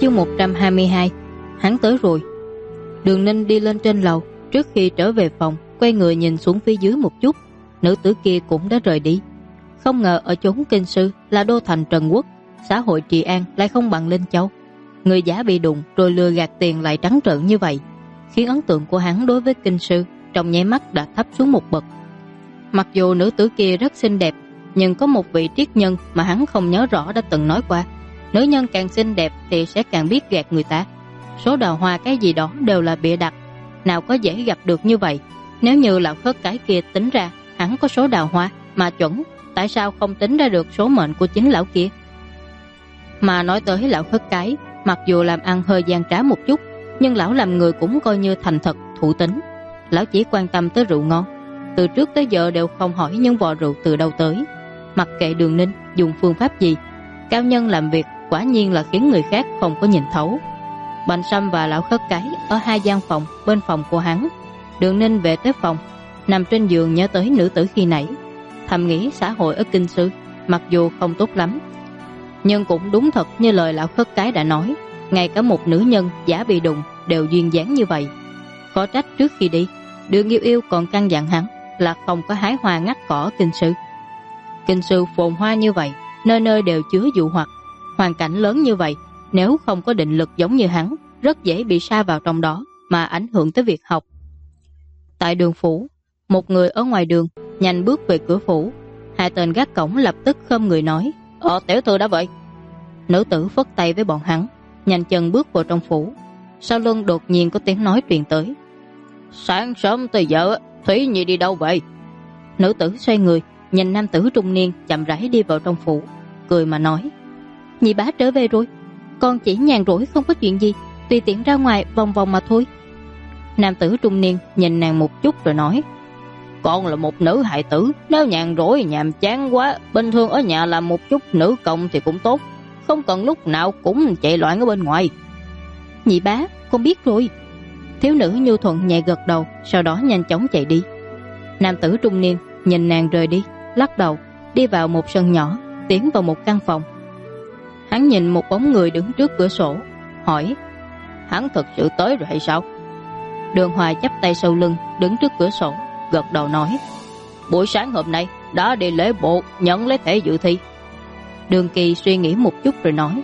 Chương 122. Hắn tới rồi. Đường Ninh đi lên trên lầu. Trước khi trở về phòng, quay người nhìn xuống phía dưới một chút. Nữ tử kia cũng đã rời đi. Không ngờ ở chốn kinh sư là đô thành Trần Quốc, xã hội trị an lại không bằng Linh Châu. Người giả bị đụng rồi lừa gạt tiền lại trắng trợn như vậy, khiến ấn tượng của hắn đối với kinh sư trong nháy mắt đã thấp xuống một bậc. Mặc dù nữ tử kia rất xinh đẹp, nhưng có một vị triết nhân mà hắn không nhớ rõ đã từng nói qua: nữ nhân càng xinh đẹp thì sẽ càng biết gạt người ta. Số đào hoa cái gì đó đều là bịa đặt, nào có dễ gặp được như vậy. Nếu như lão khất cái kia tính ra hắn có số đào hoa mà chuẩn, tại sao không tính ra được số mệnh của chính lão kia? Mà nói tới lão khất cái, mặc dù làm ăn hơi gian trá một chút, nhưng lão làm người cũng coi như thành thật, thủ tín. Lão chỉ quan tâm tới rượu ngon, từ trước tới giờ đều không hỏi những vò rượu từ đâu tới. Mặc kệ Đường Ninh dùng phương pháp gì, cao nhân làm việc quả nhiên là khiến người khác không có nhìn thấu. Bành Sâm và lão khất cái ở hai gian phòng bên phòng của hắn. Đường Ninh về tới phòng, nằm trên giường nhớ tới nữ tử khi nãy, thầm nghĩ xã hội ở kinh sư mặc dù không tốt lắm, nhưng cũng đúng thật như lời lão khất cái đã nói, ngay cả một nữ nhân giả bị đụng đều duyên dáng như vậy. Khó trách trước khi đi, Đường Yêu Yêu còn căn dặn hắn là không có hái hoa ngắt cỏ kinh sư. Kinh sư phồn hoa như vậy, nơi nơi đều chứa dụ hoặc, hoàn cảnh lớn như vậy, nếu không có định lực giống như hắn, rất dễ bị sa vào trong đó mà ảnh hưởng tới việc học. Tại đường phủ, một người ở ngoài đường nhanh bước về cửa phủ. Hai tên gác cổng lập tức khom người nói: tiểu thư đã vậy. Nữ tử phất tay với bọn hắn, nhanh chân bước vào trong phủ. Sau lưng đột nhiên có tiếng nói truyền tới: sáng sớm tới giờ Thúy Nhi đi đâu vậy? Nữ tử xoay người nhìn nam tử trung niên chậm rãi đi vào trong phủ, cười mà nói: nhị bá trở về rồi, con chỉ nhàn rỗi không có chuyện gì, tùy tiện ra ngoài vòng vòng mà thôi. Nam tử trung niên nhìn nàng một chút rồi nói: con là một nữ hài tử, nếu nhàn rỗi nhàm chán quá, bình thường ở nhà làm một chút nữ công thì cũng tốt, không cần lúc nào cũng chạy loạn ở bên ngoài. Nhị bá, con biết rồi. Thiếu nữ nhu thuận nhẹ gật đầu, sau đó nhanh chóng chạy đi. Nam tử trung niên nhìn nàng rời đi, lắc đầu đi vào một sân nhỏ, tiến vào một căn phòng. Hắn nhìn một bóng người đứng trước cửa sổ, hỏi: hắn thực sự tới rồi hay sao? Đường Hoài chắp tay sau lưng đứng trước cửa sổ, gật đầu nói: buổi sáng hôm nay đã đi lễ bộ nhận lấy thẻ dự thi. Đường Kỳ suy nghĩ một chút rồi nói: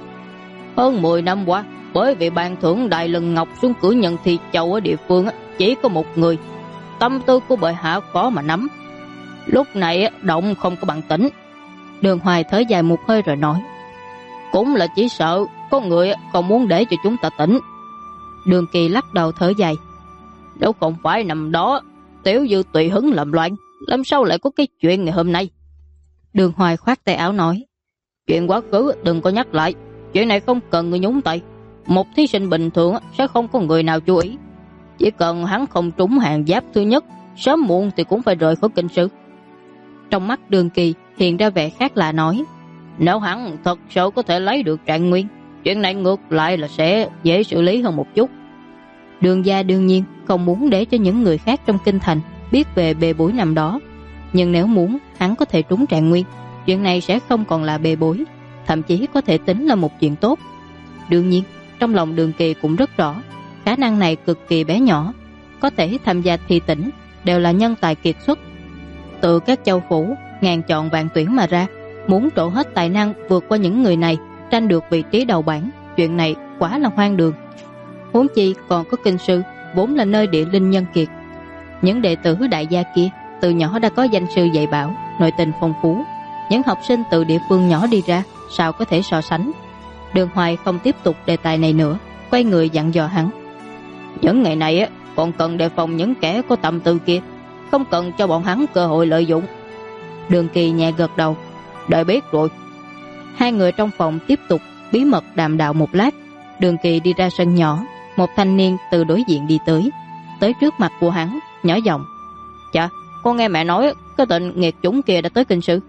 hơn 10 năm qua, bởi vì ban thưởng Đại Lân Ngọc xuống cử nhận thi châu ở địa phương chỉ có một người, tâm tư của bệ hạ có mà nắm. Lúc này động không có bằng tĩnh. Đường Hoài thở dài một hơi rồi nói: cũng là chỉ sợ có người còn muốn để cho chúng ta tỉnh. Đường Kỳ lắc đầu thở dài: nếu không phải nằm đó tiểu dư tùy hứng làm loạn, làm sao lại có cái chuyện ngày hôm nay? Đường Hoài khoát tay áo nói: chuyện quá khứ đừng có nhắc lại, chuyện này không cần người nhúng tay. Một thí sinh bình thường sẽ không có người nào chú ý, chỉ cần hắn không trúng hàng giáp thứ nhất, sớm muộn thì cũng phải rời khỏi kinh sư. Trong mắt Đường Kỳ hiện ra vẻ khác lạ nói: nếu hắn thật sự có thể lấy được trạng nguyên, chuyện này ngược lại là sẽ dễ xử lý hơn một chút. Đường gia đương nhiên không muốn để cho những người khác trong kinh thành biết về bê bối năm đó, nhưng nếu muốn hắn có thể trúng trạng nguyên, chuyện này sẽ không còn là bê bối, thậm chí có thể tính là một chuyện tốt. Đương nhiên trong lòng Đường Kỳ cũng rất rõ, khả năng này cực kỳ bé nhỏ, có thể tham gia thi tỉnh đều là nhân tài kiệt xuất. Từ các châu phủ ngàn chọn vạn tuyển mà ra, muốn trổ hết tài năng vượt qua những người này, tranh được vị trí đầu bảng, chuyện này quá là hoang đường. Huống chi còn có kinh sư vốn là nơi địa linh nhân kiệt. Những đệ tử đại gia kia từ nhỏ đã có danh sư dạy bảo, nội tình phong phú. Những học sinh từ địa phương nhỏ đi ra sao có thể so sánh? Đường Hoài không tiếp tục đề tài này nữa, quay người dặn dò hắn: những ngày này còn cần đề phòng những kẻ có tâm tư kia, không cần cho bọn hắn cơ hội lợi dụng. Đường Kỳ nhẹ gật đầu: đợi biết rồi. Hai người trong phòng tiếp tục bí mật đàm đạo một lát. Đường Kỳ đi ra sân nhỏ, một thanh niên từ đối diện đi tới trước mặt của hắn, nhỏ giọng: chà, con nghe mẹ nói cái tên nghiệt chủng kia đã tới kinh sư.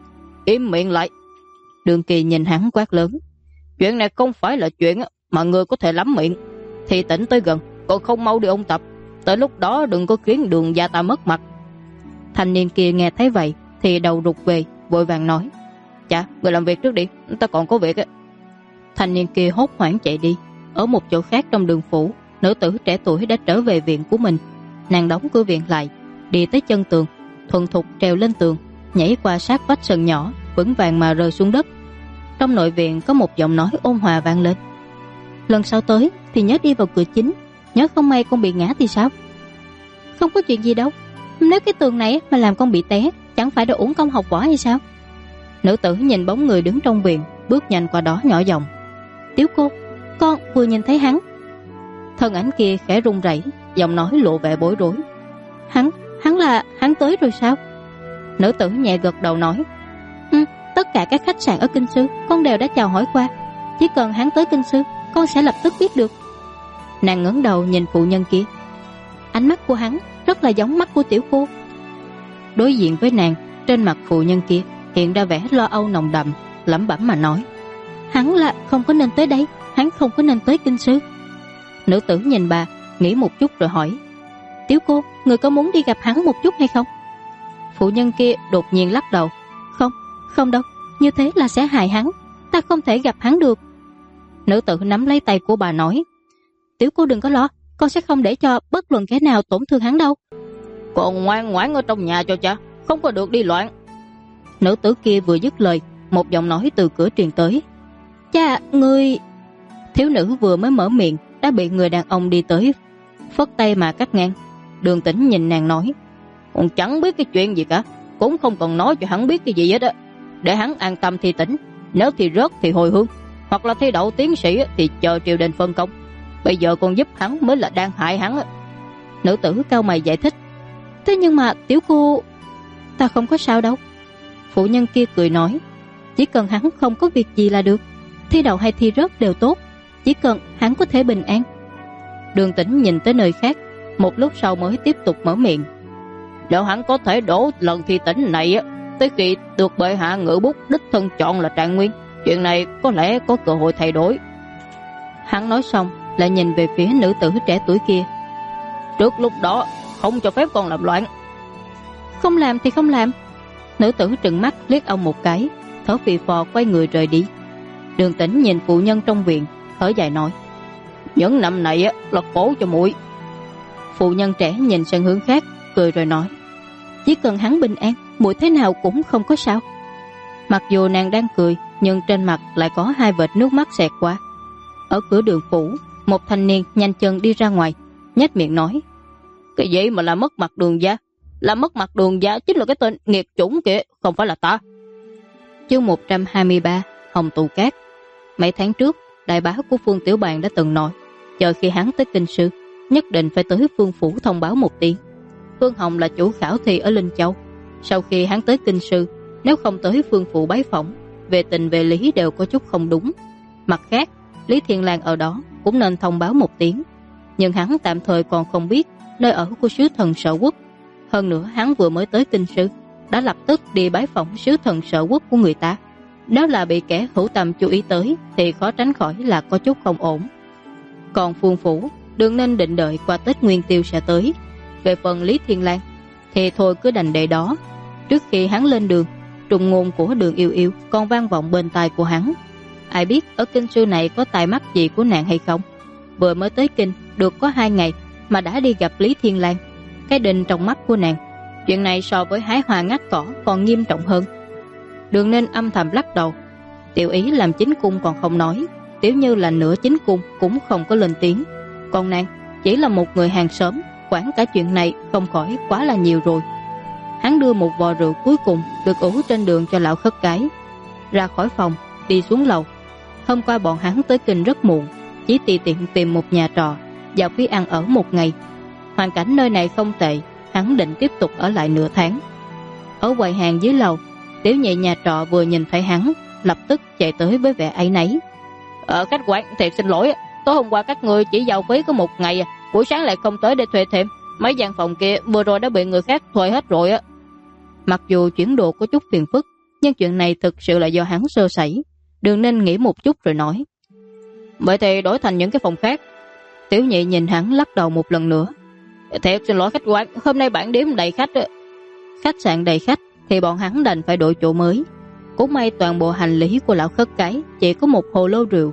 Im miệng lại. Đường Kỳ nhìn hắn quát lớn: chuyện này không phải là chuyện mà người có thể lắm miệng. Thì tỉnh tới gần, còn không mau đi ôn tập, tới lúc đó đừng có khiến Đường gia ta mất mặt. Thanh niên kia nghe thấy vậy thì đầu rụt về, vội vàng nói: chà, người làm việc trước đi, ta còn có việc. Thanh niên kia hốt hoảng chạy đi. Ở một chỗ khác trong đường phủ, nữ tử trẻ tuổi đã trở về viện của mình. Nàng đóng cửa viện lại, đi tới chân tường, thuần thục trèo lên tường, nhảy qua sát vách sân nhỏ, vững vàng mà rơi xuống đất. Trong nội viện có một giọng nói ôn hòa vang lên: lần sau tới thì nhớ đi vào cửa chính, nhớ không may con bị ngã thì sao? Không có chuyện gì đâu, nếu cái tường này mà làm con bị té, chẳng phải đã uổng công học võ hay sao? Nữ tử nhìn bóng người đứng trong viện, bước nhanh qua đó nhỏ giọng: Tiểu cô, con vừa nhìn thấy hắn. Thân ảnh kia khẽ run rẩy, giọng nói lộ vẻ bối rối. Hắn tới rồi sao? Nữ tử nhẹ gật đầu nói: tất cả các khách sạn ở Kinh Sư con đều đã chào hỏi qua, chỉ cần hắn tới Kinh Sư, con sẽ lập tức biết được. Nàng ngẩng đầu nhìn phụ nhân kia, ánh mắt của hắn rất là giống mắt của tiểu cô. Đối diện với nàng, trên mặt phụ nhân kia hiện ra vẻ lo âu nồng đậm, lẩm bẩm mà nói: hắn là không có nên tới đây, hắn không có nên tới Kinh Sư. Nữ tử nhìn bà, nghĩ một chút rồi hỏi: tiểu cô, người có muốn đi gặp hắn một chút hay không? Phụ nhân kia đột nhiên lắc đầu: không đâu, như thế là sẽ hại hắn, ta không thể gặp hắn được. Nữ tử nắm lấy tay của bà nói: tiểu cô đừng có lo, con sẽ không để cho bất luận kẻ nào tổn thương hắn đâu. Con ngoan ngoãn ở trong nhà cho cha, không có được đi loạn. Nữ tử kia vừa dứt lời, một giọng nói từ cửa truyền tới: cha, ngươi... Thiếu nữ vừa mới mở miệng đã bị người đàn ông đi tới phất tay mà cắt ngang. Đường Tĩnh nhìn nàng nói: con chẳng biết cái chuyện gì cả, cũng không cần nói cho hắn biết cái gì hết á, để hắn an tâm thi tỉnh, nếu thi rớt thì hồi hương, hoặc là thi đậu tiến sĩ thì chờ triều đình phân công. Bây giờ con giúp hắn mới là đang hại hắn á. Nữ tử cau mày giải thích: thế nhưng mà tiểu cô... ta không có sao đâu. Phụ nhân kia cười nói: chỉ cần hắn không có việc gì là được, thi đậu hay thi rớt đều tốt, chỉ cần hắn có thể bình an. Đường Tĩnh nhìn tới nơi khác, một lúc sau mới tiếp tục mở miệng: nếu hắn có thể đổ lần thi tỉnh này á, tới khi được bệ hạ ngự bút đích thân chọn là trạng nguyên, chuyện này có lẽ có cơ hội thay đổi. Hắn nói xong lại nhìn về phía nữ tử trẻ tuổi kia: trước lúc đó không cho phép con làm loạn. Không làm thì không làm. Nữ tử trừng mắt liếc ông một cái, thở phì phò quay người rời đi. Đường Tĩnh nhìn phụ nhân trong viện, thở dài nói: những năm này á là khổ cho muội. Phụ nhân trẻ nhìn sang hướng khác, cười rồi nói: chỉ cần hắn bình an, muội thế nào cũng không có sao. Mặc dù nàng đang cười, nhưng trên mặt lại có hai vệt nước mắt xẹt qua. Ở cửa đường phủ, một thanh niên nhanh chân đi ra ngoài, nhếch miệng nói: cái gì mà là mất mặt Đường gia? Là mất mặt Đường gia chính là cái tên nghiệt chủng kìa, không phải là ta. Chương 123, Hồng Tù Cát. Mấy tháng trước, đại bá của Phương Tiểu Bàn đã từng nói, chờ khi hắn tới Kinh Sư, nhất định phải tới Phương phủ thông báo một tiếng. Phương Hồng là chủ khảo thi ở Linh Châu, sau khi hắn tới Kinh Sư, nếu không tới Phương phủ bái phỏng, về tình về lý đều có chút không đúng. Mặt khác, Lý Thiên Lang ở đó cũng nên thông báo một tiếng, nhưng hắn tạm thời còn không biết nơi ở của sứ thần Sở Quốc. Hơn nữa hắn vừa mới tới Kinh Sư, đã lập tức đi bái phỏng sứ thần Sở Quốc của người ta. Nếu là bị kẻ hữu tâm chú ý tới thì khó tránh khỏi là có chút không ổn. Còn Phương phủ đừng nên định đợi qua Tết Nguyên Tiêu sẽ tới. Về phần Lý Thiên Lang thì thôi cứ đành để đó. Trước khi hắn lên đường, trùng ngôn của Đường Yêu Yêu còn vang vọng bên tai của hắn. Ai biết ở Kinh Sư này có tai mắt gì của nàng hay không. Vừa mới tới Kinh được có 2 ngày mà đã đi gặp Lý Thiên Lang. Cái đinh trong mắt của nàng, chuyện này so với hái hoa ngắt cỏ còn nghiêm trọng hơn. Đường Ninh âm thầm lắc đầu. Tiểu Ý làm chính cung còn không nói, Tiểu Như là nửa chính cung cũng không có lên tiếng. Còn nàng chỉ là một người hàng xóm, quản cả chuyện này không khỏi quá là nhiều rồi. Hắn đưa một vò rượu cuối cùng được ủ trên đường cho lão khất cái, ra khỏi phòng đi xuống lầu. Hôm qua bọn hắn tới Kinh rất muộn, chỉ tùy tiện tìm một nhà trọ giao phí ăn ở một ngày. Hoàn cảnh nơi này không tệ, hắn định tiếp tục ở lại nửa tháng. Ở quầy hàng dưới lầu, Tiểu Nhị nhà trọ vừa nhìn thấy hắn, lập tức chạy tới với vẻ áy náy. Khách quan thiệt xin lỗi, tối hôm qua các người chỉ giao phí có 1 ngày, buổi sáng lại không tới để thuê thêm. Mấy gian phòng kia vừa rồi đã bị người khác thuê hết rồi á. Mặc dù chuyển đồ có chút phiền phức, nhưng chuyện này thực sự là do hắn sơ sẩy. Đường Ninh nghĩ một chút rồi nói: vậy thì đổi thành những cái phòng khác. Tiểu Nhị nhìn hắn lắc đầu một lần nữa. Thiệt xin lỗi khách quan, hôm nay bản điếm đầy khách. Khách sạn đầy khách thì bọn hắn đành phải đổi chỗ mới. Cũng may toàn bộ hành lý của lão khất cái chỉ có một hồ lô rượu,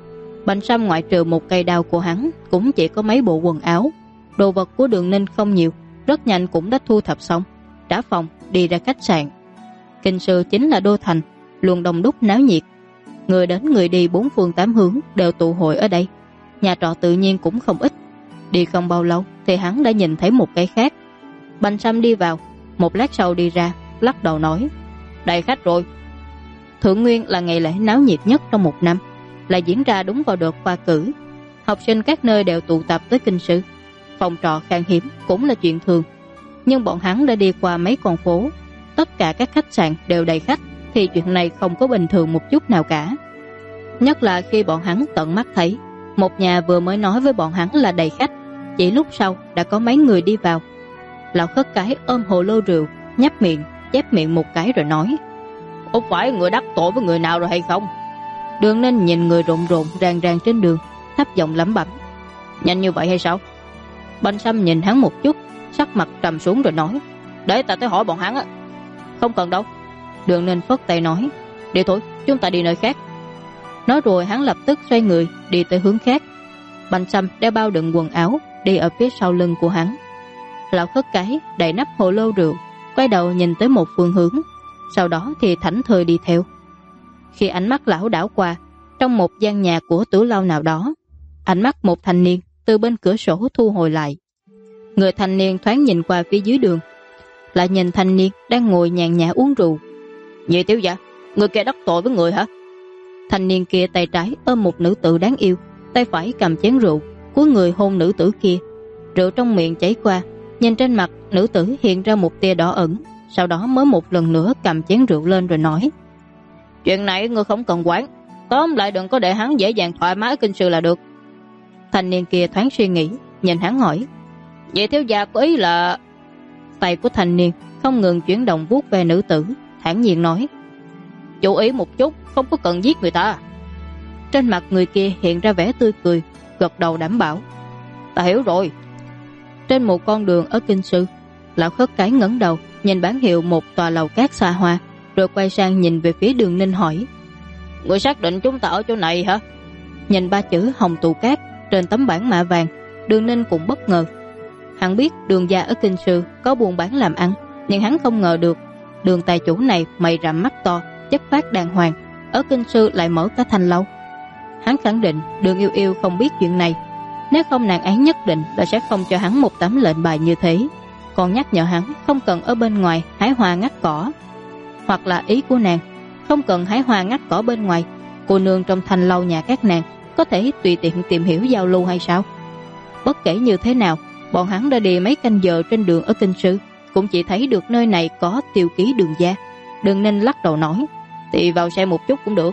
Bành Sâm ngoại trừ một cây đao của hắn cũng chỉ có mấy bộ quần áo. Đồ vật của Đường Ninh không nhiều, rất nhanh cũng đã thu thập xong, trả phòng đi ra khách sạn. Kinh Sư chính là đô thành, luôn đông đúc náo nhiệt, người đến người đi bốn phương tám hướng đều tụ hội ở đây. Nhà trọ tự nhiên cũng không ít. Đi không bao lâu thì hắn đã nhìn thấy một cái khác. Bành Sâm đi vào, một lát sau đi ra, lắc đầu nói: đầy khách rồi. Thượng Nguyên là ngày lễ náo nhiệt nhất trong một năm, lại diễn ra đúng vào đợt khoa cử. Học sinh các nơi đều tụ tập tới Kinh Sư. Phòng trọ khan hiếm cũng là chuyện thường. Nhưng bọn hắn đã đi qua mấy con phố, tất cả các khách sạn đều đầy khách, thì chuyện này không có bình thường một chút nào cả. Nhất là khi bọn hắn tận mắt thấy một nhà vừa mới nói với bọn hắn là đầy khách, chỉ lúc sau đã có mấy người đi vào. Lão Khất Cái ôm hồ lô rượu, nhấp miệng, chép miệng một cái rồi nói: "Có phải người đắc tội với người nào rồi hay không?" Đường Ninh nhìn người rộn rộn ràng ràng trên đường, thấp giọng lẩm bẩm: "Nhanh như vậy hay sao?" Bành Sâm nhìn hắn một chút, sắc mặt trầm xuống rồi nói: "Để ta tới hỏi bọn hắn á." "Không cần đâu." Đường Ninh phất tay nói: "Đi thôi, chúng ta đi nơi khác." Nói rồi hắn lập tức xoay người đi tới hướng khác. Bành Sâm đeo bao đựng quần áo đi ở phía sau lưng của hắn. Lão Khất Cái đậy nắp hồ lô rượu, quay đầu nhìn tới một phương hướng, sau đó thì thảnh thơi đi theo. Khi ánh mắt lão đảo qua, trong một gian nhà của tử lâu nào đó, ánh mắt một thanh niên từ bên cửa sổ thu hồi lại. Người thanh niên thoáng nhìn qua phía dưới đường, lại nhìn thanh niên đang ngồi nhàn nhã uống rượu. "Nhị tiểu gia, người kia đắc tội với người hả?" Thanh niên kia tay trái ôm một nữ tử đáng yêu, tay phải cầm chén rượu, cúi người hôn nữ tử kia. Rượu trong miệng chảy qua, nhìn trên mặt nữ tử hiện ra một tia đỏ ửng, sau đó mới một lần nữa cầm chén rượu lên rồi nói: "Chuyện này ngươi không cần quản, tóm lại đừng có để hắn dễ dàng thoải mái Kinh Sư là được." Thanh niên kia thoáng suy nghĩ, nhìn hắn hỏi: "Vậy thiếu gia có ý là..." Tay của thanh niên không ngừng chuyển động vuốt về nữ tử, thản nhiên nói: "Chú ý một chút, không có cần giết người ta." Trên mặt người kia hiện ra vẻ tươi cười, gật đầu đảm bảo: "Ta hiểu rồi." Trên một con đường ở Kinh Sư, Lão Khất Cái ngẩng đầu nhìn bán hiệu một tòa lầu cát xa hoa, rồi quay sang nhìn về phía Đường Ninh hỏi: "Người xác định chúng ta ở chỗ này hả?" Nhìn ba chữ Hồng Tụ Cát trên tấm bảng mạ vàng, Đường Ninh cũng bất ngờ. Hắn biết Đường gia ở Kinh Sư có buôn bán làm ăn, nhưng hắn không ngờ được Đường tài chủ này mày rậm mắt to, chất phác đàng hoàng, ở Kinh Sư lại mở cả thành lâu. Hắn khẳng định Đường Yêu Yêu không biết chuyện này, nếu không nàng ấy nhất định là sẽ không cho hắn một tấm lệnh bài như thế, còn nhắc nhở hắn không cần ở bên ngoài hái hoa ngắt cỏ. Hoặc là ý của nàng, không cần hái hoa ngắt cỏ bên ngoài, cô nương trong thành lâu nhà các nàng có thể tùy tiện tìm hiểu giao lưu hay sao? Bất kể như thế nào, bọn hắn đã đi mấy canh giờ trên đường ở Kinh Sư, cũng chỉ thấy được nơi này có tiêu ký Đường gia. Đường Ninh lắc đầu nói: "Thì vào xem một chút cũng được."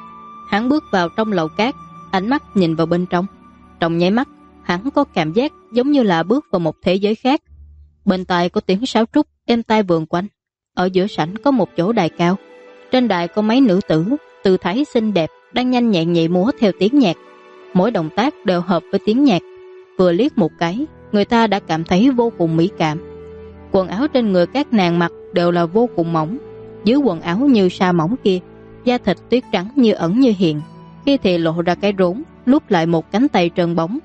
Hắn bước vào trong lầu cát, ánh mắt nhìn vào bên trong. Trong nháy mắt, hắn có cảm giác giống như là bước vào một thế giới khác. Bên tai có tiếng sáo trúc êm tai vườn quanh. Ở giữa sảnh có một chỗ đài cao, trên đài có mấy nữ tử tư thái xinh đẹp đang nhanh nhẹn nhảy múa theo tiếng nhạc. Mỗi động tác đều hợp với tiếng nhạc, vừa liếc một cái người ta đã cảm thấy vô cùng mỹ cảm. Quần áo trên người các nàng mặc đều là vô cùng mỏng, dưới quần áo như sa mỏng kia, da thịt tuyết trắng như ẩn như hiện, khi thì lộ ra cái rốn, lúc lại một cánh tay trơn bóng.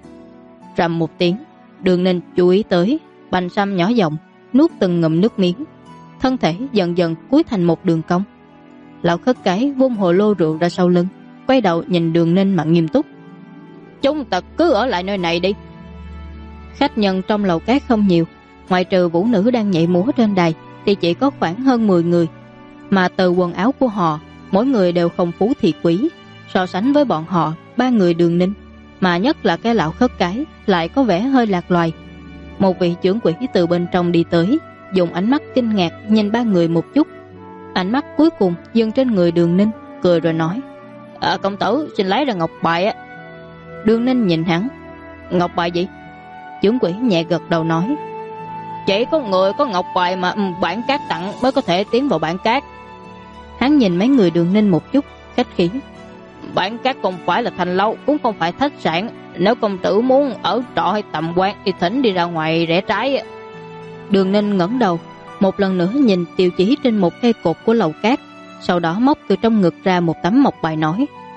Rầm một tiếng, Đường Ninh chú ý tới, Bành Sâm nhỏ giọng nuốt từng ngụm nước miếng, thân thể dần dần cúi thành một đường cong. Lão Khất Cái vung hồ lô rượu ra sau lưng, quay đầu nhìn Đường Ninh mà nghiêm túc: "Chúng ta cứ ở lại nơi này đi." Khách nhân trong lầu cát không nhiều, ngoại trừ vũ nữ đang nhảy múa trên đài thì chỉ có khoảng hơn 10 người, mà từ quần áo của họ, mỗi người đều không phú thì quý. So sánh với bọn họ, ba người Đường Ninh, mà nhất là cái Lão Khất Cái, lại có vẻ hơi lạc loài. Một vị trưởng quỹ từ bên trong đi tới, dùng ánh mắt kinh ngạc nhìn ba người một chút. Ánh mắt cuối cùng dừng trên người Đường Ninh, cười rồi nói: "Công tử xin lấy ra ngọc bài á." Đường Ninh nhìn hắn: "Ngọc bài gì?" Trưởng quỹ nhẹ gật đầu nói: "Chỉ có người có ngọc bài mà bản cát tặng mới có thể tiến vào bản cát." Hắn nhìn mấy người Đường Ninh một chút, khách khí: "Bản cát không phải là thành lâu, cũng không phải khách sạn. Nếu công tử muốn ở trọ hay tầm quan thì thỉnh đi ra ngoài rẽ trái." Đường Ninh ngẩng đầu, một lần nữa nhìn tiêu chí trên một cây cột của lầu cát, sau đó móc từ trong ngực ra một tấm ngọc bài nói: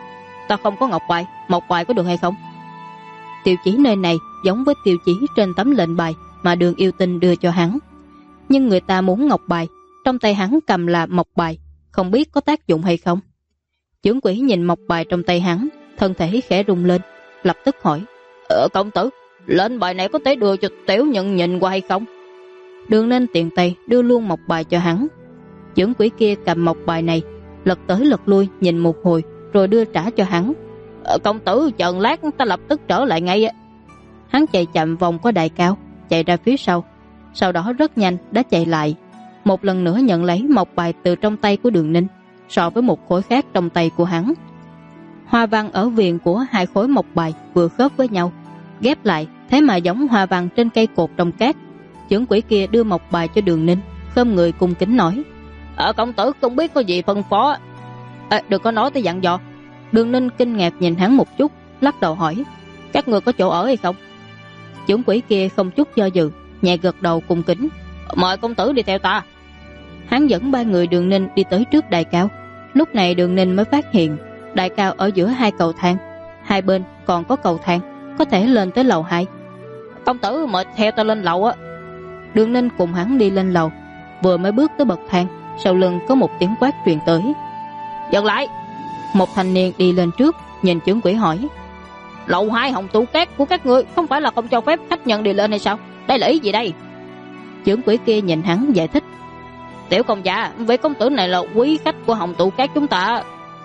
ta không có ngọc bài, mộc bài có được hay không? Tiêu chí nơi này giống với tiêu chí trên tấm lệnh bài mà Đường Yêu Tinh đưa cho hắn. Nhưng người ta muốn ngọc bài, trong tay hắn cầm là mộc bài, không biết có tác dụng hay không. Chưởng quỷ nhìn mộc bài trong tay hắn, thân thể khẽ rung lên, lập tức hỏi: công tử, lệnh bài này có thể đưa cho tiểu nhân nhìn qua hay không? Đường Ninh tiện tay đưa luôn mộc bài cho hắn. Chưởng quỷ kia cầm mộc bài này, lật tới lật lui nhìn một hồi, rồi đưa trả cho hắn. Công tử chờ lát, ta lập tức trở lại ngay. Hắn chạy chậm vòng qua đài cao, chạy ra phía sau đó rất nhanh đã chạy lại, một lần nữa nhận lấy mộc bài từ trong tay của Đường Ninh, so với một khối khác trong tay của hắn. Hoa văn ở viền của hai khối mộc bài vừa khớp với nhau, ghép lại thế mà giống hoa văn trên cây cột trong cát. Chưởng quỷ kia đưa mộc bài cho Đường Ninh, khom người cung kính nói: công tử không biết có gì phân phó? Đừng có nói tới dặn dò. Đường Ninh kinh ngạc nhìn hắn một chút, lắc đầu hỏi: các người có chỗ ở hay không? Chưởng quỷ kia không chút do dự, nhẹ gật đầu cung kính: mời công tử đi theo ta. Hắn dẫn ba người Đường Ninh đi tới trước đài cao. Lúc này Đường Ninh mới phát hiện đài cao ở giữa hai cầu thang, hai bên còn có cầu thang có thể lên tới lầu 2. Công tử mời theo ta lên lầu á. Đường Ninh cùng hắn đi lên lầu, vừa mới bước tới bậc thang, sau lưng có một tiếng quát truyền tới: dừng lại. Một thanh niên đi lên trước, nhìn chưởng quỷ hỏi: lầu 2 Hồng Tụ Cát của các ngươi không phải là không cho phép khách nhân đi lên hay sao? Đây là ý gì đây? Chưởng quỷ kia nhìn hắn giải thích: tiểu công gia, vị công tử này là quý khách của Hồng Tụ Cát chúng ta.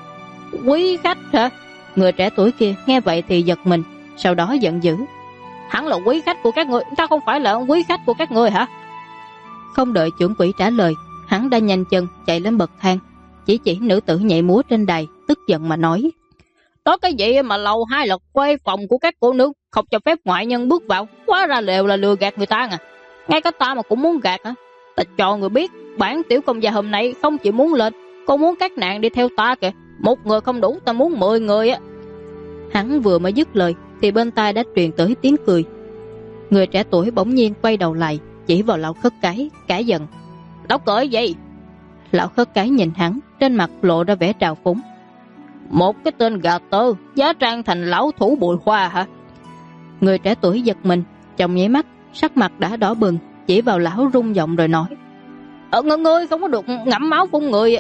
Quý khách hả? Người trẻ tuổi kia nghe vậy thì giật mình, sau đó giận dữ: hắn là quý khách của các ngươi, ta không phải là quý khách của các ngươi hả? Không đợi chưởng quỷ trả lời, hắn đã nhanh chân chạy lên bậc thang, chỉ nữ tử nhảy múa trên đài, tức giận mà nói: có cái gì mà lầu 2 là khuê phòng của các cô nương, không cho phép ngoại nhân bước vào, quá ra đều là lừa gạt người ta à? Ngay cả ta mà cũng muốn gạt hả? Ta cho người biết, bản tiểu công gia hôm nay không chỉ muốn lên, còn muốn các nàng đi theo ta kìa. Một người không đủ, ta muốn 10 người á. Hắn vừa mới dứt lời thì bên tai đã truyền tới tiếng cười. Người trẻ tuổi bỗng nhiên quay đầu lại, chỉ vào lão khất cái, cãi giận: lão cười gì? Lão khất cái nhìn hắn, trên mặt lộ ra vẻ trào phúng: một cái tên gà tơ giá trang thành lão thủ bụi hoa hả? Người trẻ tuổi giật mình, trong nháy mắt sắc mặt đã đỏ bừng, chỉ vào lão rung giọng rồi nói: ngươi không có được ngậm máu phun người.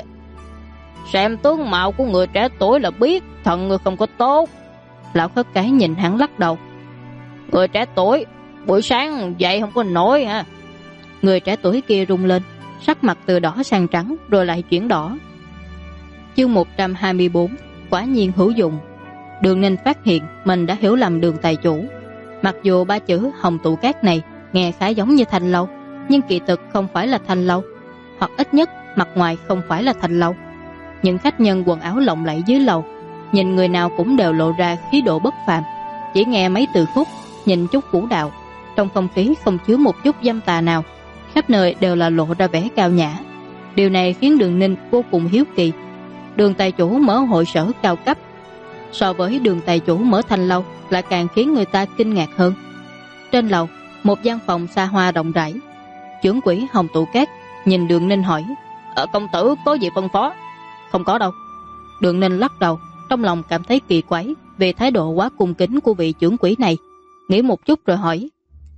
Xem tướng mạo của người trẻ tuổi là biết thận người không có tốt. Lão khất cái nhìn hắn lắc đầu: người trẻ tuổi buổi sáng dậy không có nổi hả? Người trẻ tuổi kia rung lên, sắc mặt từ đỏ sang trắng rồi lại chuyển đỏ. Chương 124: quả nhiên hữu dụng. Đường Ninh phát hiện mình đã hiểu lầm Đường tài chủ. Mặc dù ba chữ Hồng Tụ Cát này nghe khá giống như thanh lâu, nhưng kỳ thực không phải là thanh lâu, hoặc ít nhất mặt ngoài không phải là thanh lâu. Những khách nhân quần áo lộng lẫy dưới lầu, nhìn người nào cũng đều lộ ra khí độ bất phàm, chỉ nghe mấy từ khúc, nhìn chút vũ đạo, trong không khí không chứa một chút dâm tà nào, khắp nơi đều là lộ ra vẻ cao nhã. Điều này khiến Đường Ninh vô cùng hiếu kỳ. Đường tài chủ mở hội sở cao cấp, so với Đường tài chủ mở thanh lâu lại càng khiến người ta kinh ngạc hơn. Trên lầu, một gian phòng xa hoa rộng rãi. Chưởng quỷ Hồng Tụ Cát nhìn Đường Ninh hỏi: công tử có gì phân phó? Không có đâu. Đường Ninh lắc đầu, trong lòng cảm thấy kỳ quái về thái độ quá cung kính của vị chưởng quỷ này, nghĩ một chút rồi hỏi: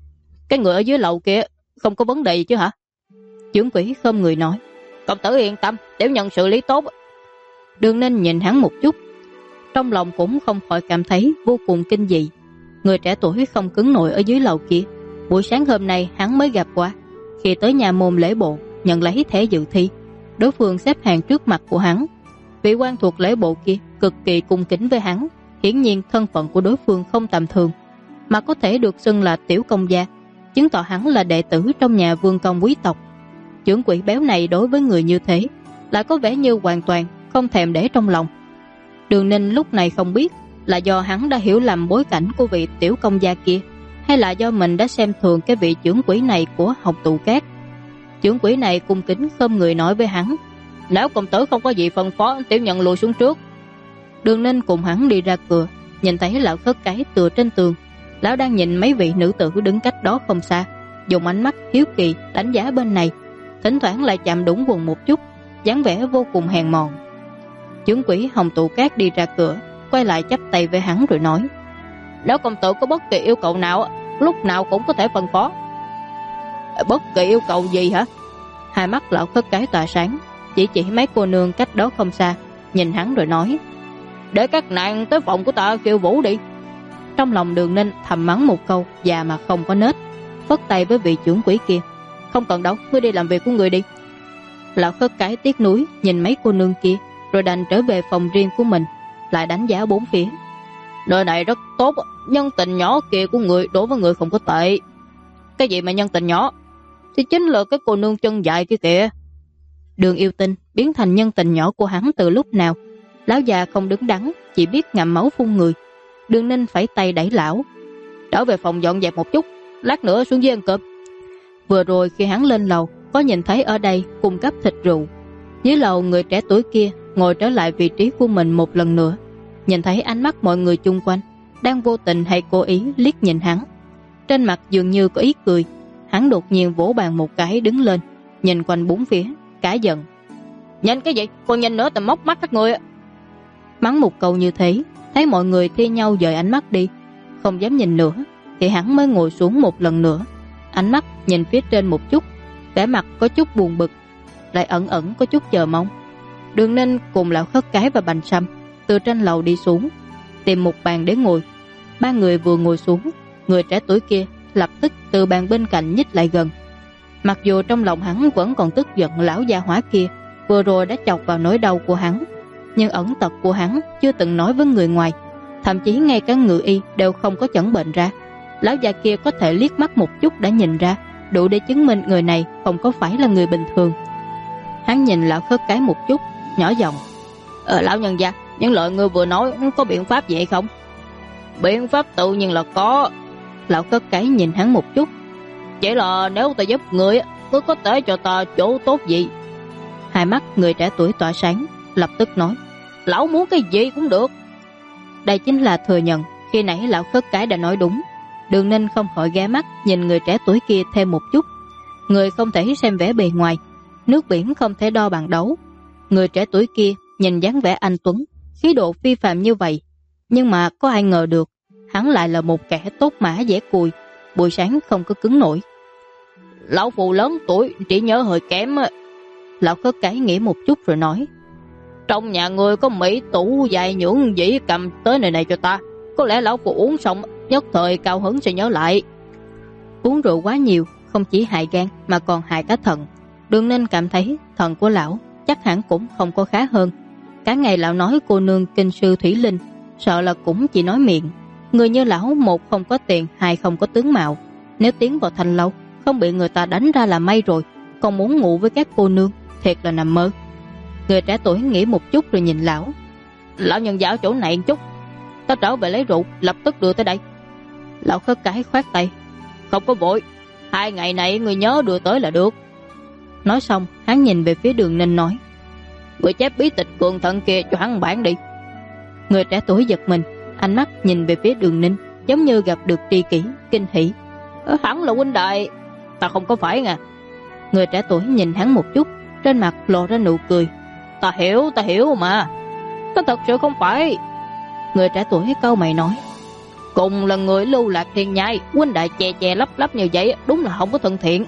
cái người ở dưới lầu kia không có vấn đề gì chứ hả? Chưởng quỷ khom người nói: công tử yên tâm, tiểu nhân xử lý tốt. Đường Ninh nhìn hắn một chút, trong lòng cũng không khỏi cảm thấy vô cùng kinh dị. Người trẻ tuổi không cứng nổi ở dưới lầu kia, buổi sáng hôm nay hắn mới gặp qua. Khi tới nhà môn lễ bộ nhận lấy thẻ dự thi, đối phương xếp hàng trước mặt của hắn. Vị quan thuộc lễ bộ kia cực kỳ cung kính với hắn, hiển nhiên thân phận của đối phương không tầm thường, mà có thể được xưng là tiểu công gia, chứng tỏ hắn là đệ tử trong nhà vương công quý tộc. Chưởng quỷ béo này đối với người như thế lại có vẻ như hoàn toàn không thèm để trong lòng. Đường Ninh lúc này không biết là do hắn đã hiểu lầm bối cảnh của vị tiểu công gia kia, hay là do mình đã xem thường cái vị chưởng quỷ này của Hồng Tụ Cát. Chưởng quỷ này cung kính khom người nói với hắn: nếu công tử không có gì phân phó, tiểu nhân lùi xuống trước. Đường Ninh cùng hắn đi ra cửa, nhìn thấy lão khất cái tựa trên tường. Lão đang nhìn mấy vị nữ tử đứng cách đó không xa, dùng ánh mắt hiếu kỳ đánh giá bên này, thỉnh thoảng lại chạm đúng quần một chút, dáng vẻ vô cùng hèn mọn. Chưởng quỷ Hồng Tụ Cát đi ra cửa, quay lại chắp tay với hắn rồi nói: Nếu công tử có bất kỳ yêu cầu nào, lúc nào cũng có thể phân phó. Bất kỳ yêu cầu gì hả? Hai mắt lão khất cái tỏa sáng, chỉ mấy cô nương cách đó không xa, nhìn hắn rồi nói: Để các nàng tới phòng của ta kêu vũ đi. Trong lòng Đường Ninh thầm mắng một câu già mà không có nết, phất tay với vị trưởng quỹ kia: Không cần đâu, ngươi đi làm việc của ngươi đi. Lão khất cái tiếc nuối nhìn mấy cô nương kia, rồi đành trở về phòng riêng của mình, lại đánh giá bốn phía. Nơi này rất tốt, nhân tình nhỏ kia của người đối với người không có tệ. Cái gì mà nhân tình nhỏ? Thì chính là cái cô nương chân dài kia kìa. Đường Yêu Tinh biến thành nhân tình nhỏ của hắn từ lúc nào? Lão già không đứng đắn, chỉ biết ngậm máu phun người. Đường Ninh phải tay đẩy lão: Trở về phòng dọn dẹp một chút, lát nữa xuống dưới ăn cơm. Vừa rồi khi hắn lên lầu, có nhìn thấy ở đây cung cấp thịt rượu. Dưới lầu người trẻ tuổi kia ngồi trở lại vị trí của mình một lần nữa, nhìn thấy ánh mắt mọi người chung quanh đang vô tình hay cố ý liếc nhìn hắn. Trên mặt dường như có ý cười, hắn đột nhiên vỗ bàn một cái đứng lên, nhìn quanh bốn phía, cả giận: Nhìn cái gì? Còn nhìn nữa tao móc mắt các người. Mắng một câu như thế, thấy mọi người thi nhau dời ánh mắt đi, không dám nhìn nữa, thì hắn mới ngồi xuống một lần nữa, ánh mắt nhìn phía trên một chút, vẻ mặt có chút buồn bực, lại ẩn ẩn có chút chờ mong. Đường Ninh cùng lão khất cái và Bành Sâm từ trên lầu đi xuống, tìm một bàn để ngồi. Ba người vừa ngồi xuống, người trẻ tuổi kia lập tức từ bàn bên cạnh nhích lại gần. Mặc dù trong lòng hắn vẫn còn tức giận lão gia hỏa kia vừa rồi đã chọc vào nỗi đau của hắn, nhưng ẩn tật của hắn chưa từng nói với người ngoài, thậm chí ngay cả ngự y đều không có chẩn bệnh ra. Lão già kia có thể liếc mắt một chút đã nhìn ra, đủ để chứng minh người này không có phải là người bình thường. Hắn nhìn lão khất cái một chút, nhỏ giọng: Lão nhân gia, những lời ngươi vừa nói có biện pháp gì hay không? Biện pháp tự nhiên là có. Lão khất cái nhìn hắn một chút: Chỉ là nếu ta giúp ngươi có thể cho ta chỗ tốt gì? Hai mắt người trẻ tuổi tỏa sáng, lập tức nói: Lão muốn cái gì cũng được. Đây chính là thừa nhận khi nãy lão khất cái đã nói đúng. Đường Ninh không khỏi ghé mắt nhìn người trẻ tuổi kia thêm một chút. Người không thể xem vẻ bề ngoài, nước biển không thể đo bằng đấu. Người trẻ tuổi kia nhìn dáng vẻ anh tuấn, khí độ phi phàm như vậy, nhưng mà có ai ngờ được hắn lại là một kẻ tốt mã dễ cùi, buổi sáng không có cứng nổi. Lão phụ lớn tuổi, chỉ nhớ hơi kém. Lão khất cái nghĩ một chút rồi nói: Trong nhà người có mỹ tủ dài nhưỡng dĩ cầm tới này cho ta, có lẽ lão phụ uống xong nhất thời cao hứng sẽ nhớ lại. Uống rượu quá nhiều không chỉ hại gan mà còn hại cả thận. Đường Ninh cảm thấy thận của lão chắc hẳn cũng không có khá hơn. Cả ngày lão nói cô nương kinh sư Thủy Linh, sợ là cũng chỉ nói miệng. Người như lão, một không có tiền, hai không có tướng mạo, nếu tiến vào thành lâu không bị người ta đánh ra là may rồi, còn muốn ngủ với các cô nương thiệt là nằm mơ. Người trẻ tuổi nghĩ một chút rồi nhìn lão: Lão nhân giả ở chỗ này một chút, ta trở về lấy rượu lập tức đưa tới đây. Lão khất cái khoát tay: Không có vội, 2 ngày này người nhớ đưa tới là được. Nói xong hắn nhìn về phía Đường Ninh nói: Người chép bí tịch cường thận kia cho hắn bản đi. Người trẻ tuổi giật mình, ánh mắt nhìn về phía Đường Ninh giống như gặp được tri kỷ, kinh hỉ: Hắn là huynh đệ, ta không có phải nha. Người trẻ tuổi nhìn hắn một chút, trên mặt lộ ra nụ cười: Ta hiểu mà, ta thật sự không phải. Người trẻ tuổi cau mày nói: Cùng là người lưu lạc thiên nhai, huynh đệ chè lấp lấp như vậy đúng là không có thân thiện.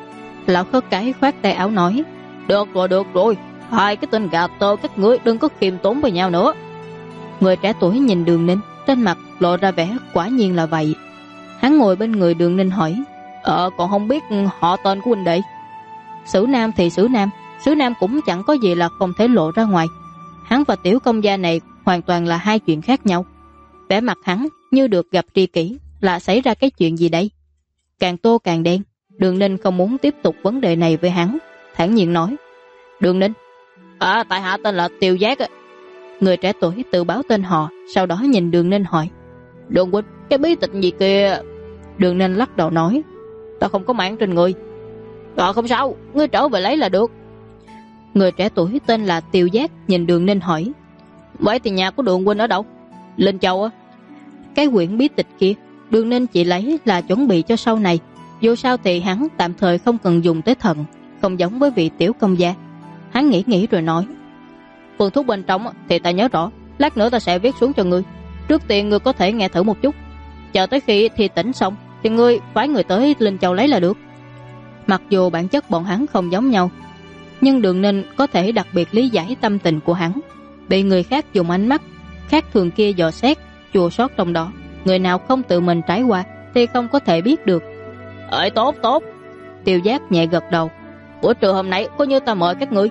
Lão khất cái khoát tay áo nói: Được rồi, 2 cái tên gà tơ các ngươi đừng có khiêm tốn với nhau nữa. Người trẻ tuổi nhìn Đường Ninh, trên mặt lộ ra vẻ quả nhiên là vậy. Hắn ngồi bên người Đường Ninh hỏi: Còn không biết họ tên của huynh đệ? Sử Nam thì Sử Nam cũng chẳng có gì là không thể lộ ra ngoài. Hắn và tiểu công gia này hoàn toàn là 2 chuyện khác nhau. Vẻ mặt hắn như được gặp tri kỷ, là xảy ra cái chuyện gì đây? Càng tô càng đen. Đường Ninh không muốn tiếp tục vấn đề này với hắn, thản nhiên nói: Đường Ninh, tại hạ tên là Tiêu Giác. Người trẻ tuổi tự báo tên họ, sau đó nhìn Đường Ninh hỏi: Đường huynh, cái bí tịch gì kia? Đường Ninh lắc đầu nói: Ta không có mang trên người. Không sao, ngươi trở về lấy là được. Người trẻ tuổi tên là Tiêu Giác nhìn Đường Ninh hỏi: Vậy thì nhà của Đường huynh ở đâu? Linh Châu á. Cái quyển bí tịch kia Đường Ninh chỉ lấy là chuẩn bị cho sau này, dù sao thì hắn tạm thời không cần dùng tới thận, không giống với vị tiểu công gia. Hắn nghĩ rồi nói: Phương thuốc bên trong thì ta nhớ rõ, Lát nữa ta sẽ viết xuống cho ngươi. Trước tiên ngươi có thể nghe thử một chút. Chờ tới khi thì tỉnh xong thì ngươi phái người tới Linh Châu lấy là được. Mặc dù bản chất bọn hắn không giống nhau, nhưng Đường Ninh có thể đặc biệt lý giải tâm tình của hắn. Bị người khác dùng ánh mắt khác thường kia dò xét, chua xót trong đó, người nào không tự mình trải qua thì không có thể biết được. Tốt tốt. Tiêu Giác nhẹ gật đầu. Bữa trưa hôm nay coi như ta mời các ngươi.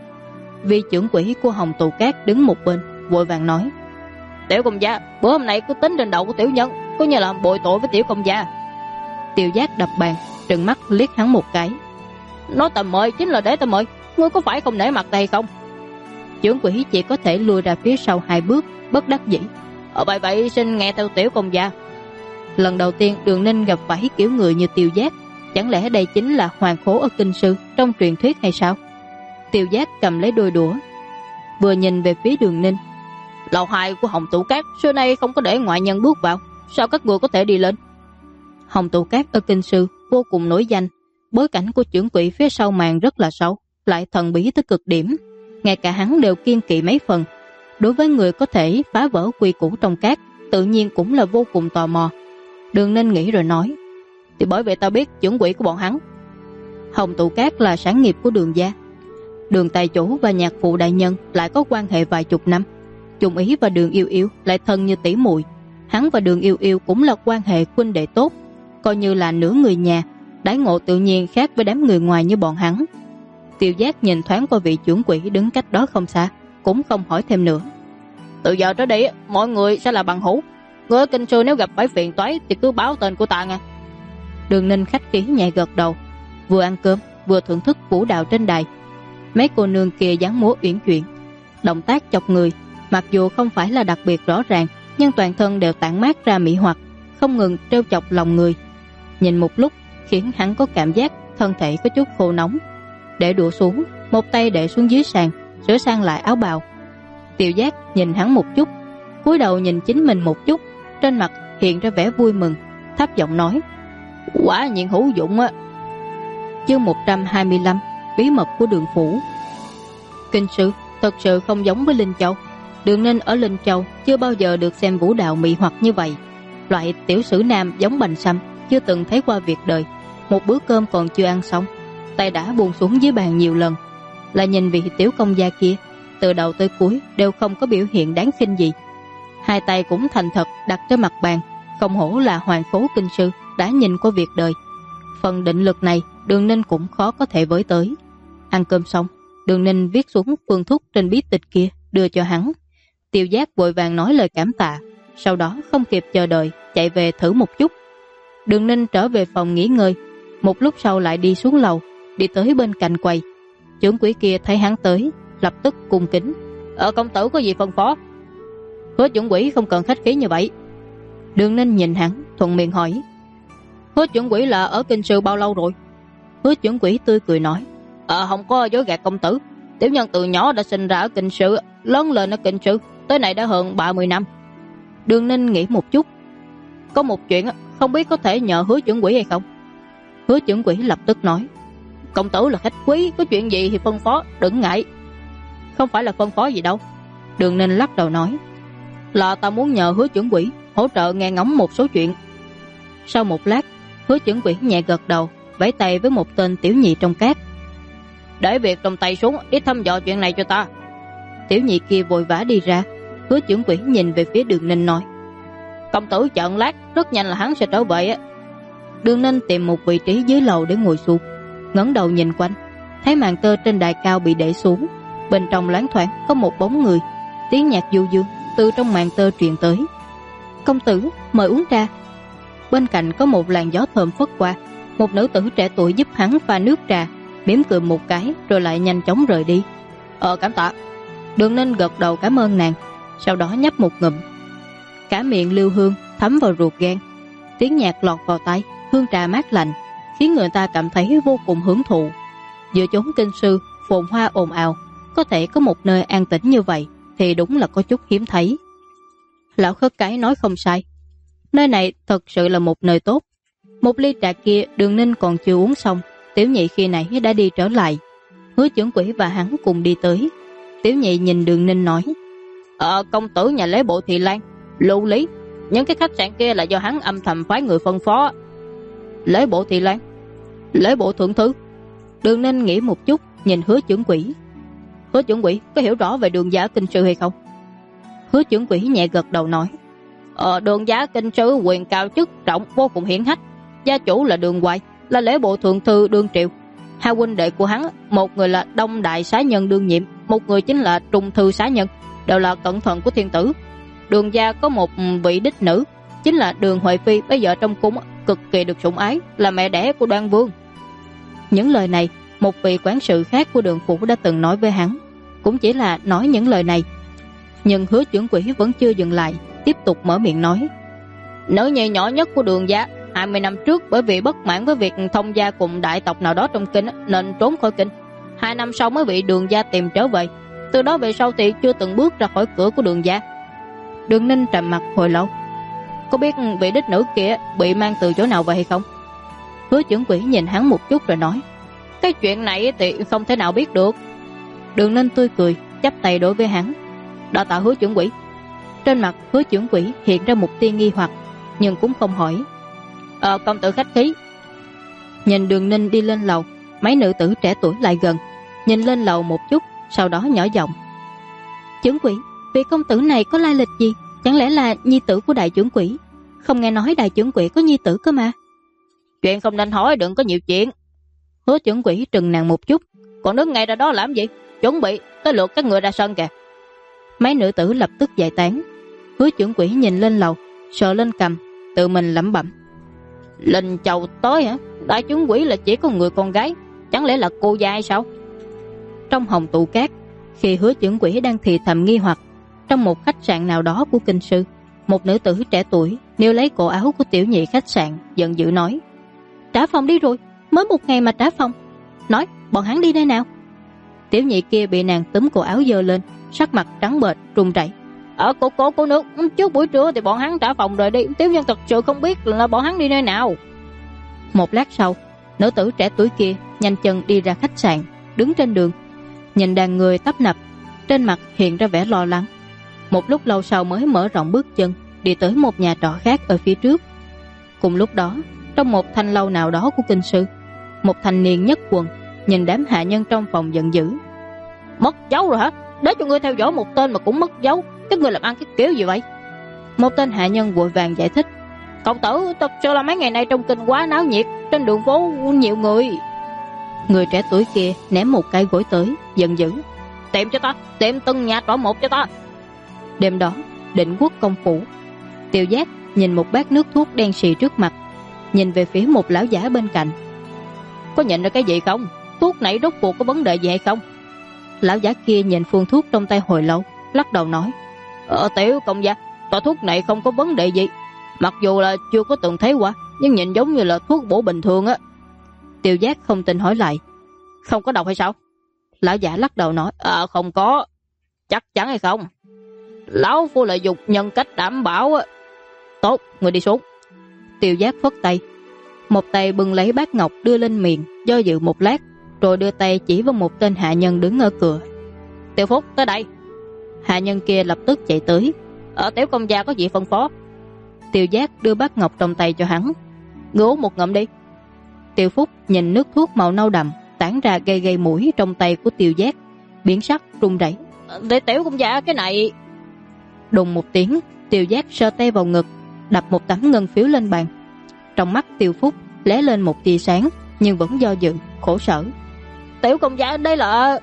Vị trưởng quỹ của Hồng Tù Cát đứng một bên vội vàng nói: Tiểu công gia, bữa hôm nay cứ tính trên đầu của tiểu nhân, coi như là bội tội với tiểu công gia. Tiêu Giác đập bàn, trừng mắt liếc hắn một cái. Nói ta mời chính là để ta mời, ngươi có phải không nể mặt ta hay không? Trưởng quỹ chỉ có thể lùi ra phía sau 2 bước, bất đắc dĩ. Vậy xin nghe theo tiểu công gia. Lần đầu tiên Đường Ninh gặp phải kiểu người như Tiêu Giác, chẳng lẽ đây chính là hoàng khố ở kinh sư trong truyền thuyết hay sao? Tiêu Giác cầm lấy đôi đũa, vừa nhìn về phía Đường Ninh. Lầu 2 của Hồng Tụ Cát xưa nay không có để ngoại nhân bước vào, sao các ngươi có thể đi lên? Hồng Tụ Cát ở kinh sư vô cùng nổi danh, bối cảnh của trưởng quỹ phía sau màn rất là sâu, lại thần bí tới cực điểm, ngay cả hắn đều kiêng kỵ mấy phần. Đối với người có thể phá vỡ quy củ trong cát, tự nhiên cũng là vô cùng tò mò. Đường Ninh nghĩ rồi nói: Thì bởi vậy ta biết trưởng quỹ của bọn hắn. Hồng Tụ Cát là sản nghiệp của Đường gia. Đường tài chủ và nhạc phụ đại nhân lại có quan hệ vài chục năm. Trung Ý và Đường Yêu Yêu lại thân như tỷ muội. Hắn và Đường Yêu Yêu cũng là quan hệ huynh đệ tốt, coi như là nửa người nhà, đãi ngộ tự nhiên khác với đám người ngoài như bọn hắn. Tiêu Giác nhìn thoáng qua vị trưởng quỹ đứng cách đó không xa, cũng không hỏi thêm nữa. Từ giờ trở đi mọi người sẽ là bằng hữu. Người ở kinh sư nếu gặp phải phiền toái thì cứ báo tên của ta nha. Đường Ninh khách khí nhẹ gật đầu, vừa ăn cơm vừa thưởng thức vũ đạo trên đài. Mấy cô nương kia dáng múa uyển chuyển, động tác chọc người, mặc dù không phải là đặc biệt rõ ràng, nhưng toàn thân đều tản mát ra mỹ hoặc, không ngừng trêu chọc lòng người. Nhìn một lúc khiến hắn có cảm giác thân thể có chút khô nóng. Để đũa xuống, một tay để xuống dưới sàn, sửa sang lại áo bào. Tiêu Giác nhìn hắn một chút, cúi đầu nhìn chính mình một chút, trên mặt hiện ra vẻ vui mừng, thấp giọng nói: Quả nhiên hữu dụng á. Chương 125: Bí mật của Đường phủ. Kinh sư thật sự không giống với Linh Châu. Đường Ninh ở Linh Châu chưa bao giờ được xem vũ đạo mị hoặc như vậy. Loại tiểu sử nam giống bành sâm chưa từng thấy qua việc đời. Một bữa cơm còn chưa ăn xong, tay đã buông xuống dưới bàn nhiều lần. Lại nhìn vị tiểu công gia kia, từ đầu tới cuối đều không có biểu hiện đáng khinh gì. 2 tay cũng thành thật đặt trên mặt bàn, không hổ là hoàng khố kinh sư đã nhìn qua việc đời. Phần định lực này Đường Ninh cũng khó có thể với tới. Ăn cơm xong, Đường Ninh viết xuống phương thuốc trên bí tịch kia đưa cho hắn. Tiêu Giác vội vàng nói lời cảm tạ, sau đó không kịp chờ đợi chạy về thử một chút. Đường Ninh trở về phòng nghỉ ngơi, một lúc sau lại đi xuống lầu, đi tới bên cạnh quầy. Trưởng quỹ kia thấy hắn tới, lập tức cung kính: Công tử có gì phân phó? Hứa trưởng quỹ không cần khách khí như vậy. Đường Ninh nhìn hắn, thuận miệng hỏi: Hứa trưởng quỹ là ở kinh sư bao lâu rồi? Hứa trưởng quỹ tươi cười nói: Không có dối gạt công tử, tiểu nhân từ nhỏ đã sinh ra ở kinh sư, lớn lên ở kinh sư, tới nay đã hơn 30 năm. Đường Ninh nghĩ một chút: Có một chuyện không biết có thể nhờ Hứa trưởng quỹ hay không? Hứa trưởng quỹ lập tức nói: Công tử là khách quý, có chuyện gì thì phân phó, đừng ngại. Không phải là phân phó gì đâu. Đường Ninh lắc đầu nói: Là ta muốn nhờ Hứa trưởng quỹ hỗ trợ nghe ngóng một số chuyện. Sau một lát, Hứa trưởng quỹ nhẹ gật đầu, vẫy tay với một tên tiểu nhị trong cát: Để việc trong tay xuống, đi thăm dò chuyện này cho ta. Tiểu nhị kia vội vã đi ra. Hứa trưởng quỹ nhìn về phía Đường Ninh nói: Công tử chờ lát, rất nhanh là hắn sẽ trở về á. Đường Ninh tìm một vị trí dưới lầu để ngồi xuống, ngẩng đầu nhìn quanh, thấy màn tơ trên đài cao bị để xuống, bên trong loáng thoáng có một bóng người. Tiếng nhạc du dương từ trong màn tơ truyền tới: Công tử mời uống trà. Bên cạnh có một làn gió thơm phất qua, một nữ tử trẻ tuổi giúp hắn pha nước trà, mỉm cười một cái rồi lại nhanh chóng rời đi. Cảm tạ. Đường Ninh gật đầu cảm ơn nàng, sau đó nhấp một ngụm. Cả miệng lưu hương thấm vào ruột gan. Tiếng nhạc lọt vào tai, hương trà mát lạnh, khiến người ta cảm thấy vô cùng hưởng thụ. Giữa chốn kinh sư phồn hoa ồn ào, có thể có một nơi an tĩnh như vậy thì đúng là có chút hiếm thấy. Lão khất cái nói không sai, nơi này thật sự là một nơi tốt. Một ly trà kia Đường Ninh còn chưa uống xong, tiểu nhị khi nãy đã đi trở lại. Hứa trưởng quỹ và hắn cùng đi tới. Tiểu nhị nhìn Đường Ninh nói: Công tử nhà lễ bộ Thị Lan, Lưu Lý, những cái khách sạn kia là do hắn âm thầm phái người phân phó. Lễ bộ Thị Lan, lễ bộ thượng thư. Đường Ninh nghĩ một chút, nhìn Hứa trưởng quỹ. Hứa trưởng quỹ có hiểu rõ về Đường gia kinh sư hay không? Hứa trưởng quỹ nhẹ gật đầu nói, Đường gia kinh sư quyền cao chức trọng, vô cùng hiển hách. Gia chủ là Đường Hoài, là lễ bộ thượng thư Đương Triệu. Hai huynh đệ của hắn, một người là Đông Đại Xá Nhân đương nhiệm, một người chính là Trung Thư Xá Nhân, đều là cẩn thận của thiên tử. Đường gia có một vị đích nữ, chính là Đường Huệ Phi, bây giờ trong cung cực kỳ được sủng ái, là mẹ đẻ của Đoan Vương. Những lời này, một vị quản sự khác của Đường phủ đã từng nói với hắn, cũng chỉ là nói những lời này. Nhưng Hứa trưởng quỹ vẫn chưa dừng lại, tiếp tục mở miệng nói, nữ nhi nhỏ nhất của Đường gia 20 năm trước bởi vì bất mãn với việc thông gia cùng đại tộc nào đó trong kinh nên trốn khỏi kinh. 2 năm sau mới bị Đường gia tìm trở về. Từ đó về sau thì chưa từng bước ra khỏi cửa của Đường gia. Đường Ninh trầm mặt hồi lâu. Có biết vị đích nữ kia bị mang từ chỗ nào về hay không? Hứa trưởng quỹ nhìn hắn một chút rồi nói, cái chuyện này thì không thể nào biết được. Đường Ninh tươi cười, chắp tay đối với hắn, đa tạ Hứa trưởng quỹ. Trên mặt Hứa trưởng quỹ hiện ra một tia nghi hoặc, nhưng cũng không hỏi. Công tử khách khí. Nhìn Đường Ninh đi lên lầu, mấy nữ tử trẻ tuổi lại gần, nhìn lên lầu một chút, sau đó nhỏ giọng, trưởng quỹ, vị công tử này có lai lịch gì? Chẳng lẽ là nhi tử của đại trưởng quỹ? Không nghe nói đại trưởng quỹ có nhi tử cơ mà. Chuyện không nên hỏi, đừng có nhiều chuyện. Hứa trưởng quỹ trừng nàng một chút, còn đứng ngay ra đó làm gì? Chuẩn bị tới lượt các người ra sân kìa. Mấy nữ tử lập tức giải tán. Hứa trưởng quỹ nhìn lên lầu, sờ lên cằm, tự mình lẩm bẩm, Linh Châu tới hả? Đại trưởng quỹ là chỉ có người con gái, chẳng lẽ là cô gia hay sao? Trong hồng tụ cát, khi Hứa trưởng quỹ đang thì thầm nghi hoặc, trong một khách sạn nào đó của kinh sư, một nữ tử trẻ tuổi níu lấy cổ áo của tiểu nhị khách sạn, giận dữ nói, trả phòng đi rồi, mới một ngày mà trả phòng. Nói bọn hắn đi nơi nào? Tiểu nhị kia bị nàng túm cổ áo giơ lên, sắc mặt trắng bệch run rẩy. Cô nước, trước buổi trưa thì bọn hắn trả phòng rồi đi, tiểu nhân thật sự không biết là bọn hắn đi nơi nào. Một lát sau, nữ tử trẻ tuổi kia nhanh chân đi ra khách sạn, đứng trên đường, nhìn đàn người tấp nập, trên mặt hiện ra vẻ lo lắng. Một lúc lâu sau mới mở rộng bước chân, đi tới một nhà trọ khác ở phía trước. Cùng lúc đó, trong một thanh lâu nào đó của kinh sư, một thanh niên nhất quần nhìn đám hạ nhân trong phòng giận dữ. Mất dấu rồi hả? Để cho ngươi theo dõi một tên mà cũng mất dấu, các ngươi làm ăn cái kiểu gì vậy? Một tên hạ nhân vội vàng giải thích, công tử, thật sự là mấy ngày nay trong kinh quá náo nhiệt, trên đường phố nhiều người. Người trẻ tuổi kia ném một cái gối tới, giận dữ, tìm cho ta, tìm từng nhà trọ một cho ta. Đêm đó, Định Quốc công phủ, Tiêu Giác nhìn một bát nước thuốc đen xì trước mặt, nhìn về phía một lão giả bên cạnh. Có nhận ra cái gì không? Thuốc này rốt cuộc có vấn đề gì hay không? Lão giả kia nhìn phương thuốc trong tay hồi lâu, lắc đầu nói, Tiểu công gia, tòa thuốc này không có vấn đề gì. Mặc dù là chưa có từng thấy qua, nhưng nhìn giống như là thuốc bổ bình thường á. Tiêu Giác không tin hỏi lại, không có độc hay sao? Lão giả lắc đầu nói, không có. Chắc chắn hay không? Lão phu là dùng nhân cách đảm bảo á. Tốt, người đi xuống. Tiêu Giác phất tay, một tay bưng lấy bát ngọc đưa lên miệng, do dự một lát, rồi đưa tay chỉ vào một tên hạ nhân đứng ở cửa. Tiểu Phúc, tới đây. Hạ nhân kia lập tức chạy tới. Tiểu công gia có gì phân phó? Tiêu Giác đưa bát ngọc trong tay cho hắn. Ngươi uống một ngụm đi. Tiêu Phúc nhìn nước thuốc màu nâu đậm tản ra gây gây mũi trong tay của Tiêu Giác, biến sắc run rẩy. Để tiểu công gia cái này. Đùng một tiếng, Tiêu Giác sờ tay vào ngực, đập một tấm ngân phiếu lên bàn. Trong mắt Tiêu Phúc lóe lên một tia sáng, nhưng vẫn do dự, khổ sở. Tiểu công gia, đây là...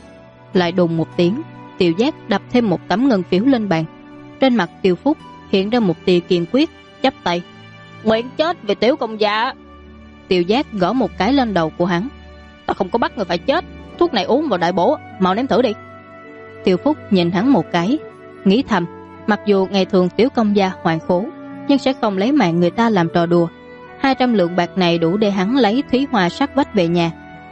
Lại đùng một tiếng, Tiêu Giác đập thêm một tấm ngân phiếu lên bàn. Trên mặt Tiêu Phúc hiện ra một tia kiên quyết, chắp tay. Nguyện chết vì tiểu công gia. Tiêu Giác gõ một cái lên đầu của hắn. Ta không có bắt người phải chết, thuốc này uống vào đại bổ, mau nếm thử đi. Tiêu Phúc nhìn hắn một cái, nghĩ thầm, mặc dù ngày thường tiểu công gia hoạn khố, nhưng sẽ không lấy mạng người ta làm trò đùa. 200 lượng bạc này đủ để hắn lấy thúy hoa sắc vách về nhà.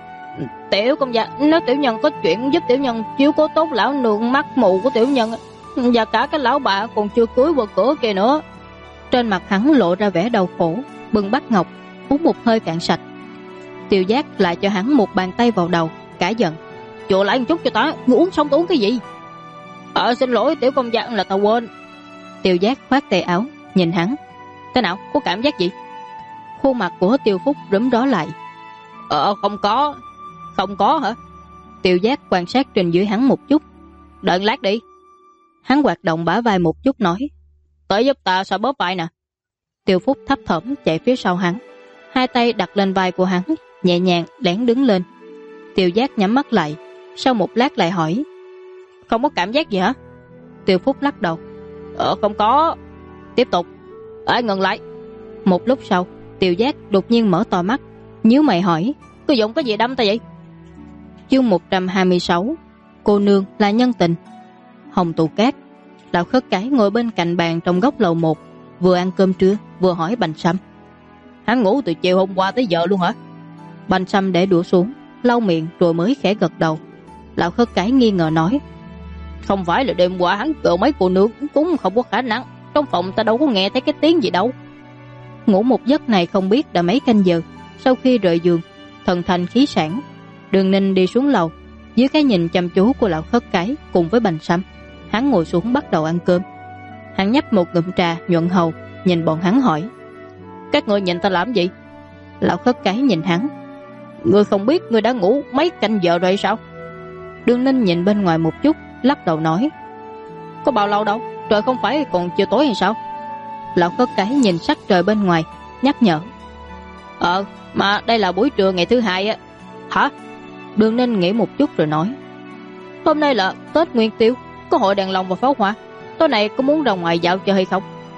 Tiểu công gia, nếu tiểu nhân có chuyện giúp tiểu nhân chiếu cố tốt lão nương mắt mù của tiểu nhân, và cả cái lão bà còn chưa cưới vào cửa kia nữa. Trên mặt hắn lộ ra vẻ đau khổ, bưng bát ngọc uống một hơi cạn sạch. Tiêu Giác lại cho hắn một bàn tay vào đầu, cả giận. Chùa lại một chút cho ta, ngươi uống xong tôi uống cái gì? Xin lỗi tiểu công gia, là tao quên. Tiêu Giác khoát tay áo, nhìn hắn. Thế nào, có cảm giác gì? Khuôn mặt của Tiêu Phúc rúm đó lại. Không có. Không có hả? Tiêu Giác quan sát trên dưới hắn một chút. Đợi lát đi. Hắn hoạt động bả vai một chút nói. Tới giúp ta xoa bóp vai nè. Tiêu Phúc thấp thỏm chạy phía sau hắn, hai tay đặt lên vai của hắn, nhẹ nhàng lén đứng lên. Tiêu Giác nhắm mắt lại, sau một lát lại hỏi. Không có cảm giác gì hả? Tiêu Phúc lắc đầu. Không có. Tiếp tục. Ngừng lại. Một lúc sau, Tiêu Giác đột nhiên mở to mắt, nhíu mày hỏi. Cứ dùng cái gì đâm ta vậy? Chương 126. Cô nương là nhân tình. Hồng Tù Cát. Lão Khất Cái ngồi bên cạnh bàn trong góc lầu 1, vừa ăn cơm trưa vừa hỏi Bành Sâm. Hắn ngủ từ chiều hôm qua tới giờ luôn hả? Bành Sâm để đũa xuống, lau miệng rồi mới khẽ gật đầu. Lão Khất Cái nghi ngờ nói. Không phải là đêm qua hắn cựa mấy cô nương, cũng không có khả năng. Trong phòng ta đâu có nghe thấy cái tiếng gì đâu. Ngủ một giấc này không biết đã mấy canh giờ. Sau khi rời giường, thần thanh khí sản, Đường Ninh đi xuống lầu. Dưới cái nhìn chăm chú của Lão Khất Cái cùng với Bành Sâm, hắn ngồi xuống bắt đầu ăn cơm. Hắn nhấp một ngụm trà nhuận hầu, nhìn bọn hắn hỏi. Các ngươi nhìn ta làm gì? Lão Khất Cái nhìn hắn. Ngươi không biết ngươi đã ngủ mấy canh giờ rồi sao? Đường Ninh nhìn bên ngoài một chút, lắc đầu nói. Có bao lâu đâu, trời không phải còn chưa tối hay sao? Lão Khất Cái nhìn sắc trời bên ngoài, nhắc nhở. Mà đây là buổi trưa ngày thứ hai á. Hả? Đường Ninh nghĩ một chút rồi nói. Hôm nay là Tết Nguyên Tiêu, có hội đèn lồng và pháo hoa. Tối nay có muốn ra ngoài dạo chơi hay không?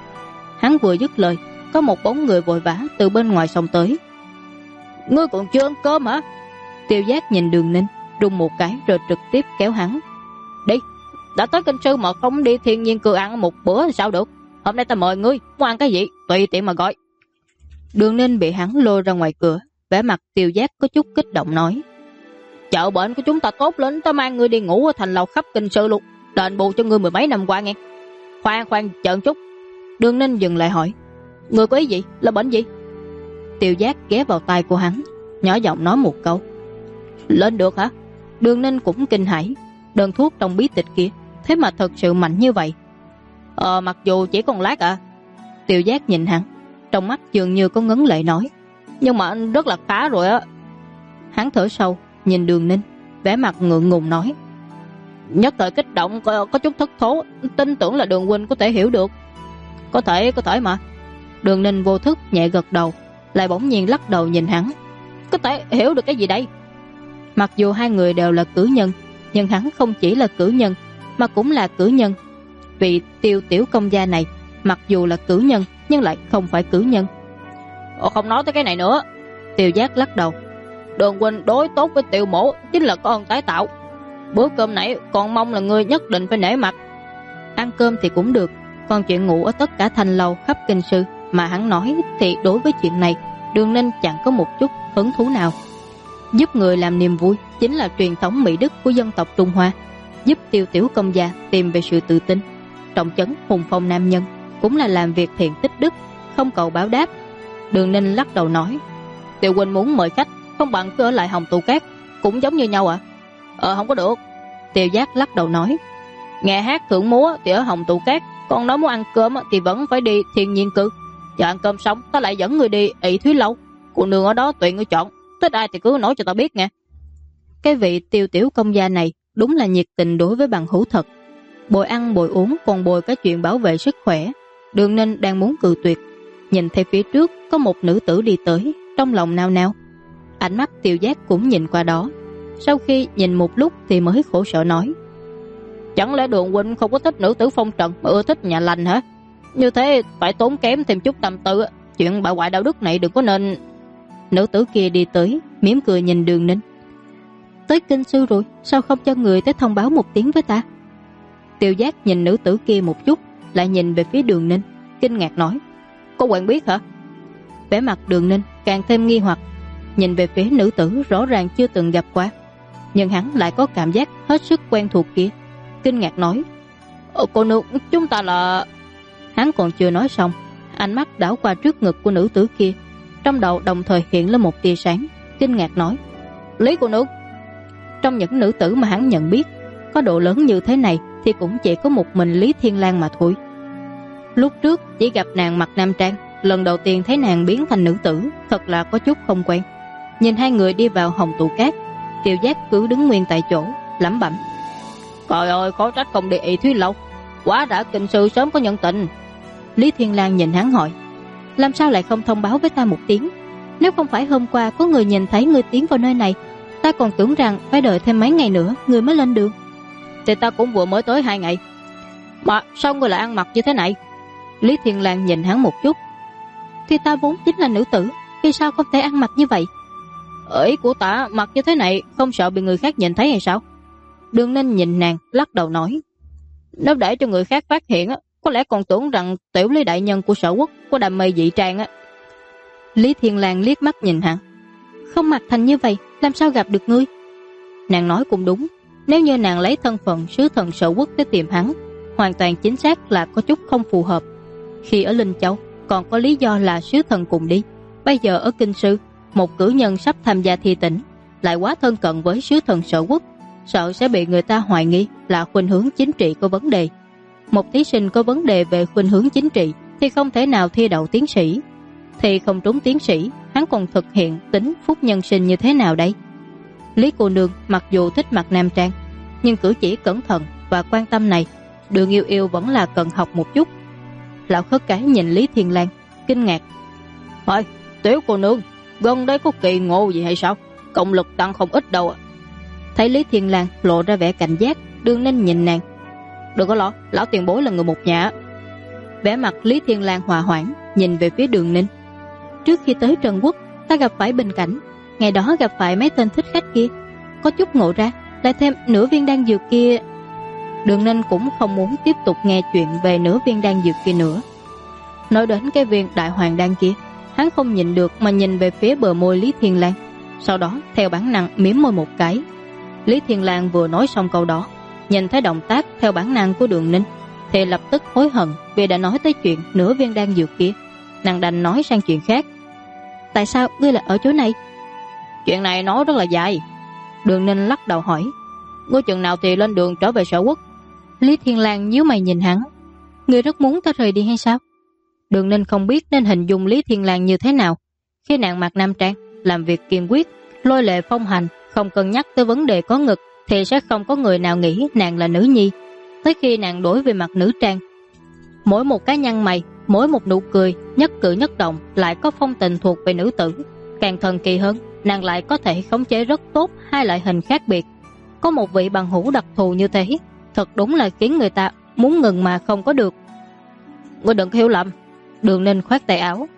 Hắn vừa dứt lời, có một bóng người vội vã từ bên ngoài xông tới. Ngươi còn chưa ăn cơm hả? Tiêu Giác nhìn Đường Ninh, rung một cái rồi trực tiếp kéo hắn. Đi, đã tới kinh sư mà không đi thiên nhiên cư ăn một bữa thì sao được? Hôm nay ta mời ngươi, muốn ăn cái gì tùy tiện mà gọi. Đường Ninh bị hắn lôi ra ngoài cửa, vẻ mặt Tiêu Giác có chút kích động nói. Chợ bệnh của chúng ta tốt lên, ta mang ngươi đi ngủ ở thành lầu khắp kinh sư luôn, đền bù cho ngươi mười mấy năm qua nghe. Khoan chờ chút. Đường Ninh dừng lại hỏi. Ngươi có ý gì? Là bệnh gì? Tiêu Giác ghé vào tai của hắn, nhỏ giọng nói một câu. Lên được hả? Đường Ninh cũng kinh hãi. Đơn thuốc trong bí tịch kia thế mà thật sự mạnh như vậy. Mặc dù chỉ còn lát à. Tiêu Giác nhìn hắn, trong mắt dường như có ngấn lệ nói. Nhưng mà rất là khá rồi á. Hắn thở sâu, nhìn Đường Ninh, vẻ mặt ngượng ngùng nói. Nhất thời kích động có chút thất thố, tin tưởng là Đường huynh có thể hiểu được. Có thể mà. Đường Ninh vô thức nhẹ gật đầu, lại bỗng nhiên lắc đầu nhìn hắn. Có thể hiểu được cái gì đây? Mặc dù hai người đều là cử nhân, nhưng hắn không chỉ là cử nhân mà cũng là cử nhân. Vị Tiêu tiểu công gia này mặc dù là cử nhân nhưng lại không phải cử nhân. Không nói tới cái này nữa. Tiêu Giác lắc đầu. Đường huynh đối tốt với Tiêu mổ chính là có ơn tái tạo. Bữa cơm nãy còn mong là ngươi nhất định phải nể mặt. Ăn cơm thì cũng được, còn chuyện ngủ ở tất cả thành lầu khắp kinh sư mà hắn nói thì đối với chuyện này Đường Ninh chẳng có một chút hứng thú nào. Giúp người làm niềm vui chính là truyền thống mỹ đức của dân tộc Trung Hoa. Giúp Tiêu tiểu công gia tìm về sự tự tin, trọng trấn hùng phong nam nhân, cũng là làm việc thiện tích đức, không cầu báo đáp. Đường Ninh lắc đầu nói. Tiêu huynh muốn mời khách, không bằng cứ ở lại Hồng Tù Cát, cũng giống như nhau ạ. Không có được. Tiêu Giác lắc đầu nói. Nghe hát thưởng múa thì ở Hồng Tù Cát, còn nói muốn ăn cơm thì vẫn phải đi thiên nhiên cư. Chờ ăn cơm xong ta lại dẫn người đi ị Thúy Lâu. Cô nương ở đó tùy ngươi chọn, thích ai thì cứ nói cho ta biết nghe. Cái vị Tiêu tiểu công gia này đúng là nhiệt tình đối với bằng hữu thật. Bồi ăn bồi uống còn bồi cái chuyện bảo vệ sức khỏe. Đường Ninh đang muốn cự tuyệt, nhìn thấy phía trước có một nữ tử đi tới, trong lòng nao nao. Ánh mắt Tiêu Giác cũng nhìn qua đó, sau khi nhìn một lúc thì mới khổ sở nói. Chẳng lẽ Đường huynh không có thích nữ tử phong trần mà ưa thích nhà lành hả? Như thế phải tốn kém thêm chút tâm tư. Chuyện bại hoại đạo đức này đừng có nên. Nữ tử kia đi tới, mỉm cười nhìn Đường Ninh. Tới kinh sư rồi, sao không cho người tới thông báo một tiếng với ta? Tiêu Giác nhìn nữ tử kia một chút, lại nhìn về phía Đường Ninh, kinh ngạc nói. Có quen biết hả? Vẻ mặt Đường Ninh càng thêm nghi hoặc, nhìn về phía nữ tử rõ ràng chưa từng gặp qua, nhưng hắn lại có cảm giác hết sức quen thuộc kia, kinh ngạc nói. Cô nương, chúng ta là... Hắn còn chưa nói xong, ánh mắt đảo qua trước ngực của nữ tử kia, trong đầu đồng thời hiện lên một tia sáng, kinh ngạc nói. Lý cô nương. Trong những nữ tử mà hắn nhận biết, có độ lớn như thế này thì cũng chỉ có một mình Lý Thiên Lang mà thôi. Lúc trước chỉ gặp nàng mặc nam trang, lần đầu tiên thấy nàng biến thành nữ tử, thật là có chút không quen. Nhìn hai người đi vào hồng tụ cát, Tiêu Giác cứ đứng nguyên tại chỗ, lẩm bẩm: "Trời ơi, khó trách không đi ị Thúy lâu, quá đã kinh sư sớm có nhận tình." Lý Thiên Lang nhìn hắn hỏi: "Làm sao lại không thông báo với ta một tiếng? Nếu không phải hôm qua có người nhìn thấy ngươi tiến vào nơi này, ta còn tưởng rằng phải đợi thêm mấy ngày nữa ngươi mới lên đường." "Thì ta cũng vừa mới tới 2 ngày. Mà sao ngươi lại ăn mặc như thế này?" Lý Thiên Lang nhìn hắn một chút: "Thì ta vốn chính là nữ tử, vì sao không thể ăn mặc như vậy?" "Ý của ta mặc như thế này không sợ bị người khác nhìn thấy hay sao?" Đường Ninh nhìn nàng, lắc đầu nói: "Nếu để cho người khác phát hiện, có lẽ còn tưởng rằng tiểu Lý đại nhân của Sở Quốc có đam mê dị trang." Lý Thiên Lang liếc mắt nhìn hắn: "Không mặc thành như vậy, làm sao gặp được ngươi?" Nàng nói cũng đúng, nếu như nàng lấy thân phận sứ thần Sở Quốc tới tìm hắn, hoàn toàn chính xác là có chút không phù hợp. Khi ở Linh Châu còn có lý do là sứ thần cùng đi, bây giờ ở Kinh Sư, một cử nhân sắp tham gia thi tỉnh lại quá thân cận với sứ thần Sở Quốc, sợ sẽ bị người ta hoài nghi là khuynh hướng chính trị có vấn đề. Một thí sinh có vấn đề về khuynh hướng chính trị thì không thể nào thi đậu tiến sĩ. Thì không trúng tiến sĩ, hắn còn thực hiện tính phúc nhân sinh như thế nào đây? Lý cô nương mặc dù thích mặc nam trang, nhưng cử chỉ cẩn thận và quan tâm này, Đường Yêu Yêu vẫn là cần học một chút. Lão Khất Cái nhìn Lý Thiên Lang, kinh ngạc: "Thôi, tiểu cô nương, gần đây có kỳ ngộ gì hay sao? Cộng lực tăng không ít đâu." Thấy Lý Thiên Lang lộ ra vẻ cảnh giác, Đường Ninh nhìn nàng: "Đừng có lo, lão tiền bối là người một nhà." Vẻ mặt Lý Thiên Lang hòa hoãn, nhìn về phía Đường Ninh: "Trước khi tới Trần Quốc, ta gặp phải bình cảnh, ngày đó gặp phải mấy tên thích khách kia, có chút ngộ ra, lại thêm nửa viên đan dược kia." Đường Ninh cũng không muốn tiếp tục nghe chuyện về nửa viên đan dược kia nữa. Nói đến cái viên đại hoàng đan kia, hắn không nhìn được mà nhìn về phía bờ môi Lý Thiên Lang, sau đó theo bản năng mím môi một cái. Lý Thiên Lang vừa nói xong câu đó, nhìn thấy động tác theo bản năng của Đường Ninh thì lập tức hối hận vì đã nói tới chuyện nửa viên đan dược kia. Nàng đành nói sang chuyện khác: "Tại sao ngươi lại ở chỗ này?" "Chuyện này nói rất là dài." Đường Ninh lắc đầu hỏi: "Ngươi chừng nào thì lên đường trở về Sở Quốc?" Lý Thiên Lang nhíu mày nhìn hắn: "Ngươi rất muốn ta rời đi hay sao?" Đường Ninh không biết nên hình dung Lý Thiên Lang như thế nào. Khi nàng mặc nam trang, làm việc kiên quyết, lôi lệ phong hành, không cân nhắc tới vấn đề có ngực, thì sẽ không có người nào nghĩ nàng là nữ nhi. Tới khi nàng đổi về mặt nữ trang, mỗi một cái nhăn mày, mỗi một nụ cười, nhất cử nhất động lại có phong tình thuộc về nữ tử. Càng thần kỳ hơn, nàng lại có thể khống chế rất tốt hai loại hình khác biệt. Có một vị bằng hữu đặc thù như thế, thật đúng là khiến người ta muốn ngừng mà không có được." "Ngươi đừng hiểu lầm." Đường Ninh khoát tay áo: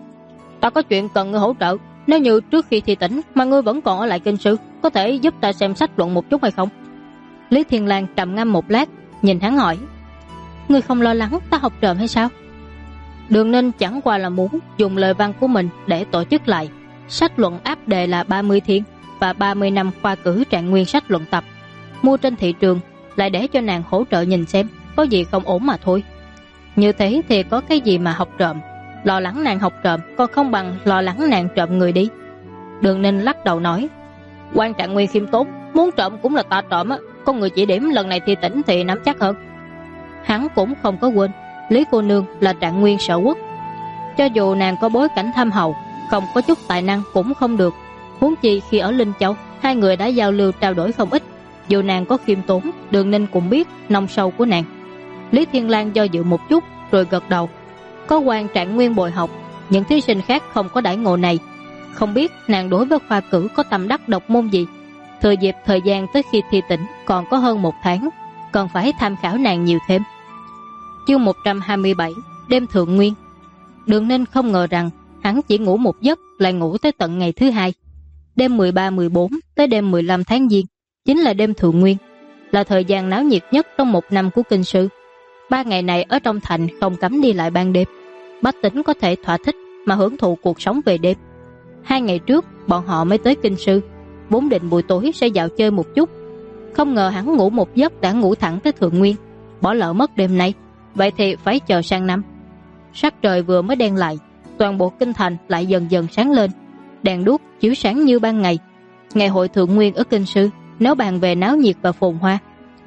"Ta có chuyện cần ngươi hỗ trợ. Nếu như trước khi thi tỉnh mà ngươi vẫn còn ở lại Kinh Sư, có thể giúp ta xem sách luận một chút hay không?" Lý Thiên Lang trầm ngâm một lát, nhìn hắn hỏi: "Ngươi không lo lắng ta học trộm hay sao?" Đường Ninh chẳng qua là muốn dùng lời văn của mình để tổ chức lại sách luận áp đề là 30 thiên và 30 năm khoa cử trạng nguyên sách luận tập, mua trên thị trường, lại để cho nàng hỗ trợ nhìn xem có gì không ổn mà thôi. Như thế thì có cái gì mà học trộm, lo lắng nàng học trộm còn không bằng lo lắng nàng trộm người đi. Đường Ninh lắc đầu nói: "Quan trạng nguyên khiêm tốn, muốn trộm cũng là ta trộm á, có người chỉ điểm lần này thi tỉnh thì nắm chắc hơn." Hắn cũng không có quên Lý cô nương là trạng nguyên Sở Quốc, cho dù nàng có bối cảnh thâm hậu, không có chút tài năng cũng không được. Huống chi khi ở Linh Châu, hai người đã giao lưu trao đổi không ít. Dù nàng có khiêm tốn, Đường Ninh cũng biết nông sâu của nàng. Lý Thiên Lang do dự một chút rồi gật đầu: "Có quan trạng nguyên bồi học, những thí sinh khác không có đãi ngộ này. Không biết nàng đối với khoa cử có tâm đắc độc môn gì? Thừa dịp thời gian tới khi thi tỉnh còn có hơn 1 tháng, còn phải tham khảo nàng nhiều thêm." Chương 127: Đêm thượng nguyên. Đường Ninh không ngờ rằng hắn chỉ ngủ một giấc lại ngủ tới tận ngày thứ hai. Đêm 13-14 tới đêm 15 tháng Giêng chính là đêm thượng nguyên, là thời gian náo nhiệt nhất trong một năm của Kinh Sư. 3 ngày này ở trong thành không cấm đi lại ban đêm, bách tính có thể thỏa thích mà hưởng thụ cuộc sống về đêm. 2 ngày trước bọn họ mới tới Kinh Sư, vốn định buổi tối sẽ dạo chơi một chút, không ngờ hắn ngủ một giấc đã ngủ thẳng tới thượng nguyên, bỏ lỡ mất đêm nay. Vậy thì phải chờ sang năm. Sắc trời vừa mới đen lại, toàn bộ kinh thành lại dần dần sáng lên, đèn đuốc chiếu sáng như ban ngày. Ngày hội thượng nguyên ở Kinh Sư, nếu bàn về náo nhiệt và phồn hoa,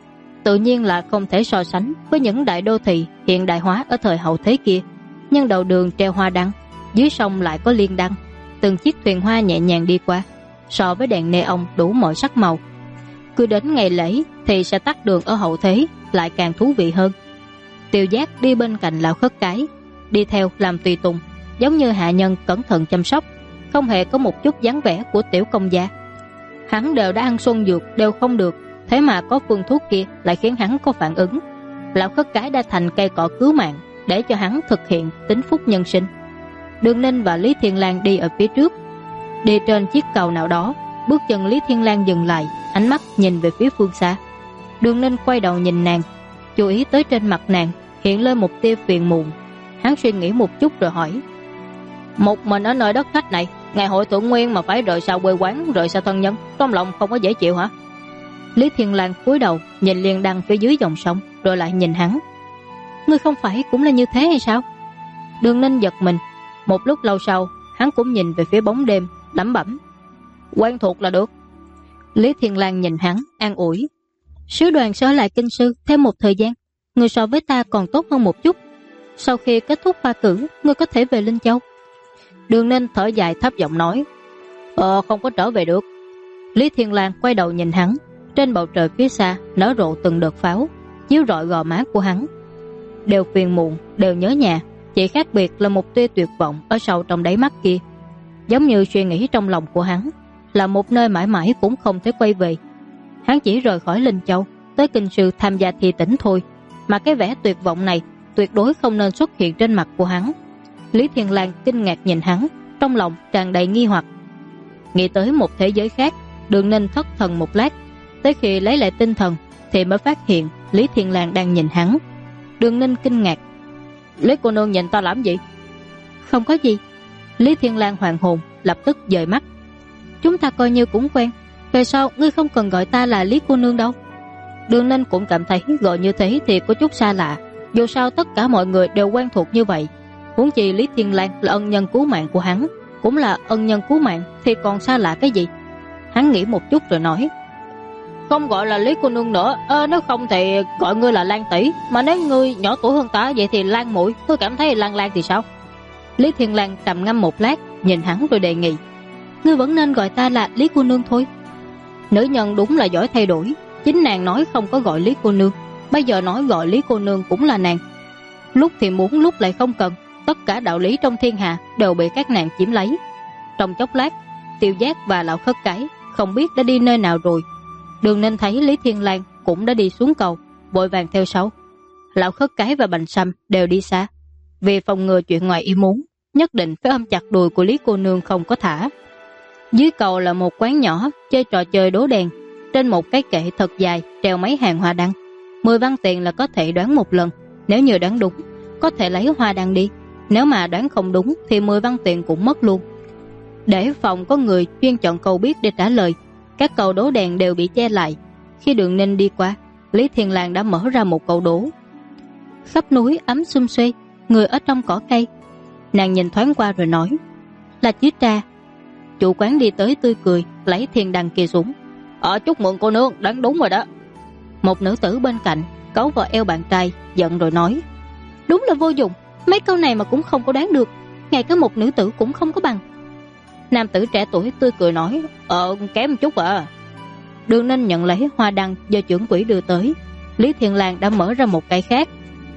tự nhiên là không thể so sánh với những đại đô thị hiện đại hóa ở thời hậu thế kia. Nhưng đầu đường treo hoa đăng, dưới sông lại có liên đăng, từng chiếc thuyền hoa nhẹ nhàng đi qua, so với đèn neon đủ mọi sắc màu. Cứ đến ngày lễ thì sẽ tắt đường ở hậu thế, lại càng thú vị hơn. Tiêu Giác đi bên cạnh lão khất cái, đi theo làm tùy tùng, giống như hạ nhân cẩn thận chăm sóc, không hề có một chút dáng vẻ của tiểu công gia. Hắn đều đã ăn xuân dược đều không được, thế mà có phương thuốc kia lại khiến hắn có phản ứng. Lão khất cái đã thành cây cỏ cứu mạng để cho hắn thực hiện tính phúc nhân sinh. Đường Ninh và Lý Thiên Lang đi ở phía trước, đi trên chiếc cầu nào đó. Bước chân Lý Thiên Lang dừng lại, ánh mắt nhìn về phía phương xa. Đường Ninh quay đầu nhìn nàng, chú ý tới trên mặt nàng hiện lên một tia phiền muộn. Hắn suy nghĩ một chút rồi hỏi: một mình ở nơi đất khách này, ngày hội Thượng Nguyên mà phải rời xa quê quán, rời xa thân nhân, trong lòng không có dễ chịu hả? Lý Thiên Lang cúi đầu nhìn liên đăng phía dưới dòng sông, rồi lại nhìn hắn. Ngươi không phải cũng là như thế hay sao? Đường Ninh giật mình. Một lúc lâu sau, hắn cũng nhìn về phía bóng đêm, lẩm bẩm: quen thuộc là được. Lý Thiên Lang nhìn hắn, an ủi: sứ đoàn sẽ ở lại kinh sư thêm một thời gian, ngươi so với ta còn tốt hơn một chút. Sau khi kết thúc khoa cử, ngươi có thể về Linh Châu. Đường Ninh thở dài thấp giọng nói: không có trở về được. Lý Thiên Lang quay đầu nhìn hắn. Trên bầu trời phía xa nở rộ từng đợt pháo, chiếu rọi gò má của hắn. Đều phiền muộn, đều nhớ nhà, chỉ khác biệt là một tia tuyệt vọng ở sâu trong đáy mắt kia. Giống như suy nghĩ trong lòng của hắn là một nơi mãi mãi cũng không thể quay về. Hắn chỉ rời khỏi Linh Châu tới kinh sư tham gia thi tỉnh thôi, mà cái vẻ tuyệt vọng này tuyệt đối không nên xuất hiện trên mặt của hắn. Lý Thiên Lang kinh ngạc nhìn hắn, trong lòng tràn đầy nghi hoặc. Nghĩ tới một thế giới khác, Đường Ninh thất thần một lát, tới khi lấy lại tinh thần thì mới phát hiện Lý Thiên Lang đang nhìn hắn. Đường Ninh kinh ngạc: Lý cô nương nhìn ta làm gì? Không có gì. Lý Thiên Lang hoàn hồn, lập tức dời mắt. Chúng ta coi như cũng quen, về sau ngươi không cần gọi ta là Lý cô nương đâu. Đường Ninh cũng cảm thấy gọi như thế thì có chút xa lạ, dù sao tất cả mọi người đều quen thuộc như vậy. Huống chi Lý Thiên Lang là ân nhân cứu mạng của hắn, cũng là ân nhân cứu mạng thì còn xa lạ cái gì? Hắn nghĩ một chút rồi nói: không gọi là Lý cô nương nữa, nếu không thì gọi ngươi là Lan tỷ, mà nếu ngươi nhỏ tuổi hơn ta vậy thì Lan muội, tôi cảm thấy Lan Lan thì sao? Lý Thiên Lang trầm ngâm một lát, nhìn hắn rồi đề nghị: ngươi vẫn nên gọi ta là Lý cô nương thôi. Nữ nhân đúng là giỏi thay đổi, chính nàng nói không có gọi Lý cô nương, bây giờ nói gọi Lý cô nương cũng là nàng. Lúc thì muốn, lúc lại không cần, tất cả đạo lý trong thiên hạ đều bị các nàng chiếm lấy. Trong chốc lát, Tiêu Giác và lão khất cái không biết đã đi nơi nào rồi. Đường Ninh thấy Lý Thiên Lang cũng đã đi xuống cầu, vội vàng theo sau. Lão khất cái và Bành Sâm đều đi xa, vì phòng ngừa chuyện ngoài ý muốn, nhất định phải ôm chặt đùi của Lý cô nương không có thả. Dưới cầu là một quán nhỏ chơi trò chơi đố đèn, trên một cái kệ thật dài treo mấy hàng hoa đăng. 10 văn tiền là có thể đoán một lần, nếu như đoán đúng có thể lấy hoa đăng đi, nếu mà đoán không đúng thì 10 văn tiền cũng mất luôn. Để phòng có người chuyên chọn câu biết để trả lời, các câu đố đèn đều bị che lại. Khi Đường Ninh đi qua, Lý Thiên Lang đã mở ra một câu đố: khắp núi ấm sum xuê, người ở trong cỏ cây. Nàng nhìn thoáng qua rồi nói: là chữ Tra. Chủ quán đi tới tươi cười, lấy thiên đăng kia xuống: chúc mừng cô nương, đoán đúng rồi đó. Một nữ tử bên cạnh cấu vào eo bạn trai, giận rồi nói: đúng là vô dụng, mấy câu này mà cũng không có đoán được, ngay cả một nữ tử cũng không có bằng. Nam tử trẻ tuổi tươi cười nói: kém chút à. Đường Ninh nhận lấy hoa đăng do trưởng quỹ đưa tới. Lý Thiên Lang đã mở ra một cái khác: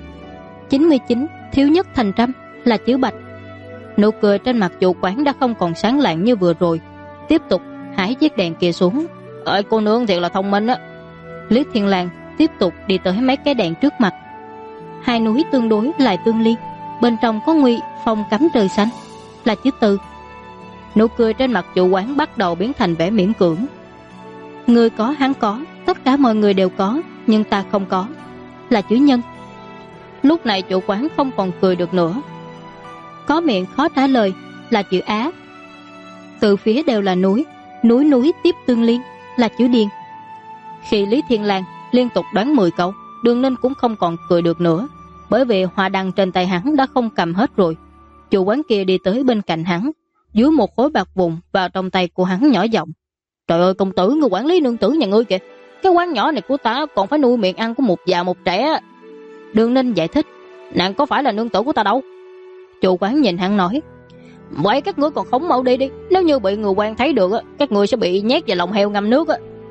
99 thiếu nhất thành trăm, là chữ Bạch. Nụ cười trên mặt chủ quán đã không còn sáng lạng như vừa rồi, tiếp tục hái chiếc đèn kia xuống: cô nương thiệt là thông minh á. Lý Thiên Lang tiếp tục đi tới mấy cái đèn trước mặt. Hai núi tương đối lại tương liên, bên trong có nguy phong cấm trời xanh, là chữ Từ. Nụ cười trên mặt chủ quán bắt đầu biến thành vẻ miễn cưỡng: người có hắn có, tất cả mọi người đều có, nhưng ta không có, là chữ Nhân. Lúc này chủ quán không còn cười được nữa, có miệng khó trả lời, là chữ Á. Từ phía đều là núi, núi núi tiếp tương liên, là chữ Điền. Khi Lý Thiên Lang liên tục đoán 10 câu, Đường Ninh cũng không còn cười được nữa, bởi vì hoa đăng trên tay hắn đã không cầm hết rồi. Chủ quán kia đi tới bên cạnh hắn, dưới một khối bạc vụn vào trong tay của hắn, nhỏ giọng: trời ơi công tử, người quản lý nương tử nhà ngươi kìa, cái quán nhỏ này của ta còn phải nuôi miệng ăn của một già một trẻ. Đường Ninh giải thích. Nàng có phải là nương tử của ta đâu. Chủ quán nhìn hắn nói. Vậy các ngươi còn không mau đi đi, nếu như bị người quen thấy được các ngươi sẽ bị nhét vào lòng heo ngâm nước.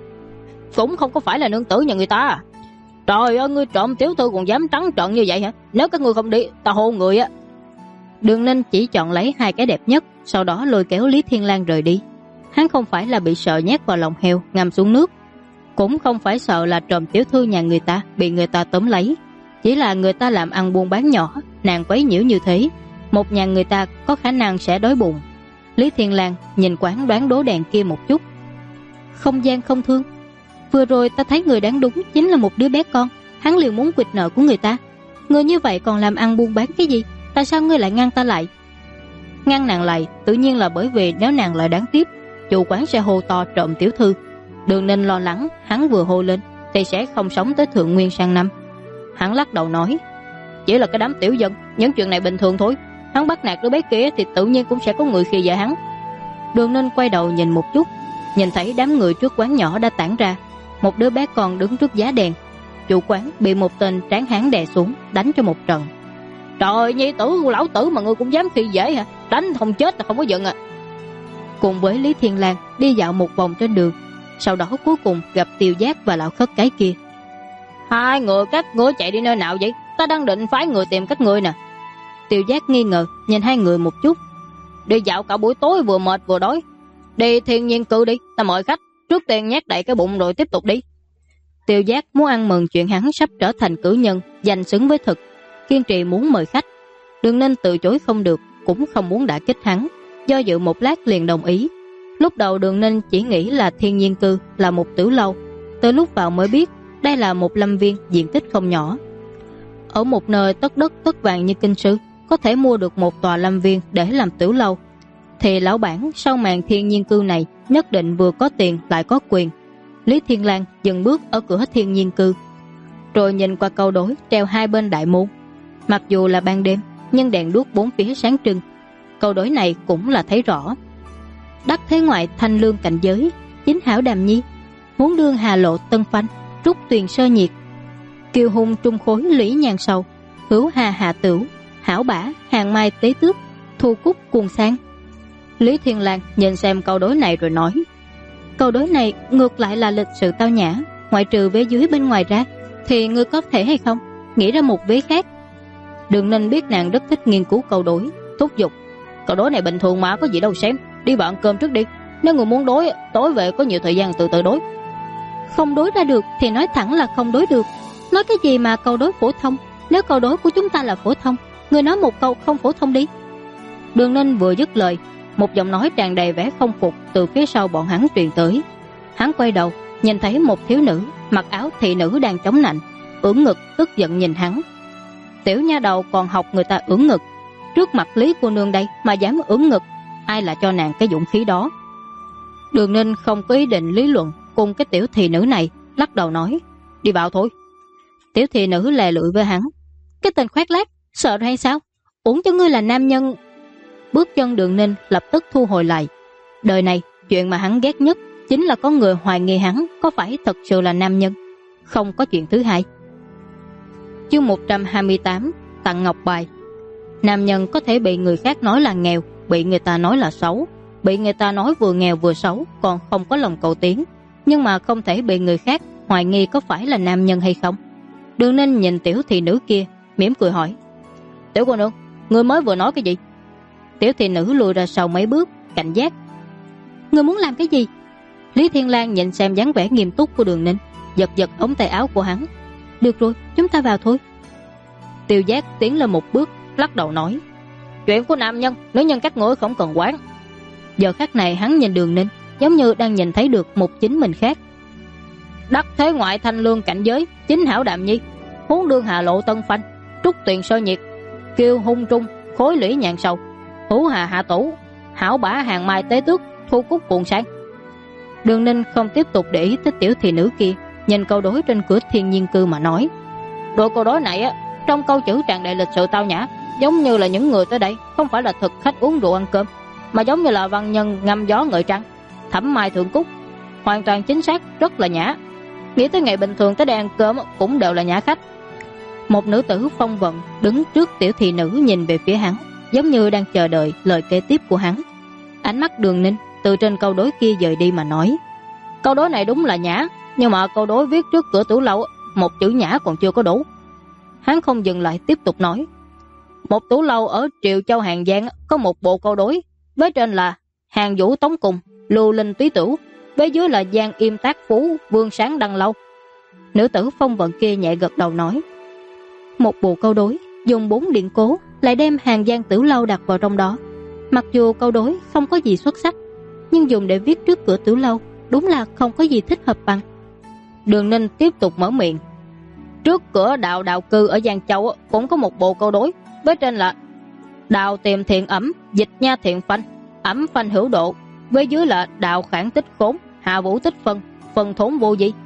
Cũng không có phải là nương tử nhà người ta. Trời ơi, ngươi trộm tiểu thư còn dám trắng trợn như vậy hả? Nếu các ngươi không đi, ta hôn người á. Đường Ninh chỉ chọn lấy 2 cái đẹp nhất, sau đó lôi kéo Lý Thiên Lang rời đi. Hắn không phải là bị sợ nhét vào lòng heo ngâm xuống nước, cũng không phải sợ là trộm tiểu thư nhà người ta bị người ta tóm lấy, chỉ là người ta làm ăn buôn bán nhỏ, nàng quấy nhiễu như thế, một nhà người ta có khả năng sẽ đói bụng. Lý Thiên Lang nhìn quán đoán đố đèn kia một chút. Không gian không thương, vừa rồi ta thấy người đáng đúng chính là một đứa bé con, hắn liền muốn quỵt nợ của người ta. Người như vậy còn làm ăn buôn bán cái gì? Tại sao ngươi lại ngăn ta lại? Ngăn nàng lại tự nhiên là bởi vì nếu nàng lại đáng tiếp, chủ quán sẽ hô to trộm tiểu thư. Đường Ninh lo lắng hắn vừa hô lên thì sẽ không sống tới thượng nguyên sang năm. Hắn lắc đầu nói, chỉ là cái đám tiểu dân, những chuyện này bình thường thôi. Hắn bắt nạt đứa bé kia thì tự nhiên cũng sẽ có người khi dễ hắn. Đường Ninh quay đầu nhìn một chút, nhìn thấy đám người trước quán nhỏ đã tản ra. Một đứa bé con đứng trước giá đèn. Chủ quán bị một tên tráng hán đè xuống, đánh cho một trận. Trời, nhi tử của lão tử mà ngươi cũng dám khi dễ hả? Đánh không chết là không có giận à. Cùng với Lý Thiên Lang đi dạo một vòng trên đường, sau đó cuối cùng gặp Tiêu Giác và lão khất cái kia. Hai người các ngươi chạy đi nơi nào vậy? Ta đang định phái người tìm các ngươi nè. Tiêu Giác nghi ngờ nhìn hai người một chút. Đi dạo cả buổi tối vừa mệt vừa đói. Đi thiên nhiên cư đi, ta mời khách. Trước tiên nhét đầy cái bụng rồi tiếp tục đi. Tiêu Giác muốn ăn mừng chuyện hắn sắp trở thành cử nhân danh xứng với thực, kiên trì muốn mời khách. Đường Ninh từ chối không được, cũng không muốn đả kích hắn, do dự một lát liền đồng ý. Lúc đầu Đường Ninh chỉ nghĩ là thiên nhiên cư là một tiểu lâu, tới lúc vào mới biết đây là một lâm viên diện tích không nhỏ. Ở một nơi tất đất tất vàng như Kinh Sư có thể mua được một tòa lâm viên để làm tiểu lâu, thì lão bản sau màn thiên nhiên cư này nhất định vừa có tiền lại có quyền. Lý Thiên Lang dừng bước ở cửa thiên nhiên cư, rồi nhìn qua câu đối treo hai bên đại môn. Mặc dù là ban đêm nhưng đèn đuốc bốn phía sáng trưng, câu đối này cũng là thấy rõ. Đắc thế ngoại thanh lương cạnh giới, chính hảo đàm nhi, muốn đương hà lộ tân phanh, trúc tuyền sơ nhiệt, kiều hùng trung khối lũy nhàn sầu, hữu hà hạ tửu, hảo bả hàng mai tế tước, thu cúc cuồng sang. Lý Thiên Lang nhìn xem câu đối này rồi nói, câu đối này ngược lại là lịch sự tao nhã, ngoại trừ vế dưới bên ngoài ra thì ngươi có thể hay không nghĩ ra một vế khác. Đường Ninh biết nàng rất thích nghiên cứu câu đối, thúc giục, câu đối này bình thường mà có gì đâu xem, đi vào ăn cơm trước đi, nếu người muốn đối tối về có nhiều thời gian từ từ đối. Không đối ra được thì nói thẳng là không đối được, nói cái gì mà câu đối phổ thông, nếu câu đối của chúng ta là phổ thông, người nói một câu không phổ thông đi. Đường Ninh vừa dứt lời, một giọng nói tràn đầy vẻ không phục từ phía sau bọn hắn truyền tới. Hắn quay đầu nhìn thấy một thiếu nữ mặc áo thị nữ đang chống nạnh, ưỡn ngực tức giận nhìn hắn. Tiểu nha đầu còn học người ta ưỡn ngực, trước mặt Lý cô nương đây mà dám ưỡn ngực, ai là cho nàng cái dũng khí đó? Đường Ninh không có ý định lý luận cùng cái tiểu thị nữ này, lắc đầu nói, đi vào thôi. Tiểu thị nữ lè lưỡi với hắn, cái tên khoác lác, sợ hay sao? Uổng cho ngươi là nam nhân. Bước chân Đường Ninh lập tức thu hồi lại. Đời này chuyện mà hắn ghét nhất chính là có người hoài nghi hắn có phải thật sự là nam nhân, không có chuyện thứ hai. Chương 128 tặng ngọc bài. Nam nhân có thể bị người khác nói là nghèo, bị người ta nói là xấu, bị người ta nói vừa nghèo vừa xấu còn không có lòng cầu tiến, nhưng mà không thể bị người khác hoài nghi có phải là nam nhân hay không. Đường Ninh nhìn tiểu thị nữ kia mỉm cười hỏi, tiểu cô nương, người mới vừa nói cái gì? Tiểu thị nữ lùi ra sau mấy bước cảnh giác, người muốn làm cái gì? Lý Thiên Lang nhìn xem dáng vẻ nghiêm túc của Đường Ninh, giật giật ống tay áo của hắn. Được rồi, chúng ta vào thôi. Tiêu Giác tiến lên một bước, lắc đầu nói, chuyện của nam nhân, nữ nhân các ngươi không cần quán. Giờ khắc này hắn nhìn Đường Ninh giống như đang nhìn thấy được một chính mình khác. Đắc thế ngoại thanh lương cảnh giới, chính hảo đạm nhi, huống đương hà lộ tân phanh, trúc tuyền sơ nhiệt, kiêu hung trung khối lũy nhàn sầu, hữu hà hạ tủ, hảo bả hàng mai tế tước, thu cúc cuồng sang. Đường Ninh không tiếp tục để ý tới tiểu thị nữ kia, nhìn câu đối trên cửa thiên nhiên cư mà nói, đôi câu đối này trong câu chữ tràn đầy lịch sự tao nhã, giống như là những người tới đây không phải là thực khách uống rượu ăn cơm, mà giống như là văn nhân ngâm gió ngợi trăng, thẩm mai thượng cúc, hoàn toàn chính xác, rất là nhã. Nghĩ tới ngày bình thường tới đây ăn cơm cũng đều là nhã khách. Một nữ tử phong vận đứng trước tiểu thị nữ nhìn về phía hắn, giống như đang chờ đợi lời kế tiếp của hắn. Ánh mắt Đường Ninh từ trên câu đối kia dời đi mà nói: Câu đối này đúng là nhã, nhưng mà câu đối viết trước cửa tử lâu một chữ nhã còn chưa có đủ. Hắn không dừng lại tiếp tục nói: Một tử lâu ở Triệu Châu Hàng Giang có một bộ câu đối, với trên là Hàng Vũ Tống Cùng, Lưu Linh Túy Tửu, với dưới là Giang Im Tác Phú, Vương Sáng Đăng Lâu. Nữ tử phong vận kia nhẹ gật đầu nói: Một bộ câu đối dùng 4 điện cố lại đem Hàng Giang Tử Lâu đặt vào trong đó. Mặc dù câu đối không có gì xuất sắc, nhưng dùng để viết trước cửa Tử Lâu đúng là không có gì thích hợp bằng. Đường Ninh tiếp tục mở miệng: Trước cửa đạo đạo cư ở Giang Châu cũng có một bộ câu đối, với trên là Đạo Tiềm Thiện Ẩm, Dịch Nha Thiện Phanh, Ẩm Phanh Hữu Độ, với dưới là Đạo Khản Tích Khốn, Hạ Vũ Tích Phân, Phần Thốn Vô Di.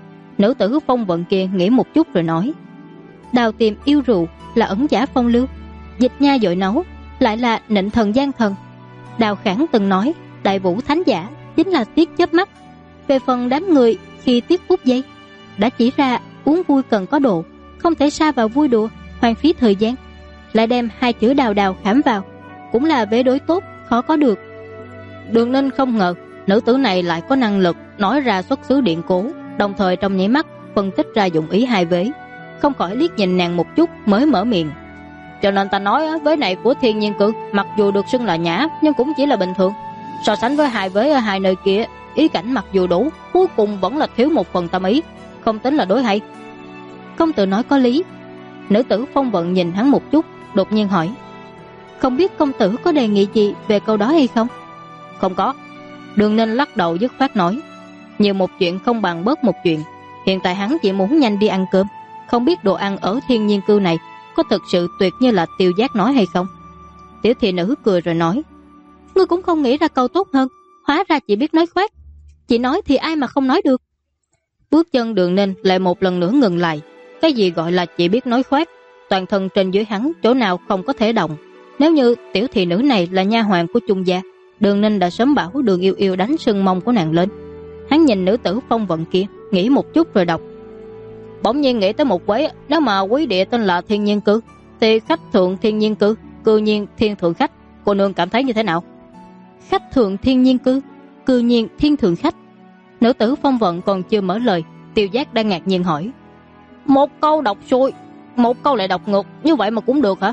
Nữ tử phong vận kia nghĩ một chút rồi nói: Đào Tiềm yêu rượu là ẩn giả phong lưu, Dịch Nha dội nấu lại là nịnh thần gian thần. Đào Khản từng nói Đại Vũ Thánh Giả chính là tiếc chớp mắt. Về phần đám người khi tiếc phút giây, đã chỉ ra uống vui cần có độ, không thể sa vào vui đùa hoang phí thời gian. Lại đem 2 chữ đào đào khảm vào, cũng là vế đối tốt khó có được. Đường Ninh không ngờ nữ tử này lại có năng lực nói ra xuất xứ điện cố, đồng thời trong nháy mắt phân tích ra dụng ý 2 vế, không khỏi liếc nhìn nàng một chút mới mở miệng: Cho nên ta nói vế này của Thiên Nhiên Cư mặc dù được xưng là nhã, nhưng cũng chỉ là bình thường. So sánh với 2 vế ở 2 nơi kia, ý cảnh mặc dù đủ, cuối cùng vẫn là thiếu một phần tâm ý, không tính là đối hay. Công tử nói có lý. Nữ tử phong vận nhìn hắn một chút, đột nhiên hỏi: Không biết công tử có đề nghị gì về câu đó hay không? Không có. Đường Ninh lắc đầu dứt khoát nói: Nhiều một chuyện không bằng bớt một chuyện. Hiện tại hắn chỉ muốn nhanh đi ăn cơm, không biết đồ ăn ở Thiên Nhiên Cư này có thực sự tuyệt như là Tiêu Giác nói hay không. Tiểu thị nữ cười rồi nói: Ngươi cũng không nghĩ ra câu tốt hơn, hóa ra chỉ biết nói khoác. Chỉ nói thì ai mà không nói được. Bước chân Đường Ninh lại một lần nữa ngừng lại. Cái gì gọi là chỉ biết nói khoác? Toàn thân trên dưới hắn chỗ nào không có thể động. Nếu như tiểu thị nữ này là nha hoàn của Trung gia, Đường Ninh đã sớm bảo Đường Yêu Yêu đánh sưng mông của nàng lên. Hắn nhìn nữ tử phong vận kia, nghĩ một chút rồi đọc: Bỗng nhiên nghĩ tới một quế, nếu mà quý địa tên là Thiên Nhiên Cư thì khách thượng Thiên Nhiên Cư, cư nhiên thiên thượng khách. Cô nương cảm thấy như thế nào? Khách thượng Thiên Nhiên Cư, cư nhiên thiên thượng khách. Nữ tử phong vận còn chưa mở lời, Tiêu Giác đang ngạc nhiên hỏi: Một câu đọc xuôi, một câu lại đọc ngược, như vậy mà cũng được hả?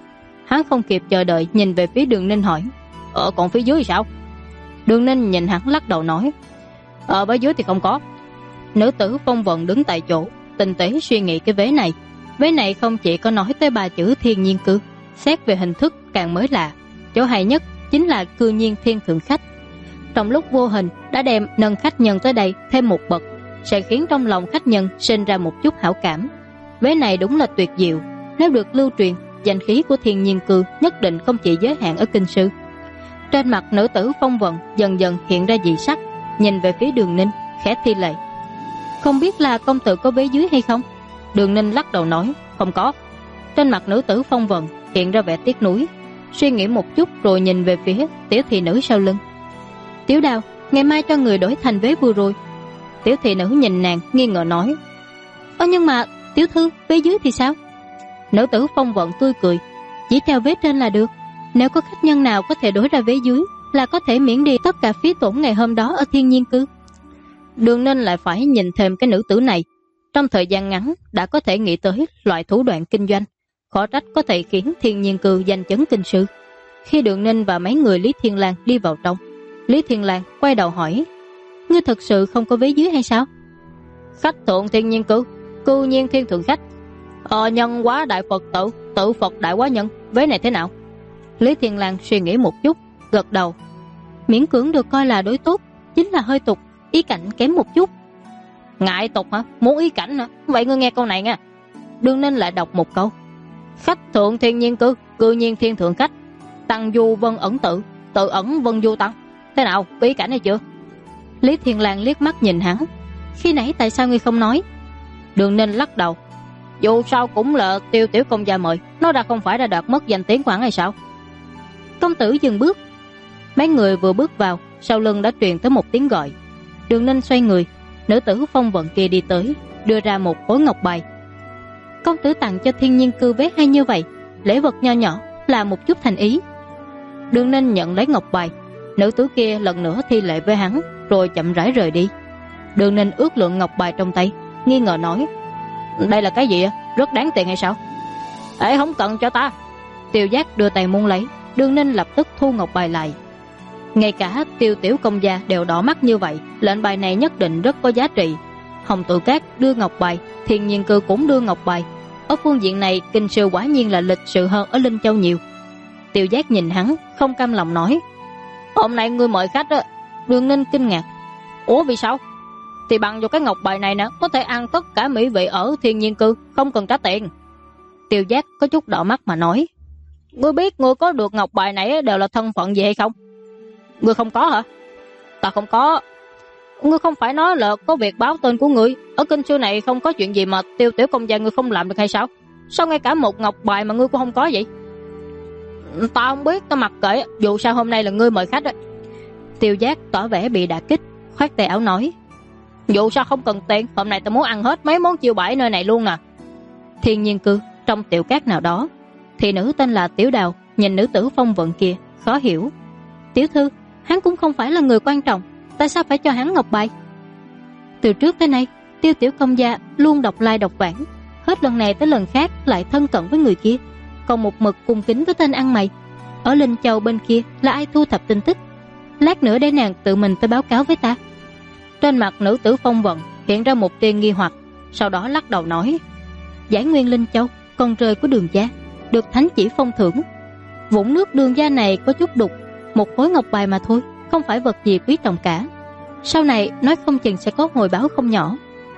Hắn không kịp chờ đợi nhìn về phía Đường Ninh hỏi: Còn phía dưới thì sao? Đường Ninh nhìn hắn lắc đầu nói: Phía dưới thì không có. Nữ tử phong vận đứng tại chỗ, tinh tế suy nghĩ cái vế này. Vế này không chỉ có nói tới 3 chữ Thiên Nhiên Cư, xét về hình thức càng mới lạ. Chỗ hay nhất chính là cư nhiên thiên thượng khách. Trong lúc vô hình đã đem nâng khách nhân tới đây thêm một bậc, sẽ khiến trong lòng khách nhân sinh ra một chút hảo cảm. Vế này đúng là tuyệt diệu, nếu được lưu truyền, danh khí của Thiên Nhiên Cư nhất định không chỉ giới hạn ở kinh sư. Trên mặt nữ tử phong vận dần dần hiện ra dị sắc, nhìn về phía Đường Ninh khẽ thi lệ: Không biết là công tử có vế dưới hay không? Đường Ninh lắc đầu nói: Không có. Trên mặt nữ tử phong vận hiện ra vẻ tiếc nuối, suy nghĩ một chút rồi nhìn về phía tiểu thị nữ sau lưng: Tiểu Đào, ngày mai cho người đổi thành vế vừa rồi. Tiểu thị nữ nhìn nàng nghi ngờ nói: Nhưng mà tiểu thư, vế dưới thì sao? Nữ tử phong vận tươi cười: Chỉ theo vế trên là được. Nếu có khách nhân nào có thể đổi ra vế dưới, là có thể miễn đi tất cả phí tổn ngày hôm đó ở Thiên Nhiên Cư. Đường Ninh lại phải nhìn thêm cái nữ tử này. Trong thời gian ngắn đã có thể nghĩ tới loại thủ đoạn kinh doanh, khó trách có thể khiến Thiên Nhiên Cư danh chấn kinh sư. Khi Đường Ninh và mấy người Lý Thiên Lang đi vào trong, Lý Thiên Lang quay đầu hỏi: Ngươi thật sự không có vế dưới hay sao? Khách thượng Thiên Nhiên Cư, cư nhiên thiên thượng khách. Nhân quá đại Phật tự, tự Phật đại quá nhân, vế này thế nào? Lý Thiên Lang suy nghĩ một chút, gật đầu: Miễn cưỡng được coi là đối tốt, chính là hơi tục, ý cảnh kém một chút. Ngại tục hả? Muốn ý cảnh hả? Vậy ngươi nghe câu này nha. Đường Ninh lại đọc một câu: Khách thượng Thiên Nhiên Cư, cư nhiên thiên thượng khách. Tăng du vân ẩn tự, tự ẩn vân du tăng. Thế nào, có ý cảnh hay chưa? Lý Thiên Lang liếc mắt nhìn hắn: Khi nãy tại sao ngươi không nói? Đường Ninh lắc đầu: Dù sao cũng là Tiêu tiểu công gia mời, nó ra không phải đã đoạt mất danh tiếng của hắn hay sao? Công tử dừng bước. Mấy người vừa bước vào, sau lưng đã truyền tới một tiếng gọi. Đường Ninh xoay người, Nữ tử phong vận kia đi tới, đưa ra một khối ngọc bài. Công tử tặng cho Thiên Nhiên Cư vé hay như vậy, lễ vật nho nhỏ là một chút thành ý. Đường Ninh nhận lấy ngọc bài. Nữ tử kia lần nữa thi lễ với hắn, rồi chậm rãi rời đi. Đường Ninh ước lượng ngọc bài trong tay, nghi ngờ nói: đây là cái gì? Rất đáng tiền hay sao? Ê, không cần cho ta. Tiêu Giác đưa tay muốn lấy. Đường Ninh lập tức thu ngọc bài lại. Ngay cả Tiêu tiểu công gia đều đỏ mắt như vậy, lệnh bài này nhất định rất có giá trị. Hồng Tự Cát đưa ngọc bài, Thiên Nhiên Cư cũng đưa ngọc bài. Ở phương diện này kinh sư quả nhiên là lịch sự hơn ở Linh Châu nhiều. Tiêu Giác nhìn hắn, không cam lòng nói: hôm nay ngươi mời khách á. Đường Ninh kinh ngạc: ủa vì sao? Thì bằng vào cái ngọc bài này nè, có thể ăn tất cả mỹ vị ở Thiên Nhiên Cư, không cần trả tiền. Tiêu Giác có chút đỏ mắt mà nói: ngươi biết ngươi có được ngọc bài này đều là thân phận gì hay không? Ngươi không có hả? Ta không có. Ngươi không phải nói là có việc báo tên của ngươi, ở kinh sư này không có chuyện gì mà Tiêu tiểu công gia ngươi không làm được hay sao? Sao ngay cả một ngọc bài mà ngươi cũng không có vậy? Ta không biết, ta mặc kệ, dù sao hôm nay là ngươi mời khách á. Tiêu Giác tỏ vẻ bị đả kích, khoát tay áo nói: dù sao không cần tiền, hôm nay ta muốn ăn hết mấy món chiêu bãi nơi này luôn nè. Thiên Nhiên Cư trong tiểu cát nào đó, thị nữ tên là Tiểu Đào nhìn nữ tử phong vận kia, khó hiểu: tiểu thư, hắn cũng không phải là người quan trọng, tại sao phải cho hắn ngọc bài? Từ trước tới nay, Tiêu tiểu công gia luôn độc lai độc vãng, hết lần này tới lần khác lại thân cận với người kia, còn một mực cung kính với tên ăn mày. Ở Linh Châu bên kia là ai thu thập tin tức? Lát nữa để nàng tự mình tới báo cáo với ta. Trên mặt nữ tử phong vận hiện ra một tia nghi hoặc, sau đó lắc đầu nói: Giải Nguyên Linh Châu, con rơi của Đường gia, được thánh chỉ phong thưởng. Vũng nước Đường gia này có chút đục, một khối ngọc bài mà thôi, không phải vật gì quý trọng cả. Sau này nói không chừng sẽ có hồi báo không nhỏ.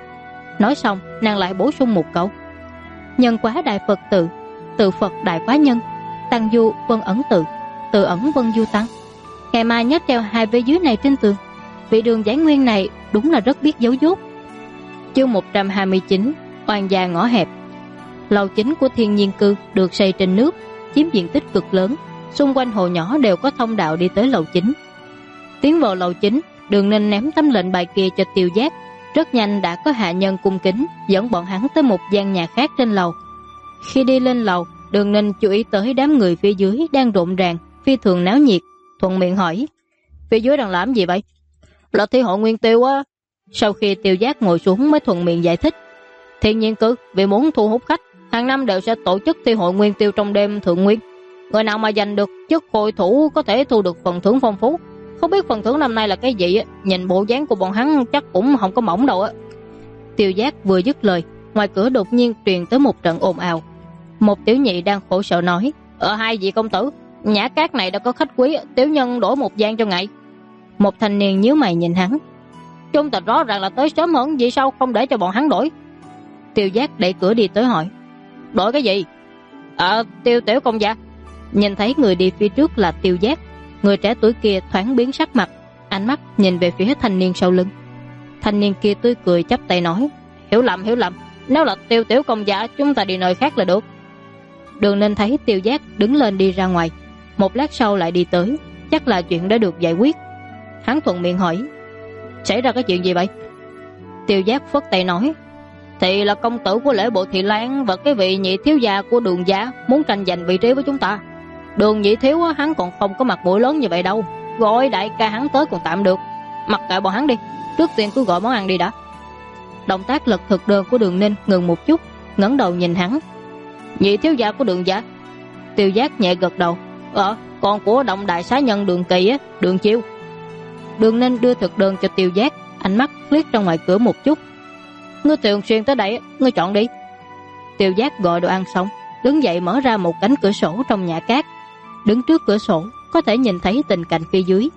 Nói xong, nàng lại bổ sung một câu: nhân quá đại Phật tự, tự Phật đại quá nhân, tăng du vân ẩn tự, tự ẩn vân du tăng. Ngày mai nhớ treo hai vế dưới này trên tường. Vị Đường Giải Nguyên này đúng là rất biết giấu dốt. Chương 129: oan gia ngõ hẹp. Lầu chính của Thiên Nhiên Cư được xây trên nước, chiếm diện tích cực lớn, xung quanh hồ nhỏ đều có thông đạo đi tới lầu chính. Tiến vào lầu chính, Đường Ninh ném tấm lệnh bài kia cho Tiêu Giác, rất nhanh đã có hạ nhân cung kính dẫn bọn hắn tới một gian nhà khác trên lầu. Khi đi lên lầu, Đường Ninh chú ý tới đám người phía dưới đang rộn ràng, phi thường náo nhiệt, thuận miệng hỏi: phía dưới đang làm gì vậy? Là thi hội Nguyên Tiêu á. Sau khi Tiêu Giác ngồi xuống mới thuận miệng giải thích: Thiên Nhiên Cư vì muốn thu hút khách, hàng năm đều sẽ tổ chức thi hội Nguyên Tiêu trong đêm thượng nguyên. Người nào mà giành được chức hội thủ có thể thu được phần thưởng phong phú. Không biết phần thưởng năm nay là cái gì á, nhìn bộ dáng của bọn hắn chắc cũng không có mỏng đâu á. Tiêu Giác vừa dứt lời, ngoài cửa đột nhiên truyền tới một trận ồn ào. Một tiểu nhị đang khổ sở nói: hai vị công tử, nhã cát này đã có khách quý, tiểu nhân đổi một gian cho ngài. Một thanh niên nhíu mày nhìn hắn: chúng ta rõ ràng là tới sớm hơn, vì sao không để cho bọn hắn đổi? Tiêu Giác đẩy cửa đi tới hỏi: đổi cái gì? Tiêu tiểu công gia. Nhìn thấy người đi phía trước là Tiêu Giác, người trẻ tuổi kia thoáng biến sắc mặt, ánh mắt nhìn về phía thanh niên sau lưng. Thanh niên kia tươi cười chắp tay nói: hiểu lầm, nếu là Tiêu tiểu công gia chúng ta đi nơi khác là được. Đường Ninh thấy Tiêu Giác đứng lên đi ra ngoài, một lát sau lại đi tới, chắc là chuyện đã được giải quyết. Hắn thuận miệng hỏi: xảy ra cái chuyện gì vậy? Tiêu Giác phất tay nói: thì là công tử của lễ bộ Thị Lan và cái vị nhị thiếu gia của Đường gia muốn tranh giành vị trí với chúng ta. Đường nhị thiếu hắn còn không có mặt mũi lớn như vậy đâu, gọi đại ca hắn tới còn tạm được, mặc kệ bọn hắn đi, trước tiên cứ gọi món ăn đi đã. Động tác lật thực đơn của Đường Ninh ngừng một chút, ngẩng đầu nhìn hắn: nhị thiếu gia của Đường gia? Tiêu Giác nhẹ gật đầu: con của Động đại xá nhân Đường Kỳ á, Đường Chiêu. Đường Ninh đưa thực đơn cho Tiêu Giác, ánh mắt liếc ra ngoài cửa một chút: ngươi thường xuyên tới đây, ngươi chọn đi. Tiêu Giác gọi đồ ăn xong, đứng dậy mở ra một cánh cửa sổ trong nhà cát. Đứng trước cửa sổ có thể nhìn thấy tình cảnh phía dưới.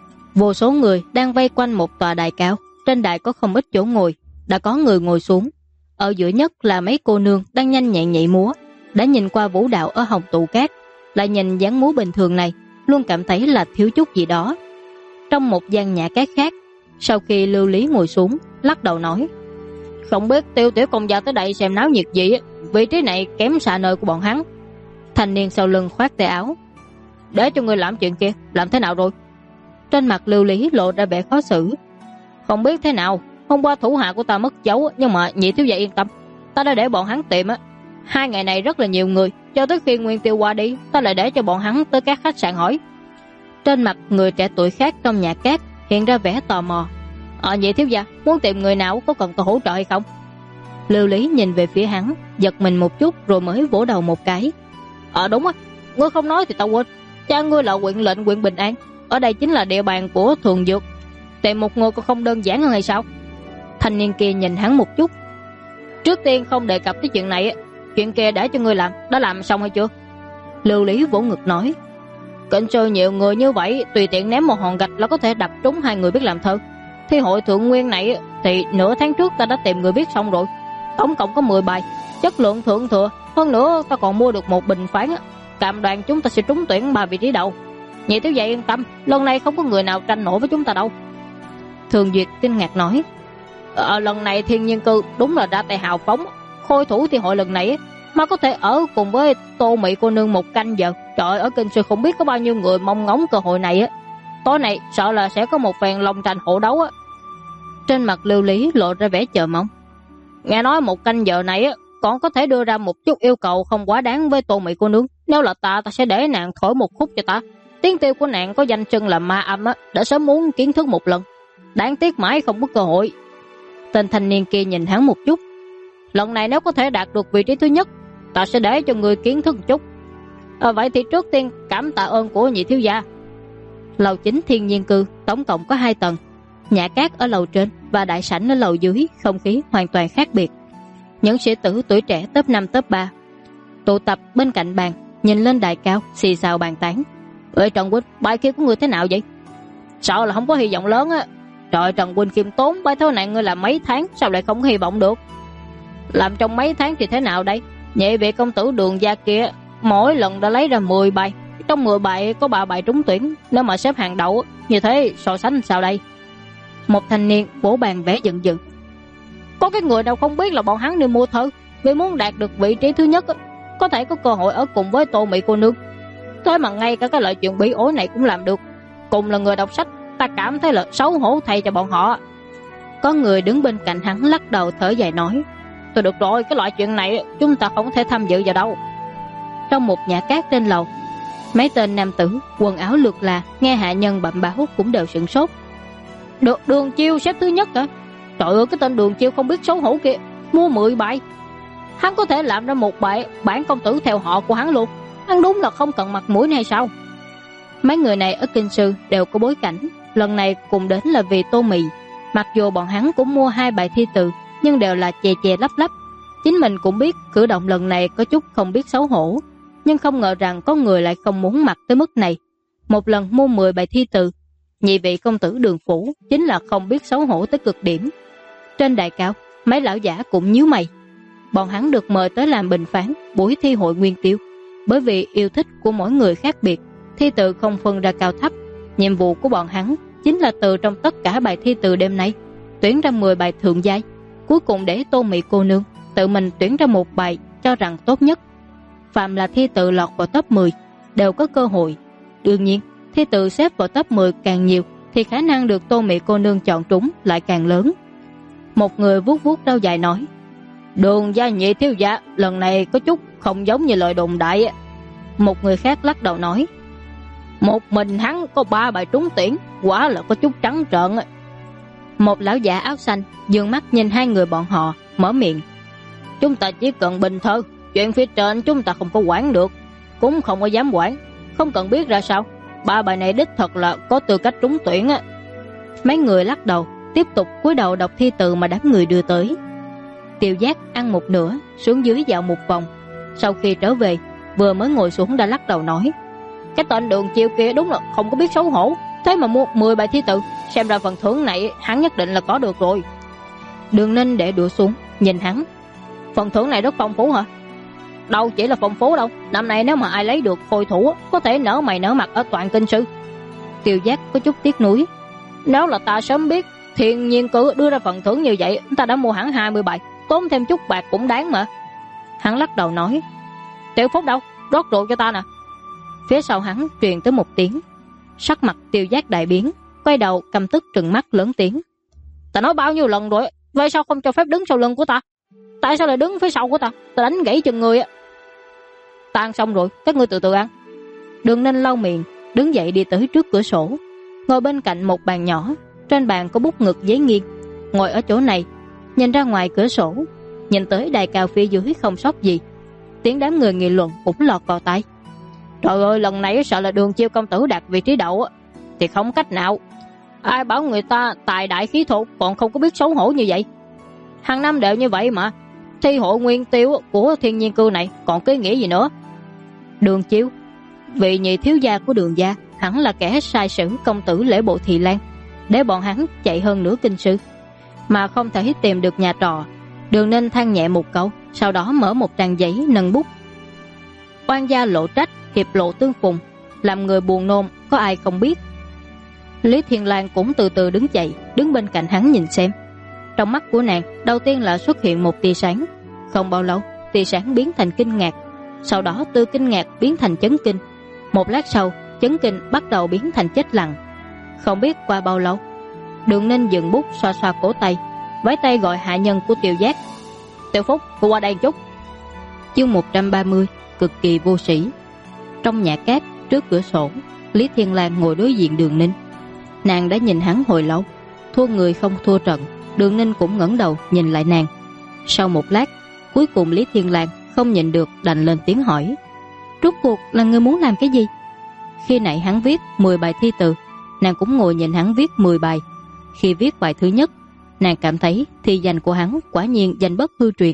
Vô số người đang vây quanh một tòa đài cao, trên đài có không ít chỗ ngồi, đã có người ngồi xuống. Ở giữa nhất là mấy cô nương đang nhanh nhẹn nhảy múa. Đã nhìn qua vũ đạo ở Hồng Tụ Cát, lại nhìn dáng múa bình thường này, luôn cảm thấy là thiếu chút gì đó. Trong một gian nhà cát khác, sau khi Lưu Lý ngồi xuống, lắc đầu nói: không biết Tiêu tiểu công gia tới đây xem náo nhiệt gì, vị trí này kém xa nơi của bọn hắn. Thanh niên sau lưng khoát tay áo: để cho người làm chuyện kia, làm thế nào rồi? Trên mặt Lưu Lý lộ ra vẻ khó xử: không biết thế nào, Hôm qua thủ hạ của ta mất dấu, nhưng mà nhị thiếu gia yên tâm, ta đã để bọn hắn tìm á. 2 ngày này rất là nhiều người, cho tới khi Nguyên Tiêu qua đi, ta lại để cho bọn hắn tới các khách sạn hỏi. Trên mặt người trẻ tuổi khác trong nhà cát hiện ra vẻ tò mò. Nhị thiếu gia, muốn tìm người nào, có cần ta hỗ trợ hay không? Lưu Lý nhìn về phía hắn, giật mình một chút rồi mới vỗ đầu một cái. Đúng á, ngươi không nói thì ta quên. Cha ngươi là huyện lệnh huyện Bình An, ở đây chính là địa bàn của Thường Dược. Tìm một người còn không đơn giản hơn hay sao? Thanh niên kia nhìn hắn một chút. Trước tiên không đề cập tới chuyện này, chuyện kia để cho ngươi làm, đã làm xong hay chưa? Lưu Lý vỗ ngực nói. Kinh sư nhiều người như vậy, tùy tiện ném một hòn gạch là có thể đập trúng 2 người biết làm thơ. Thi hội thượng nguyên này thì nửa tháng trước ta đã tìm người biết xong rồi, tổng cộng có 10 bài, chất lượng thượng thừa. Hơn nữa ta còn mua được một bình phán, cam đoan chúng ta sẽ trúng tuyển 3 vị trí đầu. Nhị thiếu gia yên tâm, lần này không có người nào tranh nổi với chúng ta đâu. Thường Duyệt kinh ngạc nói. Lần này Thiên Nhiên Cư đúng là ra tay hào phóng. Khôi thủ thi hội lần này mà có thể ở cùng với Tô Mị cô nương 1 canh giờ. Trời, ở kinh sư không biết có bao nhiêu người mong ngóng cơ hội này á. Tối nay sợ là sẽ có một phen long tranh hổ đấu á. Trên mặt Lưu Lý lộ ra vẻ chờ mong. Nghe nói 1 canh giờ này á, còn có thể đưa ra một chút yêu cầu không quá đáng với Tô Mị cô nương. Nếu là ta sẽ để nàng thổi một khúc cho ta. Tiếng tiêu của nàng có danh xưng là ma âm á, đã sớm muốn kiến thức một lần. Đáng tiếc mãi không có cơ hội. Tên thanh niên kia nhìn hắn một chút. Lần này nếu có thể đạt được vị trí thứ nhất, ta sẽ để cho người kiến thức một chút. Vậy thì trước tiên cảm tạ ơn của nhị thiếu gia. Lầu chính Thiên Nhiên Cư tổng cộng có 2 tầng, nhà cát ở lầu trên và đại sảnh ở lầu dưới, không khí hoàn toàn khác biệt. Những sĩ tử tuổi trẻ top 5 top 3 tụ tập bên cạnh bàn, nhìn lên đài cao xì xào bàn tán. Ê Trần huynh, bài kia của người thế nào vậy? Sợ là không có hy vọng lớn á. Trời, Trần huynh khiêm tốn, bài thơ này ngươi làm mấy tháng sao lại không có hy vọng được? Làm trong mấy tháng thì thế nào đây? Nhị vị công tử Đường gia kia mỗi lần đã lấy ra 10 bài, trong 10 bài có 3 bài trúng tuyển. Nếu mà xếp hàng đậu như thế so sánh sao đây? Một thanh niên vỗ bàn vẻ giận dữ. Có cái người đâu không biết là bọn hắn đi mua thơ, vì muốn đạt được vị trí thứ nhất có thể có cơ hội ở cùng với Tô Mị cô nương. Thế mà ngay cả cái lợi chuyện bí ối này cũng làm được. Cùng là người đọc sách, ta cảm thấy là xấu hổ thay cho bọn họ. Có người đứng bên cạnh hắn lắc đầu thở dài nói. Thôi được rồi, cái loại chuyện này chúng ta không thể tham dự vào đâu. Trong một nhà cát trên lầu, mấy tên nam tử quần áo lượt là nghe hạ nhân bẩm báo cũng đều sửng sốt. Được Đường Chiêu xếp thứ nhất hả? Trời ơi, cái tên Đường Chiêu không biết xấu hổ kia, mua 10 bài, hắn có thể làm ra một bài bản công tử theo họ của hắn luôn. Hắn đúng là không cần mặt mũi này sao? Mấy người này ở kinh sư đều có bối cảnh, lần này cùng đến là vì Tô Mị. Mặc dù bọn hắn cũng mua 2 bài thi từ, nhưng đều là chè chè lắp lắp. Chính mình cũng biết cử động lần này có chút không biết xấu hổ, nhưng không ngờ rằng có người lại không muốn mặc tới mức này. Một lần mua 10 bài thi từ, nhị vị công tử Đường phủ chính là không biết xấu hổ tới cực điểm. Trên đài cao, mấy lão giả cũng nhíu mày. Bọn hắn được mời tới làm bình phán buổi thi hội Nguyên Tiêu. Bởi vì yêu thích của mỗi người khác biệt, thi từ không phân ra cao thấp. Nhiệm vụ của bọn hắn chính là từ trong tất cả bài thi từ đêm nay tuyển ra 10 bài thượng giai, cuối cùng để Tô Mị cô nương tự mình tuyển ra một bài cho rằng tốt nhất. Phạm là thi từ lọt vào top 10 đều có cơ hội. Đương nhiên, thi từ xếp vào top 10 càng nhiều thì khả năng được Tô Mị cô nương chọn trúng lại càng lớn. Một người vuốt vuốt râu dài nói. Đường gia nhị thiếu gia lần này có chút không giống như lời đồn đại. Một người khác lắc đầu nói. Một mình hắn có 3 bài trúng tuyển, quả là có chút trắng trợn. Một lão giả áo xanh dương mắt nhìn 2 người bọn họ, mở miệng. Chúng ta chỉ cần bình thơ, chuyện phía trên chúng ta không có quản được, cũng không có dám quản, không cần biết ra sao. 3 bài này đích thật là có tư cách trúng tuyển. Mấy người lắc đầu, tiếp tục cúi đầu đọc thi từ mà đám người đưa tới. Tiêu Giác ăn một nửa, xuống dưới dạo một vòng. Sau khi trở về, vừa mới ngồi xuống đã lắc đầu nói. Cái tên Đường Chiêu kia đúng là không có biết xấu hổ, thế mà mua 10 bài thi từ, xem ra phần thưởng này hắn nhất định là có được rồi. Đường Ninh để đũa xuống, nhìn hắn. Phần thưởng này rất phong phú hả? Đâu chỉ là phong phú đâu, năm nay nếu mà ai lấy được khôi thủ có thể nở mày nở mặt ở toàn kinh sư. Tiêu Giác có chút tiếc nuối. Nếu là ta sớm biết Thiên Nhiên Cử đưa ra phần thưởng như vậy, ta đã mua hẳn 20 bài, tốn thêm chút bạc cũng đáng mà. Hắn lắc đầu nói. Tiểu Phúc đâu, rót rượu cho ta nè. Phía sau hắn truyền tới một tiếng. Sắc mặt Tiêu Giác đại biến, quay đầu căm tức trừng mắt lớn tiếng. Ta nói bao nhiêu lần rồi, vậy sao không cho phép đứng sau lưng của ta? Tại sao lại đứng phía sau của ta? Ta đánh gãy chân người á. Ta ăn xong rồi, các ngươi từ từ ăn. Đường Ninh lau miệng, đứng dậy đi tới trước cửa sổ, ngồi bên cạnh một bàn nhỏ. Trên bàn có bút ngực giấy nghiêng. Ngồi ở chỗ này, nhìn ra ngoài cửa sổ, nhìn tới đài cao phía dưới không sót gì. Tiếng đám người nghị luận cũng lọt vào tai. Trời ơi, lần này sợ là Đường Chiêu công tử đạt vị trí đậu thì không cách nào. Ai bảo người ta tài đại khí thô còn không có biết xấu hổ như vậy. Hàng năm đều như vậy mà. Thi hội nguyên tiêu của Thiên Nhiên Cư này còn cái nghĩa gì nữa. Đường Chiêu, vị nhị thiếu gia của Đường gia, hẳn là kẻ sai sử công tử Lễ Bộ Thị Lan, để bọn hắn chạy hơn nửa kinh sư mà không thể tìm được nhà trọ. Đường Ninh than nhẹ một câu, sau đó mở một trang giấy nâng bút. Oan gia lộ trách, hiệp lộ tương phùng, làm người buồn nôn, có ai không biết. Lý Thiên Lan cũng từ từ đứng dậy, đứng bên cạnh hắn nhìn xem. Trong mắt của nàng đầu tiên là xuất hiện một tia sáng. Không bao lâu, tia sáng biến thành kinh ngạc, sau đó từ kinh ngạc biến thành chấn kinh. Một lát sau, chấn kinh bắt đầu biến thành chết lặng. Không biết qua bao lâu, Đường Ninh dừng bút, xoa xoa cổ tay, vẫy tay gọi hạ nhân của Tiêu Giác. Tiểu Phúc, cô qua đây chút. Chương 130, cực kỳ vô sĩ. Trong nhà cát, trước cửa sổ, Lý Thiên Lan ngồi đối diện Đường Ninh. Nàng đã nhìn hắn hồi lâu, thua người không thua trận. Đường Ninh cũng ngẩng đầu nhìn lại nàng. Sau một lát, cuối cùng Lý Thiên Lan không nhịn được đành lên tiếng hỏi: rốt cuộc là ngươi muốn làm cái gì? Khi nãy hắn viết 10 bài thi từ, nàng cũng ngồi nhìn hắn viết 10 bài. Khi viết bài thứ nhất, nàng cảm thấy thi danh của hắn quả nhiên danh bất hư truyền.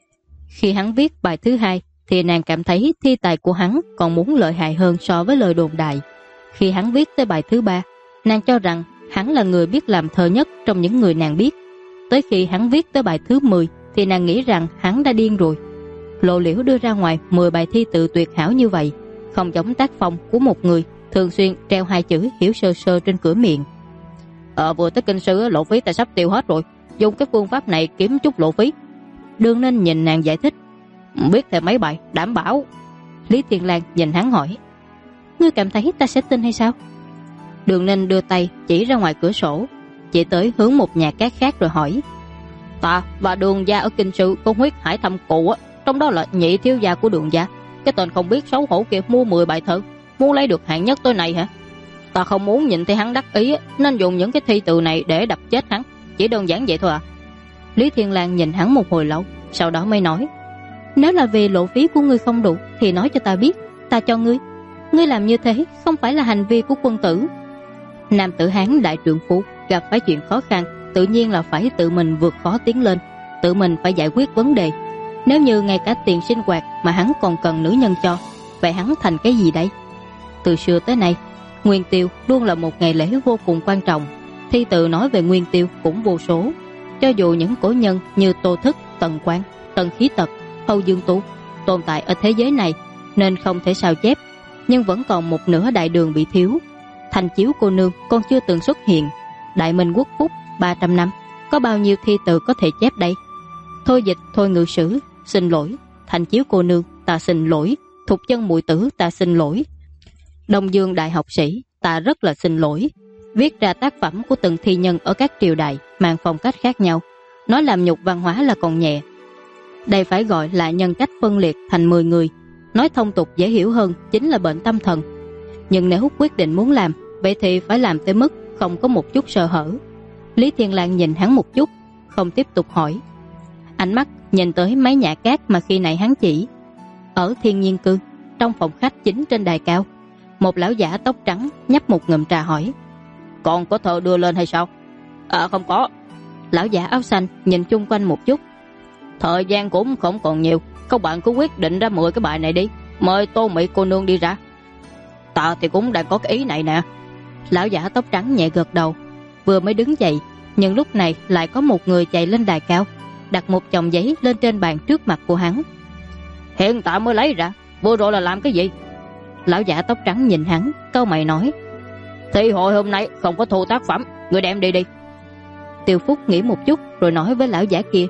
Khi hắn viết bài thứ hai, thì nàng cảm thấy thi tài của hắn còn muốn lợi hại hơn so với lời đồn đại. Khi hắn viết tới bài thứ ba, nàng cho rằng hắn là người biết làm thơ nhất trong những người nàng biết. Tới khi hắn viết tới bài thứ 10, thì nàng nghĩ rằng hắn đã điên rồi. Lộ Liễu đưa ra ngoài 10 bài thi tự tuyệt hảo như vậy, không giống tác phong của một người thường xuyên treo 2 chữ hiểu sơ sơ trên cửa miệng. Vừa tới kinh sư lộ phí ta sắp tiêu hết rồi, dùng cái phương pháp này kiếm chút lộ phí. Đường Ninh nhìn nàng giải thích: biết thêm mấy bài đảm bảo. Lý Thiên Lan nhìn hắn hỏi: ngươi cảm thấy ta sẽ tin hay sao? Đường Ninh đưa tay chỉ ra ngoài cửa sổ, chỉ tới hướng một nhà cát khác rồi hỏi: ta và Đường gia ở kinh sư có huyết hải thâm cựu, trong đó là nhị thiếu gia của Đường gia. Cái tên không biết xấu hổ kia mua 10 bài thơ, muốn lấy được hạng nhất tối này hả? Ta không muốn nhìn thấy hắn đắc ý, nên dùng những cái thi từ này để đập chết hắn. Chỉ đơn giản vậy thôi à? Lý Thiên Lan nhìn hắn một hồi lâu, sau đó mới nói: nếu là vì lộ phí của ngươi không đủ thì nói cho ta biết, ta cho ngươi. Ngươi làm như thế không phải là hành vi của quân tử. Nam tử Hán đại trượng phu gặp phải chuyện khó khăn, tự nhiên là phải tự mình vượt khó tiến lên, tự mình phải giải quyết vấn đề. Nếu như ngay cả tiền sinh hoạt mà hắn còn cần nữ nhân cho, vậy hắn thành cái gì đây? Từ xưa tới nay, Nguyên Tiêu luôn là một ngày lễ vô cùng quan trọng. Thi từ nói về Nguyên Tiêu cũng vô số. Cho dù những cổ nhân như Tô Thức, Tần Quang, Tần Khí Tật, Âu Dương Tú tồn tại ở thế giới này nên không thể sao chép, nhưng vẫn còn một nửa đại đường bị thiếu. Thành Chiếu cô nương còn chưa từng xuất hiện. Đại Minh quốc phúc 300 năm, có bao nhiêu thi từ có thể chép đây? Thôi Dịch, Thôi ngự sử, xin lỗi. Thành Chiếu cô nương, ta xin lỗi. Thục Chân muội tử, ta xin lỗi. Đông Dương đại học sĩ, ta rất là xin lỗi. Viết ra tác phẩm của từng thi nhân ở các triều đại mang phong cách khác nhau, nói làm nhục văn hóa là còn nhẹ. Đây phải gọi là nhân cách phân liệt thành 10 người. Nói thông tục dễ hiểu hơn chính là bệnh tâm thần. Nhưng nếu quyết định muốn làm, vậy thì phải làm tới mức không có một chút sơ hở. Lý Thiên Lan nhìn hắn một chút, không tiếp tục hỏi. Ánh mắt nhìn tới mấy nhà cát mà khi nãy hắn chỉ. Ở Thiên Nhiên Cư, trong phòng khách chính trên đài cao, một lão giả tóc trắng nhấp một ngụm trà hỏi: còn có thợ đưa lên hay sao? Không có. Lão giả áo xanh nhìn chung quanh một chút: thời gian cũng không còn nhiều, các bạn cứ quyết định ra 10 cái bài này đi, mời Tô Mỹ cô nương đi ra. Ta thì cũng đang có cái ý này nè. Lão giả tóc trắng nhẹ gật đầu, vừa mới đứng dậy, nhưng lúc này lại có một người chạy lên đài cao, đặt một chồng giấy lên trên bàn trước mặt của hắn. Hiện tại mới lấy ra, vừa rồi là làm cái gì? Lão giả tóc trắng nhìn hắn, cau mày nói: thi hội hôm nay không có thu tác phẩm, người đem đi đi. Tiêu Phúc nghĩ một chút rồi nói với lão giả kia: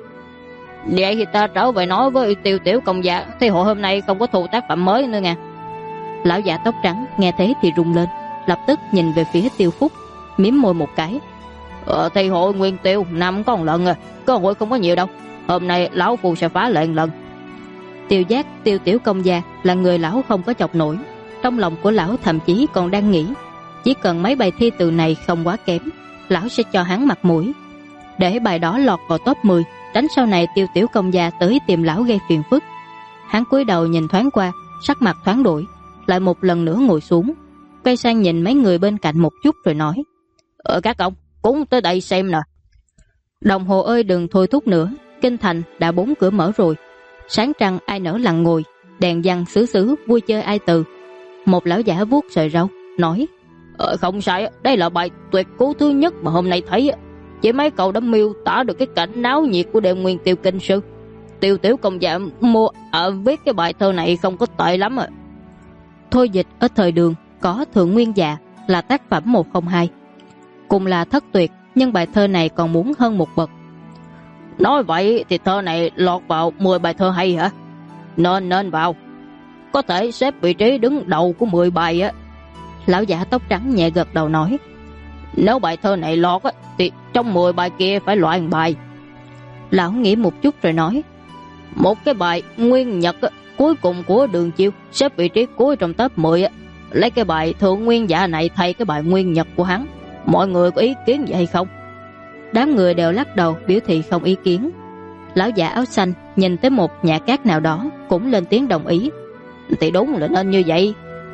vậy thì ta trở về nói với Tiêu tiểu công gia, thi hội hôm nay không có thu tác phẩm mới nữa nha. Lão giả tóc trắng nghe thế thì rung lên, lập tức nhìn về phía Tiêu Phúc, mím môi một cái: Thì hội Nguyên Tiêu năm có một lần cơ hội không có nhiều đâu. Hôm nay lão phu sẽ phá lệ lần. Tiêu Giác, Tiêu tiểu công gia là người lão không có chọc nổi. Trong lòng của lão thậm chí còn đang nghĩ, chỉ cần mấy bài thi từ này không quá kém, lão sẽ cho hắn mặt mũi, để bài đó lọt vào top 10, tránh sau này Tiêu tiểu công gia tới tìm lão gây phiền phức. Hắn cúi đầu nhìn thoáng qua, sắc mặt thoáng đổi, lại một lần nữa ngồi xuống, quay sang nhìn mấy người bên cạnh một chút rồi nói: Các ông cũng tới đây xem nè. Đồng hồ ơi đừng thôi thúc nữa, kinh thành đã 4 cửa mở rồi. Sáng trăng ai nở lặng ngồi, đèn văng xứ xứ vui chơi ai từ. Một lão giả vuốt sợi râu nói: Không sai, đây là bài tuyệt cú thứ nhất mà hôm nay thấy. Chỉ mấy câu đã miêu tả được cái cảnh náo nhiệt của đêm Nguyên Tiêu kinh sư. Tiêu tiểu công gia mua viết cái bài thơ này không có tệ lắm à. Thôi dịch ở thời Đường có Thượng Nguyên Dạ là tác phẩm 102, cùng là thất tuyệt, nhưng bài thơ này còn muốn hơn một bậc. Nói vậy thì thơ này lọt vào 10 bài thơ hay hả? Nên vào, có thể xếp vị trí đứng đầu của 10 bài á. Lão giả tóc trắng nhẹ gật đầu nói: Nếu bài thơ này lọt á, thì trong 10 bài kia phải loại một bài. Lão nghĩ một chút rồi nói: Một cái bài Nguyên Nhật á, cuối cùng của Đường Chiêu, xếp vị trí cuối trong top 10 á. Lấy cái bài Thượng Nguyên Dạ này thay cái bài Nguyên Nhật của hắn, mọi người có ý kiến gì hay không? Đám người đều lắc đầu biểu thị không ý kiến. Lão giả áo xanh nhìn tới một nhã cát nào đó cũng lên tiếng đồng ý: Thì đúng là nên như vậy.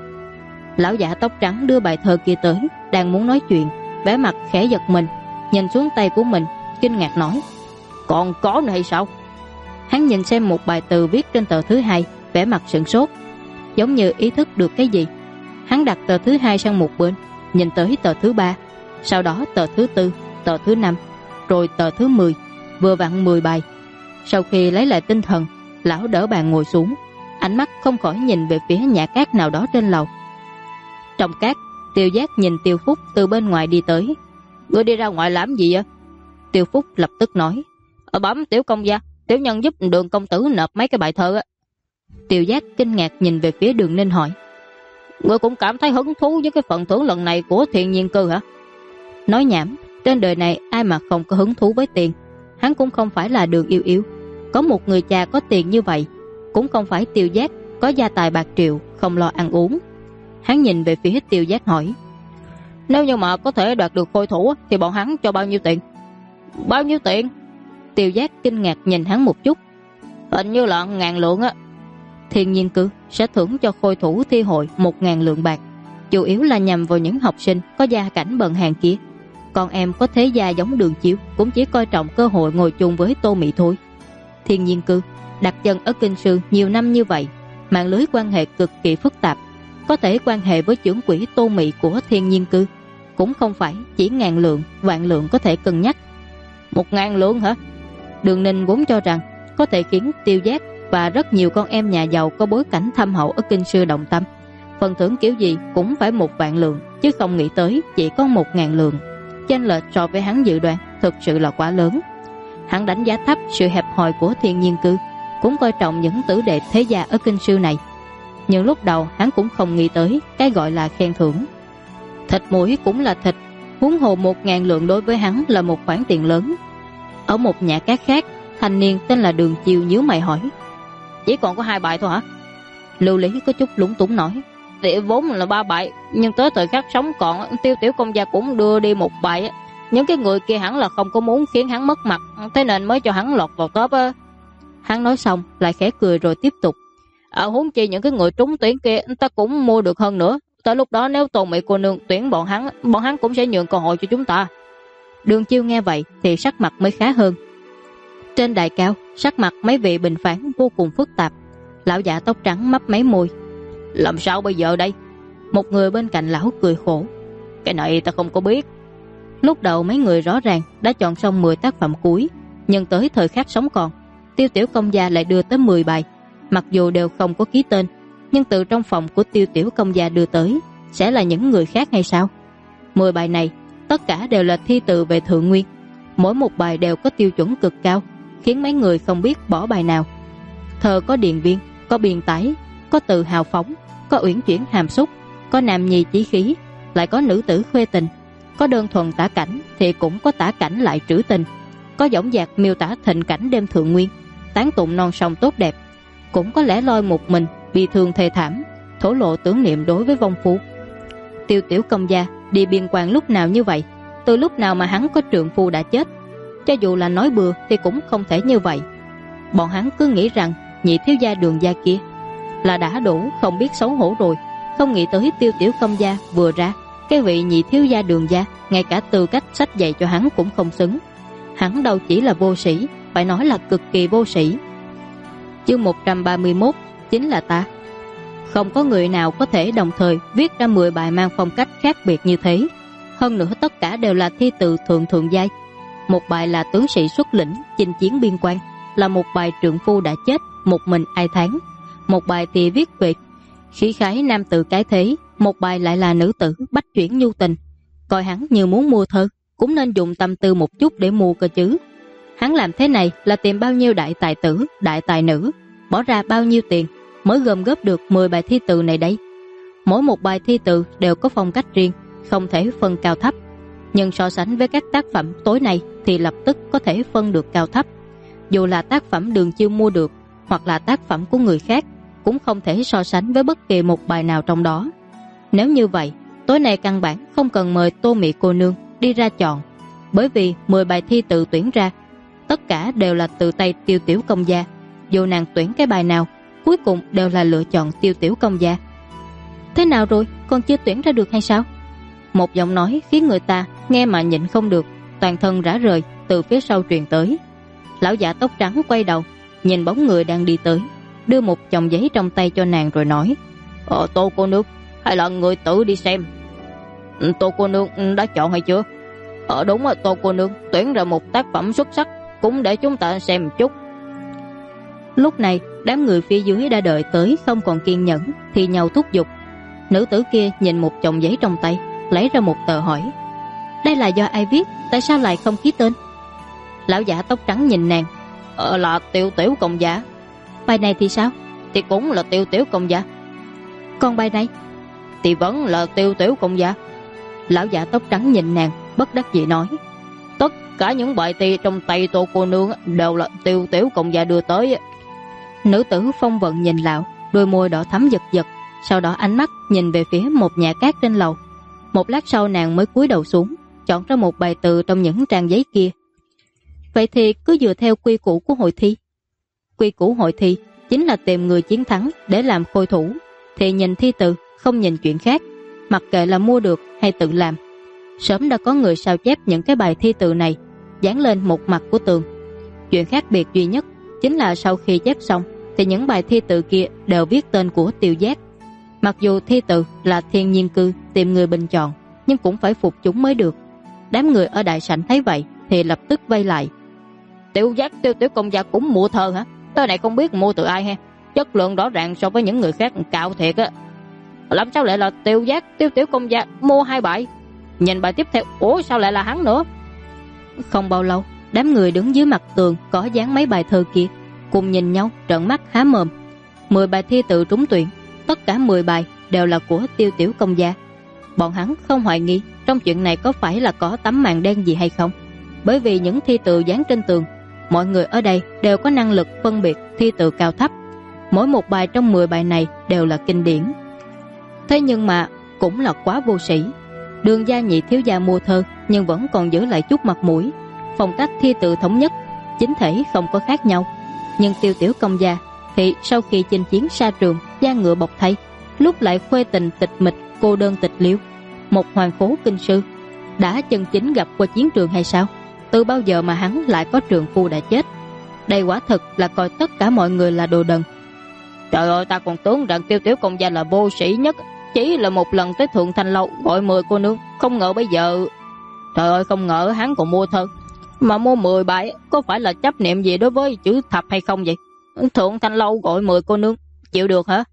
Lão giả tóc trắng đưa bài thơ kia tới, đang muốn nói chuyện, vẻ mặt khẽ giật mình, nhìn xuống tay của mình, kinh ngạc nói: Còn có nữa hay sao? Hắn nhìn xem một bài từ viết trên tờ thứ 2, vẻ mặt sửng sốt, giống như ý thức được cái gì. Hắn đặt tờ thứ 2 sang một bên, nhìn tới tờ thứ 3, sau đó tờ thứ 4, tờ thứ 5, rồi tờ thứ 10, vừa vặn 10 bài. Sau khi lấy lại tinh thần, lão đỡ bàn ngồi xuống, ánh mắt không khỏi nhìn về phía nhã cát nào đó trên lầu. Trong cát, Tiêu Giác nhìn Tiêu Phúc từ bên ngoài đi tới. Ngươi đi ra ngoài làm gì vậy? Tiêu Phúc lập tức nói: Bấm tiểu công gia, tiểu nhân giúp Đường công tử nộp mấy cái bài thơ á. Tiêu Giác kinh ngạc nhìn về phía Đường Ninh hỏi: Ngươi cũng cảm thấy hứng thú với cái phần thưởng lần này của Thiên Nhiên Cư hả? Nói nhảm, trên đời này ai mà không có hứng thú với tiền. Hắn cũng không phải là Đường Yêu Yêu, có một người cha có tiền như vậy, cũng không phải Tiêu Giác có gia tài bạc triệu không lo ăn uống. Hắn nhìn về phía Tiêu Giác hỏi: Nếu như mà có thể đoạt được khôi thủ thì bọn hắn cho bao nhiêu tiền? Bao nhiêu tiền? Tiêu Giác kinh ngạc nhìn hắn một chút. Hình như là 1.000 lượng á. Thiên Nhiên Cư sẽ thưởng cho khôi thủ thi hội 1.000 lượng bạc, chủ yếu là nhằm vào những học sinh có gia cảnh bần hàn kia. Còn em có thế gia giống Đường Chiêu cũng chỉ coi trọng cơ hội ngồi chung với Tô Mị thôi. Thiên Nhiên Cư đặt chân ở kinh sư nhiều năm như vậy, mạng lưới quan hệ cực kỳ phức tạp, có thể quan hệ với trưởng quỹ Tô Mị của Thiên Nhiên Cư, cũng không phải chỉ 1.000 lượng, vạn lượng có thể cân nhắc. 1.000 lượng hả? Đường Ninh vốn cho rằng có thể khiến Tiêu Giác và rất nhiều con em nhà giàu có bối cảnh thâm hậu ở kinh sư động tâm. Phần thưởng kiểu gì cũng phải 1.000 lượng, chứ không nghĩ tới chỉ có 1.000 lượng. Chênh lệch so với hắn dự đoán thực sự là quá lớn. Hắn đánh giá thấp sự hẹp hòi của Thiên Nhiên Cư, cũng coi trọng những tử đệ thế gia ở kinh sư này. Nhưng lúc đầu hắn cũng không nghĩ tới cái gọi là khen thưởng. Thịt mũi cũng là thịt, huống hồ 1.000 lượng đối với hắn là một khoản tiền lớn. Ở một nhà cát khác, thanh niên tên là Đường Chiêu nhíu mày hỏi: Chỉ còn có 2 bài thôi hả? Lưu Lý có chút lúng túng nói: Thì vốn là 3 bài, nhưng tới thời khắc sống còn, Tiêu tiểu công gia cũng đưa đi 1 bài. Những cái người kia hẳn là không có muốn khiến hắn mất mặt, thế nên mới cho hắn lọt vào top á. Hắn nói xong lại khẽ cười rồi tiếp tục: Huống chi những cái người trúng tuyển kia ta cũng mua được hơn nữa. Tới lúc đó nếu Tôn Mị cô nương tuyển bọn hắn cũng sẽ nhường cơ hội cho chúng ta. Đường Chiêu nghe vậy thì sắc mặt mới khá hơn. Trên đài cao, sắc mặt mấy vị bình phán vô cùng phức tạp. Lão giả tóc trắng mấp máy môi: Làm sao bây giờ đây? Một người bên cạnh lão cười khổ: Cái này ta không có biết. Lúc đầu mấy người rõ ràng đã chọn xong 10 tác phẩm cuối, nhưng tới thời khắc sống còn, Tiêu tiểu công gia lại đưa tới 10 bài. Mặc dù đều không có ký tên, nhưng từ trong phòng của Tiêu tiểu công gia đưa tới sẽ là những người khác hay sao? 10 bài này tất cả đều là thi từ về Thượng Nguyên, mỗi một bài đều có tiêu chuẩn cực cao, khiến mấy người không biết bỏ bài nào. Thơ có điền viên, có biên tái, có từ hào phóng, có uyển chuyển hàm xúc, có nam nhi chí khí, lại có nữ tử khuê tình. Có đơn thuần tả cảnh thì cũng có tả cảnh lại trữ tình, có dõng dạc miêu tả thịnh cảnh đêm thượng nguyên, tán tụng non sông tốt đẹp, cũng có lẻ loi một mình bị thương thê thảm, thổ lộ tưởng niệm đối với vong phu. Tiêu Tiểu Công gia đi biên quan lúc nào như vậy? Từ lúc nào mà hắn có trượng phu đã chết? Cho dù là nói bừa thì cũng không thể như vậy. Bọn hắn cứ nghĩ rằng nhị thiếu gia Đường gia kia là đã đủ không biết xấu hổ rồi, không nghĩ tới Tiêu Tiểu Công gia vừa ra, cái vị nhị thiếu gia Đường gia ngay cả tư cách sách dạy cho hắn cũng không xứng. Hắn đâu chỉ là vô sĩ, phải nói là cực kỳ vô sĩ. Chương 131 chính là ta. Không có người nào có thể đồng thời viết ra 10 bài mang phong cách khác biệt như thế. Hơn nữa tất cả đều là thi từ thượng giai. Một bài là tướng sĩ xuất lĩnh chinh chiến biên quan, là một bài trượng phu đã chết một mình ai thán. Một bài thì viết về khí khái nam tử cái thế, một bài lại là nữ tử bách chuyển nhu tình. Coi hắn như muốn mua thơ, cũng nên dùng tâm tư một chút để mua cơ chứ. Hắn làm thế này là tìm bao nhiêu đại tài tử, đại tài nữ, bỏ ra bao nhiêu tiền mới gom góp được 10 bài thi từ này đây. Mỗi một bài thi từ đều có phong cách riêng, không thể phân cao thấp. Nhưng so sánh với các tác phẩm tối nay thì lập tức có thể phân được cao thấp. Dù là tác phẩm Đường Chiêu mua được hoặc là tác phẩm của người khác, cũng không thể so sánh với bất kỳ một bài nào trong đó. Nếu như vậy, tối nay căn bản không cần mời Tô Mị cô nương đi ra chọn, bởi vì 10 bài thi tự tuyển ra tất cả đều là từ tay Tiêu Tiểu Công gia. Dù nàng tuyển cái bài nào, cuối cùng đều là lựa chọn Tiêu Tiểu Công gia. Thế nào rồi, còn chưa tuyển ra được hay sao? Một giọng nói khiến người ta nghe mà nhịn không được, toàn thân rã rời từ phía sau truyền tới. Lão giả tóc trắng quay đầu nhìn bóng người đang đi tới, đưa một chồng giấy trong tay cho nàng rồi nói: Tô cô nương, hay là người tự đi xem. Tô cô nương đã chọn hay chưa? Đúng rồi, Tô cô nương tuyển ra một tác phẩm xuất sắc, cũng để chúng ta xem một chút. Lúc này đám người phía dưới đã đợi tới không còn kiên nhẫn thì nhau thúc giục. Nữ tử kia nhìn một chồng giấy trong tay, lấy ra một tờ hỏi: đây là do ai viết, tại sao lại không ký tên? Lão giả tóc trắng nhìn nàng: là Tiêu Tiểu Công gia. Bài này thì sao? Thì cũng là Tiêu Tiểu Công gia. Còn bài này thì vẫn là Tiêu Tiểu Công gia. Lão giả tóc trắng nhìn nàng, bất đắc dĩ nói: tất cả những bài thi trong tay Tô cô nương đều là Tiêu Tiểu Công gia đưa tới. Nữ tử phong vận nhìn lão, đôi môi đỏ thắm giật giật, sau đó ánh mắt nhìn về phía một nhà cát trên lầu. Một lát sau nàng mới cúi đầu xuống, chọn ra một bài từ trong những trang giấy kia. Vậy thì cứ dựa theo quy củ của hội thi. Quy củ hội thi chính là tìm người chiến thắng để làm khôi thủ, thì nhìn thi từ, không nhìn chuyện khác, mặc kệ là mua được hay tự làm. Sớm đã có người sao chép những cái bài thi từ này, dán lên một mặt của tường. Chuyện khác biệt duy nhất chính là sau khi chép xong thì những bài thi từ kia đều viết tên của Tiêu Giác. Mặc dù thi từ là thiên nhiên cư tìm người bình chọn, nhưng cũng phải phục chúng mới được. Đám người ở đại sảnh thấy vậy thì lập tức vây lại. Tiêu Giác Tiêu Tiểu Công gia cũng mua thơ hả? Tớ này không biết mua từ ai ha. Chất lượng rõ ràng so với những người khác cao thiệt á. Làm sao lại là Tiêu Giác Tiêu Tiểu Công gia mua 2 bài? Nhìn bài tiếp theo, ủa sao lại là hắn nữa? Không bao lâu, đám người đứng dưới mặt tường có dán mấy bài thơ kia cùng nhìn nhau trợn mắt há mồm. 10 bài thi tự trúng tuyển, tất cả 10 bài đều là của Tiêu Tiểu Công gia. Bọn hắn không hoài nghi trong chuyện này có phải là có tấm màn đen gì hay không, bởi vì những thi từ dán trên tường, mọi người ở đây đều có năng lực phân biệt thi từ cao thấp. Mỗi một bài trong 10 bài này đều là kinh điển. Thế nhưng mà cũng là quá vô sĩ. Đường gia nhị thiếu gia mua thơ nhưng vẫn còn giữ lại chút mặt mũi, phong cách thi từ thống nhất, chính thể không có khác nhau. Nhưng Tiêu Tiểu Công gia thì sau khi chinh chiến xa trường, da ngựa bọc thay, lúc lại khuê tình tịch mịch, cô đơn tịch liêu, một hoàng phố kinh sư, đã chân chính gặp qua chiến trường hay sao? Từ bao giờ mà hắn lại có trượng phu đã chết? Đây quả thực là coi tất cả mọi người là đồ đần. Trời ơi, ta còn tưởng rằng Tiêu Tiểu Công gia là vô sĩ nhất, chỉ là một lần tới Thượng Thành Lâu gọi 10 cô nương, không ngờ bây giờ... Trời ơi, không ngờ hắn còn mua thơ. Mà mua 10 bài, có phải là chấp niệm gì đối với chữ thập hay không vậy? Thượng Thành Lâu gọi 10 cô nương, chịu được hả?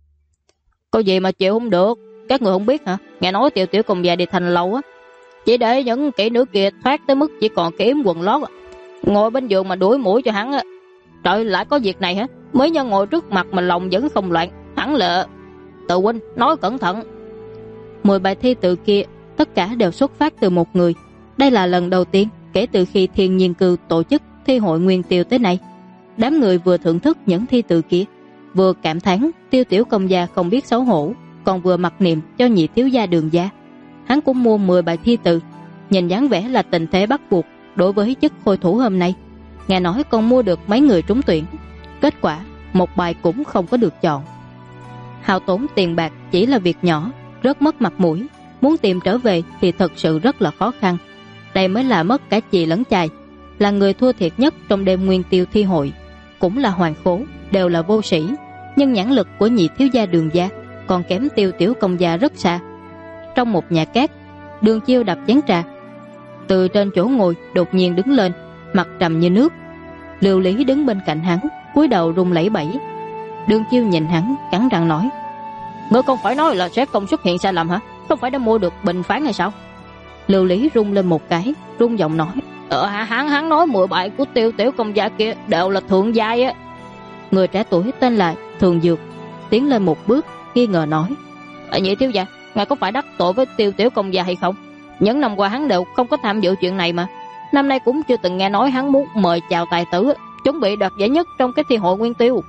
Có gì mà chịu không được? Các người không biết hả? Nghe nói Tiêu Tiểu Công gia đi Thành Lâu á, chỉ để những kỹ nữ kia thoát tới mức chỉ còn kiếm quần lót, ngồi bên giường mà đuổi mũi cho hắn á. Trời, lại có việc này hả? Mới nhân ngồi trước mặt mà lòng vẫn không loạn, hẳn là... Tự huynh nói cẩn thận. 10 bài thi từ kia tất cả đều xuất phát từ một người. Đây là lần đầu tiên kể từ khi Thiên Nhiên Cư tổ chức thi hội nguyên tiêu tới nay. Đám người vừa thưởng thức những thi từ kia, vừa cảm thán Tiêu tiểu công gia không biết xấu hổ, còn vừa mặc niệm cho nhị thiếu gia Đường gia. Hắn cũng mua 10 bài thi từ, nhìn dáng vẻ là tình thế bắt buộc đối với chức khôi thủ hôm nay. Nghe nói còn mua được mấy người trúng tuyển, kết quả một bài cũng không có được chọn. Hao tốn tiền bạc chỉ là việc nhỏ, rất mất mặt mũi, muốn tìm trở về thì thật sự rất là khó khăn. Đây mới là mất cả chì lẫn chài, là người thua thiệt nhất trong đêm nguyên tiêu thi hội. Cũng là hoàng khố, đều là vô sĩ, nhưng nhãn lực của nhị thiếu gia Đường gia còn kém Tiêu tiểu công gia rất xa. Trong một nhà cát, Đường Chiêu đập chén trà, từ trên chỗ ngồi đột nhiên đứng lên, mặt trầm như nước. Lưu Lý đứng bên cạnh hắn, cúi đầu run lẩy bẩy. Đường Chiêu nhìn hắn, cắn răng nói: "Ngươi không phải nói là sẽ không xuất hiện sai lầm hả? Không phải đã mua được bình phán hay sao?" Lưu Lý rung lên một cái, rung giọng nói: Hắn nói 10 bài của Tiêu tiểu công gia kia đều là thượng giai á." Người trẻ tuổi tên là Thường Dược tiến lên một bước, nghi ngờ nói: "Nhị thiếu gia, ngài có phải đắc tội với Tiêu tiểu công gia hay không? Những năm qua hắn đều không có tham dự chuyện này mà. Năm nay cũng chưa từng nghe nói hắn muốn mời chào tài tử, chuẩn bị đoạt giải nhất trong cái thi hội nguyên tiêu.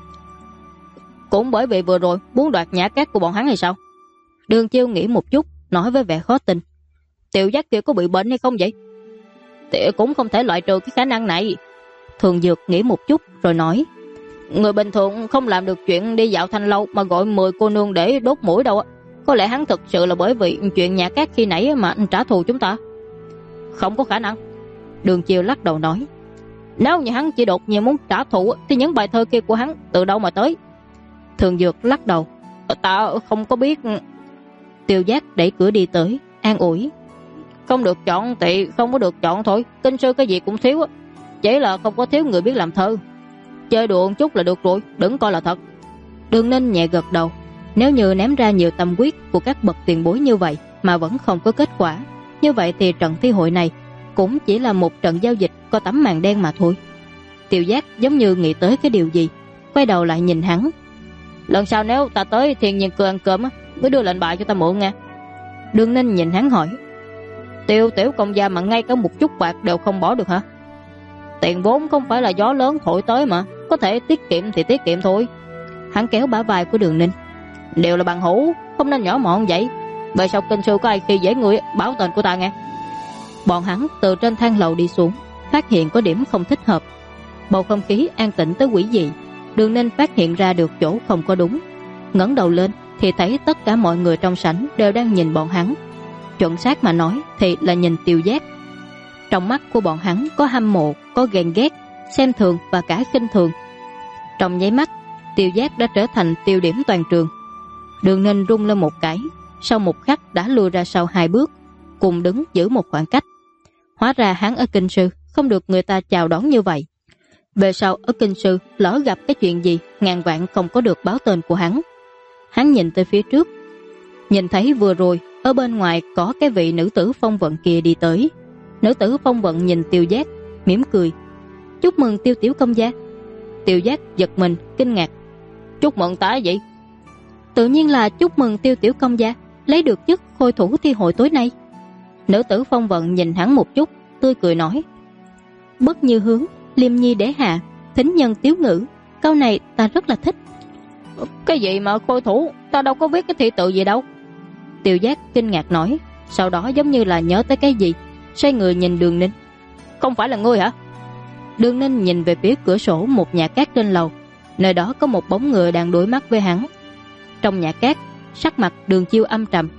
Cũng bởi vì vừa rồi muốn đoạt nhã cát của bọn hắn hay sao?" Đường Chiêu nghĩ một chút, nói với vẻ khó tin: "Tiểu giác kia có bị bệnh hay không vậy?" "Tiểu cũng không thể loại trừ cái khả năng này." Thường Dược nghĩ một chút rồi nói: "Người bình thường không làm được chuyện đi dạo thanh lâu mà gọi 10 cô nương để đốt mũi đâu á. Có lẽ hắn thực sự là bởi vì chuyện nhã cát khi nãy mà trả thù chúng ta." "Không có khả năng." Đường Chiêu lắc đầu nói: "Nếu như hắn chỉ đột nhiên muốn trả thù thì những bài thơ kia của hắn từ đâu mà tới?" Thường Dược lắc đầu: "Ta không có biết." Tiêu Giác đẩy cửa đi tới, an ủi: "Không được chọn thì không có được chọn thôi, kinh sư cái gì cũng thiếu, chỉ là không có thiếu người biết làm thơ. Chơi đùa một chút là được rồi, đừng coi là thật." Đường Ninh nhẹ gật đầu. Nếu như ném ra nhiều tâm huyết của các bậc tiền bối như vậy mà vẫn không có kết quả, như vậy thì trận thi hội này cũng chỉ là một trận giao dịch có tấm màn đen mà thôi. Tiêu Giác giống như nghĩ tới cái điều gì, quay đầu lại nhìn hắn: "Lần sau nếu ta tới Thiên Nhiên Cư ăn cơm, cứ đưa lệnh bài cho ta mượn nghe." Đường Ninh nhìn hắn hỏi: "Tiêu tiểu công gia mà ngay cả một chút bạc đều không bỏ được hả?" "Tiền vốn không phải là gió lớn thổi tới mà, có thể tiết kiệm thì tiết kiệm thôi." Hắn kéo bả vai của Đường Ninh: "Đều là bằng hữu, không nên nhỏ mọn vậy. Về sau kinh sư có ai khi dễ người báo tên của ta nghe." Bọn hắn từ trên thang lầu đi xuống, phát hiện có điểm không thích hợp. Bầu không khí an tĩnh tới quỷ dị. Đường Ninh phát hiện ra được chỗ không có đúng, ngẩng đầu lên thì thấy tất cả mọi người trong sảnh đều đang nhìn bọn hắn. Chuẩn xác mà nói thì là nhìn Tiêu Giác. Trong mắt của bọn hắn có hâm mộ, có ghen ghét, xem thường và cả khinh thường. Trong nháy mắt, Tiêu Giác đã trở thành tiêu điểm toàn trường. Đường Ninh rung lên một cái, sau một khắc đã lùi ra sau 2 bước, cùng đứng giữ một khoảng cách. Hóa ra hắn ở kinh sư không được người ta chào đón như vậy. Về sau ở kinh sư lỡ gặp cái chuyện gì, ngàn vạn không có được báo tên của hắn. Hắn nhìn tới phía trước, nhìn thấy vừa rồi ở bên ngoài có cái vị nữ tử phong vận kia đi tới. Nữ tử phong vận nhìn Tiêu Giác, mỉm cười: "Chúc mừng Tiêu tiểu công gia." Tiêu Giác giật mình, kinh ngạc: "Chúc mừng ta vậy?" "Tự nhiên là chúc mừng Tiêu tiểu công gia lấy được chức khôi thủ thi hội tối nay." Nữ tử phong vận nhìn hắn một chút, tươi cười nói: "Bất như hướng, liêm nhi đế hạ, thính nhân tiếu ngữ, câu này ta rất là thích." "Cái gì mà khôi thủ, ta đâu có viết cái thi tự gì đâu." Tiêu Giác kinh ngạc nói, sau đó giống như là nhớ tới cái gì, xoay người nhìn Đường Ninh: "Không phải là ngươi hả?" Đường Ninh nhìn về phía cửa sổ một nhà cát trên lầu, nơi đó có một bóng người đang đối mắt với hắn. Trong nhà cát, sắc mặt Đường Chiêu âm trầm,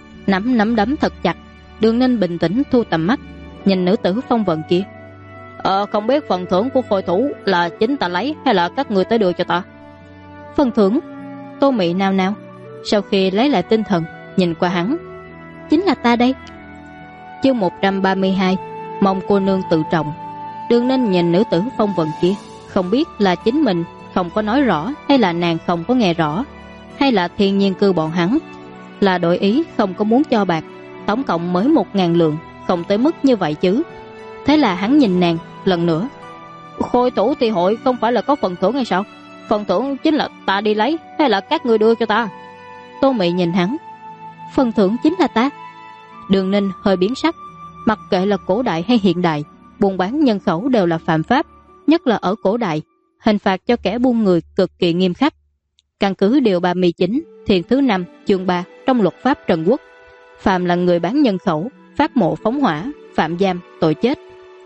nắm đấm thật chặt. Đường Ninh bình tĩnh thu tầm mắt, nhìn nữ tử phong vận kia: Không biết phần thưởng của khôi thủ là chính ta lấy hay là các người tới đưa cho ta?" "Phần thưởng?" Tô Mị nao nao, sau khi lấy lại tinh thần nhìn qua hắn: "Chính là ta đây." Chương 132: Mong cô nương tự trọng. Đường Ninh nhìn nữ tử phong vận kia, không biết là chính mình không có nói rõ, hay là nàng không có nghe rõ, hay là Thiên Nhiên Cư bọn hắn là đổi ý không có muốn cho bạc, tổng cộng mới 1000 lượng, không tới mức như vậy chứ. Thế là hắn nhìn nàng lần nữa: "Khôi thủ thi hội không phải là có phần thưởng hay sao? Phần thưởng chính là ta đi lấy hay là các người đưa cho ta?" Tô Mị nhìn hắn: "Phần thưởng chính là ta." Đường Ninh hơi biến sắc. Mặc kệ là cổ đại hay hiện đại, buôn bán nhân khẩu đều là phạm pháp, nhất là ở cổ đại, hình phạt cho kẻ buôn người cực kỳ nghiêm khắc. Căn cứ điều 39, thiền thứ 5, chương 3 trong luật pháp Trần Quốc, phàm là người bán nhân khẩu, phát mộ phóng hỏa, phạm giam, tội chết.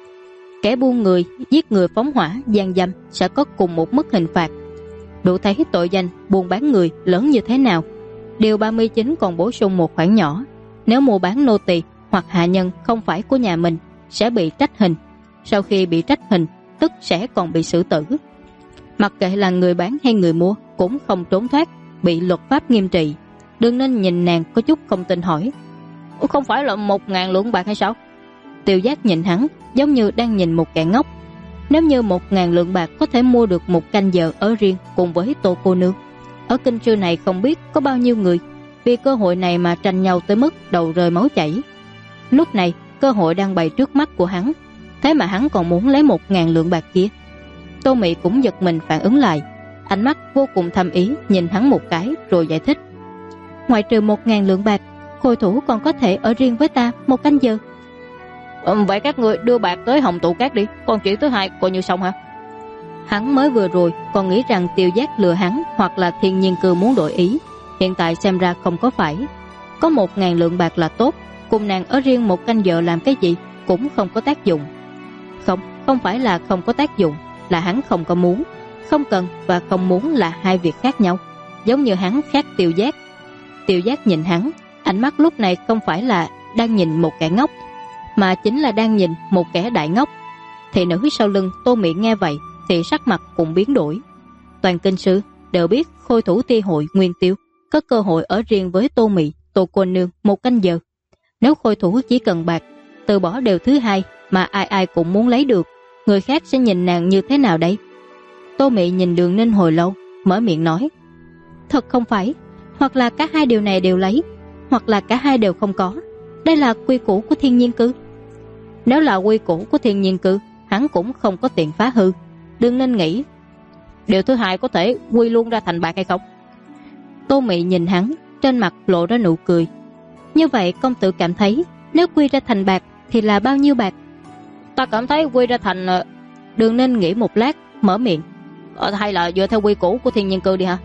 Kẻ buôn người, giết người phóng hỏa, gian dâm sẽ có cùng một mức hình phạt. Đủ thấy tội danh buôn bán người lớn như thế nào. Điều 39 còn bổ sung một khoản nhỏ, nếu mua bán nô tỳ hoặc hạ nhân không phải của nhà mình sẽ bị trách hình. Sau khi bị trách hình, tức sẽ còn bị xử tử. Mặc kệ là người bán hay người mua cũng không trốn thoát, bị luật pháp nghiêm trị. Đường Ninh nhìn nàng có chút không tin hỏi, không phải là 1.000 lượng bạc hay sao? Tiêu Giác nhìn hắn giống như đang nhìn một kẻ ngốc. Nếu như 1.000 lượng bạc có thể mua được một canh giờ ở riêng cùng với Tô cô nương, ở kinh sư này không biết có bao nhiêu người vì cơ hội này mà tranh nhau tới mức đầu rơi máu chảy. Lúc này cơ hội đang bày trước mắt của hắn, thế mà hắn còn muốn lấy 1.000 lượng bạc kia. Tô Mị cũng giật mình phản ứng lại, ánh mắt vô cùng thâm ý nhìn hắn một cái rồi giải thích, ngoại trừ 1.000 lượng bạc, khôi thủ còn có thể ở riêng với ta một canh giờ. Vậy các người đưa bạc tới Hồng Tụ Cát đi, còn chuyện thứ hai coi như xong hả? Hắn mới vừa rồi còn nghĩ rằng Tiêu Giác lừa hắn hoặc là Thiên Nhiên Cư muốn đổi ý, hiện tại xem ra không có phải. Có 1.000 lượng bạc là tốt, cùng nàng ở riêng một canh giờ làm cái gì cũng không có tác dụng. Không phải là không có tác dụng, là hắn không có muốn. Không cần và không muốn là hai việc khác nhau, giống như hắn khác Tiêu Giác. Tiêu Giác nhìn hắn, ánh mắt lúc này không phải là đang nhìn một kẻ ngốc, mà chính là đang nhìn một kẻ đại ngốc. Thị nữ sau lưng Tô Mị nghe vậy thì sắc mặt cũng biến đổi. Toàn kinh sư đều biết khôi thủ ti hội Nguyên Tiêu có cơ hội ở riêng với Tô Mị, Tô cô nương một canh giờ. Nếu khôi thủ chỉ cần bạc, từ bỏ điều thứ hai mà ai ai cũng muốn lấy được, người khác sẽ nhìn nàng như thế nào đây? Tô Mị nhìn Đường Ninh hồi lâu, mở miệng nói, thật không phải, hoặc là cả hai điều này đều lấy, hoặc là cả hai đều không có. Đây là quy củ của Thiên Nhiên Cư. Nếu là quy củ của Thiên Nhiên Cư, hắn cũng không có tiện phá hư. Đường Ninh nghĩ, điều thứ hai có thể quy luôn ra thành bạc hay không? Tô Mị nhìn hắn, trên mặt lộ ra nụ cười. Như vậy công tử cảm thấy nếu quy ra thành bạc thì là bao nhiêu bạc? Ta cảm thấy quy ra thành... Đường Ninh nghĩ một lát, mở miệng, hay là dựa theo quy củ của Thiên Nhiên Cư đi hả?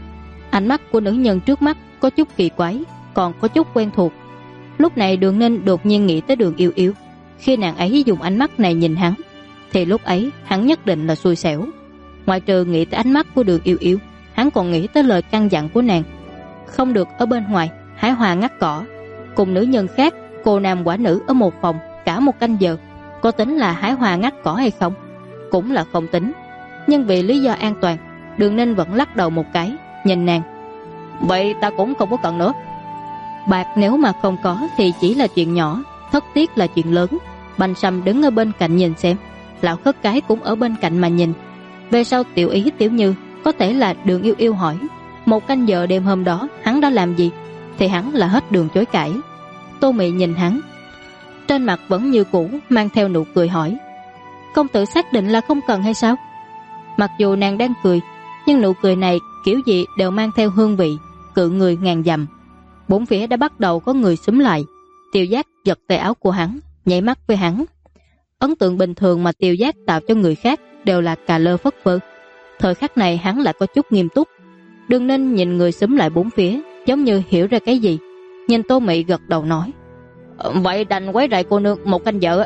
Ánh mắt của nữ nhân trước mắt có chút kỳ quái, còn có chút quen thuộc. Lúc này Đường Ninh đột nhiên nghĩ tới Đường Yêu Yêu. Khi nàng ấy dùng ánh mắt này nhìn hắn, thì lúc ấy hắn nhất định là xui xẻo. Ngoại trừ nghĩ tới ánh mắt của Đường Yêu Yêu, hắn còn nghĩ tới lời căn dặn của nàng, không được ở bên ngoài hái hoa ngắt cỏ, cùng nữ nhân khác cô nam quả nữ ở một phòng cả một canh giờ. Có tính là hái hoa ngắt cỏ hay không? Cũng là không tính. Nhưng vì lý do an toàn, Đường Ninh vẫn lắc đầu một cái, nhìn nàng, vậy ta cũng không có cần nữa. Bạc nếu mà không có thì chỉ là chuyện nhỏ, thất tiếc là chuyện lớn. Bành Sâm đứng ở bên cạnh nhìn xem, lão khất cái cũng ở bên cạnh mà nhìn. Về sau Tiểu Ý Tiểu Như có thể là Đường Yêu Yêu hỏi một canh giờ đêm hôm đó hắn đã làm gì, thì hắn là hết đường chối cãi. Tô Mị nhìn hắn, trên mặt vẫn như cũ mang theo nụ cười hỏi, công tử xác định là không cần hay sao? Mặc dù nàng đang cười, nhưng nụ cười này kiểu gì đều mang theo hương vị cự người ngàn dặm. Bốn phía đã bắt đầu có người xúm lại. Tiêu Giác giật tay áo của hắn, nhảy mắt với hắn. Ấn tượng bình thường mà Tiêu Giác tạo cho người khác đều là cà lơ phất phơ. Thời khắc này hắn lại có chút nghiêm túc. Đường Ninh nhìn người xúm lại bốn phía, giống như hiểu ra cái gì. Nhìn Tô Mị gật đầu nói, vậy đành quấy rầy cô nương một canh giờ.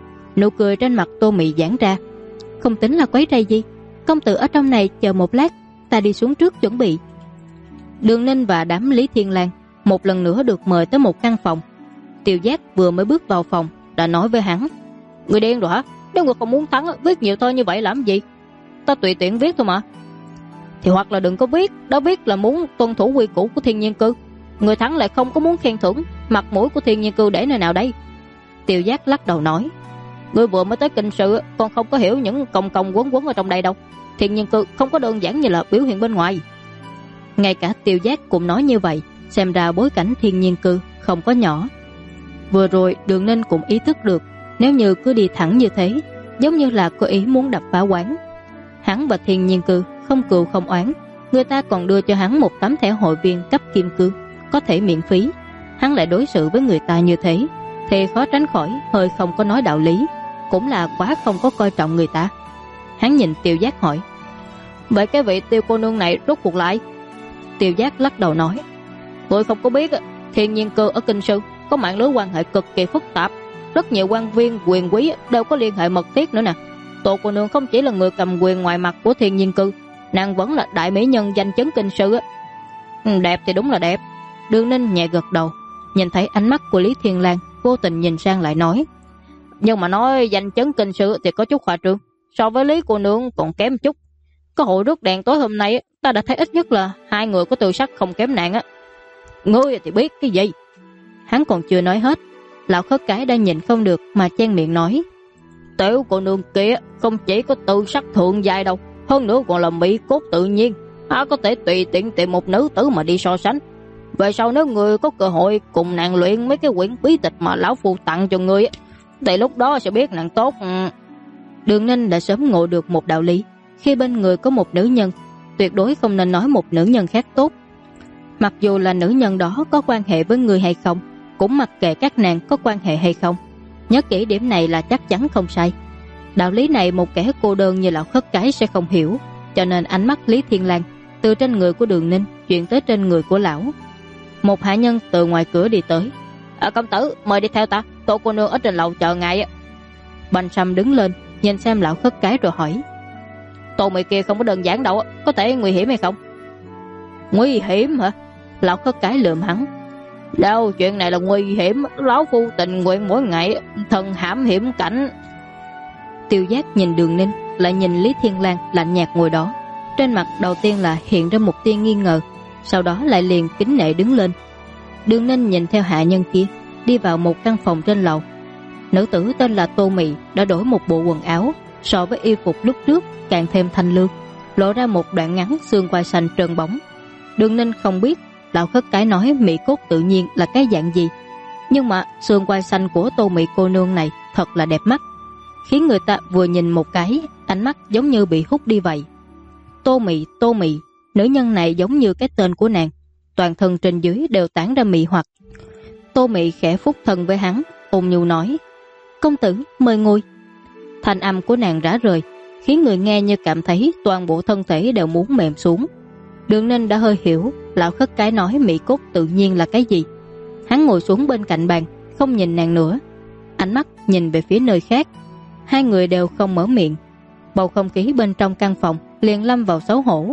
Nụ cười trên mặt Tô Mị giãn ra, không tính là quấy rầy gì, công tử ở trong này chờ một lát, ta đi xuống trước chuẩn bị. Đường Ninh và đám Lý Thiên Lang một lần nữa được mời tới một căn phòng. Tiêu Giác vừa mới bước vào phòng đã nói với hắn, người điên rồi hả? Nếu người không muốn thắng viết nhiều thơ như vậy làm gì? Ta tùy tiện viết thôi mà. Thì hoặc là đừng có viết, đó viết là muốn tuân thủ quy củ của Thiên Nhiên Cư. Người thắng lại không có muốn khen thưởng, mặt mũi của Thiên Nhiên Cư để nơi nào đây? Tiêu Giác lắc đầu nói, người vừa mới tới kinh sự còn không có hiểu những cong cong quấn quấn ở trong đây đâu. Thiên Nhiên Cư không có đơn giản như là biểu hiện bên ngoài. Ngay cả Tiêu Giác cũng nói như vậy, xem ra bối cảnh Thiên Nhiên Cư không có nhỏ. Vừa rồi Đường Ninh cũng ý thức được, nếu như cứ đi thẳng như thế, giống như là có ý muốn đập phá quán. Hắn và Thiên Nhiên Cư không cừu không oán, người ta còn đưa cho hắn một tấm thẻ hội viên cấp kim cương, có thể miễn phí. hắn lại đối xử với người ta như thế, thì khó tránh khỏi hơi không có nói đạo lý, cũng là quá không có coi trọng người ta. Hắn nhìn Tiêu Giác hỏi: vậy cái vị Tiêu cô nương này rốt cuộc lại? Tiêu Giác lắc đầu nói: tôi không có biết. Thiên Nhiên Cư ở Kinh Sư có mạng lưới quan hệ cực kỳ phức tạp, rất nhiều quan viên quyền quý đều có liên hệ mật thiết nữa nè. Tô cô nương không chỉ là người cầm quyền ngoài mặt của Thiên Nhiên Cư, nàng vẫn là đại mỹ nhân danh chấn Kinh Sư. Đẹp thì đúng là đẹp. Đường Ninh nhẹ gật đầu, nhìn thấy ánh mắt của Lý Thiên Lang, vô tình nhìn sang lại nói: nhưng mà nói danh chấn Kinh Sư thì có chút khoa trương, so với Lý cô nương còn kém chút. Có hội rước đèn tối hôm nay ta đã thấy ít nhất là 2 người có tư sắc không kém nàng. Ngươi thì biết cái gì? Hắn còn chưa nói hết, lão khất cái đã nhìn không được mà chen miệng nói: Tiểu cô nương kia không chỉ có tư sắc thượng giai đâu, hơn nữa còn là mỹ cốt tự nhiên, có thể tùy tiện tìm một nữ tử mà đi so sánh. Về sau nếu người có cơ hội cùng nàng luyện mấy cái quyển bí tịch mà lão phu tặng cho ngươi, thì lúc đó sẽ biết nàng tốt. Đường Ninh đã sớm ngộ được một đạo lý: khi bên người có một nữ nhân, tuyệt đối không nên nói một nữ nhân khác tốt. Mặc dù là nữ nhân đó có quan hệ với người hay không, cũng mặc kệ các nàng có quan hệ hay không, nhớ kỹ điểm này là chắc chắn không sai. Đạo lý này một kẻ cô đơn như lão khất cái sẽ không hiểu, cho nên ánh mắt Lý Thiên Lang từ trên người của Đường Ninh chuyển tới trên người của lão. Một hạ nhân từ ngoài cửa đi tới: công tử mời đi theo ta, Tô cô nương ở trên lầu chờ ngài. Bành Sâm đứng lên nhìn xem lão khất cái rồi hỏi: Tô mày kia không có đơn giản đâu, có thể nguy hiểm hay không? Nguy hiểm hả? Lão khất cái lườm hắn: đâu, chuyện này là nguy hiểm, lão phu tình nguyện mỗi ngày thần hãm hiểm cảnh. Tiêu Giác nhìn Đường Ninh, lại nhìn Lý Thiên Lang lạnh nhạt ngồi đó, trên mặt đầu tiên là hiện ra một tia nghi ngờ, sau đó lại liền kính nể đứng lên. Đường Ninh nhìn theo hạ nhân kia đi vào một căn phòng trên lầu. Nữ tử tên là Tô Mị đã đổi một bộ quần áo, so với y phục lúc trước càng thêm thanh lương, lộ ra một đoạn ngắn xương quai xanh trơn bóng. Đường Ninh không biết lão khất cái nói mỹ cốt tự nhiên là cái dạng gì, nhưng mà xương quai xanh của Tô Mị cô nương này thật là đẹp mắt, khiến người ta vừa nhìn một cái, ánh mắt giống như bị hút đi vậy. Tô Mị, nữ nhân này giống như cái tên của nàng, toàn thân trên dưới đều tản ra mị hoặc. Tô Mị khẽ phúc thân với hắn, ôn nhu nói: công tử mời ngồi. Thanh âm của nàng rã rời, khiến người nghe như cảm thấy toàn bộ thân thể đều muốn mềm xuống. Đường Ninh đã hơi hiểu lão khất cái nói mỹ cốt tự nhiên là cái gì. Hắn ngồi xuống bên cạnh bàn, không nhìn nàng nữa, ánh mắt nhìn về phía nơi khác. Hai người đều không mở miệng, bầu không khí bên trong căn phòng liền lâm vào xấu hổ.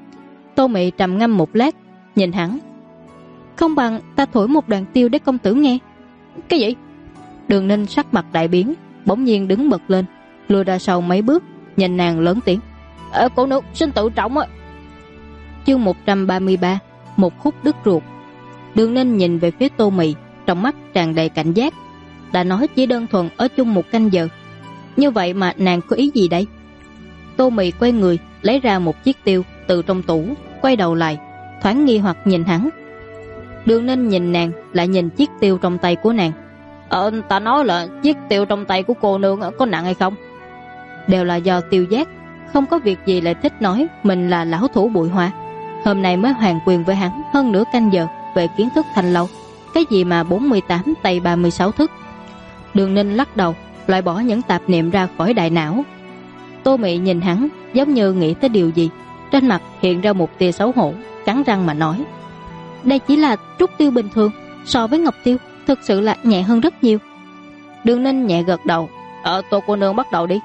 Tô Mị trầm ngâm một lát, nhìn hắn: không bằng ta thổi một đoạn tiêu để công tử nghe. Cái gì? Đường Ninh sắc mặt đại biến, bỗng nhiên đứng bật lên, lùi ra sau mấy bước, nhìn nàng lớn tiếng: cô nương xin tự trọng á. Chương 133: một khúc đứt ruột. Đường Ninh nhìn về phía Tô Mị, trong mắt tràn đầy cảnh giác. Đã nói chỉ đơn thuần ở chung một canh giờ, như vậy mà nàng có ý gì đây? Tô Mị quay người lấy ra một chiếc tiêu từ trong tủ, quay đầu lại thoáng nghi hoặc nhìn hắn. Đường Ninh nhìn nàng, lại nhìn chiếc tiêu trong tay của nàng. Ta nói là chiếc tiêu trong tay của cô nương có nặng hay không? Đều là do Tiêu Giác không có việc gì lại thích nói mình là lão thủ bụi hoa. Hôm nay mới hoàn quyền với hắn hơn nửa canh giờ về kiến thức thanh lâu, cái gì mà 48 tay 36 thức. Đường Ninh lắc đầu, loại bỏ những tạp niệm ra khỏi đại não. Tô Mị nhìn hắn giống như nghĩ tới điều gì, trên mặt hiện ra một tia xấu hổ, cắn răng mà nói: đây chỉ là trúc tiêu bình thường, so với ngọc tiêu thực sự là nhẹ hơn rất nhiều. Đường Ninh nhẹ gật đầu: Tô cô nương bắt đầu đi.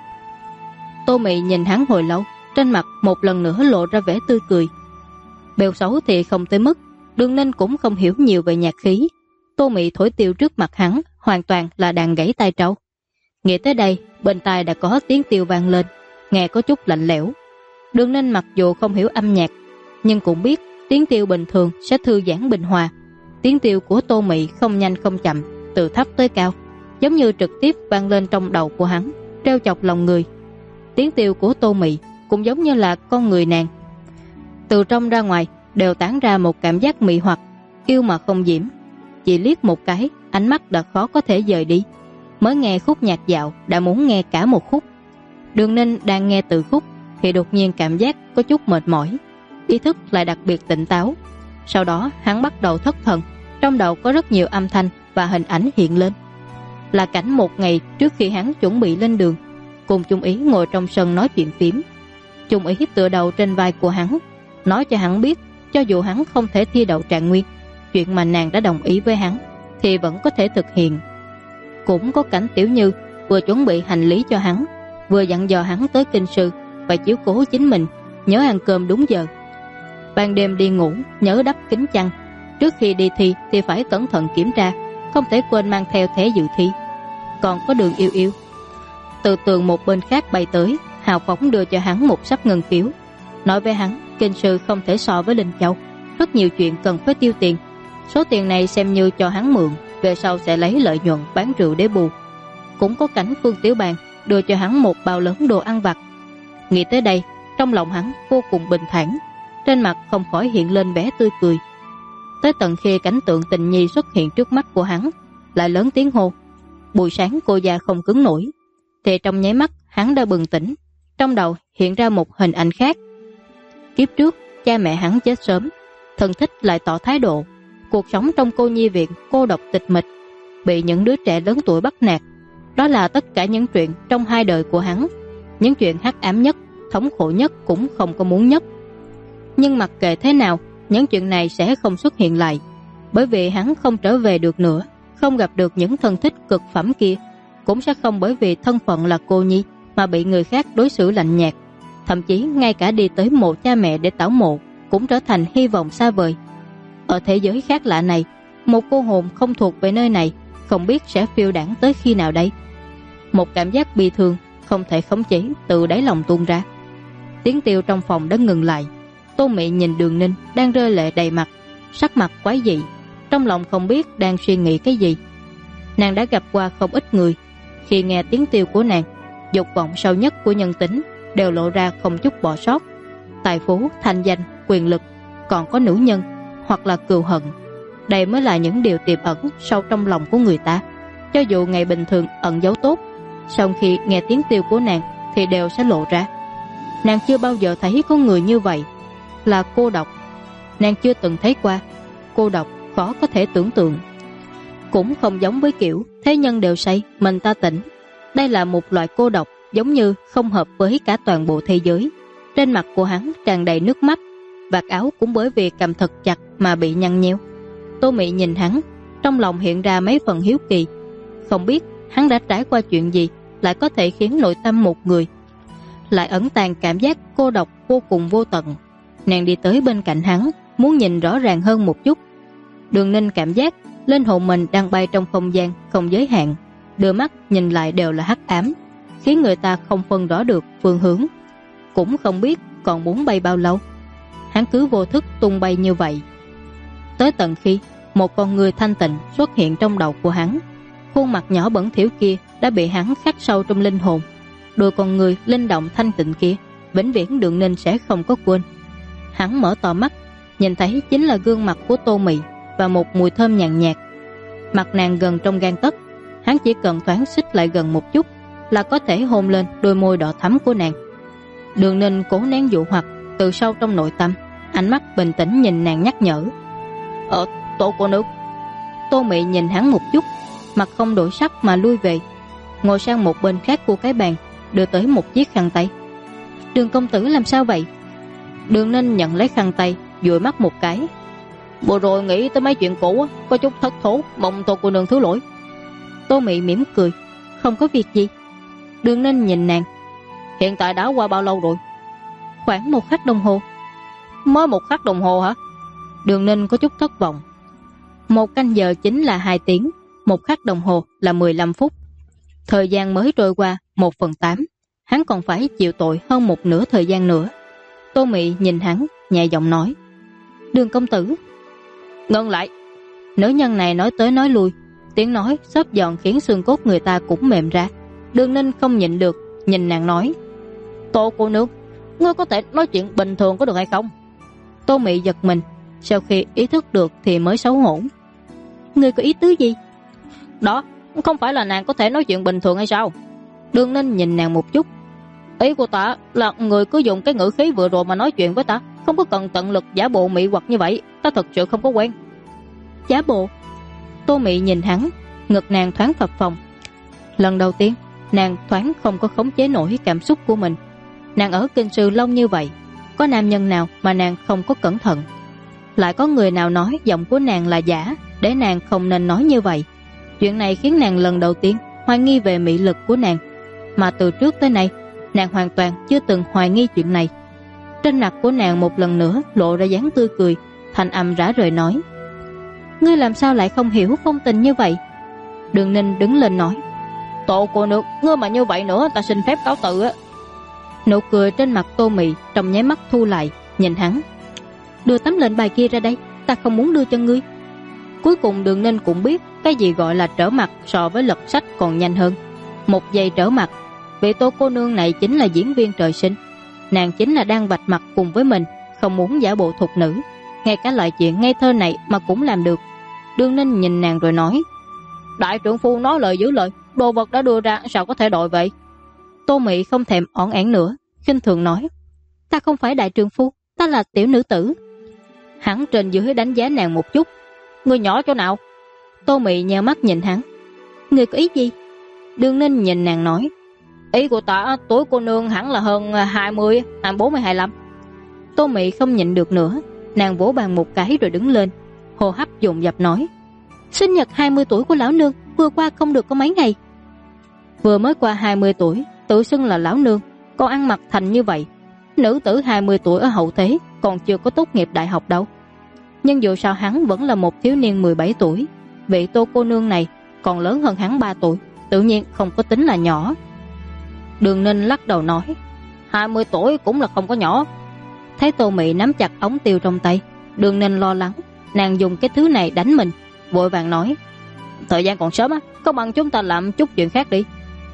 Tô Mị nhìn hắn hồi lâu, trên mặt một lần nữa lộ ra vẻ tươi cười. Bèo xấu thì không tới mức, Đường Ninh cũng không hiểu nhiều về nhạc khí. Tô Mị thổi tiêu trước mặt hắn hoàn toàn là đàn gãy tai trâu. Nghĩ tới đây, bên tai đã có tiếng tiêu vang lên, nghe có chút lạnh lẽo. Đường Ninh mặc dù không hiểu âm nhạc, nhưng cũng biết tiếng tiêu bình thường sẽ thư giãn bình hòa. Tiếng tiêu của Tô Mị không nhanh không chậm, từ thấp tới cao, giống như trực tiếp vang lên trong đầu của hắn, trêu chọc lòng người. Tiếng tiêu của Tô Mị cũng giống như là con người nàng, từ trong ra ngoài đều tán ra một cảm giác mị hoặc, yêu mà không diễm. Chỉ liếc một cái, ánh mắt đã khó có thể rời đi. Mới nghe khúc nhạc dạo đã muốn nghe cả một khúc. Đường Ninh đang nghe từ khúc thì đột nhiên cảm giác có chút mệt mỏi, ý thức lại đặc biệt tỉnh táo. Sau đó hắn bắt đầu thất thần, Trong đầu có rất nhiều âm thanh và hình ảnh hiện lên. Là cảnh một ngày trước khi hắn chuẩn bị lên đường, cùng Chung Ý ngồi trong sân nói chuyện phím. Chung Ý tựa đầu trên vai của hắn, nói cho hắn biết cho dù hắn không thể thi đậu trạng nguyên, chuyện mà nàng đã đồng ý với hắn thì vẫn có thể thực hiện. Cũng có cảnh Tiểu Như vừa chuẩn bị hành lý cho hắn, vừa dặn dò hắn tới kinh sư phải chiếu cố chính mình, nhớ ăn cơm đúng giờ. Ban đêm đi ngủ nhớ đắp kính chăn, trước khi đi thi thì phải cẩn thận kiểm tra, không thể quên mang theo thẻ dự thi. Còn có Đường Yêu Yêu. Từ tường một bên khác bay tới, hào phóng đưa cho hắn một sắp ngân phiếu, nói với hắn kinh sư không thể so với Linh Châu, rất nhiều chuyện cần phải tiêu tiền. Số tiền này xem như cho hắn mượn, về sau sẽ lấy lợi nhuận bán rượu để bù. Cũng có cảnh Phương Tiểu Bàn đưa cho hắn một bao lớn đồ ăn vặt. Nghĩ tới đây, trong lòng hắn vô cùng bình thản, trên mặt không khỏi hiện lên vẻ tươi cười. Tới tận khi cảnh tượng tình nhi xuất hiện trước mắt của hắn, lại lớn tiếng hô buổi sáng cô già không cứng nổi, thì trong nháy mắt hắn đã bừng tỉnh. Trong đầu hiện ra một hình ảnh khác. Kiếp trước cha mẹ hắn chết sớm, thân thích lại tỏ thái độ, cuộc sống trong cô nhi viện cô độc tịch mịch, bị những đứa trẻ lớn tuổi bắt nạt. Đó là tất cả những chuyện trong hai đời của hắn, những chuyện hắc ám nhất, thống khổ nhất cũng không có muốn nhất. Nhưng mặc kệ thế nào, những chuyện này sẽ không xuất hiện lại, bởi vì hắn không trở về được nữa, không gặp được những thân thích cực phẩm kia, cũng sẽ không bởi vì thân phận là cô nhi mà bị người khác đối xử lạnh nhạt. Thậm chí ngay cả đi tới mộ cha mẹ để tảo mộ cũng trở thành hy vọng xa vời. Ở thế giới khác lạ này, một cô hồn không thuộc về nơi này không biết sẽ phiêu đãng tới khi nào đây. Một cảm giác bi thương không thể khống chế từ đáy lòng tuôn ra. Tiếng tiêu trong phòng đã ngừng lại. Tô Mị nhìn Đường Ninh đang rơi lệ đầy mặt, sắc mặt quái dị, trong lòng không biết đang suy nghĩ cái gì. Nàng đã gặp qua không ít người, khi nghe tiếng tiêu của nàng, dục vọng sâu nhất của nhân tính đều lộ ra không chút bỏ sót. Tài phú, thanh danh, quyền lực, còn có nữ nhân hoặc là cừu hận, đây mới là những điều tiềm ẩn sâu trong lòng của người ta. Cho dù ngày bình thường ẩn giấu tốt, sau khi nghe tiếng tiêu của nàng thì đều sẽ lộ ra. Nàng chưa bao giờ thấy có người như vậy, là cô độc. Nàng chưa từng thấy qua. Cô độc khó có thể tưởng tượng. Cũng không giống với kiểu thế nhân đều say, mình ta tỉnh. Đây là một loại cô độc giống như không hợp với cả toàn bộ thế giới. Trên mặt của hắn tràn đầy nước mắt, vạt áo cũng bởi vì cầm thật chặt mà bị nhăn nheo. Tô Mị nhìn hắn, trong lòng hiện ra mấy phần hiếu kỳ. Không biết hắn đã trải qua chuyện gì lại có thể khiến nội tâm một người lại ẩn tàng cảm giác cô độc vô cùng vô tận. Nàng đi tới bên cạnh hắn, muốn nhìn rõ ràng hơn một chút. Đường Ninh cảm giác linh hồn mình đang bay trong không gian không giới hạn, đưa mắt nhìn lại đều là hắc ám, khiến người ta không phân rõ được phương hướng, cũng không biết còn muốn bay bao lâu. Hắn cứ vô thức tung bay như vậy, tới tận khi một con người thanh tịnh xuất hiện trong đầu của hắn. Khuôn mặt nhỏ bẩn thỉu kia đã bị hắn khắc sâu trong linh hồn. Đôi con người linh động thanh tịnh kia vĩnh viễn Đường Ninh sẽ không có quên. Hắn mở to mắt, nhìn thấy chính là gương mặt của Tô Mị và một mùi thơm nhàn nhạt. Mặt nàng gần trong gang tấc, hắn chỉ cần thoáng xích lại gần một chút là có thể hôn lên đôi môi đỏ thắm của nàng. Đường Ninh cố nén dụ hoặc từ sâu trong nội tâm, ánh mắt bình tĩnh nhìn nàng nhắc nhở. Tô cô nước. Tô Mị nhìn hắn một chút, mặt không đổi sắc mà lui về, ngồi sang một bên khác của cái bàn, đưa tới một chiếc khăn tay. Đường công tử làm sao vậy? Đường Ninh nhận lấy khăn tay, dụi mắt một cái. Vừa rồi nghĩ tới mấy chuyện cũ, có chút thất thố, mong Tô cô nương thứ lỗi. Tô Mị mỉm cười. Không có việc gì. Đường Ninh nhìn nàng. Hiện tại đã qua bao lâu rồi? Khoảng 1 khắc đồng hồ. Mới 1 khắc đồng hồ hả? Đường Ninh có chút thất vọng. 1 canh giờ chính là 2 tiếng, 1 khắc đồng hồ là 15 phút. Thời gian mới trôi qua 1/8, hắn còn phải chịu tội hơn 1/2 thời gian nữa. Tô Mị nhìn hắn, nhẹ giọng nói. Đường công tử. Ngưng lại. Nữ nhân này nói tới nói lui, tiếng nói xốp giòn khiến xương cốt người ta cũng mềm ra. Đường Ninh không nhịn được, nhìn nàng nói. Tô cô nương, ngươi có thể nói chuyện bình thường có được hay không? Tô Mị giật mình, sau khi ý thức được thì mới xấu hổ. Ngươi có ý tứ gì? Đó, không phải là nàng có thể nói chuyện bình thường hay sao? Đường Ninh nhìn nàng một chút. Ý của ta là người cứ dùng cái ngữ khí vừa rồi mà nói chuyện với ta, không có cần tận lực giả bộ mị hoặc như vậy, ta thật sự không có quen. Giả bộ. Tô Mị nhìn hắn, ngực nàng thoáng phập phồng. Lần đầu tiên nàng thoáng không có khống chế nổi cảm xúc của mình. Nàng ở kinh sư lâu như vậy, có nam nhân nào mà nàng không có cẩn thận? Lại có người nào nói giọng của nàng là giả, để nàng không nên nói như vậy? Chuyện này khiến nàng lần đầu tiên hoài nghi về mị lực của nàng, mà từ trước tới nay nàng hoàn toàn chưa từng hoài nghi chuyện này. Trên mặt của nàng một lần nữa lộ ra dáng tươi cười, thanh âm rã rời nói: Ngươi làm sao lại không hiểu phong tình như vậy? Đường Ninh đứng lên nói: Tô cô nương, ngươi mà như vậy nữa ta xin phép cáo từ á. Nụ cười trên mặt Tô Mị trong nháy mắt thu lại, nhìn hắn: Đưa tấm lệnh bài kia ra đây, ta không muốn đưa cho ngươi. Cuối cùng Đường Ninh cũng biết cái gì gọi là trở mặt so với lật sách còn nhanh hơn. Một giây trở mặt, vị Tô cô nương này chính là diễn viên trời sinh. Nàng chính là đang vạch mặt cùng với mình, không muốn giả bộ thục nữ. Ngay cả loại chuyện ngây thơ này mà cũng làm được. Đường Ninh nhìn nàng rồi nói: Đại trưởng phu nói lời giữ lời, đồ vật đã đưa ra sao có thể đổi vậy? Tô Mị không thèm ỏn ẻn nữa, khinh thường nói: Ta không phải đại trưởng phu, ta là tiểu nữ tử. Hắn trên dưới đánh giá nàng một chút: Ngươi nhỏ chỗ nào? Tô Mị nheo mắt nhìn hắn: Ngươi có ý gì? Đường Ninh nhìn nàng nói: Ý của ta tuổi cô nương hẳn là hơn 20, 24 hay 25. Tô Mị không nhịn được nữa, nàng vỗ bàn một cái rồi đứng lên, hô hấp dồn dập nói: Sinh nhật 20 tuổi của lão nương vừa qua không được có mấy ngày. Vừa mới qua 20 tuổi tự xưng là lão nương, còn ăn mặc thành như vậy. Nữ tử 20 tuổi ở hậu thế còn chưa có tốt nghiệp đại học đâu. Nhưng dù sao hắn vẫn là một thiếu niên 17 tuổi. Vị Tô cô nương này còn lớn hơn hắn 3 tuổi, tự nhiên không có tính là nhỏ. Đường Ninh lắc đầu nói: 20 tuổi cũng là không có nhỏ. Thấy Tô Mị nắm chặt ống tiêu trong tay, Đường Ninh lo lắng nàng dùng cái thứ này đánh mình, vội vàng nói: Thời gian còn sớm á, có bằng chúng ta làm chút chuyện khác đi.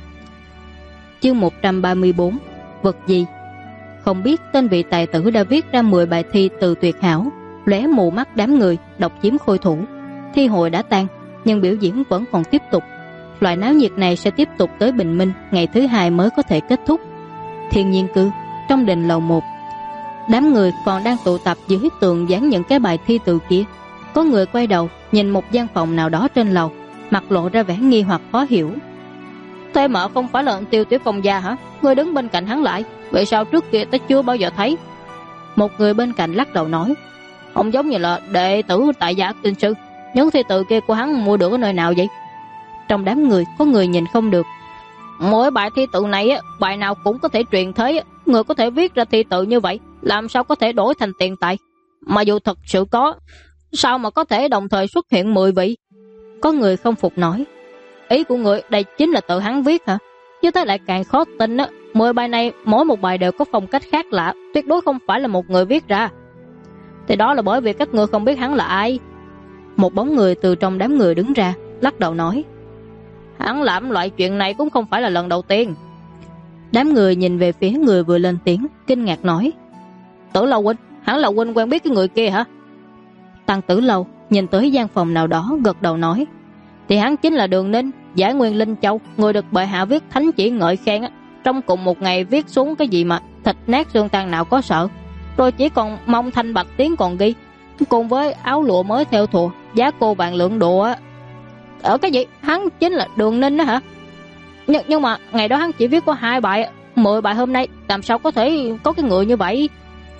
Chương 134: Vật gì? Không biết tên vị tài tử đã viết ra 10 bài thi từ tuyệt hảo, lóe mù mắt đám người độc chiếm khôi thủ. Thi hội đã tan, nhưng biểu diễn vẫn còn tiếp tục. Loại náo nhiệt này sẽ tiếp tục tới bình minh, ngày thứ 2 mới có thể kết thúc. Thiên Nhiên Cư, trong đình lầu 1. Đám người còn đang tụ tập dưới tường dán những cái bài thi từ kia. Có người quay đầu nhìn một gian phòng nào đó trên lầu, mặt lộ ra vẻ nghi hoặc khó hiểu. Thế mà không phải là Tiêu tiểu công gia hả? Người đứng bên cạnh hắn lại, vậy sao trước kia ta chưa bao giờ thấy? Một người bên cạnh lắc đầu nói: Không giống như là đệ tử tại gia kinh sư. Những thi từ kia của hắn mua được ở nơi nào vậy? Trong đám người có người nhìn không được: Mỗi bài thi tự này bài nào cũng có thể truyền thế. Người có thể viết ra thi tự như vậy, làm sao có thể đổi thành tiền tài? Mà dù thật sự có, sao mà có thể đồng thời xuất hiện 10 vị? Có người không phục nói: Ý của người đây chính là tự hắn viết hả? Như thế lại càng khó tin á. 10 bài này mỗi một bài đều có phong cách khác lạ, tuyệt đối không phải là một người viết ra. Thì đó là bởi vì các ngươi không biết hắn là ai. Một bóng người từ trong đám người đứng ra, lắc đầu nói: Hắn làm loại chuyện này cũng không phải là lần đầu tiên. Đám người nhìn về phía người vừa lên tiếng, kinh ngạc nói: Tử Lâu huynh, hắn là huynh quen biết cái người kia hả? Tăng Tử Lâu nhìn tới gian phòng nào đó, gật đầu nói: Thì hắn chính là Đường Ninh, Giải Nguyên Linh Châu, người được bệ hạ viết thánh chỉ ngợi khen á. Trong cùng một ngày viết xuống cái gì mà thịt nát xương tan nào có sợ. Rồi chỉ còn mong thanh bạch tiếng còn ghi, cùng với áo lụa mới theo thùa, giá cô vàng lượng độ á. Ở cái gì? Hắn chính là Đường Ninh đó hả? Nhưng mà ngày đó hắn chỉ viết có 2 bài, 10 bài hôm nay làm sao có thể có cái người như vậy?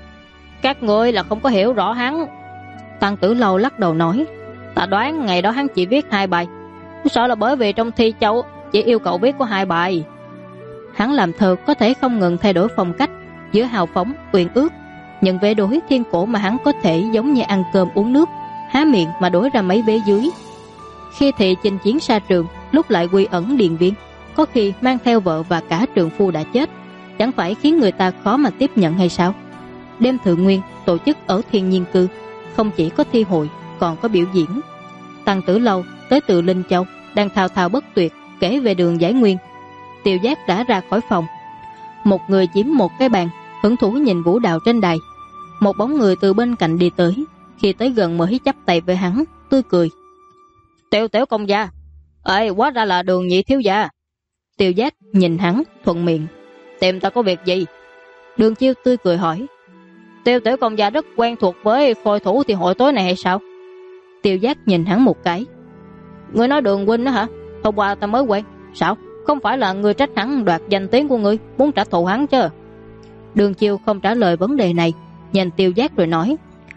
Các ngươi là không có hiểu rõ hắn. Tăng Tử Lâu lắc đầu nói: Ta đoán ngày đó hắn chỉ viết 2 bài, sợ là bởi vì trong thi châu chỉ yêu cầu viết có 2 bài. Hắn làm thơ có thể không ngừng thay đổi phong cách, giữa hào phóng, uyển ước, nhưng về đối thiên cổ mà hắn có thể giống như ăn cơm uống nước, há miệng mà đối ra mấy vế dưới. Khi thì chinh chiến xa trường, lúc lại quy ẩn điện viên, có khi mang theo vợ và cả trượng phu đã chết, chẳng phải khiến người ta khó mà tiếp nhận hay sao? Đêm thượng nguyên tổ chức ở Thiên Nhiên Cư, không chỉ có thi hội, còn có biểu diễn. Tăng Tử Lâu tới từ Linh Châu, đang thao thao bất tuyệt kể về đường Giải Nguyên. Tiêu Giác đã ra khỏi phòng. Một người chiếm một cái bàn, hứng thú nhìn vũ đạo trên đài. Một bóng người từ bên cạnh đi tới, khi tới gần mới chắp tay với hắn, tươi cười: Tiêu tiểu công gia. Ê, hóa ra là Đường nhị thiếu gia. Tiêu Giác nhìn hắn, thuận miệng: Tìm ta có việc gì? Đường Chiêu tươi cười hỏi: Tiêu tiểu công gia rất quen thuộc với phôi thủ thì hội tối này hay sao? Tiêu Giác nhìn hắn một cái. Ngươi nói Đường huynh đó hả? Hôm qua ta mới quen. Sao? Không phải là ngươi trách hắn đoạt danh tiếng của ngươi, muốn trả thù hắn chứ? Đường Chiêu không trả lời vấn đề này, nhìn Tiêu Giác rồi nói: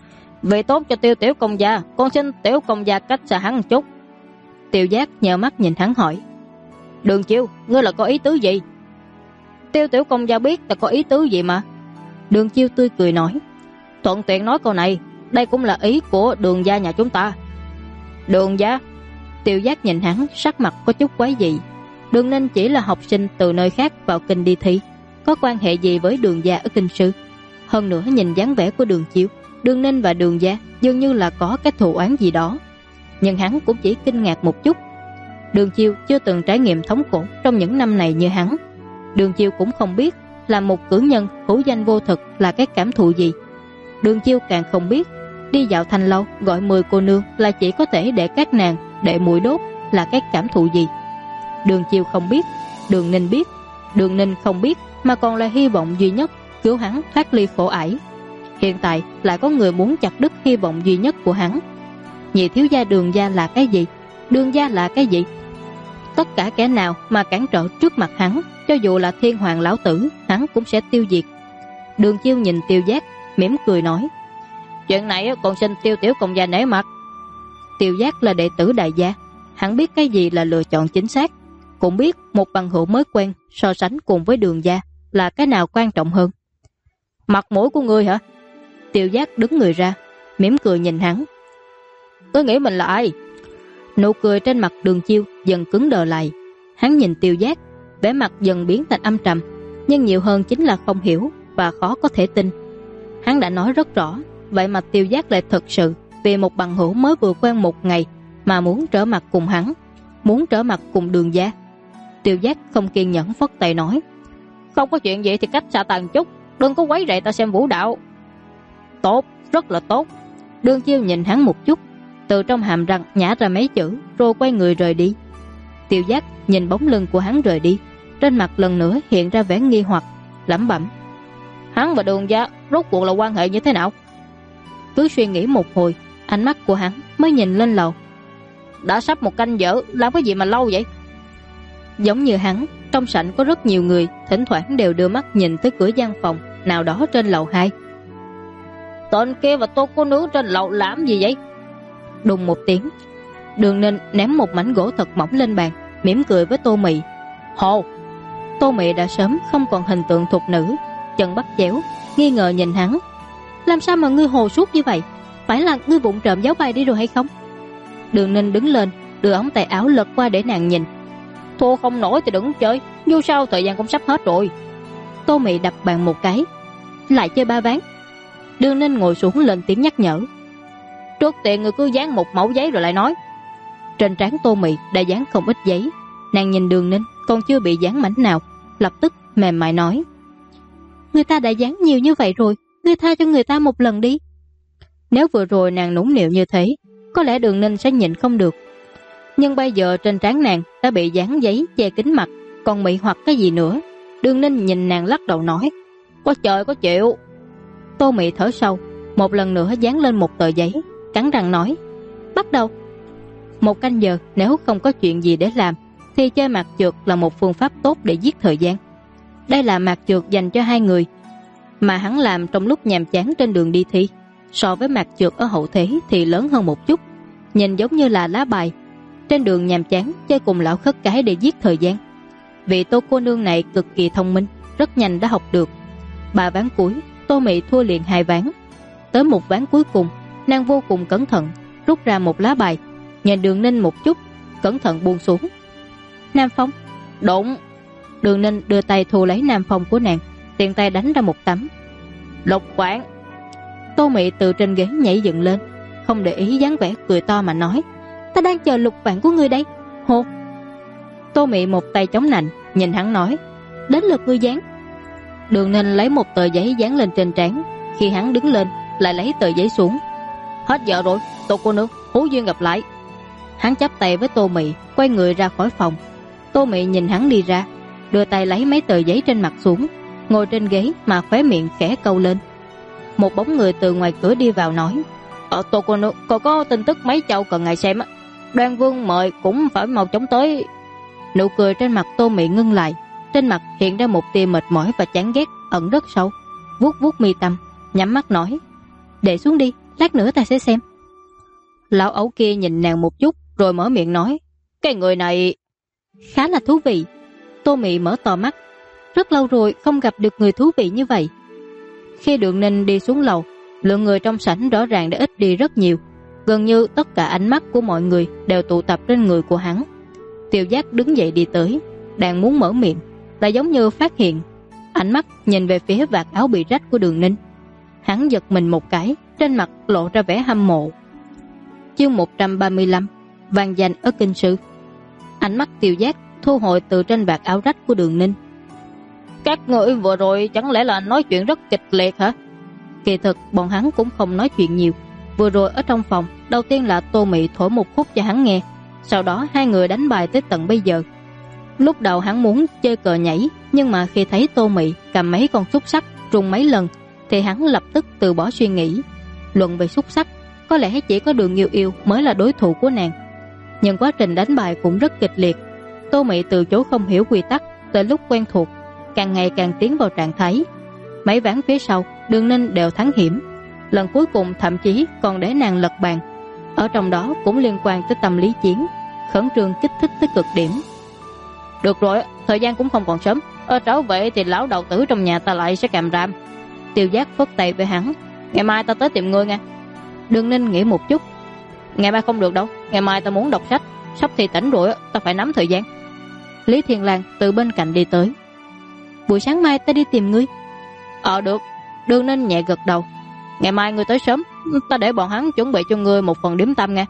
vì tốt cho Tiêu tiểu công gia, con xin tiểu công gia cách xa hắn một chút. Tiêu Giác nhờ mắt nhìn hắn hỏi: Đường Chiêu, ngươi là có ý tứ gì? Tiêu tiểu công gia biết ta có ý tứ gì mà. Đường Chiêu tươi cười nói: thuận tiện nói câu này, đây cũng là ý của Đường gia nhà chúng ta. Đường gia? Tiêu Giác nhìn hắn, sắc mặt có chút quái dị. Đường Ninh chỉ là học sinh từ nơi khác vào kinh đi thi, có quan hệ gì với Đường gia ở kinh sư? Hơn nữa nhìn dáng vẻ của Đường Chiêu, Đường Ninh và Đường gia dường như là có cái thù oán gì đó. Nhưng hắn cũng chỉ kinh ngạc một chút. Đường Chiêu chưa từng trải nghiệm thống khổ trong những năm này như hắn. Đường Chiêu cũng không biết là một cử nhân hữu danh vô thực là cái cảm thụ gì. Đường Chiêu càng không biết đi dạo thành lâu gọi 10 cô nương là chỉ có thể để các nàng để mũi đốt là cái cảm thụ gì. Đường Chiêu không biết, Đường Ninh biết, Đường Ninh không biết, mà còn là hy vọng duy nhất cứu hắn thoát ly khổ ải. Hiện tại lại có người muốn chặt đứt hy vọng duy nhất của hắn. Nhị thiếu gia Đường gia là cái gì? Đường gia là cái gì? Tất cả kẻ nào mà cản trở trước mặt hắn, cho dù là thiên hoàng lão tử, hắn cũng sẽ tiêu diệt. Đường Chiêu nhìn Tiêu Giác, mỉm cười nói: chuyện này còn xin Tiêu tiểu công gia nể mặt. Tiêu Giác là đệ tử đại gia, hắn biết cái gì là lựa chọn chính xác, cũng biết một bằng hữu mới quen so sánh cùng với Đường gia là cái nào quan trọng hơn. Mặt mũi của ngươi hả? Tiêu Giác đứng người ra, mỉm cười nhìn hắn. Tôi nghĩ mình là ai? Nụ cười trên mặt Đường Chiêu dần cứng đờ lại. Hắn nhìn Tiêu Giác, vẻ mặt dần biến thành âm trầm, nhưng nhiều hơn chính là không hiểu và khó có thể tin. Hắn đã nói rất rõ, vậy mà Tiêu Giác lại thật sự vì một bằng hữu mới vừa quen một ngày mà muốn trở mặt cùng hắn, muốn trở mặt cùng Đường gia. Tiêu Giác không kiên nhẫn phất tay nói: không có chuyện gì thì cách xa tàn chút, đừng có quấy rầy ta xem vũ đạo. Tốt, rất là tốt. Đường Chiêu nhìn hắn một chút, từ trong hàm răng nhả ra mấy chữ rồi quay người rời đi. Tiêu Giác nhìn bóng lưng của hắn rời đi, trên mặt lần nữa hiện ra vẻ nghi hoặc, lẩm bẩm: hắn và Đường gia rốt cuộc là quan hệ như thế nào? Cứ suy nghĩ một hồi, ánh mắt của hắn mới nhìn lên lầu. Đã sắp 1 canh giờ, làm cái gì mà lâu vậy? Giống như hắn, trong sảnh có rất nhiều người, thỉnh thoảng đều đưa mắt nhìn tới cửa gian phòng nào đó trên lầu 2. Tên kia và Tô cô nương trên lầu làm gì vậy? Đùng một tiếng, Đường Ninh ném một mảnh gỗ thật mỏng lên bàn, mỉm cười với Tô Mị. Hồ! Tô Mị đã sớm không còn hình tượng thục nữ, chân bắt chéo, nghi ngờ nhìn hắn. Làm sao mà ngươi hồ suốt như vậy? Phải là ngươi vụng trộm giáo bài đi rồi hay không? Đường Ninh đứng lên, đưa ống tay áo lật qua để nàng nhìn. Thua không nổi thì đừng chơi, dù sao thời gian cũng sắp hết rồi. Tô Mị đập bàn một cái. Lại chơi 3 ván. Đường Ninh ngồi xuống lên tiếng nhắc nhở. Trước tiên người cứ dán một mẫu giấy rồi lại nói. Trên trán Tô Mị đã dán không ít giấy. Nàng nhìn Đường Ninh còn chưa bị dán mảnh nào, lập tức mềm mại nói: người ta đã dán nhiều như vậy rồi, ngươi tha cho người ta một lần đi. Nếu vừa rồi nàng nũng nịu như thế, có lẽ Đường Ninh sẽ nhịn không được. Nhưng bây giờ trên trán nàng đã bị dán giấy che kín mặt, còn mị hoặc cái gì nữa. Đường Ninh nhìn nàng lắc đầu nói: có trời có chịu. Tô Mị thở sâu, một lần nữa dán lên một tờ giấy, cắn răng nói: bắt đầu. 1 canh giờ nếu không có chuyện gì để làm thì chơi mạc trượt là một phương pháp tốt để giết thời gian. Đây là mạc trượt dành cho 2 người mà hắn làm trong lúc nhàm chán trên đường đi thi. So với mạc trượt ở hậu thế thì lớn hơn một chút, nhìn giống như là lá bài. Trên đường nhàm chán chơi cùng lão khất cái để giết thời gian. Vị Tô cô nương này cực kỳ thông minh, rất nhanh đã học được. 3 ván cuối Tô Mị thua liền 2 ván. Tới một ván cuối cùng, nàng vô cùng cẩn thận rút ra một lá bài, nhìn Đường Ninh một chút, cẩn thận buông xuống. Nam Phong. Đụng. Đường Ninh đưa tay thu lấy Nam Phong của nàng, tiện tay đánh ra một tấm. Lục Quảng. Tô Mị từ trên ghế nhảy dựng lên, không để ý dáng vẻ cười to mà nói: ta đang chờ lục vạn của ngươi đây. Hô. Tô Mị một tay chống nạnh, nhìn hắn nói: đến lượt ngươi dán. Đường Ninh lấy một tờ giấy dán lên trên trán, khi hắn đứng lên lại lấy tờ giấy xuống. Hết giờ rồi, Tô cô nương, hữu duyên gặp lại. Hắn chắp tay với Tô Mị, quay người ra khỏi phòng. Tô Mị nhìn hắn đi ra, đưa tay lấy mấy tờ giấy trên mặt xuống, ngồi trên ghế mà khóe miệng khẽ câu lên. Một bóng người từ ngoài cửa đi vào nói: Tô cô nương, còn có tin tức mấy châu cần ngài xem á. Đoan Vương mời cũng phải mau chóng tới. Nụ cười trên mặt Tô Mị ngưng lại, trên mặt hiện ra một tia mệt mỏi và chán ghét ẩn rất sâu. Vuốt vuốt mi tâm, nhắm mắt nói: để xuống đi, lát nữa ta sẽ xem. Lão ấu kia nhìn nàng một chút rồi mở miệng nói: cái người này khá là thú vị. Tô Mị mở to mắt, rất lâu rồi không gặp được người thú vị như vậy. Khi Đường Ninh đi xuống lầu, lượng người trong sảnh rõ ràng đã ít đi rất nhiều. Gần như tất cả ánh mắt của mọi người đều tụ tập trên người của hắn. Tiêu Giác đứng dậy đi tới, đang muốn mở miệng, lại giống như phát hiện, ánh mắt nhìn về phía vạt áo bị rách của Đường Ninh. Hắn giật mình một cái, trên mặt lộ ra vẻ hâm mộ. Chương 135, vang danh ở kinh sư. Ánh mắt Tiêu Giác thu hồi từ trên vạt áo rách của Đường Ninh. Các người vừa rồi chẳng lẽ là nói chuyện rất kịch liệt hả? Kỳ thực bọn hắn cũng không nói chuyện nhiều. Vừa rồi ở trong phòng, đầu tiên là Tô Mị thổi một khúc cho hắn nghe, sau đó hai người đánh bài tới tận bây giờ. Lúc đầu hắn muốn chơi cờ nhảy, nhưng mà khi thấy Tô Mị cầm mấy con xúc xắc rung mấy lần thì hắn lập tức từ bỏ suy nghĩ. Luận về xúc xắc, có lẽ chỉ có Đường Yêu Yêu mới là đối thủ của nàng. Nhưng quá trình đánh bài cũng rất kịch liệt. Tô Mị từ chỗ không hiểu quy tắc tới lúc quen thuộc, càng ngày càng tiến vào trạng thái. Mấy ván phía sau, Đường Ninh đều thắng hiểm. Lần cuối cùng thậm chí còn để nàng lật bàn. Ở trong đó cũng liên quan tới tâm lý chiến, khẩn trương kích thích tới cực điểm. Được rồi, thời gian cũng không còn sớm. Trở về thì lão đầu tử trong nhà ta lại sẽ càm ràm. Tiêu Giác phất tay với hắn: ngày mai ta tới tìm ngươi nha. Đường Ninh nghĩ một chút: ngày mai không được đâu, ngày mai ta muốn đọc sách, sắp thì tỉnh rồi, ta phải nắm thời gian. Lý Thiên Lang từ bên cạnh đi tới: buổi sáng mai ta đi tìm ngươi. Được. Đường Ninh nhẹ gật đầu: ngày mai ngươi tới sớm, ta để bọn hắn chuẩn bị cho ngươi một phần điểm tâm nha.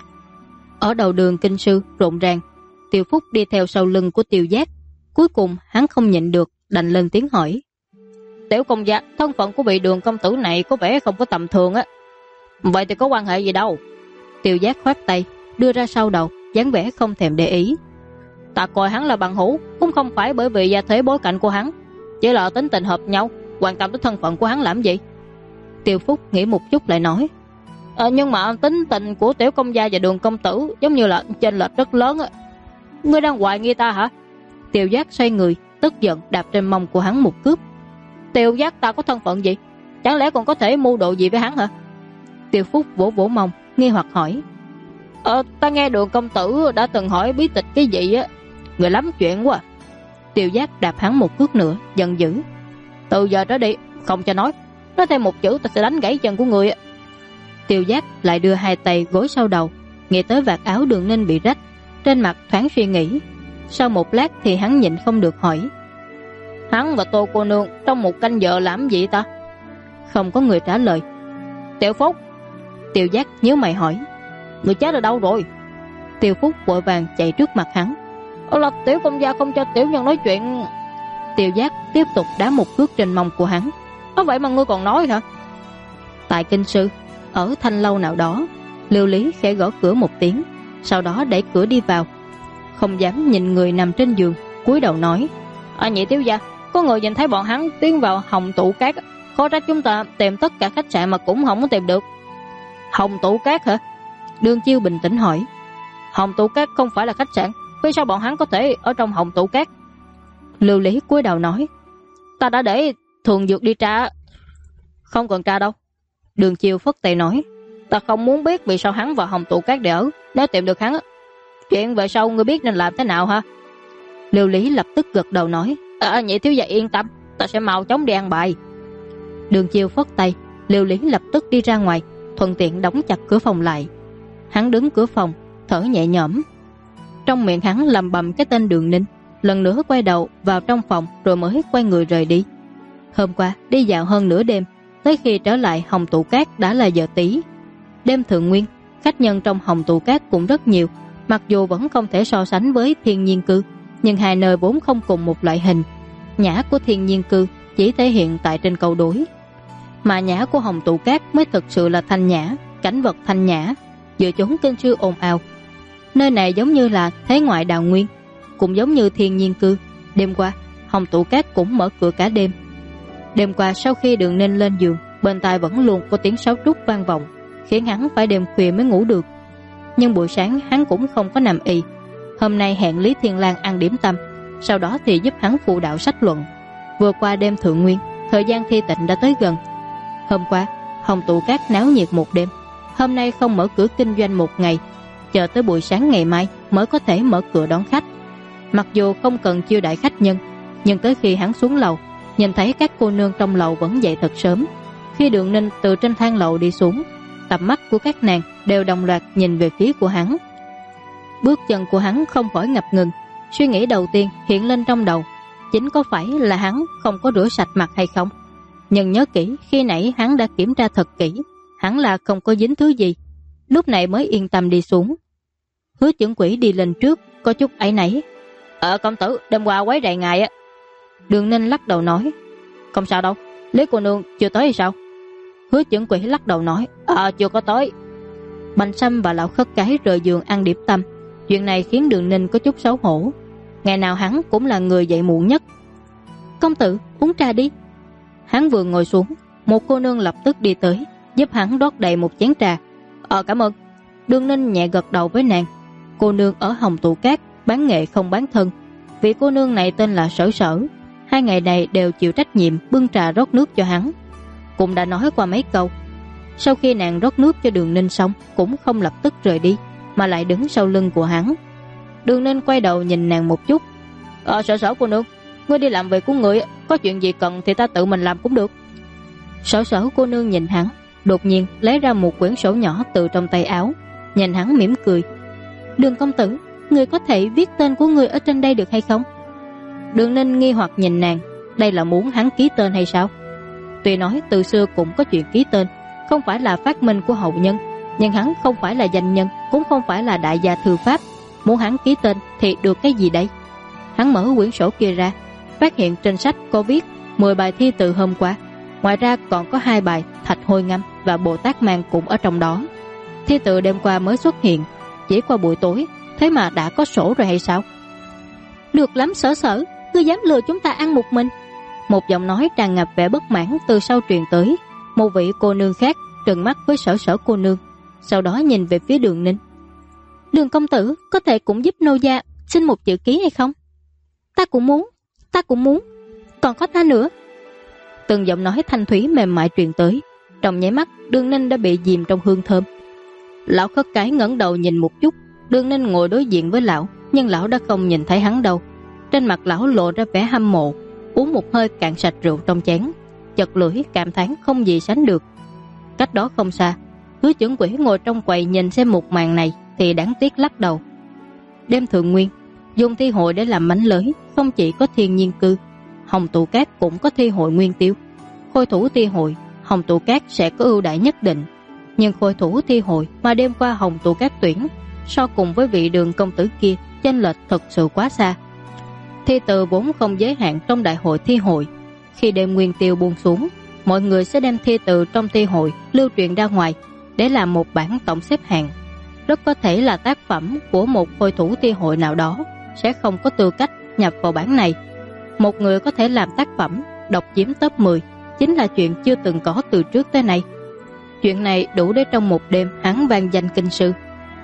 Ở đầu đường kinh sư rộn ràng, Tiêu Phúc đi theo sau lưng của Tiêu Giác. Cuối cùng hắn không nhịn được, đành lên tiếng hỏi: Tiểu công gia, thân phận của vị Đường công tử này có vẻ không có tầm thường á. Vậy thì có quan hệ gì đâu? Tiêu Giác khoát tay, đưa ra sau đầu, dáng vẻ không thèm để ý. Ta coi hắn là bằng hữu, cũng không phải bởi vì gia thế bối cảnh của hắn, chỉ là tính tình hợp nhau, quan tâm tới thân phận của hắn làm gì? Tiêu Phúc nghĩ một chút lại nói: nhưng mà tính tình của Tiểu công gia và Đường công tử giống như là chênh lệch rất lớn á. Ngươi đang hoài nghi ta hả? Tiêu Giác xoay người, tức giận đạp trên mông của hắn một cước. Tiêu Giác, ta có thân phận gì? Chẳng lẽ còn có thể mưu đồ gì với hắn hả? Tiêu Phúc vỗ vỗ mông, nghi hoặc hỏi: ta nghe Đường công tử đã từng hỏi bí tịch cái gì á. Người lắm chuyện quá. Tiêu Giác đạp hắn một cước nữa, giận dữ: từ giờ trở đi không cho nói thêm một chữ, ta sẽ đánh gãy chân của người. Tiêu Giác lại đưa hai tay gối sau đầu, nghĩ tới vạt áo Đường Ninh bị rách, trên mặt thoáng suy nghĩ. Sau một lát thì hắn nhịn không được hỏi: hắn và Tô cô nương trong một canh giờ làm gì ta? Không có người trả lời. Tiểu Phúc. Tiêu Giác nhíu mày hỏi: người chết ở đâu rồi? Tiêu Phúc vội vàng chạy trước mặt hắn: là Tiểu công gia không cho tiểu nhân nói chuyện. Tiêu Giác tiếp tục đá một cước trên mông của hắn: vậy mà ngươi còn nói hả? Tại kinh sư, ở thanh lâu nào đó, Lưu Lý khẽ gõ cửa một tiếng, sau đó đẩy cửa đi vào. Không dám nhìn người nằm trên giường, cúi đầu nói: nhị thiếu gia, có người nhìn thấy bọn hắn tiến vào Hồng Tụ Cát, khó trách chúng ta tìm tất cả khách sạn mà cũng không có tìm được. Hồng Tụ Cát hả? Đường Chiêu bình tĩnh hỏi: Hồng Tụ Cát không phải là khách sạn, vì sao bọn hắn có thể ở trong Hồng Tụ Cát? Lưu Lý cúi đầu nói: ta đã để Thường Dược đi tra. Không cần tra đâu. Đường Chiêu phất tay nói: ta không muốn biết vì sao hắn vào Hồng Tụ Cát để ở. Nếu tìm được hắn, chuyện về sau ngươi biết nên làm thế nào hả? Lưu Lý lập tức gật đầu nói: nhị thiếu gia yên tâm, ta sẽ mau chóng đi ăn bài. Đường Chiêu phất tay, Lưu Lý lập tức đi ra ngoài, thuận tiện đóng chặt cửa phòng lại. Hắn đứng cửa phòng, thở nhẹ nhõm. Trong miệng hắn lầm bầm cái tên Đường Ninh, lần nữa quay đầu vào trong phòng rồi mới quay người rời đi. Hôm qua đi dạo hơn nửa đêm, tới khi trở lại Hồng Tụ Cát đã là giờ tí. Đêm thượng nguyên, khách nhân trong Hồng Tụ Cát cũng rất nhiều, mặc dù vẫn không thể so sánh với Thiên Nhiên Cư, nhưng hai nơi vốn không cùng một loại hình. Nhã của Thiên Nhiên Cư chỉ thể hiện tại trên cầu đối, mà nhã của Hồng Tụ Cát mới thực sự là thanh nhã, cảnh vật thanh nhã, giữa chốn kinh sư ồn ào. Nơi này giống như là thế ngoại đào nguyên, cũng giống như Thiên Nhiên Cư. Đêm qua Hồng Tụ Cát cũng mở cửa cả đêm. Đêm qua sau khi Đường Ninh lên giường, bên tai vẫn luôn có tiếng sáo trúc vang vọng. khiến hắn phải đêm khuya mới ngủ được. Nhưng buổi sáng hắn cũng không có nằm ì. Hôm nay hẹn Lý Thiên Lang ăn điểm tâm, sau đó thì giúp hắn phụ đạo sách luận. Vừa qua đêm thượng nguyên, thời gian thi tịnh đã tới gần. Hôm qua Hồng Tụ Cát náo nhiệt một đêm, hôm nay không mở cửa kinh doanh một ngày, chờ tới buổi sáng ngày mai mới có thể mở cửa đón khách. Mặc dù không cần chiêu đãi khách nhân, nhưng tới khi hắn xuống lầu, nhìn thấy các cô nương trong lầu vẫn dậy thật sớm. Khi Đường Ninh từ trên thang lầu đi xuống, tầm mắt của các nàng đều đồng loạt nhìn về phía của hắn. Bước chân của hắn không khỏi ngập ngừng. Suy nghĩ đầu tiên hiện lên trong đầu chính có phải là hắn không có rửa sạch mặt hay không. Nhưng nhớ kỹ, khi nãy hắn đã kiểm tra thật kỹ, hắn là không có dính thứ gì. Lúc này mới yên tâm đi xuống. Hứa Chưởng Quỷ đi lên trước, có chút áy náy. Công tử, đêm qua quấy rầy ngài á. Đường Ninh lắc đầu nói, không sao đâu, Lý cô nương chưa tới hay sao? Hứa Chưởng Quỷ lắc đầu nói, chưa có tới. Bành Sâm và lão khất cái rời giường ăn điểm tâm. Chuyện này khiến Đường Ninh có chút xấu hổ. Ngày nào hắn cũng là người dậy muộn nhất. Công tử, uống trà đi. Hắn vừa ngồi xuống, một cô nương lập tức đi tới, giúp hắn rót đầy một chén trà. Cảm ơn. Đường Ninh nhẹ gật đầu với nàng. Cô nương ở Hồng Tụ Cát, bán nghệ không bán thân. Vị cô nương này tên là Sở Sở. 2 ngày này đều chịu trách nhiệm bưng trà rót nước cho hắn. Cũng đã nói qua mấy câu. Sau khi nàng rót nước cho Đường Ninh xong, cũng không lập tức rời đi, mà lại đứng sau lưng của hắn. Đường Ninh quay đầu nhìn nàng một chút. Sở Sở cô nương, ngươi đi làm việc của người, có chuyện gì cần thì ta tự mình làm cũng được. Sở Sở cô nương nhìn hắn, đột nhiên lấy ra một quyển sổ nhỏ từ trong tay áo, nhìn hắn mỉm cười. Đường công tử, người có thể viết tên của người ở trên đây được hay không? Đường Ninh nghi hoặc nhìn nàng, đây là muốn hắn ký tên hay sao? Tuy nói từ xưa cũng có chuyện ký tên, không phải là phát minh của hậu nhân, nhưng hắn không phải là danh nhân, cũng không phải là đại gia thư pháp, muốn hắn ký tên thì được cái gì đấy? Hắn mở quyển sổ kia ra, phát hiện trên sách có viết 10 bài thi từ hôm qua, ngoài ra còn có 2 bài Thạch Hôi Ngâm và Bồ Tát Mang cũng ở trong đó. Thi từ đêm qua mới xuất hiện, chỉ qua buổi tối, thế mà đã có sổ rồi hay sao? Được lắm Sở Sở, ngươi dám lừa chúng ta ăn một mình. Một giọng nói tràn ngập vẻ bất mãn từ sau truyền tới. Một vị cô nương khác trừng mắt với Sở Sở cô nương, sau đó nhìn về phía Đường Ninh. Đường công tử, có thể cũng giúp nô gia xin một chữ ký hay không? Ta cũng muốn, còn có ta nữa. Từng giọng nói thanh thúy mềm mại truyền tới. Trong nháy mắt, Đường Ninh đã bị chìm trong hương thơm. Lão khất cái ngẩng đầu nhìn một chút. Đường Ninh ngồi đối diện với lão, nhưng lão đã không nhìn thấy hắn đâu. Trên mặt lão lộ ra vẻ hâm mộ, uống một hơi cạn sạch rượu trong chén, chật lưỡi cảm thán không gì sánh được. Cách đó không xa, Hứa Chưởng Quỷ ngồi trong quầy nhìn xem một màn này thì đáng tiếc lắc đầu. Đêm thượng nguyên, dùng thi hội để làm mánh lới, không chỉ có Thiên Nhiên Cư, Hồng Tụ Cát cũng có thi hội Nguyên Tiêu. Khôi thủ thi hội, Hồng Tụ Cát sẽ có ưu đãi nhất định, nhưng khôi thủ thi hội mà đêm qua Hồng Tụ Cát tuyển, so cùng với vị Đường công tử kia, chênh lệch thật sự quá xa. Thi từ vốn không giới hạn trong đại hội thi hội. Khi đêm Nguyên Tiêu buông xuống, mọi người sẽ đem thi từ trong thi hội lưu truyền ra ngoài để làm một bảng tổng xếp hạng. Rất có thể là tác phẩm của một khôi thủ thi hội nào đó sẽ không có tư cách nhập vào bảng này. Một người có thể làm tác phẩm độc chiếm top 10 chính là chuyện chưa từng có từ trước tới nay. Chuyện này đủ để trong một đêm hắn vang danh kinh sư.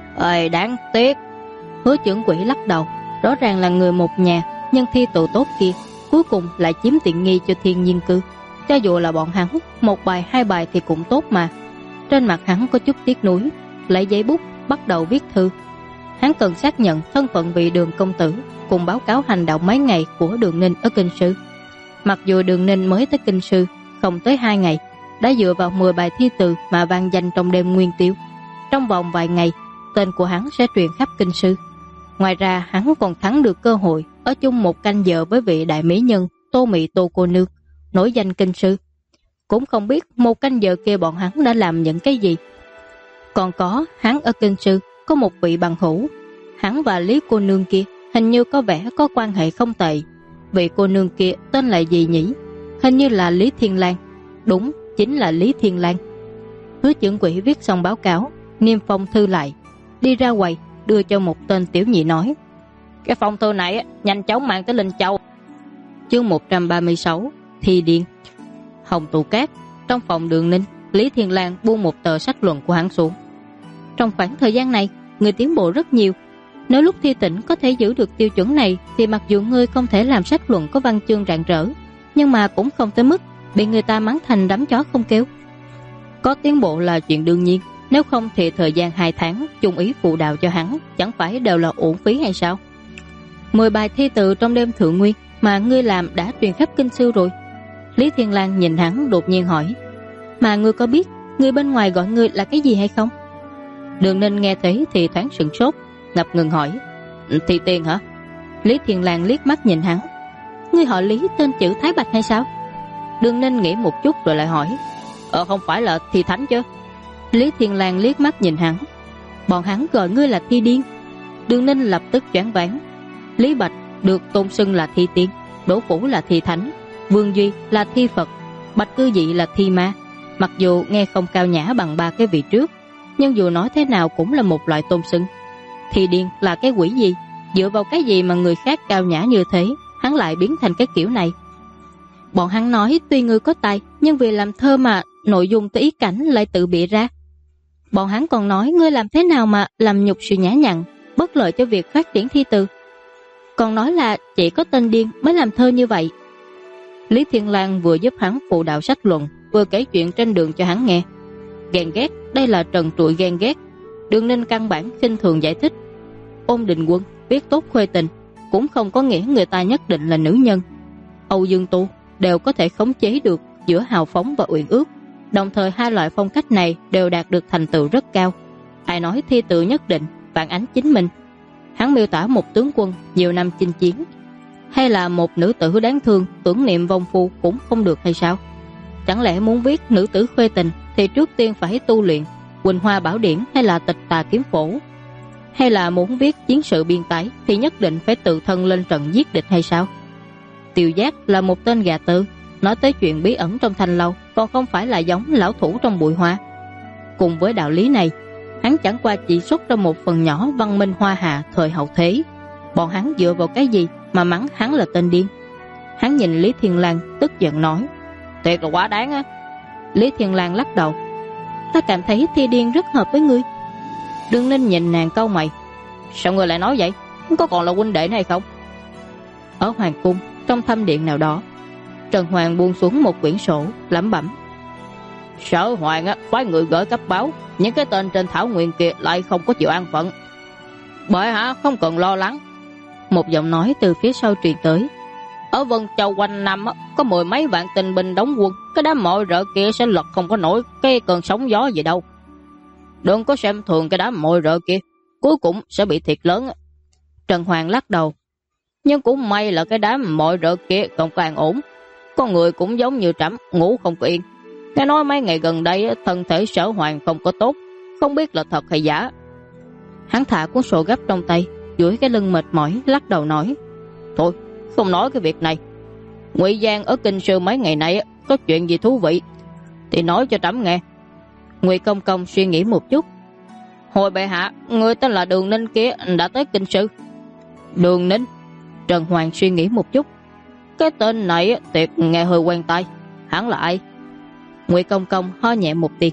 Đáng tiếc. Hứa Chưởng Quỷ lắc đầu. Rõ ràng là người một nhà, nhưng thi tụ tốt kia cuối cùng lại chiếm tiện nghi cho Thiên Nhiên Cư. Cho dù là bọn hắn, 1 bài 2 bài thì cũng tốt mà. Trên mặt hắn có chút tiếc nuối, lấy giấy bút bắt đầu viết thư. Hắn cần xác nhận thân phận vị Đường công tử, cùng báo cáo hành động mấy ngày của Đường Ninh ở kinh sư. Mặc dù Đường Ninh mới tới kinh sư không tới 2 ngày, đã dựa vào 10 bài thi từ mà vang danh trong đêm Nguyên Tiêu. Trong vòng vài ngày, tên của hắn sẽ truyền khắp kinh sư. Ngoài ra hắn còn thắng được cơ hội ở chung một canh giờ với vị đại mỹ nhân Tô Mị Tô cô nương, nổi danh kinh sư. Cũng không biết một canh giờ kia bọn hắn đã làm những cái gì. Còn có hắn ở kinh sư có một vị bằng hữu, hắn và Lý cô nương kia hình như có vẻ có quan hệ không tệ. Vị cô nương kia tên là gì nhỉ? Hình như là Lý Thiên Lang. Đúng, chính là Lý Thiên Lang. Hứa Chưởng Quỷ viết xong báo cáo, niêm phong thư lại, đi ra quầy đưa cho một tên tiểu nhị nói: cái phong thư này nhanh chóng mang tới Linh Châu. Chương 136 Thi Điên. Hồng Tụ Cát, trong phòng Đường Ninh, Lý Thiên Lang buông một tờ sách luận của hắn xuống. Trong khoảng thời gian này, ngươi tiến bộ rất nhiều. Nếu lúc thi tỉnh có thể giữ được tiêu chuẩn này thì mặc dù ngươi không thể làm sách luận có văn chương rạng rỡ, nhưng mà cũng không tới mức bị người ta mắng thành đám chó không kêu. Có tiến bộ là chuyện đương nhiên, nếu không thì thời gian 2 tháng chung ý phụ đạo cho hắn chẳng phải đều là uổng phí hay sao? 10 bài thi từ trong đêm thượng nguyên mà ngươi làm đã truyền khắp kinh sư rồi. Lý Thiên Lang nhìn hắn đột nhiên hỏi, mà ngươi có biết người bên ngoài gọi ngươi là cái gì hay không? Đường Ninh nghe thấy thì thoáng sửng sốt, ngập ngừng hỏi, Thi Tiên hả? Lý Thiên Lang liếc mắt nhìn hắn, ngươi họ Lý tên chữ Thái Bạch hay sao? Đường Ninh nghĩ một chút rồi lại hỏi, không phải là Thi Thánh chứ? Lý Thiên Lang liếc mắt nhìn hắn, bọn hắn gọi ngươi là Thi Điên. Đường Ninh lập tức choáng váng. Lý Bạch được tôn xưng là Thi Tiên, Đỗ Phủ là Thi Thánh, Vương Duy là Thi Phật, Bạch Cư Dị là Thi Ma. Mặc dù nghe không cao nhã bằng 3 cái vị trước, nhưng dù nói thế nào cũng là một loại tôn xưng. Thi Điên là cái quỷ gì? Dựa vào cái gì mà người khác cao nhã như thế, hắn lại biến thành cái kiểu này? Bọn hắn nói tuy ngươi có tài, nhưng vì làm thơ mà nội dung tới ý cảnh lại tự bịa ra. Bọn hắn còn nói ngươi làm thế nào mà làm nhục sự nhã nhặn, bất lợi cho việc phát triển thi từ. Còn nói là chỉ có tên điên mới làm thơ như vậy. Lý Thiên Lang vừa giúp hắn phụ đạo sách luận, vừa kể chuyện trên đường cho hắn nghe. Ghen ghét, đây là trần trụi ghen ghét. Đường Ninh căn bản khinh thường giải thích. Ôn Định Quân biết tốt khuê tình, cũng không có nghĩa người ta nhất định là nữ nhân. Âu Dương Tu đều có thể khống chế được giữa hào phóng và uyển ước. Đồng thời hai loại phong cách này đều đạt được thành tựu rất cao. Ai nói thi tự nhất định phản ánh chính mình? Hắn miêu tả một tướng quân nhiều năm chinh chiến, hay là một nữ tử đáng thương tưởng niệm vong phu cũng không được hay sao? Chẳng lẽ muốn viết nữ tử khuê tình thì trước tiên phải tu luyện Quỳnh Hoa Bảo Điển hay là Tịch Tà Kiếm Phổ? Hay là muốn viết chiến sự biên tái thì nhất định phải tự thân lên trận giết địch hay sao? Tiêu Giác là một tên gà tơ, nói tới chuyện bí ẩn trong thanh lâu còn không phải là giống lão thủ trong bụi hoa. Cùng với đạo lý này, hắn chẳng qua chỉ xuất ra một phần nhỏ văn minh hoa hạ thời hậu thế. Bọn hắn dựa vào cái gì mà mắng hắn là tên điên? Hắn nhìn Lý Thiên Lang tức giận nói, thiệt là quá đáng á. Lý Thiên Lang lắc đầu, ta cảm thấy Thi Điên rất hợp với ngươi. Đường Ninh nhìn nàng cau mày, sao ngươi lại nói vậy? Có còn là huynh đệ này không? Ở hoàng cung, trong thâm điện nào đó, Trần Hoàng buông xuống một quyển sổ, lẩm bẩm, Sở Hoàng á phái người gửi cấp báo, những cái tên trên thảo nguyên kia lại không có chịu an phận. Bởi hả không cần lo lắng. Một giọng nói từ phía sau truyền tới, ở Vân Châu quanh năm á, có 10 mấy vạn tinh binh đóng quân, cái đám mọi rợ kia sẽ lật không có nổi cái cơn sóng gió gì đâu. Đừng có xem thường cái đám mọi rợ kia, cuối cùng sẽ bị thiệt lớn á. Trần Hoàng lắc đầu, nhưng cũng may là cái đám mọi rợ kia còn càng ổn. Con người cũng giống như Trẫm, ngủ không có yên. Nghe nói mấy ngày gần đây thân thể Sở Hoàng không có tốt, không biết là thật hay giả. Hắn thả cuốn sổ gấp trong tay, duỗi cái lưng mệt mỏi, lắc đầu nói, thôi không nói cái việc này. Ngụy Giang ở kinh sư mấy ngày nay có chuyện gì thú vị thì nói cho Trẫm nghe. Ngụy Công Công suy nghĩ một chút, hồi bệ hạ, người tên là Đường Ninh kia đã tới kinh sư. Đường Ninh? Trần Hoàng suy nghĩ một chút, cái tên này tuyệt nghe hơi quen tai, hắn là ai? Ngụy Công Công ho nhẹ một tiếng,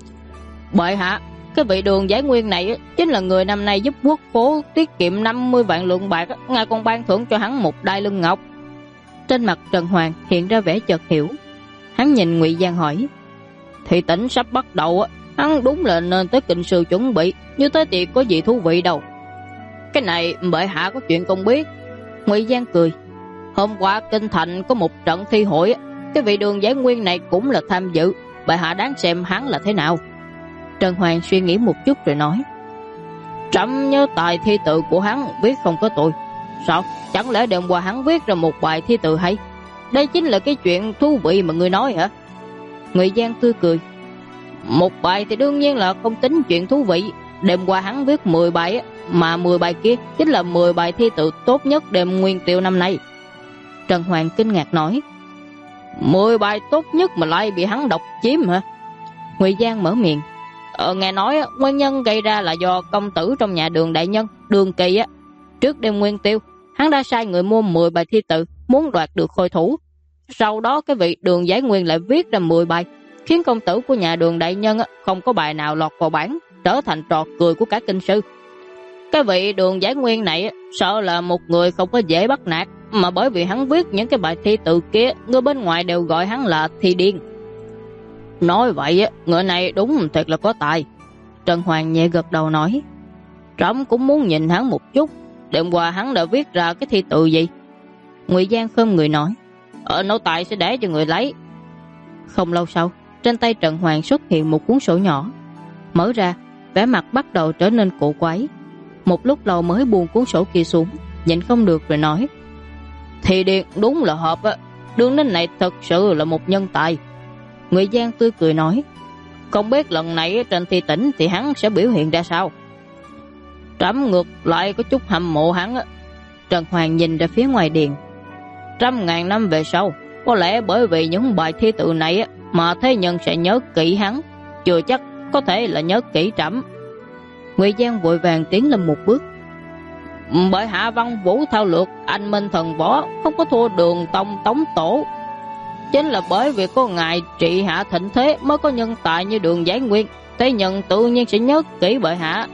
bệ hạ, cái vị Đường Giải Nguyên này chính là người năm nay giúp quốc phố tiết kiệm 50 vạn lượng bạc, ngài còn ban thưởng cho hắn một đai lưng ngọc. Trên mặt Trần Hoàng hiện ra vẻ chợt hiểu. Hắn nhìn Ngụy Giang hỏi, thị tỉnh sắp bắt đầu, hắn đúng là nên tới kinh sư chuẩn bị, như thế thì có gì thú vị đâu. Cái này bệ hạ có chuyện không biết. Ngụy Giang cười, hôm qua kinh thành có một trận thi hội, cái vị Đường Giải Nguyên này cũng là tham dự, bệ hạ đáng xem hắn là thế nào. Trần Hoàng suy nghĩ một chút rồi nói, Trẫm nhớ tài thi tự của hắn viết không có tội. Sao? Chẳng lẽ đêm qua hắn viết ra một bài thi tự hay? Đây chính là cái chuyện thú vị mà ngươi nói hả? Ngụy Giang tươi cười, một bài thì đương nhiên là không tính chuyện thú vị. Đêm qua hắn viết 10 bài, mà 10 bài kia chính là 10 bài thi tự tốt nhất đêm nguyên tiêu năm nay. Trần Hoàng kinh ngạc nói, 10 bài tốt nhất mà lại bị hắn độc chiếm hả? Ngụy Giang mở miệng, nghe nói nguyên nhân gây ra là do công tử trong nhà Đường đại nhân Đường Kỳ á, trước đêm nguyên tiêu hắn đã sai người mua 10 bài thi tự, muốn đoạt được khôi thủ. Sau đó cái vị Đường Giải Nguyên lại viết ra 10 bài, mà 10 bài kia chính là 10 bài thi tự tốt nhất đêm nguyên tiêu năm nay. Trần Hoàng kinh ngạc nói, 10 bài tốt nhất mà lại bị hắn độc chiếm hả? Ngụy Giang mở miệng, nghe nói nguyên nhân gây ra là do công tử trong nhà Đường đại nhân Đường Kỳ á, trước đêm nguyên tiêu hắn đã sai người mua 10 bài thi tự, muốn đoạt được khôi thủ. Sau đó cái vị Đường Giải Nguyên lại viết ra 10 bài, khiến công tử của nhà Đường đại nhân không có bài nào lọt vào bảng, trở thành trò cười của cả kinh sư. Cái vị Đường Giải Nguyên này sợ là một người không có dễ bắt nạt, mà bởi vì hắn viết những cái bài thi tự kia, người bên ngoài đều gọi hắn là thi điên. Nói vậy người này đúng thật là có tài. Trần Hoàng nhẹ gật đầu nói, trẫm cũng muốn nhìn hắn một chút. Đêm qua hắn đã viết ra cái thi tự gì? Ngụy Giang khom người nói, nô tài sẽ để cho người lấy. Không lâu sau, trên tay Trần Hoàng xuất hiện một cuốn sổ nhỏ. Mở ra, vẻ mặt bắt đầu trở nên cổ quái. Một lúc lâu mới buông cuốn sổ kia xuống, nhịn không được rồi nói, thì điên đúng là hợp á, Đường Ninh này thật sự là một nhân tài. Ngụy Giang tươi cười nói, không biết lần này trên thi tỉnh thì hắn sẽ biểu hiện ra sao? Trẫm ngược lại có chút hâm mộ hắn á. Trần Hoàng nhìn ra phía ngoài điện. 100.000 năm về sau, có lẽ bởi vì những bài thi tự này mà thế nhân sẽ nhớ kỹ hắn, chưa chắc có thể là nhớ kỹ trẫm. Ngụy Giang vội vàng tiến lên một bước. Bởi hạ văn vũ thao lược, anh minh thần võ không có thua Đường tông Tống tổ. Chính là bởi vì có ngài trị hạ thịnh thế mới có nhân tài như Đường Giải Nguyên, thế nhân tự nhiên sẽ nhớ kỹ bởi hạ.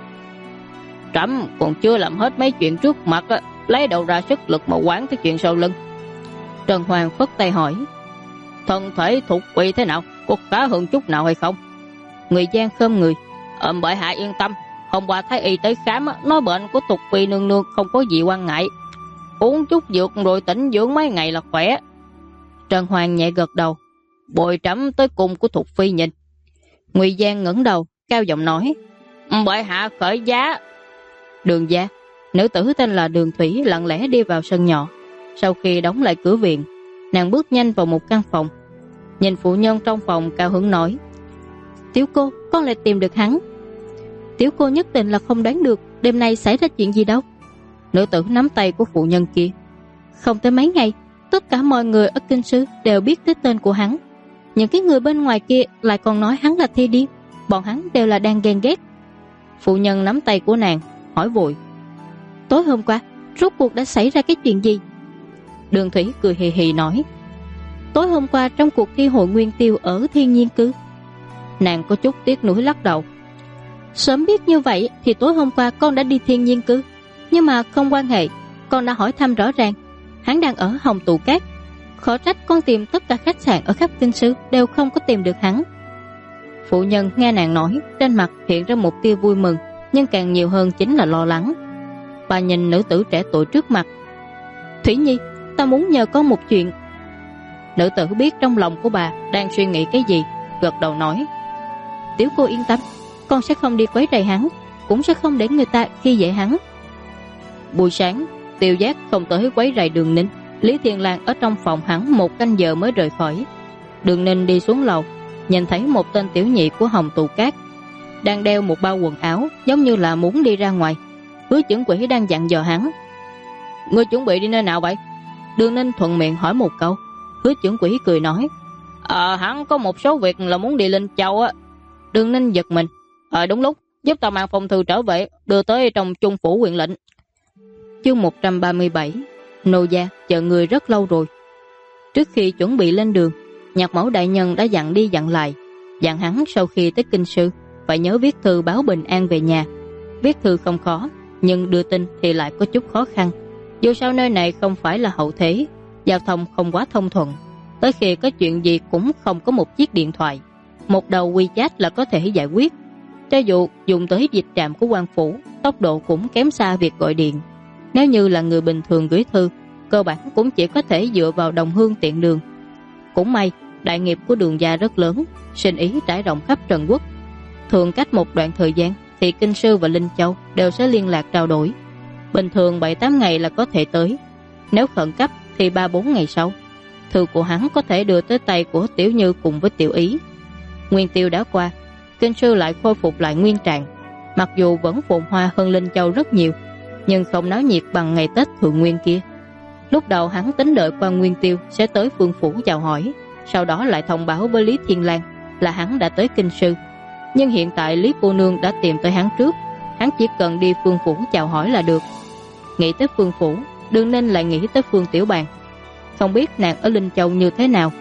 Trẫm còn chưa làm hết mấy chuyện trước mặt, lấy đầu ra sức lực mà quán cái chuyện sau lưng. Trần Hoàng phất tay hỏi, thân thể Thục Phi thế nào, có khá hơn chút nào hay không? Ngụy Giang khom người, bởi hạ yên tâm, hôm qua thái y tới khám nói bệnh của Thục Phi nương nương không có gì quan ngại, uống chút dược rồi tĩnh dưỡng mấy ngày là khỏe. Trần Hoàng nhẹ gật đầu, bồi trẫm tới cung của Thục Phi nhìn. Ngụy Giang ngẩng đầu, cao giọng nói, bởi hạ khởi giá. Đường gia, nữ tử tên là Đường Thủy lặng lẽ đi vào sân nhỏ. Sau khi đóng lại cửa viện, nàng bước nhanh vào một căn phòng. Nhìn phụ nhân trong phòng cao hứng nói, tiểu cô, con lại tìm được hắn. Tiểu cô nhất định là không đoán được đêm nay xảy ra chuyện gì đâu. Nữ tử nắm tay của phụ nhân kia. Không tới mấy ngày, tất cả mọi người ở kinh sư đều biết tới tên của hắn. Những cái người bên ngoài kia lại còn nói hắn là thi điên. Bọn hắn đều là đang ghen ghét. Phụ nhân nắm tay của nàng hỏi vội, tối hôm qua rốt cuộc đã xảy ra cái chuyện gì? Đường Thủy cười hì hì nói, tối hôm qua trong cuộc thi hội nguyên tiêu ở Thiên Nhiên Cư. Nàng có chút tiếc nuối lắc đầu, sớm biết như vậy thì tối hôm qua con đã đi Thiên Nhiên Cư, nhưng mà không quan hệ, con đã hỏi thăm rõ ràng, hắn đang ở Hồng Tụ Cát. Khó trách con tìm tất cả khách sạn ở khắp kinh sư đều không có tìm được hắn. Phụ nhân nghe nàng nói, trên mặt hiện ra một tia vui mừng, nhưng càng nhiều hơn chính là lo lắng. Bà nhìn nữ tử trẻ tuổi trước mặt, Thủy Nhi, ta muốn nhờ con một chuyện. Nữ tử biết trong lòng của bà đang suy nghĩ cái gì, gật đầu nói, tiểu cô yên tâm, con sẽ không đi quấy rầy hắn, cũng sẽ không để người ta khi dễ hắn. Buổi sáng, Tiêu Giác không tới quấy rầy Đường Ninh. Lý Thiên Lang ở trong phòng hắn 1 canh giờ mới rời khỏi. Đường Ninh đi xuống lầu, nhìn thấy một tên tiểu nhị của Hồng Tụ Cát đang đeo một bao quần áo, giống như là muốn đi ra ngoài. Hứa Chưởng Quỷ đang dặn dò hắn, ngươi chuẩn bị đi nơi nào vậy? Đường Ninh thuận miệng hỏi một câu. Hứa Chưởng Quỷ cười nói, hắn có một số việc là muốn đi Linh Châu á. Đường Ninh giật mình, đúng lúc, giúp tao mang phong thư trở về, đưa tới trong Trung phủ huyện lệnh. Chương 137, nô gia chờ người rất lâu rồi. Trước khi chuẩn bị lên đường, Nhạc Mẫu đại nhân đã dặn đi dặn lại, dặn hắn sau khi tới kinh sư phải nhớ viết thư báo bình an về nhà. Viết thư không khó, nhưng đưa tin thì lại có chút khó khăn. Dù sao nơi này không phải là hậu thế, giao thông không quá thông thuận, tới khi có chuyện gì cũng không có một chiếc điện thoại, một đầu WeChat là có thể giải quyết. Cho dù dùng tới dịch trạm của quan phủ, tốc độ cũng kém xa việc gọi điện. Nếu như là người bình thường gửi thư, cơ bản cũng chỉ có thể dựa vào đồng hương tiện đường. Cũng may, đại nghiệp của Đường gia rất lớn, sinh ý trải rộng khắp Trần Quốc. Thường cách một đoạn thời gian thì Kinh Sư và Linh Châu đều sẽ liên lạc trao đổi. Bình thường 7-8 ngày là có thể tới, nếu khẩn cấp thì 3-4 ngày sau. Thư của hắn có thể đưa tới tay của Tiểu Như cùng với Tiểu Ý. Nguyên tiêu đã qua, Kinh Sư lại khôi phục lại nguyên trạng. Mặc dù vẫn phồn hoa hơn Linh Châu rất nhiều, nhưng không náo nhiệt bằng ngày Tết Thượng Nguyên kia. Lúc đầu hắn tính đợi Quan Nguyên Tiêu sẽ tới Phương phủ chào hỏi, sau đó lại thông báo với Lý Thiên Lang là hắn đã tới Kinh Sư. Nhưng hiện tại Lý cô nương đã tìm tới hắn trước, hắn chỉ cần đi Phương phủ chào hỏi là được. Nghĩ tới Phương phủ, Đường Ninh lại nghĩ tới Phương Tiểu Bàn. Không biết nàng ở Linh Châu như thế nào.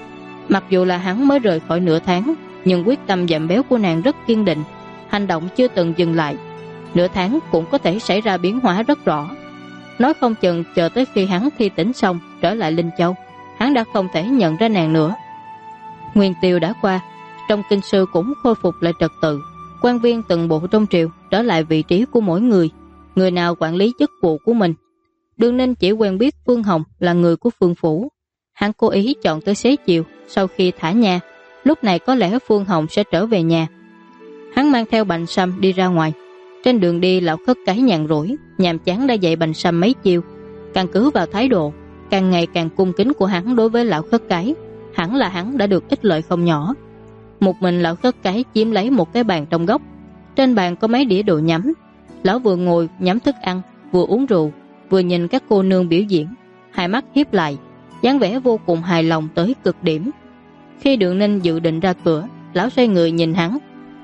Mặc dù là hắn mới rời khỏi nửa tháng, nhưng quyết tâm giảm béo của nàng rất kiên định, hành động chưa từng dừng lại. Nửa tháng cũng có thể xảy ra biến hóa rất rõ. Nói không chừng chờ tới khi hắn thi tỉnh xong trở lại Linh Châu, hắn đã không thể nhận ra nàng nữa. Nguyên tiêu đã qua, trong kinh sư cũng khôi phục lại trật tự. Quan viên từng bộ trong triều trở lại vị trí của mỗi người, người nào quản lý chức vụ của mình. Đường Ninh chỉ quen biết Phương Hồng là người của Phương phủ. Hắn cố ý chọn tới xế chiều sau khi thả nhà, lúc này có lẽ Phương Hồng sẽ trở về nhà. Hắn mang theo Bành Sâm đi ra ngoài. Trên đường đi, lão khất cái nhàn rỗi nhàm chán đã dạy Bành Sâm mấy chiêu. Căn cứ vào thái độ càng ngày càng cung kính của hắn đối với lão khất cái, hẳn là hắn đã được ích lợi không nhỏ. Một mình lão khất cái chiếm lấy một cái bàn trong góc. Trên bàn có mấy đĩa đồ nhắm. Lão vừa ngồi nhắm thức ăn, vừa uống rượu, vừa nhìn các cô nương biểu diễn, hai mắt hiếp lại, dáng vẻ vô cùng hài lòng tới cực điểm. Khi Đường Ninh dự định ra cửa, lão xoay người nhìn hắn.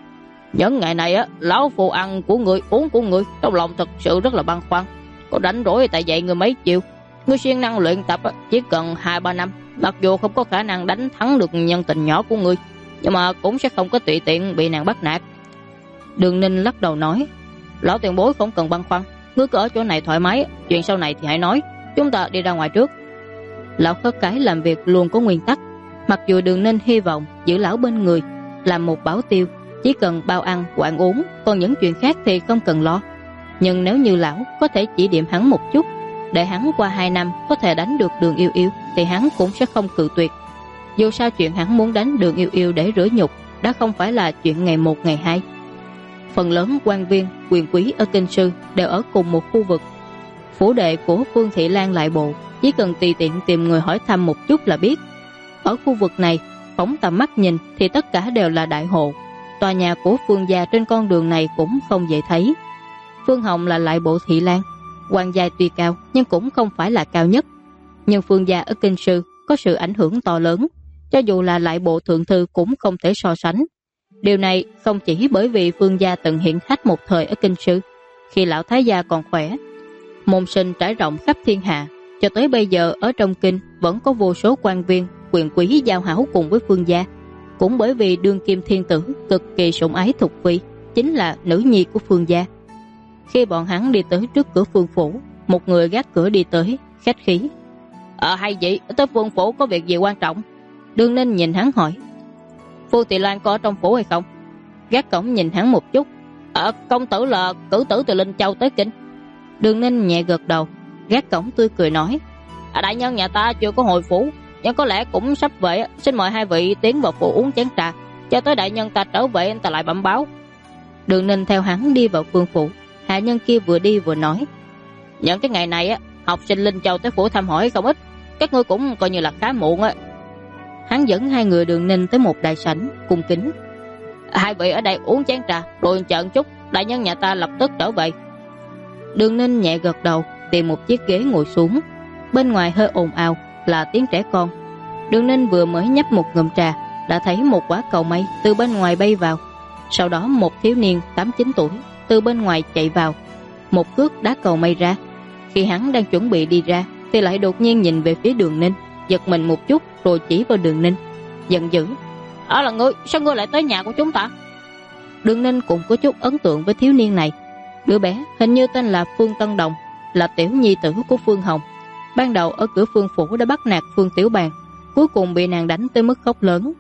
Những ngày này lão phụ ăn của người, uống của người, trong lòng thật sự rất là băn khoăn. Có rảnh rỗi tại dạy người mấy chiều. Ngươi siêng năng luyện tập chỉ cần 2-3 năm, mặc dù không có khả năng đánh thắng được nhân tình nhỏ của ngươi, nhưng mà cũng sẽ không có tùy tiện bị nàng bắt nạt. Đường Ninh lắc đầu nói, lão tiền bối không cần băn khoăn, ngươi cứ ở chỗ này thoải mái, chuyện sau này thì hãy nói, chúng ta đi ra ngoài trước. Lão khất cái làm việc luôn có nguyên tắc. Mặc dù Đường Ninh hy vọng giữ lão bên người, làm một bảo tiêu, chỉ cần bao ăn, quản uống, còn những chuyện khác thì không cần lo. Nhưng nếu như lão có thể chỉ điểm hắn một chút, để hắn qua 2 năm có thể đánh được Đường Yêu Yêu, thì hắn cũng sẽ không cự tuyệt. Dù sao chuyện hắn muốn đánh Đường Yêu Yêu để rửa nhục đã không phải là chuyện ngày 1 ngày 2. Phần lớn quan viên, quyền quý ở kinh sư đều ở cùng một khu vực. Phủ đệ của Phương Thị Lan lại bộ, chỉ cần tùy tiện tìm người hỏi thăm một chút là biết. Ở khu vực này, phóng tầm mắt nhìn thì tất cả đều là đại hộ. Tòa nhà của Phương gia trên con đường này cũng không dễ thấy. Phương Hồng là lại bộ Thị Lan, quan giai tuy cao nhưng cũng không phải là cao nhất. Nhưng Phương gia ở kinh sư có sự ảnh hưởng to lớn, cho dù là lại bộ thượng thư cũng không thể so sánh. Điều này không chỉ bởi vì Phương gia từng hiện khách một thời ở kinh sư, khi lão thái gia còn khỏe, môn sinh trải rộng khắp thiên hạ, cho tới bây giờ ở trong kinh vẫn có vô số quan viên, quyền quý giao hảo cùng với Phương gia. Cũng bởi vì đương kim thiên tử cực kỳ sủng ái Thục Phi, chính là nữ nhi của Phương gia. Khi bọn hắn đi tới trước cửa Phương phủ, một người gác cửa đi tới, khách khí. Hay vậy, tới Phương phủ có việc gì quan trọng? Đường Ninh nhìn hắn hỏi. Phương Thị Lan có ở trong phủ hay không? Gác cổng nhìn hắn một chút. Công tử là cử tử từ Linh Châu tới kinh. Đường Ninh nhẹ gật đầu. Gác cổng tươi cười nói, đại nhân nhà ta chưa có hồi phủ, nhưng có lẽ cũng sắp về, xin mời hai vị tiến vào phủ uống chén trà, cho tới đại nhân ta trở về anh ta lại bẩm báo. Đường Ninh theo hắn đi vào Phương phủ. Hạ nhân kia vừa đi vừa nói, những cái ngày này học sinh Linh Châu tới phủ thăm hỏi không ít, các ngươi cũng coi như là khá muộn. Hắn dẫn hai người Đường Ninh tới một đại sảnh cung kính. Hai vị ở đây uống chén trà rồi chờ chút, đại nhân nhà ta lập tức trở về. Đường Ninh nhẹ gật đầu, tìm một chiếc ghế ngồi xuống. Bên ngoài hơi ồn ào là tiếng trẻ con. Đường Ninh vừa mới nhấp một ngụm trà, đã thấy một quả cầu mây từ bên ngoài bay vào. Sau đó một thiếu niên 8-9 tuổi từ bên ngoài chạy vào, một cước đá cầu mây ra. Khi hắn đang chuẩn bị đi ra thì lại đột nhiên nhìn về phía Đường Ninh, giật mình một chút rồi chỉ vào Đường Ninh, giận dữ. Là ngươi, sao ngươi lại tới nhà của chúng ta? Đường Ninh cũng có chút ấn tượng với thiếu niên này. Đứa bé hình như tên là Phương Tân Đồng, là tiểu nhi tử của Phương Hồng. Ban đầu ở cửa Phương phủ đã bắt nạt Phương Tiểu Bàn, cuối cùng bị nàng đánh tới mức khóc lớn.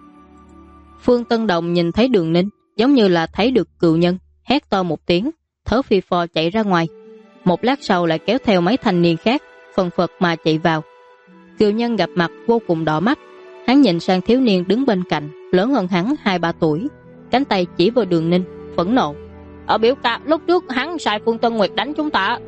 Phương Tân Đồng nhìn thấy Đường Ninh giống như là thấy được cựu nhân, hét to một tiếng, thở phì phò chạy ra ngoài. Một lát sau lại kéo theo mấy thanh niên khác, phần phật mà chạy vào. Cựu nhân gặp mặt vô cùng đỏ mắt. Hắn nhìn sang thiếu niên đứng bên cạnh, lớn hơn hắn 2-3 tuổi, cánh tay chỉ vào Đường Ninh, phẫn nộ. Biểu ca, lúc trước hắn sai Phương Tân Nguyệt đánh chúng ta.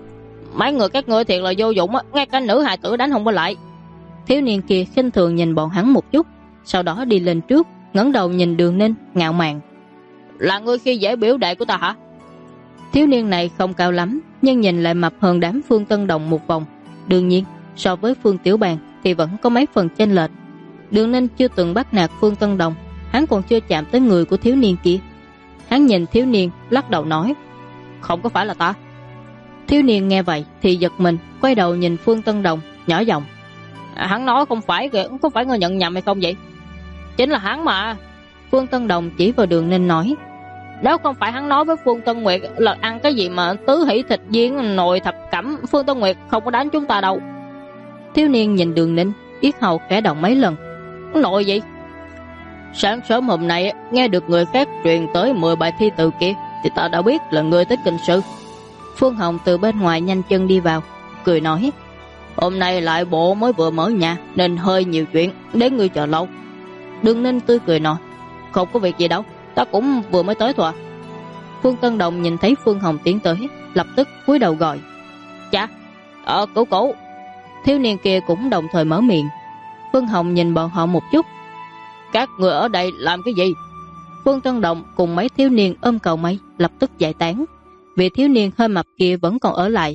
Mấy người các ngươi thiệt là vô dụng, ngay cả nữ hài tử đánh không có lại. Thiếu niên kia khinh thường nhìn bọn hắn một chút, sau đó đi lên trước, ngẩng đầu nhìn Đường Ninh, ngạo mạn. Là ngươi khi dễ biểu đệ của ta hả? Thiếu niên này không cao lắm, nhưng nhìn lại mập hơn đám Phương Tân Đồng một vòng. Đương nhiên, so với Phương Tiểu Bàn thì vẫn có mấy phần chênh lệch. Đường Ninh chưa từng bắt nạt Phương Tân Đồng, hắn còn chưa chạm tới người của thiếu niên kia. Hắn nhìn thiếu niên, lắc đầu nói, không có phải là ta. Thiếu niên nghe vậy thì giật mình, quay đầu nhìn Phương Tân Đồng, nhỏ giọng, hắn nói không phải kìa, có phải ngươi nhận nhầm hay không vậy? Chính là hắn mà. Phương Tân Đồng chỉ vào Đường Ninh nói, nếu không phải hắn nói với Phương Tân Nguyệt là ăn cái gì mà tứ hỷ thịt viên nồi thập cẩm, Phương Tân Nguyệt không có đánh chúng ta đâu. Thiếu niên nhìn Đường Ninh, yết hầu khẽ động mấy lần. Nội gì? Sáng sớm hôm nay nghe được người khác truyền tới 10 bài thi từ kia thì ta đã biết là người tới kinh sư. Phương Hồng từ bên ngoài nhanh chân đi vào, cười nói, hôm nay lại bộ mới vừa mở nhà nên hơi nhiều chuyện, đến ngươi chờ lâu. Đường Ninh tươi cười nói, không có việc gì đâu, ta cũng vừa mới tới thôi. Phương Tân Đồng nhìn thấy Phương Hồng tiến tới, lập tức cúi đầu gọi, cha, cậu cậu. Thiếu niên kia cũng đồng thời mở miệng. Phương Hồng nhìn bọn họ một chút, các người ở đây làm cái gì? Phương Tân Đồng cùng mấy thiếu niên ôm cầu may lập tức giải tán. Vị thiếu niên hơi mập kia vẫn còn ở lại.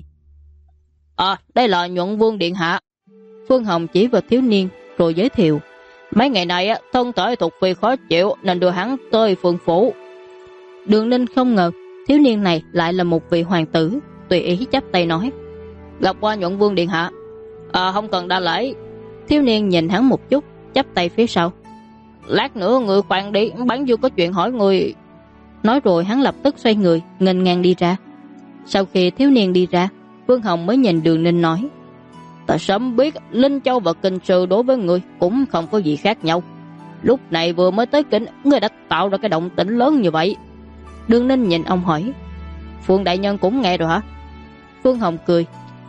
Đây là Nhuận Vương điện hạ. Phương Hồng chỉ vào thiếu niên rồi giới thiệu, mấy ngày này thân thể thuộc phi khó chịu nên đưa hắn tới Phương phủ. Đường Ninh không ngờ thiếu niên này lại là một vị hoàng tử, tùy ý chắp tay nói, gặp qua Nhuận Vương điện hạ. Không cần đa lễ. Thiếu niên nhìn hắn một chút, chắp tay phía sau, lát nữa người khoan đi, bán vô có chuyện hỏi người. Nói rồi hắn lập tức xoay người nghênh ngang đi ra. Sau khi thiếu niên đi ra, Phương Hồng mới nhìn Đường Ninh nói, ta sớm biết Linh Châu và Kinh Sư đối với người cũng không có gì khác nhau. Lúc này vừa mới tới kinh, người đã tạo ra cái động tĩnh lớn như vậy. Đường Ninh nhìn ông hỏi, Phương đại nhân cũng nghe rồi hả? Phương Hồng cười,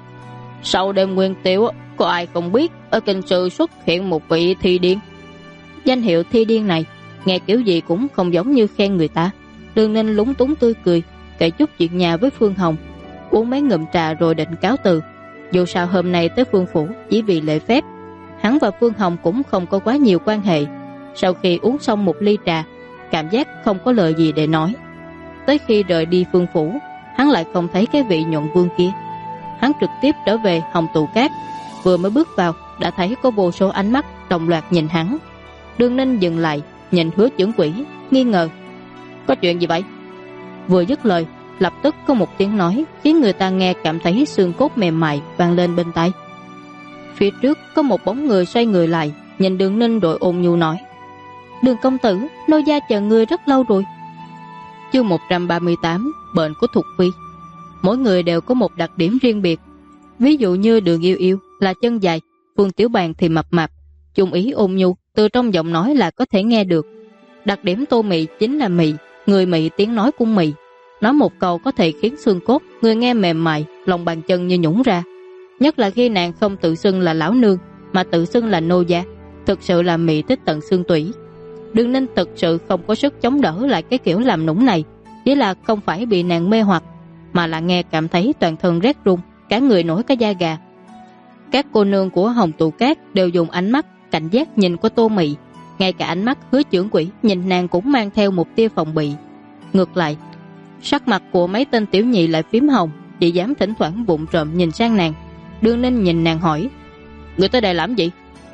sau đêm nguyên tiêu có ai không biết ở Kinh Sư xuất hiện một vị thi điên. Danh hiệu thi điên này nghe kiểu gì cũng không giống như khen người ta. Đường Ninh lúng túng tươi cười, kể chút chuyện nhà với Phương Hồng, uống mấy ngụm trà rồi định cáo từ. Dù sao hôm nay tới Phương phủ chỉ vì lễ phép, hắn và Phương Hồng cũng không có quá nhiều quan hệ. Sau khi uống xong một ly trà, cảm giác không có lời gì để nói. Tới khi rời đi Phương phủ, hắn lại không thấy cái vị Nhuận Vương kia. Hắn trực tiếp trở về Hồng Tụ Cát, vừa mới bước vào đã thấy có vô số ánh mắt đồng loạt nhìn hắn. Đường Ninh dừng lại nhìn Hứa Chưởng Quỷ, nghi ngờ, có chuyện gì vậy? Vừa dứt lời, lập tức có một tiếng nói khiến người ta nghe cảm thấy xương cốt mềm mại vang lên bên tai. Phía trước có một bóng người xoay người lại, nhìn Đường Ninh rồi ôn nhu nói, Đường công tử, nô gia chờ ngươi rất lâu rồi. Chương 138, bệnh của Thục Phi. Mỗi người đều có một đặc điểm riêng biệt. Ví dụ như Đường Yêu Yêu là chân dài, Phương Tiểu Bàn thì mập mạp, chung ý ôn nhu, từ trong giọng nói là có thể nghe được. Đặc điểm Tô Mị chính là mị, người mị tiếng nói cũng mị. Nói một câu có thể khiến xương cốt người nghe mềm mại, lòng bàn chân như nhũn ra. Nhất là khi nàng không tự xưng là lão nương mà tự xưng là nô gia, thực sự là mị tích tận xương tủy. Đường Ninh thực sự không có sức chống đỡ lại cái kiểu làm nũng này, chỉ là không phải bị nàng mê hoặc, mà là nghe cảm thấy toàn thân rét run, cả người nổi cả da gà. Các cô nương của Hồng Tụ Cát đều dùng ánh mắt cảnh giác nhìn qua Tô Mị, ngay cả ánh mắt Hứa Chưởng Quỷ nhìn nàng cũng mang theo một tia phòng bị. Ngược lại, sắc mặt của mấy tên tiểu nhị lại phím hồng, chỉ dám thỉnh thoảng vụng trộm nhìn sang nàng. Đường Ninh nhìn nàng hỏi, người tới đây làm gì?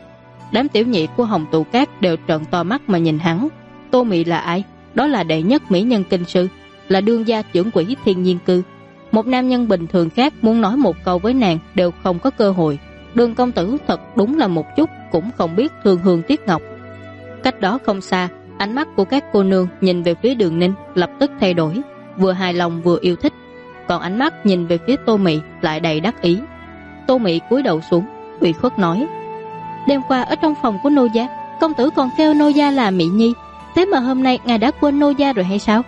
Đám tiểu nhị của Hồng Tụ Cát đều trợn to mắt mà nhìn hắn. Tô Mị là ai? Đó là đệ nhất mỹ nhân kinh sư, là đương gia trưởng quỹ Thiên Nhiên Cư. Một nam nhân bình thường khác muốn nói một câu với nàng đều không có cơ hội. Đường công tử thật đúng là một chút cũng không biết thương hương tiếc ngọc. Cách đó không xa, ánh mắt của các cô nương nhìn về phía Đường Ninh lập tức thay đổi, vừa hài lòng vừa yêu thích. Còn ánh mắt nhìn về phía Tô Mị lại đầy đắc ý. Tô Mị cúi đầu xuống, ủy khuất nói, đêm qua ở trong phòng của nô gia, công tử còn kêu nô gia là Mị Nhi, thế mà hôm nay ngài đã quên nô gia rồi hay sao?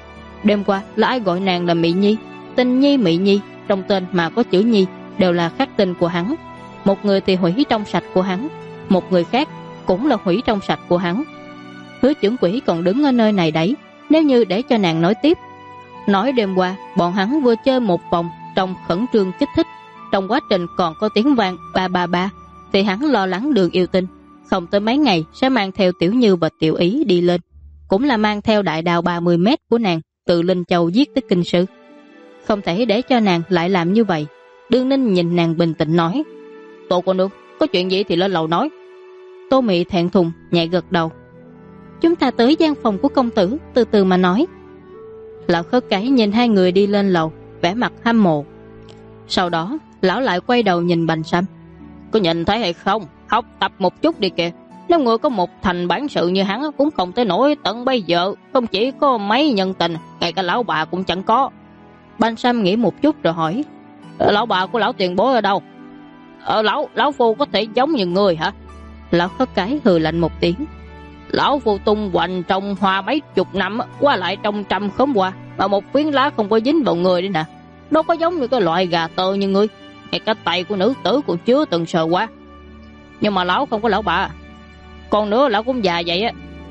Đêm qua là ai gọi nàng là Mị Nhi? Tình Nhi, Mị Nhi, trong tên mà có chữ Nhi đều là khắc tinh của hắn. Một người thì hủy trong sạch của hắn, một người khác cũng là hủy trong sạch của hắn. Hứa Chưởng Quỷ còn đứng ở nơi này đấy, nếu như để cho nàng nói tiếp. Nói đêm qua bọn hắn vừa chơi một vòng trong khẩn trương kích thích, trong quá trình còn có tiếng vang ba ba ba, thì hắn lo lắng Đường Yêu Tinh không tới mấy ngày sẽ mang theo Tiểu Như và Tiểu Ý đi lên, cũng là mang theo đại đao 30 mét của nàng từ Linh Châu giết tới Kinh Sư. Không thể để cho nàng lại làm như vậy. Đường Ninh nhìn nàng bình tĩnh nói, Tô cô nương, có chuyện gì thì lên lầu nói. Tô Mị thẹn thùng nhẹ gật đầu, chúng ta tới gian phòng của công tử, từ từ mà nói. Lão Khất Cái nhìn hai người đi lên lầu, vẻ mặt hâm mộ. Sau đó lão lại quay đầu nhìn Bành Sâm, có nhìn thấy hay không, học tập một chút đi kìa. Nếu người có một thành bản sự như hắn cũng không tới nổi tận bây giờ. Không chỉ có mấy nhân tình, ngay cả lão bà cũng chẳng có. Ban Sam nghĩ một chút rồi hỏi: Lão bà của lão tiền bối ở đâu? Lão phu có thể giống như người hả? Lão Khất Cái hừ lạnh một tiếng: Lão phu tung hoành trong hoa mấy chục năm, qua lại trong trăm khóm hoa, mà một phiến lá không có dính vào người đi nè. Đâu có giống như cái loại gà tơ như ngươi. Ngay cả tay của nữ tử cũng chưa từng sờ qua. Nhưng mà lão không có lão bà. Còn nữa lão cũng già vậy á.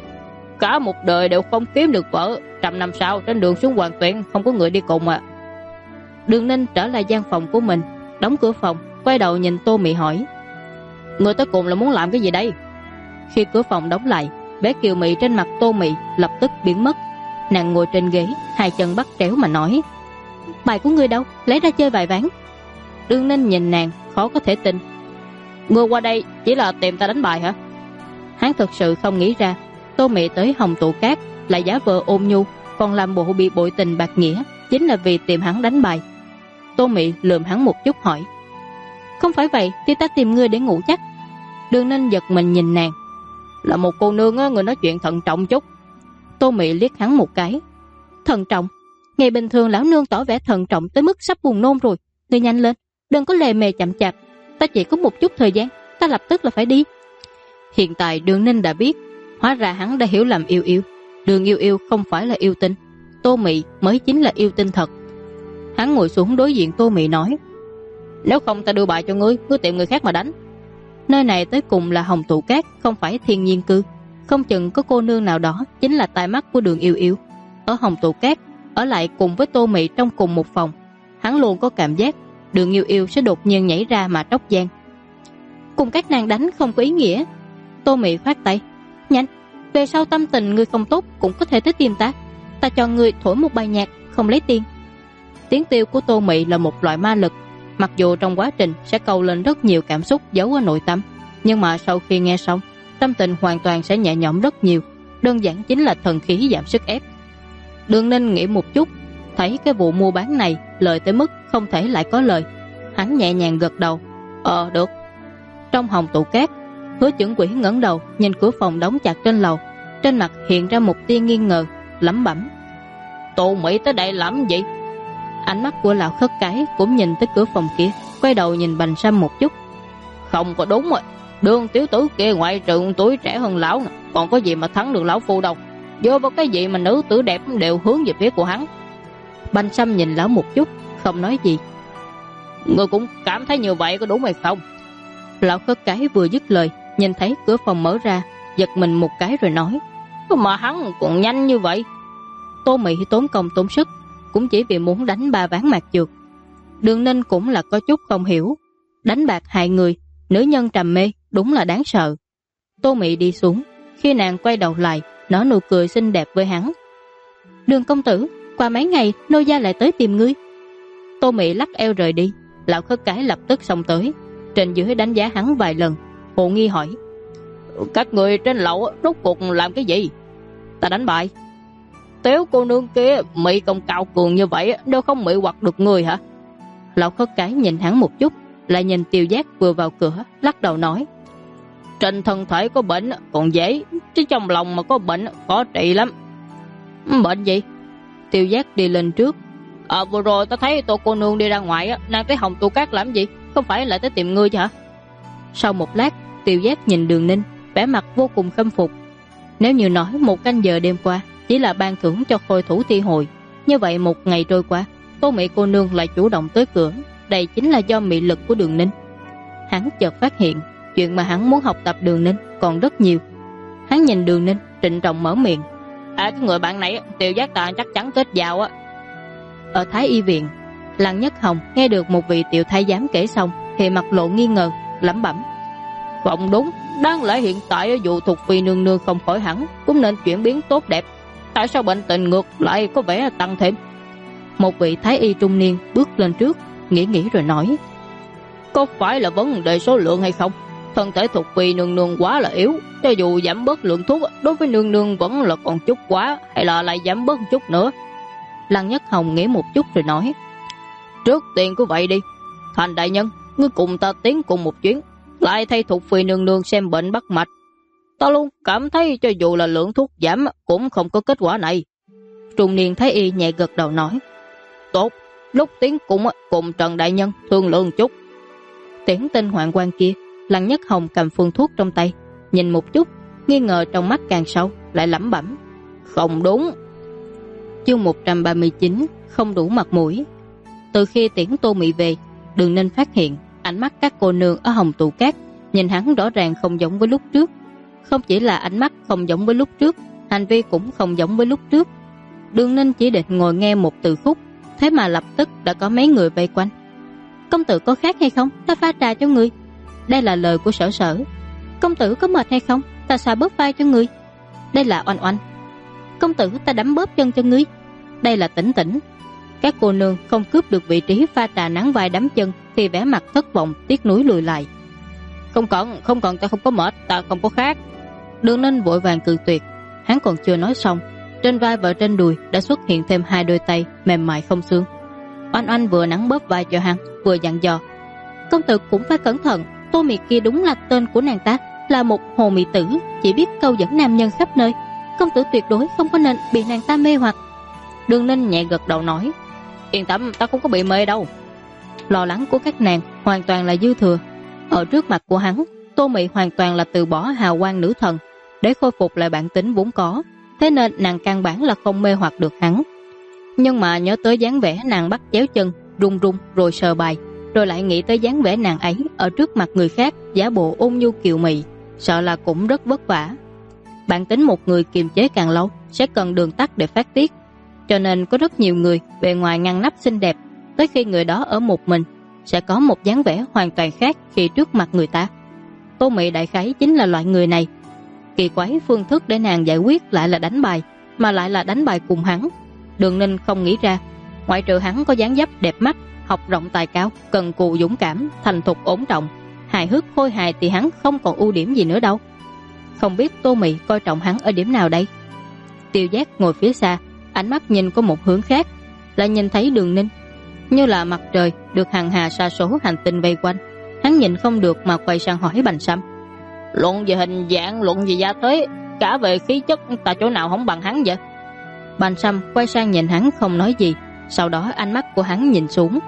Cả một đời đều không kiếm được vợ. 100 năm sau trên đường xuống Hoàng Tuyển không có người đi cùng à. Đường Ninh trở lại gian phòng của mình, đóng cửa phòng, quay đầu nhìn Tô Mị hỏi: Người tới cùng là muốn làm cái gì đây? Khi cửa phòng đóng lại, bé kiều mị trên mặt Tô Mị lập tức biến mất. Nàng ngồi trên ghế, hai chân bắt chéo mà nói: Bài của ngươi đâu, lấy ra chơi vài ván. Đường Ninh nhìn nàng, khó có thể tin: Ngươi qua đây chỉ là tìm ta đánh bài hả? Hắn thực sự không nghĩ ra Tô Mị tới Hồng Tụ Cát lại giả vờ ôn nhu, còn làm bộ bị bội tình bạc nghĩa, chính là vì tìm hắn đánh bài. Tô Mị lườm hắn một chút hỏi: Không phải vậy thì ta tìm ngươi để ngủ chắc. Đường Ninh giật mình nhìn nàng: Là một cô nương á, người nói chuyện thận trọng chút. Tô Mị liếc hắn một cái: Thận trọng? Ngày bình thường lão nương tỏ vẻ thận trọng tới mức sắp buồn nôn rồi. Ngươi nhanh lên, đừng có lề mề chậm chạp. Ta chỉ có một chút thời gian, ta lập tức là phải đi. Hiện tại Đường Ninh đã biết, hóa ra hắn đã hiểu lầm Yêu Yêu. Đường Yêu Yêu không phải là yêu tinh, Tô Mị mới chính là yêu tinh thật. Hắn ngồi xuống đối diện Tô Mị nói: Nếu không ta đưa bài cho ngươi, ngươi tìm người khác mà đánh. Nơi này tới cùng là Hồng Tụ Cát, không phải thiên nhiên cư. Không chừng có cô nương nào đó chính là tai mắt của Đường Yêu Yêu. Ở Hồng Tụ Cát, ở lại cùng với Tô Mị trong cùng một phòng, hắn luôn có cảm giác Đường Yêu Yêu sẽ đột nhiên nhảy ra mà tróc giang. Cùng các nàng đánh không có ý nghĩa. Tô Mị khoát tay: Nhanh, về sau tâm tình ngươi không tốt cũng có thể tới tìm ta. Ta cho ngươi thổi một bài nhạc, không lấy tiền. Tiếng tiêu của Tô Mị là một loại ma lực. Mặc dù trong quá trình sẽ cầu lên rất nhiều cảm xúc giấu ở nội tâm, nhưng mà sau khi nghe xong, tâm tình hoàn toàn sẽ nhẹ nhõm rất nhiều. Đơn giản chính là thần khí giảm sức ép. Đường Ninh nghĩ một chút, thấy cái vụ mua bán này lời tới mức không thể lại có lời. Hắn nhẹ nhàng gật đầu: Được. Trong Hồng Tụ Cát, Hứa Chưởng Quỷ ngẩng đầu nhìn cửa phòng đóng chặt trên lầu, trên mặt hiện ra một tia nghi ngờ, lẩm bẩm: Tô Mỹ tới đây làm gì? Ánh mắt của lão Khất Cái cũng nhìn tới cửa phòng kia, quay đầu nhìn Bành Sâm một chút: Không có đúng rồi, Đường tiểu tử kia ngoại trừ tuổi trẻ hơn lão nè, còn có gì mà thắng được lão phu đâu. Dựa vào cái gì mà nữ tử đẹp đều hướng về phía của hắn? Bành Sâm nhìn lão một chút, không nói gì. Ngươi cũng cảm thấy như vậy có đúng hay không? Lão Khất Cái vừa dứt lời, nhìn thấy cửa phòng mở ra, giật mình một cái rồi nói: Mà hắn còn nhanh như vậy? Tô Mị tốn công tốn sức cũng chỉ vì muốn đánh 3 ván mạc trượt. Đường Ninh cũng là có chút không hiểu, đánh bạc hại người, nữ nhân trầm mê đúng là đáng sợ. Tô Mị đi xuống, khi nàng quay đầu lại nở nụ cười xinh đẹp với hắn: Đường công tử, qua mấy ngày nô gia lại tới tìm ngươi. Tô Mị lắc eo rời đi. Lão Khất Cái lập tức xông tới, trên dưới đánh giá hắn vài lần, hồ nghi hỏi: Các người trên lầu rốt cuộc làm cái gì? Ta đánh bài. Tiểu cô nương kia Mỹ công cao cường như vậy đâu không mị hoặc được người hả? Lão Khất Cái nhìn hắn một chút, lại nhìn Tiêu Giác vừa vào cửa, lắc đầu nói: Trên thân thể có bệnh còn dễ, chứ trong lòng mà có bệnh khó trị lắm. Bệnh gì? Tiêu Giác đi lên trước: Vừa rồi ta thấy Tô cô nương đi ra ngoài, nàng tới Hồng Tụ Cát làm gì? Không phải lại tới tìm ngươi chứ hả? Sau một lát, Tiêu Giác nhìn Đường Ninh, vẻ mặt vô cùng khâm phục. Nếu như nói 1 canh giờ đêm qua chỉ là ban thưởng cho khôi thủ thi hội, như vậy 1 ngày trôi qua, Tô Mị cô nương lại chủ động tới cửa, đây chính là do mị lực của Đường Ninh. Hắn chợt phát hiện chuyện mà hắn muốn học tập Đường Ninh còn rất nhiều. Hắn nhìn Đường Ninh trịnh trọng mở miệng: Cái người bạn này Tiêu Giác ta chắc chắn kết giao á. Ở Thái Y viện, Lăng Nhất Hồng nghe được một vị tiểu thái giám kể xong thì mặt lộ nghi ngờ, lẩm bẩm: Không đúng, đáng lẽ hiện tại dù Thục Phi nương nương không khỏi hẳn cũng nên chuyển biến tốt đẹp, tại sao bệnh tình ngược lại có vẻ tăng thêm? Một vị thái y trung niên bước lên trước, nghĩ rồi nói: Có phải là vấn đề số lượng hay không? Thân thể Thục Phi nương nương quá là yếu, cho dù giảm bớt lượng thuốc đối với nương nương vẫn là còn chút quá, hay là lại giảm bớt chút nữa? Lăng Nhất Hồng nghĩ một chút rồi nói: Trước tiên cứ vậy đi, Thành đại nhân, ngươi cùng ta tiến cùng một chuyến, lại thay Thục Phi nương nương xem bệnh bắt mạch. Ta luôn cảm thấy cho dù là lượng thuốc giảm cũng không có kết quả này. Trung niên Thái Y nhẹ gật đầu nói, tốt, lúc tiến cùng Trần Đại Nhân thương lượng chút. Tiễn Tinh Hoạn Quan kia, Lăng Nhất Hồng cầm phương thuốc trong tay, nhìn một chút, nghi ngờ trong mắt càng sâu, lại lẩm bẩm, không đúng. Chương 139, không đủ mặt mũi. Từ khi tiễn Tô Mị về, Đường Ninh phát hiện ánh mắt các cô nương ở Hồng Tụ Cát nhìn hắn rõ ràng không giống với lúc trước. Không chỉ là ánh mắt không giống với lúc trước, hành vi cũng không giống với lúc trước. Đường Ninh chỉ định ngồi nghe một từ khúc, thế mà lập tức đã có mấy người vây quanh. Công tử có khác hay không? Ta pha trà cho người. Đây là lời của Sở Sở. Công tử có mệt hay không? Ta xả bớt vai cho người. Đây là Oanh Oanh. Công tử, ta đấm bóp chân cho ngươi. Đây là Tĩnh Tĩnh. Các cô nương không cướp được vị trí pha trà nắng vai đấm chân thì vẻ mặt thất vọng tiếc nuối lùi lại. Không cần, ta không có mệt, ta không có khác. Đường Ninh vội vàng cự tuyệt. Hắn còn chưa nói xong, trên vai và trên đùi đã xuất hiện thêm hai đôi tay mềm mại không xương. Oanh Oanh vừa nắng bóp vai cho hắn, vừa dặn dò, công tử cũng phải cẩn thận. Tô Mị kia đúng là tên của nàng ta, là một hồ mị tử, chỉ biết câu dẫn nam nhân khắp nơi. Công tử tuyệt đối không có nên bị nàng ta mê hoặc. Đường Ninh nhẹ gật đầu nói, yên tâm, ta không có bị mê đâu. Lo lắng của các nàng hoàn toàn là dư thừa. Ở trước mặt của hắn, Tô Mị hoàn toàn là từ bỏ hào quang nữ thần để khôi phục lại bản tính vốn có, thế nên nàng căn bản là không mê hoặc được hắn. Nhưng mà nhớ tới dáng vẻ nàng bắt chéo chân, run run rồi sờ bài, rồi lại nghĩ tới dáng vẻ nàng ấy ở trước mặt người khác giả bộ ôn nhu kiều mị, sợ là cũng rất vất vả. Bản tính một người kiềm chế càng lâu sẽ cần đường tắt để phát tiết, cho nên có rất nhiều người bề ngoài ngăn nắp xinh đẹp, tới khi người đó ở một mình sẽ có một dáng vẻ hoàn toàn khác khi trước mặt người ta. Tô Mị đại khái chính là loại người này. Kỳ quái phương thức để nàng giải quyết lại là đánh bài, mà lại là đánh bài cùng hắn. Đường Ninh không nghĩ ra, ngoại trừ hắn có dáng dấp đẹp mắt, học rộng tài cao, cần cù dũng cảm, thành thục ổn trọng, hài hước khôi hài thì hắn không còn ưu điểm gì nữa đâu. Không biết Tô Mị coi trọng hắn ở điểm nào đây? Tiêu Giác ngồi phía xa, ánh mắt nhìn có một hướng khác, lại nhìn thấy Đường Ninh. Như là mặt trời được hàng hà sa số hành tinh vây quanh, hắn nhìn không được mà quay sang hỏi Bành Sâm, luận về hình dạng, luận về gia thế, cả về khí chất, ta chỗ nào không bằng hắn vậy? Bành Sâm quay sang nhìn hắn không nói gì, sau đó ánh mắt của hắn nhìn xuống.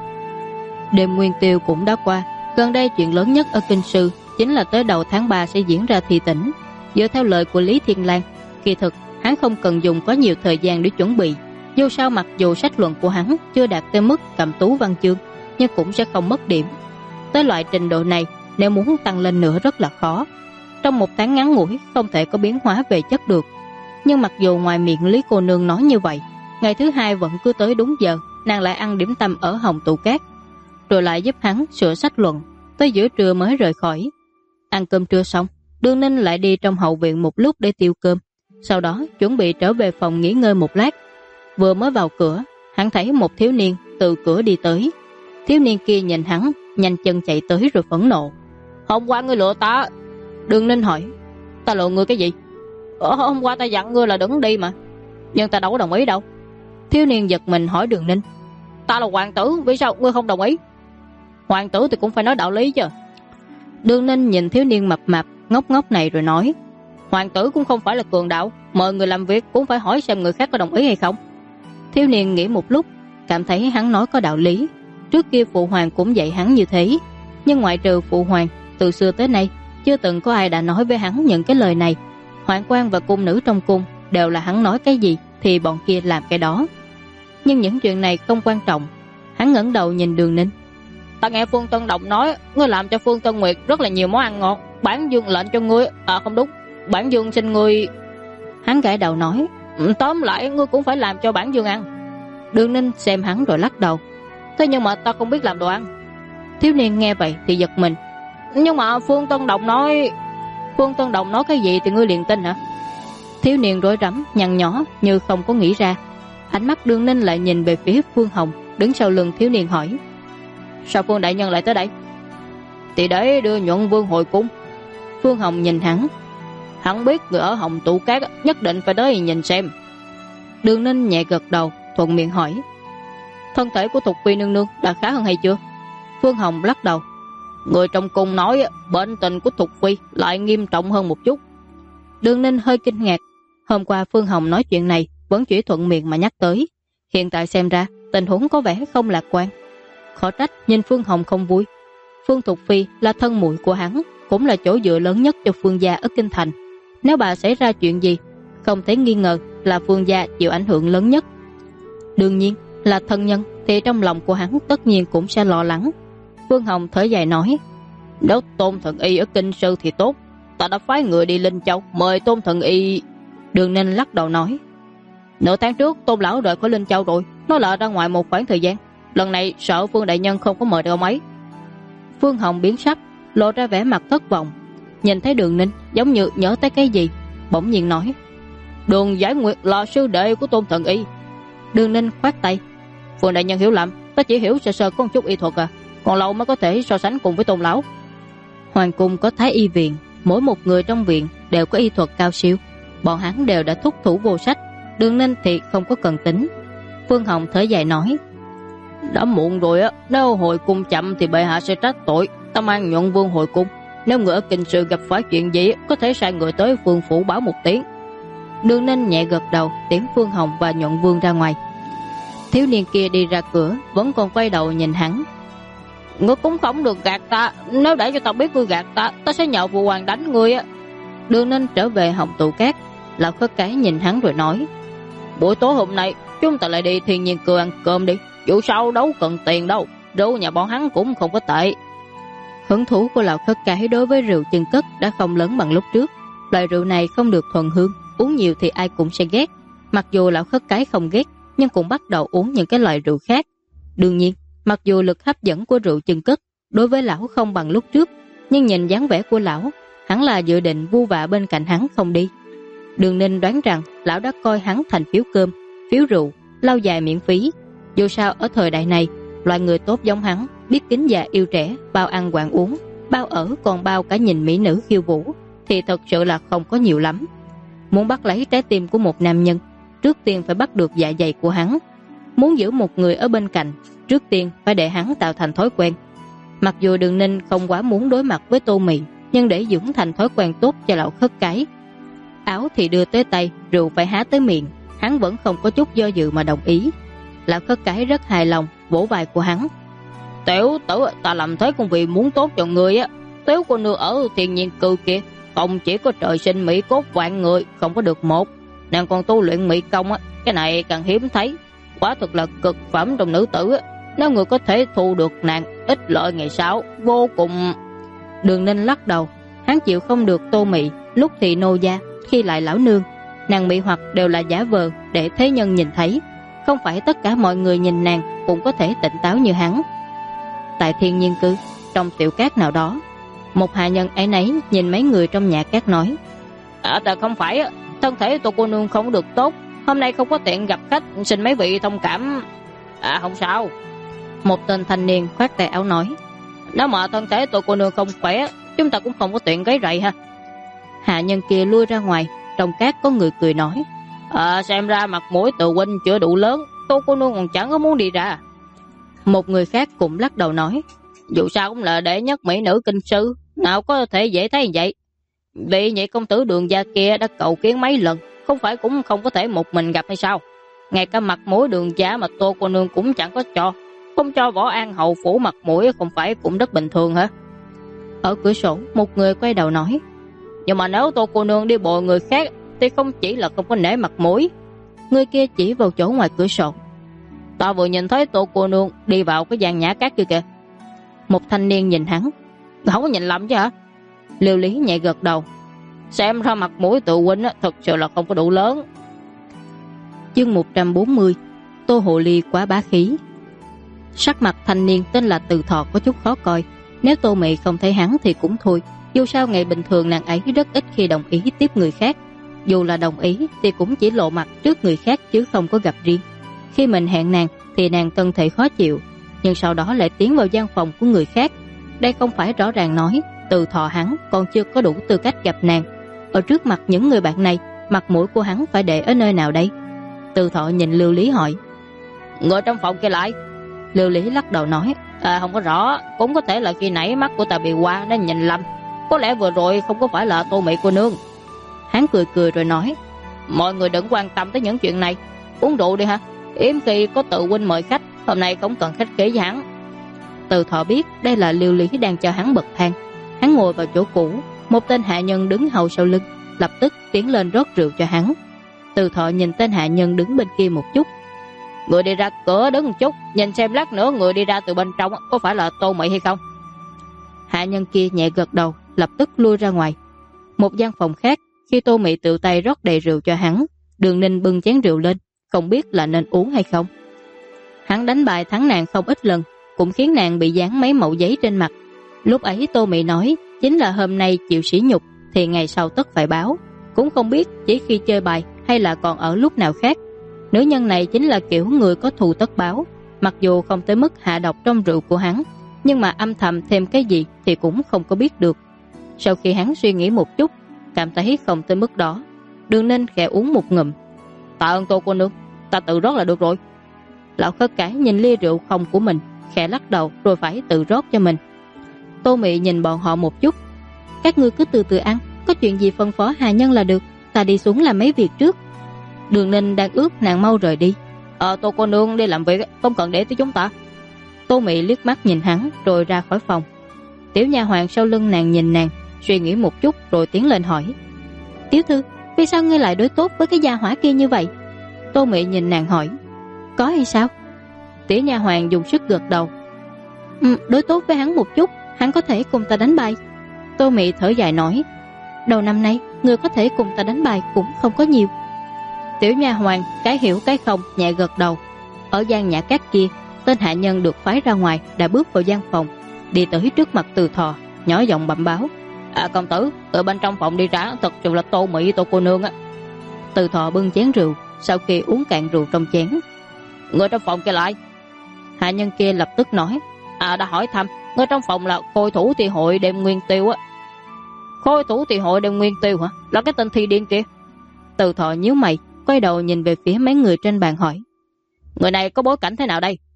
Đêm Nguyên Tiêu cũng đã qua, gần đây chuyện lớn nhất ở Kinh Sư chính là tới đầu tháng 3 sẽ diễn ra Thi Tỉnh. Dựa theo lời của Lý Thiên Lang, kỳ thực hắn không cần dùng có nhiều thời gian để chuẩn bị. Dù sao mặc dù sách luận của hắn chưa đạt tới mức cầm tú văn chương, nhưng cũng sẽ không mất điểm. Tới loại trình độ này, nếu muốn tăng lên nữa rất là khó. Trong một tháng ngắn ngủi không thể có biến hóa về chất được. Nhưng mặc dù ngoài miệng Lý cô nương nói như vậy, ngày thứ hai vẫn cứ tới đúng giờ, nàng lại ăn điểm tâm ở Hồng Tụ Cát, rồi lại giúp hắn sửa sách luận, tới giữa trưa mới rời khỏi. Ăn cơm trưa xong, Đường Ninh lại đi trong hậu viện một lúc để tiêu cơm, sau đó chuẩn bị trở về phòng nghỉ ngơi một lát. Vừa mới vào cửa, hắn thấy một thiếu niên từ cửa đi tới. Thiếu niên kia nhìn hắn, nhanh chân chạy tới rồi phẫn nộ, hôm qua ngươi lừa ta. Đường Ninh hỏi, ta lừa ngươi cái gì? Hôm qua ta dặn ngươi là đừng đi mà. Nhưng ta đâu có đồng ý đâu. Thiếu niên giật mình hỏi Đường Ninh, ta là hoàng tử, vì sao ngươi không đồng ý? Hoàng tử thì cũng phải nói đạo lý chứ. Đường Ninh nhìn thiếu niên mập mạp ngốc ngốc này rồi nói, hoàng tử cũng không phải là cường đạo, mời người làm việc cũng phải hỏi xem người khác có đồng ý hay không. Thiếu niên nghĩ một lúc, cảm thấy hắn nói có đạo lý. Trước kia phụ hoàng cũng dạy hắn như thế, nhưng ngoại trừ phụ hoàng, từ xưa tới nay chưa từng có ai đã nói với hắn những cái lời này. Hoạn quan và cung nữ trong cung đều là hắn nói cái gì thì bọn kia làm cái đó. Nhưng những chuyện này không quan trọng. Hắn ngẩng đầu nhìn Đường Ninh, ta nghe Phương Tân Đồng nói ngươi làm cho Phương Tân Nguyệt rất là nhiều món ăn ngon, bản dương lệnh cho ngươi, không đúng, bản dương xin ngươi. Hắn gãi đầu nói, tóm lại ngươi cũng phải làm cho bản dương ăn. Đường Ninh xem hắn rồi lắc đầu, thế nhưng mà ta không biết làm đồ ăn. Thiếu niên nghe vậy thì giật mình, nhưng mà Phương Tân Đồng nói cái gì thì ngươi liền tin hả? Thiếu niên rối rắm nhăn nhó như không có nghĩ ra. Ánh mắt Đường Ninh lại nhìn về phía Phương Hồng đứng sau lưng thiếu niên hỏi, sao Phương đại nhân lại tới đây? Thì để đưa Nhuận Vương hồi cung. Phương Hồng nhìn hắn biết người ở Hồng Tụ Cát nhất định phải tới nhìn xem. Đường Ninh nhẹ gật đầu, thuận miệng hỏi, thân thể của Thục Phi nương nương đã khá hơn hay chưa? Phương Hồng lắc đầu, người trong cung nói bệnh tình của Thục Phi lại nghiêm trọng hơn một chút. Đường Ninh hơi kinh ngạc. Hôm qua Phương Hồng nói chuyện này vẫn chỉ thuận miệng mà nhắc tới, hiện tại xem ra tình huống có vẻ không lạc quan. Khó trách nhìn Phương Hồng không vui. Phương Thục Phi là thân muội của hắn, cũng là chỗ dựa lớn nhất cho Phương gia ở kinh thành. Nếu bà xảy ra chuyện gì, không thể nghi ngờ là Phương gia chịu ảnh hưởng lớn nhất. Đương nhiên là thân nhân thì trong lòng của hắn tất nhiên cũng sẽ lo lắng. Phương Hồng thở dài nói, nếu Tôn Thần Y ở kinh sư thì tốt, ta đã phái người đi Linh Châu mời Tôn Thần Y. Đường Ninh lắc đầu nói, nửa tháng trước Tôn lão rời khỏi Linh Châu rồi, nó lỡ ra ngoài một khoảng thời gian, lần này sợ Phương đại nhân không có mời được ông ấy. Phương Hồng biến sắc, lộ ra vẻ mặt thất vọng. Nhìn thấy Đường Ninh giống như nhớ tới cái gì, bỗng nhiên nói, Đường Giải Nguyệt là sư đệ của Tôn Thần Y. Đường Ninh khoát tay, Phương đại nhân hiểu lầm, ta chỉ hiểu sơ sơ có một chút y thuật à, còn lâu mới có thể so sánh cùng với Tôn lão. Hoàng cung có Thái Y viện, mỗi một người trong viện đều có y thuật cao siêu, bọn hắn đều đã thúc thủ vô sách. Đường Ninh thì không có cần tính. Phương Hồng thở dài nói, đã muộn rồi á, nếu hồi cung chậm thì bệ hạ sẽ trách tội. Ta mang Nhuận Vương hồi cung, nếu người ở kinh sư gặp phải chuyện gì có thể sai người tới Phương phủ báo một tiếng. Đường Ninh nhẹ gật đầu, tiễn Phương Hồng và Nhuận Vương ra ngoài. Thiếu niên kia đi ra cửa vẫn còn quay đầu nhìn hắn. Ngươi cũng không được gạt ta, nếu để cho ta biết ngươi gạt ta, ta sẽ nhờ phụ hoàng đánh ngươi á. Đường Ninh trở về Hồng Tụ Cát. Lão Khất Cái nhìn hắn rồi nói, buổi tối hôm nay chúng ta lại đi Thiên Nhiên Cư ăn cơm đi, dù sao đâu cần tiền đâu, rượu nhà bọn hắn cũng không có tệ. Hứng thú của Lão Khất Cái đối với rượu chân cất đã không lớn bằng lúc trước. Loại rượu này không được thuần hương, uống nhiều thì ai cũng sẽ ghét. Mặc dù Lão Khất Cái không ghét, nhưng cũng bắt đầu uống những cái loại rượu khác. Đương nhiên, mặc dù lực hấp dẫn của rượu chân cất đối với lão không bằng lúc trước, nhưng nhìn dáng vẻ của lão, hắn là dự định vu vạ bên cạnh hắn không đi. Đường Ninh đoán rằng lão đã coi hắn thành phiếu cơm, phiếu rượu, lâu dài miễn phí. Dù sao ở thời đại này, loại người tốt giống hắn, biết kính già yêu trẻ, bao ăn quán uống, bao ở còn bao cả nhìn mỹ nữ khiêu vũ, thì thật sự là không có nhiều lắm. Muốn bắt lấy trái tim của một nam nhân, trước tiên phải bắt được dạ dày của hắn. Muốn giữ một người ở bên cạnh, trước tiên phải để hắn tạo thành thói quen. Mặc dù Đường Ninh không quá muốn đối mặt với Tô Mị, nhưng để dưỡng thành thói quen tốt cho Lão Khất Cái, áo thì đưa tới tay, rượu phải há tới miệng, hắn vẫn không có chút do dự mà đồng ý. Lão Khất Cái rất hài lòng, vỗ vai của hắn, tiểu tử, ta làm thế cũng vì muốn tốt cho người á. Tiểu cô nương ở Thiên Nhiên Cư kia không chỉ có trời sinh mỹ cốt vạn người, không có được một, nàng còn tu luyện mỹ công á, cái này càng hiếm thấy, quả thực là cực phẩm trong nữ tử á. Nếu người có thể thu được nàng, ít lợi ngày sau vô cùng. Đường Ninh lắc đầu, hắn chịu không được Tô Mị, lúc thì nô gia, khi lại lão nương. Nàng mị hoặc đều là giả vờ để thế nhân nhìn thấy, không phải tất cả mọi người nhìn nàng cũng có thể tỉnh táo như hắn. Tại Thiên Nhiên Cư, trong tiểu cát nào đó, một hạ nhân ấy nấy nhìn mấy người trong nhà cát nói, ta không phải, thân thể tôi cô nương không được tốt, hôm nay không có tiện gặp khách, xin mấy vị thông cảm. Không sao. Một tên thanh niên khoát tay áo nói, nếu mà thân thể tôi cô nương không khỏe, chúng ta cũng không có tiện gáy rầy ha. Hạ nhân kia lui ra ngoài, trong cát có người cười nói, xem ra mặt mũi tự huynh chưa đủ lớn, tôi cô nương còn chẳng có muốn đi ra. Một người khác cũng lắc đầu nói, dù sao cũng là đệ nhất mỹ nữ kinh sư, nào có thể dễ thấy vậy. Vị nhị công tử Đường gia kia đã cầu kiến mấy lần, không phải cũng không có thể một mình gặp hay sao? Ngay cả mặt mũi Đường gia mà tô cô nương cũng chẳng có cho, không cho Võ An hậu phủ mặt mũi không phải cũng rất bình thường hả? Ở cửa sổ một người quay đầu nói, nhưng mà nếu tô cô nương đi bồi người khác thì không chỉ là không có nể mặt mũi. Người kia chỉ vào chỗ ngoài cửa sổ, ta vừa nhìn thấy tô cô nương đi vào cái gian nhã cát kia kìa. Một thanh niên nhìn hắn, không có nhìn lầm chứ hả? Liêu Lý nhẹ gật đầu, xem ra mặt mũi tự huynh thật sự là không có đủ lớn. Chương 140, Tô Hộ Ly quá bá khí. Sắc mặt thanh niên tên là Từ Thọ có chút khó coi. Nếu Tô Mị không thấy hắn thì cũng thôi, dù sao ngày bình thường nàng ấy rất ít khi đồng ý tiếp người khác. Dù là đồng ý thì cũng chỉ lộ mặt trước người khác chứ không có gặp riêng. Khi mình hẹn nàng thì nàng thân thể khó chịu, nhưng sau đó lại tiến vào gian phòng của người khác. Đây không phải rõ ràng nói Từ Thọ hắn còn chưa có đủ tư cách gặp nàng. Ở trước mặt những người bạn này, mặt mũi của hắn phải để ở nơi nào đây? Từ Thọ nhìn Lưu Lý hỏi, người trong phòng kia lại? Lưu Lý lắc đầu nói, không có rõ, cũng có thể là khi nãy mắt của ta bị qua nên nhìn lầm, có lẽ vừa rồi không có phải là Tô Mị cô nương. Hắn cười cười rồi nói: Mọi người đừng quan tâm tới những chuyện này, uống rượu đi ha. Yếm khi có tự huynh mời khách, hôm nay không cần khách khí với hắn. Từ Thọ biết đây là Liêu Lý đang cho hắn bậc thang. Hắn ngồi vào chỗ cũ, một tên hạ nhân đứng hầu sau lưng, lập tức tiến lên rót rượu cho hắn. Từ Thọ nhìn tên hạ nhân đứng bên kia một chút. Người đi ra cửa đứng một chút, nhìn xem lát nữa người đi ra từ bên trong có phải là Tô Mị hay không. Hạ nhân kia nhẹ gật đầu, lập tức lui ra ngoài. Một gian phòng khác, khi Tô Mị tự tay rót đầy rượu cho hắn, Đường Ninh bưng chén rượu lên, không biết là nên uống hay không. Hắn đánh bại thắng nàng không ít lần, cũng khiến nàng bị dán mấy mẩu giấy trên mặt. Lúc ấy Tô Mị nói, chính là hôm nay chịu sỉ nhục thì ngày sau tất phải báo. Cũng không biết chỉ khi chơi bài hay là còn ở lúc nào khác. Nữ nhân này chính là kiểu người có thù tất báo. Mặc dù không tới mức hạ độc trong rượu của hắn, nhưng mà âm thầm thêm cái gì thì cũng không có biết được. Sau khi hắn suy nghĩ một chút, cảm thấy không tới mức đó, Đường Ninh khẽ uống một ngụm. Tạ ơn Tô cô nương, ta tự rót là được rồi. Lão Khất Cái nhìn ly rượu không của mình, khẽ lắc đầu rồi phải tự rót cho mình. Tô Mị nhìn bọn họ một chút. Các ngươi cứ từ từ ăn, có chuyện gì phân phó hạ nhân là được, ta đi xuống làm mấy việc trước. Đường Ninh đang ước nàng mau rời đi. Tô cô nương đi làm việc, không cần để tới chúng ta. Tô Mị liếc mắt nhìn hắn rồi ra khỏi phòng. Tiểu nha hoàn sau lưng nàng nhìn nàng, suy nghĩ một chút rồi tiến lên hỏi: Tiểu thư, vì sao ngươi lại đối tốt với cái gia hỏa kia như vậy? Tô Mị nhìn nàng hỏi: Có hay sao? Tiểu nha hoàn dùng sức gật đầu. Đối tốt với hắn một chút, hắn có thể cùng ta đánh bài. Tô Mị thở dài nói: Đầu năm nay người có thể cùng ta đánh bài cũng không có nhiều. Tiểu nha hoàn cái hiểu cái không nhẹ gật đầu. Ở gian nhã cát kia, tên hạ nhân được phái ra ngoài đã bước vào gian phòng, đi tới trước mặt Từ Thọ, nhỏ giọng bẩm báo: Công tử, từ bên trong phòng đi ra thật sự là Tô Mị Tô cô nương á. Từ Thọ bưng chén rượu, sau khi uống cạn rượu trong chén: Người trong phòng kia lại. Hạ nhân kia lập tức nói: Đã hỏi thăm, người trong phòng là Khôi Thủ Thi Hội Đêm Nguyên Tiêu á. Khôi Thủ Thi Hội Đêm Nguyên Tiêu hả? Là cái tên thi điên kia. Từ Thọ nhíu mày, quay đầu nhìn về phía mấy người trên bàn hỏi: Người này có bối cảnh thế nào đây?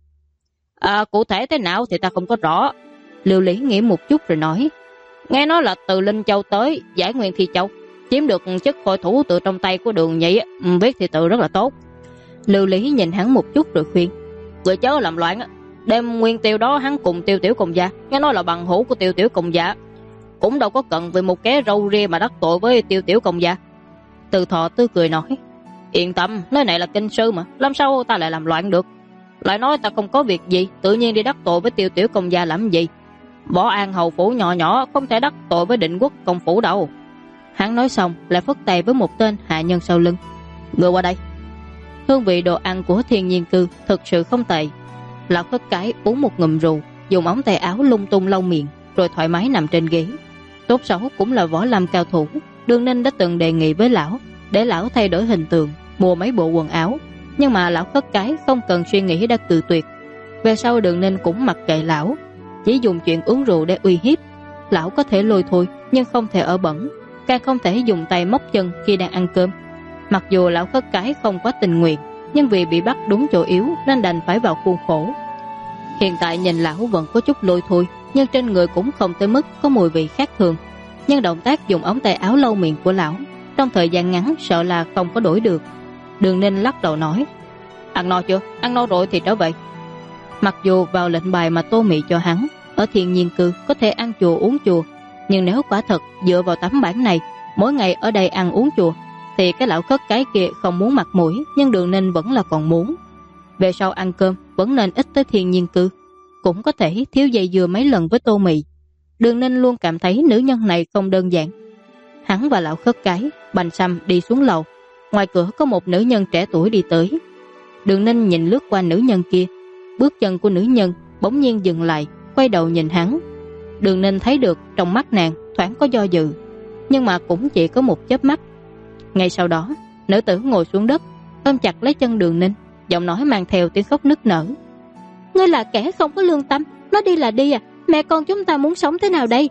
Cụ thể thế nào thì ta không có rõ. Lưu Lý nghĩ một chút rồi nói: Nghe nói là từ Linh Châu tới Giải Nguyên Thi Châu, chiếm được chức khôi thủ từ trong tay của Đường Nhị, viết thì tự rất là tốt. Lưu Lý nhìn hắn một chút rồi khuyên: Người chớ làm loạn á. Đêm Nguyên Tiêu đó hắn cùng Tiêu Tiểu Cùng Gia, nghe nói là bằng hữu của Tiêu Tiểu Cùng Gia, cũng đâu có cần vì một cái râu ria mà đắc tội với Tiêu Tiểu Cùng Gia. Từ Thọ tươi cười nói: Yên tâm, nơi này là kinh sư mà, làm sao ta lại làm loạn được? Lại nói ta không có việc gì, tự nhiên đi đắc tội với Tiêu Tiểu Công Gia làm gì? Bỏ An Hầu phủ nhỏ nhỏ không thể đắc tội với Định Quốc công phủ đâu. Hắn nói xong lại phất tay với một tên hạ nhân sau lưng: Người qua đây. Hương vị đồ ăn của Thiên Nhiên Cư thực sự không tệ. Lão Khất Cái uống một ngụm rượu, dùng ống tay áo lung tung lau miệng, rồi thoải mái nằm trên ghế. Tốt xấu cũng là võ lâm cao thủ, Đường Ninh đã từng đề nghị với lão để lão thay đổi hình tượng, mua mấy bộ quần áo, nhưng mà lão Khất Cái không cần suy nghĩ đã cự tuyệt. Về sau Đường Ninh cũng mặc kệ lão, chỉ dùng chuyện uống rượu để uy hiếp. Lão có thể lôi thôi, nhưng không thể ở bẩn, càng không thể dùng tay móc chân khi đang ăn cơm. Mặc dù lão Khất Cái không quá tình nguyện, nhưng vì bị bắt đúng chỗ yếu nên đành phải vào khuôn khổ. Hiện tại nhìn lão vẫn có chút lôi thôi, nhưng trên người cũng không tới mức có mùi vị khác thường. Nhưng động tác dùng ống tay áo lau miệng của lão trong thời gian ngắn sợ là không có đổi được. Đường Ninh lắc đầu nói: Ăn no chưa? Ăn no rồi thì trở về. Mặc dù vào lệnh bài mà Tô Mị cho hắn, ở Thiên Nhiên Cư có thể ăn chùa uống chùa, nhưng nếu quả thật dựa vào tấm bản này, mỗi ngày ở đây ăn uống chùa, thì cái lão Khất Cái kia không muốn mặt mũi, nhưng Đường Ninh vẫn là còn muốn. Về sau ăn cơm vẫn nên ít tới Thiên Nhiên Cư, cũng có thể thiếu dây dưa mấy lần với Tô Mị. Đường Ninh luôn cảm thấy nữ nhân này không đơn giản. Hắn và lão Khất Cái bành xăm đi xuống lầu. Ngoài cửa có một nữ nhân trẻ tuổi đi tới. Đường Ninh nhìn lướt qua nữ nhân kia, bước chân của nữ nhân bỗng nhiên dừng lại, quay đầu nhìn hắn. Đường Ninh thấy được trong mắt nàng thoáng có do dự, nhưng mà cũng chỉ có một chớp mắt. Ngay sau đó, nữ tử ngồi xuống đất, ôm chặt lấy chân Đường Ninh, giọng nói mang theo tiếng khóc nức nở: Ngươi là kẻ không có lương tâm, nói đi là đi à, mẹ con chúng ta muốn sống thế nào đây?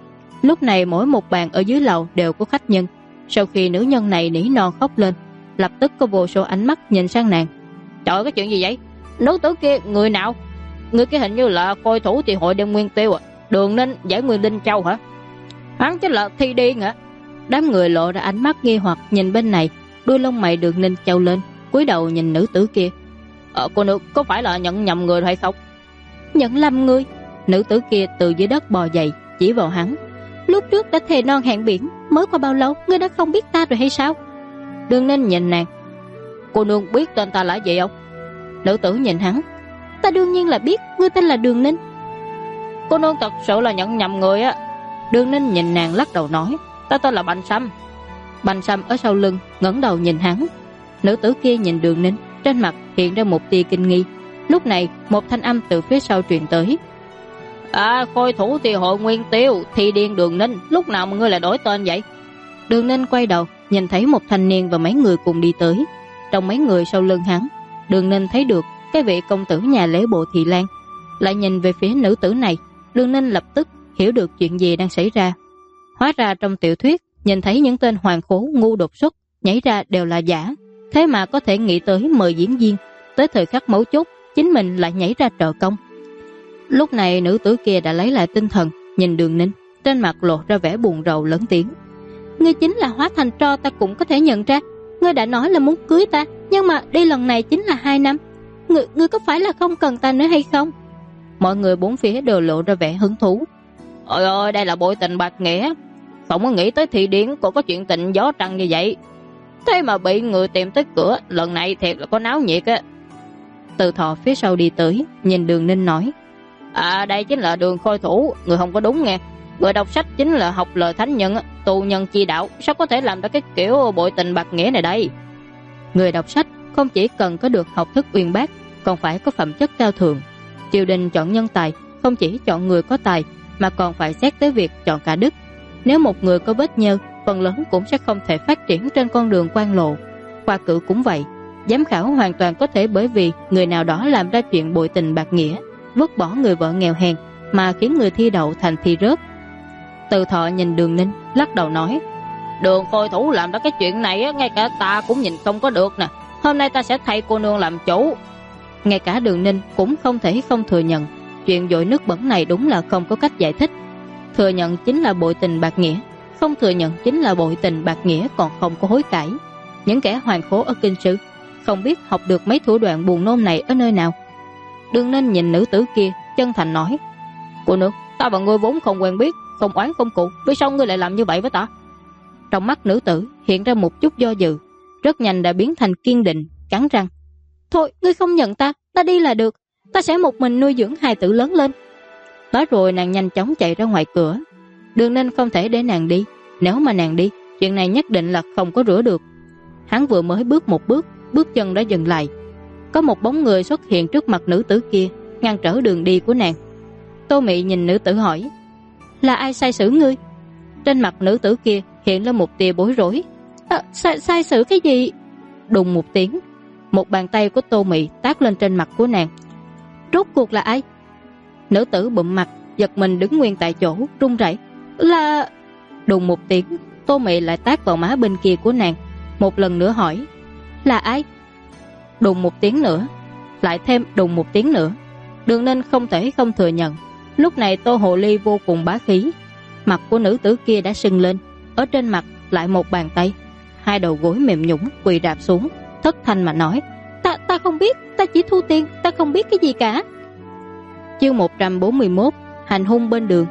Lúc này mỗi một bàn ở dưới lầu đều có khách nhân. Sau khi nữ nhân này nỉ non khóc lên, lập tức có vô số ánh mắt nhìn sang nàng. Trời ơi, cái chuyện gì vậy? Nữ tử kia người nào? Người kia hình như là Khôi Thủ Thi Hội Đêm Nguyên Tiêu à? Đường Ninh Giải Nguyên Linh Châu hả? Hắn chính là thi điên hả? Đám người lộ ra ánh mắt nghi hoặc nhìn bên này, đuôi lông mày Đường Ninh chau lên, cúi đầu nhìn nữ tử kia. Cô nương có phải là nhận nhầm người rồi hay không? Nhận lầm người? Nữ tử kia từ dưới đất bò dậy, chỉ vào hắn. Lúc trước đã thề non hẹn biển, mới qua bao lâu ngươi đã không biết ta rồi hay sao? Đường Ninh nhìn nàng. Cô nương biết tên ta là gì không? Nữ tử nhìn hắn. Ta đương nhiên là biết, ngươi tên là Đường Ninh. Cô nương thật sự là nhận nhầm người á. Đường Ninh nhìn nàng lắc đầu nói. Ta tên là Bành Sâm. Bành Sâm ở sau lưng ngẩng đầu nhìn hắn. Nữ tử kia nhìn Đường Ninh, trên mặt hiện ra một tia kinh nghi. Lúc này một thanh âm từ phía sau truyền tới. Khôi thủ thì hội Nguyên Tiêu, thì điên Đường Ninh, lúc nào mà ngươi lại đổi tên vậy? Đường Ninh quay đầu, nhìn thấy một thanh niên và mấy người cùng đi tới. Trong mấy người sau lưng hắn, Đường Ninh thấy được cái vị công tử nhà lễ bộ Thị Lan. Lại nhìn về phía nữ tử này, Đường Ninh lập tức hiểu được chuyện gì đang xảy ra. Hóa ra trong tiểu thuyết, nhìn thấy những tên hoàng khố ngu đột xuất nhảy ra đều là giả, thế mà có thể nghĩ tới mời diễn viên. Tới thời khắc mấu chốt, chính mình lại nhảy ra trợ công. Lúc này nữ tử kia đã lấy lại tinh thần, nhìn Đường Ninh, trên mặt lộ ra vẻ buồn rầu lớn tiếng. Ngươi chính là hóa thành tro ta cũng có thể nhận ra. Ngươi đã nói là muốn cưới ta, nhưng mà đi lần này chính là 2 năm. Ngươi có phải là không cần ta nữa hay không? Mọi người bốn phía đều lộ ra vẻ hứng thú. Ôi ơi, đây là bội tình bạc nghĩa. Không có nghĩ tới Thị Điển còn có chuyện tình gió trăng như vậy. Thế mà bị người tìm tới cửa, lần này thiệt là có náo nhiệt á. Từ Thọ phía sau đi tới, nhìn Đường Ninh nói. Đây chính là Đường Khôi thủ, người không có đúng nghe. Người đọc sách chính là học lời thánh nhân, tù nhân chi đạo, sao có thể làm ra cái kiểu bội tình bạc nghĩa này đây? Người đọc sách không chỉ cần có được học thức uyên bác, còn phải có phẩm chất cao thượng. Triều đình chọn nhân tài, không chỉ chọn người có tài, mà còn phải xét tới việc chọn cả đức. Nếu một người có vết nhơ, phần lớn cũng sẽ không thể phát triển trên con đường quan lộ. Khoa cử cũng vậy, giám khảo hoàn toàn có thể bởi vì người nào đó làm ra chuyện bội tình bạc nghĩa, vứt bỏ người vợ nghèo hèn mà khiến người thi đậu thành thi rớt. Từ Thọ nhìn Đường Ninh, lắc đầu nói. Đường Khôi thủ làm ra cái chuyện này á, ngay cả ta cũng nhìn không có được nè. Hôm nay ta sẽ thay cô nương làm chủ. Ngay cả Đường Ninh cũng không thể không thừa nhận, chuyện dội nước bẩn này đúng là không có cách giải thích. Thừa nhận chính là bội tình bạc nghĩa, không thừa nhận chính là bội tình bạc nghĩa còn không có hối cải. Những kẻ hoàn khố ở kinh sư không biết học được mấy thủ đoạn buồn nôn này ở nơi nào. Đường Ninh nhìn nữ tử kia, chân thành nói. Cô nương, ta và ngươi vốn không quen biết, không oán không cù, vì sao ngươi lại làm như vậy với ta? Trong mắt nữ tử hiện ra một chút do dự, rất nhanh đã biến thành kiên định, cắn răng. Thôi, ngươi không nhận ta, ta đi là được. Ta sẽ một mình nuôi dưỡng hài tử lớn lên. Nói rồi nàng nhanh chóng chạy ra ngoài cửa. Đường Ninh không thể để nàng đi. Nếu mà nàng đi, chuyện này nhất định là không có rửa được. Hắn vừa mới bước một bước, bước chân đã dừng lại. Có một bóng người xuất hiện trước mặt nữ tử kia, ngăn trở đường đi của nàng. Tô Mị nhìn nữ tử hỏi. Là ai sai xử ngươi? Trên mặt nữ tử kia hiện lên một tia bối rối. Sai xử cái gì? Đùng một tiếng, một bàn tay của Tô Mị tát lên trên mặt của nàng. Rốt cuộc là ai? Nữ tử bụm mặt, giật mình đứng nguyên tại chỗ, run rẩy. Là... Đùng một tiếng, Tô Mị lại tát vào má bên kia của nàng. Một lần nữa hỏi. Là ai? Đùng một tiếng nữa, lại thêm đùng một tiếng nữa. Đường Ninh không thể không thừa nhận, lúc này Tô Hồ Ly vô cùng bá khí. Mặt của nữ tử kia đã sưng lên, ở trên mặt lại một bàn tay, hai đầu gối mềm nhũn quỳ rạp xuống, thất thanh mà nói. Ta không biết, ta chỉ thu tiền, ta không biết cái gì cả. Chương 141, hành hung bên đường.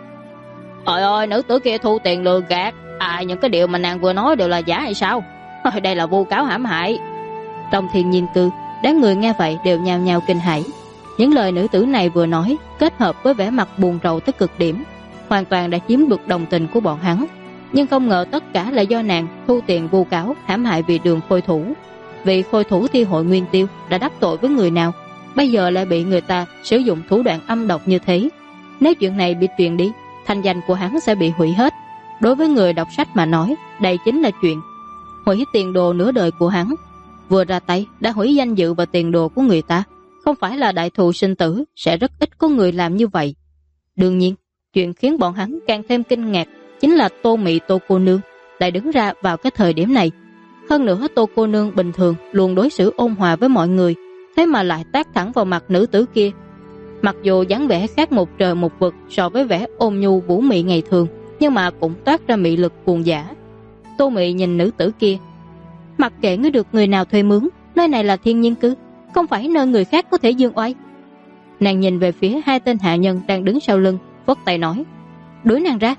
Trời ơi, nữ tử kia thu tiền lừa gạt. Những cái điều mà nàng vừa nói đều là giả hay sao? Đây là vu cáo hãm hại. Trong Thiên Nhiên Cư, đám người nghe vậy đều nhao nhao kinh hãi. Những lời nữ tử này vừa nói kết hợp với vẻ mặt buồn rầu tới cực điểm, hoàn toàn đã chiếm được đồng tình của bọn hắn. Nhưng không ngờ tất cả là do nàng thu tiền vu cáo hãm hại vì Đường Khôi thủ. Vị Khôi thủ thi hội Nguyên Tiêu đã đắc tội với người nào, bây giờ lại bị người ta sử dụng thủ đoạn âm độc như thế. Nếu chuyện này bị truyền đi, thanh danh của hắn sẽ bị hủy hết. Đối với người đọc sách mà nói, đây chính là chuyện hủy tiền đồ nửa đời của hắn. Vừa ra tay đã hủy danh dự và tiền đồ của người ta. Không phải là đại thù sinh tử, sẽ rất ít có người làm như vậy. Đương nhiên, chuyện khiến bọn hắn càng thêm kinh ngạc chính là Tô Mị Tô cô nương lại đứng ra vào cái thời điểm này. Hơn nữa Tô cô nương bình thường luôn đối xử ôn hòa với mọi người, thế mà lại tát thẳng vào mặt nữ tử kia. Mặc dù dáng vẻ khác một trời một vực so với vẻ ôn nhu vũ mị ngày thường, nhưng mà cũng toát ra mị lực cuồng dã, Tô Mị nhìn nữ tử kia. Mặc kệ ngươi được người nào thuê mướn, nơi này là thiên nhiên cư, không phải nơi người khác có thể dương oai. Nàng nhìn về phía hai tên hạ nhân đang đứng sau lưng, vất tay nói, đuổi nàng ra.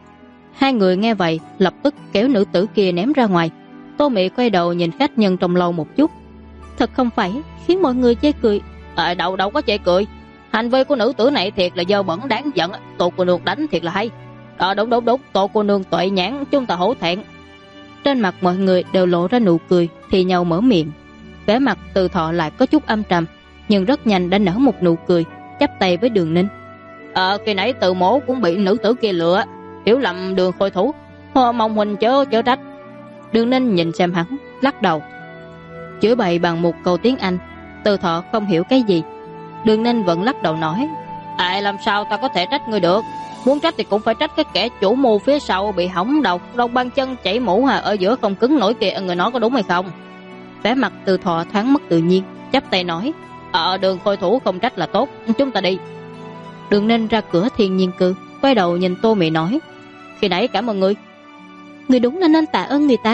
Hai người nghe vậy lập tức kéo nữ tử kia ném ra ngoài. Tô Mị quay đầu nhìn khách nhân trong lầu một chút. Thật không phải khiến mọi người chê cười. Đâu có chê cười. Hành vi của nữ tử này thiệt là dơ bẩn đáng giận. Tô cô nương đánh thiệt là hay. Đúng, Tô cô nương tuệ nhãn, chúng ta hổ thẹn. Trên mặt mọi người đều lộ ra nụ cười, thì nhau mở miệng. Vẻ mặt Từ Thọ lại có chút âm trầm, nhưng rất nhanh đã nở một nụ cười, chắp tay với Đường Ninh. Khi nãy Từ mỗ cũng bị nữ tử kia lừa, hiểu lầm Đường Khôi thủ, mong huynh chớ trách. Đường Ninh nhìn xem hắn, lắc đầu. Chửi bậy bằng một câu tiếng Anh, Từ Thọ không hiểu cái gì. Đường Ninh vẫn lắc đầu nói, làm sao ta có thể trách ngươi được. Muốn trách thì cũng phải trách cái kẻ chủ mưu phía sau bị hỏng đầu, rong ban chân chảy mũ ở giữa không cứng nổi kìa, người nói có đúng hay không? Vẻ mặt Từ Thọ thoáng mất tự nhiên, chắp tay nói, Đường Khôi thủ không trách là tốt, chúng ta đi. Đường Ninh ra cửa thiên nhiên cư, quay đầu nhìn Tô Mị nói, khi nãy cảm ơn ngươi. Ngươi đúng là nên tạ ơn người ta.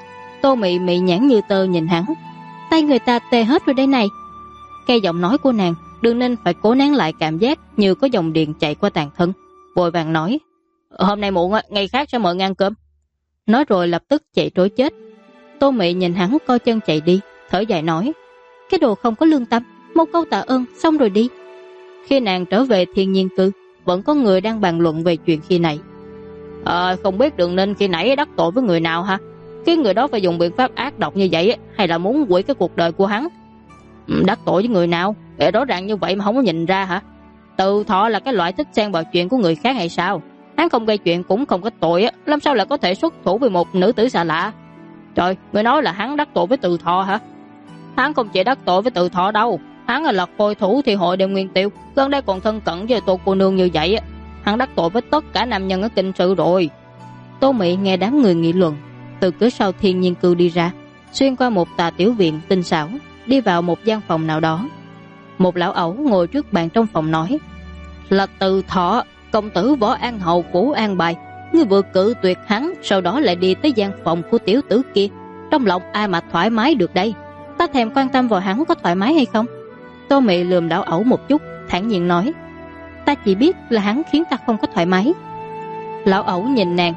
Tô Mị mị nhãn như tơ nhìn hắn, tay người ta tê hết rồi đây này. Cái giọng nói của nàng, Đường Ninh phải cố nén lại cảm giác như có dòng điện chạy qua toàn thân, vội vàng nói, hôm nay muộn, ngày khác sẽ mời ăn cơm. Nói rồi lập tức chạy trối chết. Tô Mị nhìn hắn co chân chạy đi, thở dài nói, cái đồ không có lương tâm, một câu tạ ơn xong rồi đi. Khi nàng trở về thiên nhiên cư, vẫn có người đang bàn luận về chuyện khi nãy. Không biết Đường Ninh khi nãy đắc tội với người nào hả? Cái người đó phải dùng biện pháp ác độc như vậy, hay là muốn hủy cái cuộc đời của hắn? Đắc tội với người nào? Rõ ràng như vậy mà không có nhìn ra hả? Từ Thọ là cái loại thích xen vào chuyện của người khác hay sao? Hắn không gây chuyện cũng không có tội, làm sao lại có thể xuất thủ với một nữ tử xa lạ? Trời, người nói là hắn đắc tội với Từ Thọ hả? Hắn không chỉ đắc tội với Từ Thọ đâu, hắn là Khôi thủ thì hội đều Nguyên Tiêu, gần đây còn thân cận với Tô cô nương như vậy, hắn đắc tội với tất cả nam nhân ở kinh sự rồi. Tô Mị nghe đám người nghị luận, từ cửa sau thiên nhiên cư đi ra, xuyên qua một tà tiểu viện tinh xảo, đi vào một gian phòng nào đó. Một lão ẩu ngồi trước bàn trong phòng nói, là Từ Thọ, công tử Võ An Hầu phủ an bài, ngươi vừa cự tuyệt hắn, sau đó lại đi tới gian phòng của tiểu tử kia, trong lòng ai mà thoải mái được đây? Ta thèm quan tâm vào hắn có thoải mái hay không? Tô Mị lườm lão ẩu một chút, thản nhiên nói, ta chỉ biết là hắn khiến ta không có thoải mái. Lão ẩu nhìn nàng,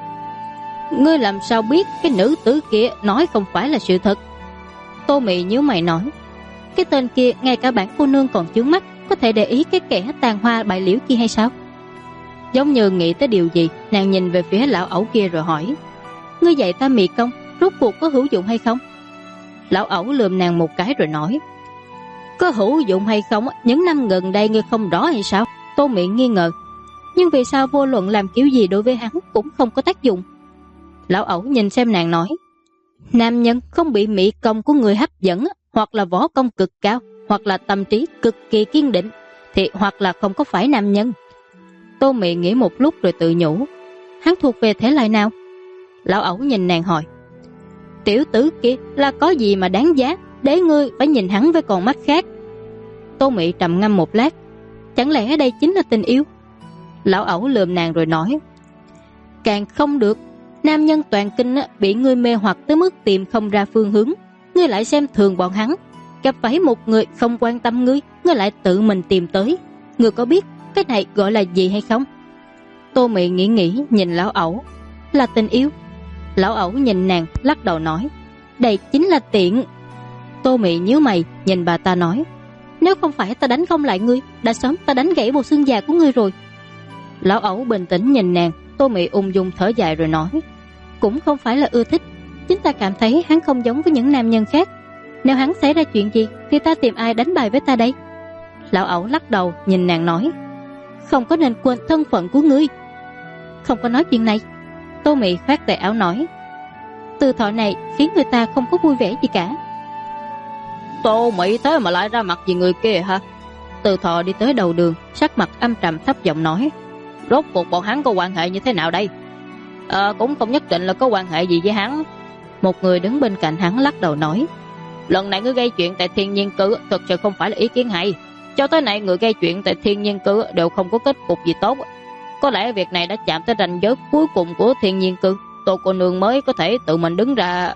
ngươi làm sao biết cái nữ tử kia nói không phải là sự thật? Tô Mị nhíu mày nói, cái tên kia ngay cả bản cô nương còn chướng mắt, có thể để ý cái kẻ tàn hoa bại liễu kia hay sao? Giống như nghĩ tới điều gì, nàng nhìn về phía lão ẩu kia rồi hỏi, ngươi dạy ta mị công, rốt cuộc có hữu dụng hay không? Lão ẩu lườm nàng một cái rồi nói, có hữu dụng hay không, những năm gần đây ngươi không rõ hay sao? Tô Mị nghi ngờ, nhưng vì sao vô luận làm kiểu gì đối với hắn cũng không có tác dụng? Lão ẩu nhìn xem nàng nói, nam nhân không bị mỹ công của người hấp dẫn, hoặc là võ công cực cao, hoặc là tâm trí cực kỳ kiên định, thì hoặc là không có phải nam nhân. Tô Mị nghĩ một lúc rồi tự nhủ, hắn thuộc về thể loại nào? Lão ẩu nhìn nàng hỏi, tiểu tử kia là có gì mà đáng giá để ngươi phải nhìn hắn với con mắt khác? Tô Mị trầm ngâm một lát, chẳng lẽ đây chính là tình yêu? Lão ẩu lườm nàng rồi nói, càng không được, nam nhân toàn kinh bị ngươi mê hoặc tới mức tìm không ra phương hướng, ngươi lại xem thường bọn hắn, gặp phải một người không quan tâm ngươi, ngươi lại tự mình tìm tới, ngươi có biết cái này gọi là gì hay không? Tô Mị nghĩ nhìn lão ẩu, là tình yêu. Lão ẩu nhìn nàng lắc đầu nói, đây chính là tiện. Tô Mị nhíu mày nhìn bà ta nói, nếu không phải ta đánh không lại ngươi, đã sớm ta đánh gãy một xương già của ngươi rồi. Lão ẩu bình tĩnh nhìn nàng. Tô Mị ung dung thở dài rồi nói, cũng không phải là ưa thích, chính ta cảm thấy hắn không giống với những nam nhân khác. Nếu hắn xảy ra chuyện gì thì ta tìm ai đánh bài với ta đây? Lão ẩu lắc đầu nhìn nàng nói, không có nên quên thân phận của ngươi. Không có nói chuyện này. Tô Mị khoát tay áo nói, Từ Thọ này khiến người ta không có vui vẻ gì cả. Tô Mị thế mà lại ra mặt vì người kia hả? Từ Thọ đi tới đầu đường, sắc mặt âm trầm thấp giọng nói, rốt cuộc bọn hắn có quan hệ như thế nào đây? Cũng không nhất định là có quan hệ gì với hắn. Một người đứng bên cạnh hắn lắc đầu nói, lần này ngươi gây chuyện tại thiên nhiên cư thực sự không phải là ý kiến hay. Cho tới nay người gây chuyện tại thiên nhiên cư đều không có kết cục gì tốt. Có lẽ việc này đã chạm tới ranh giới cuối cùng của thiên nhiên cư, Tô cô nương mới có thể tự mình đứng ra.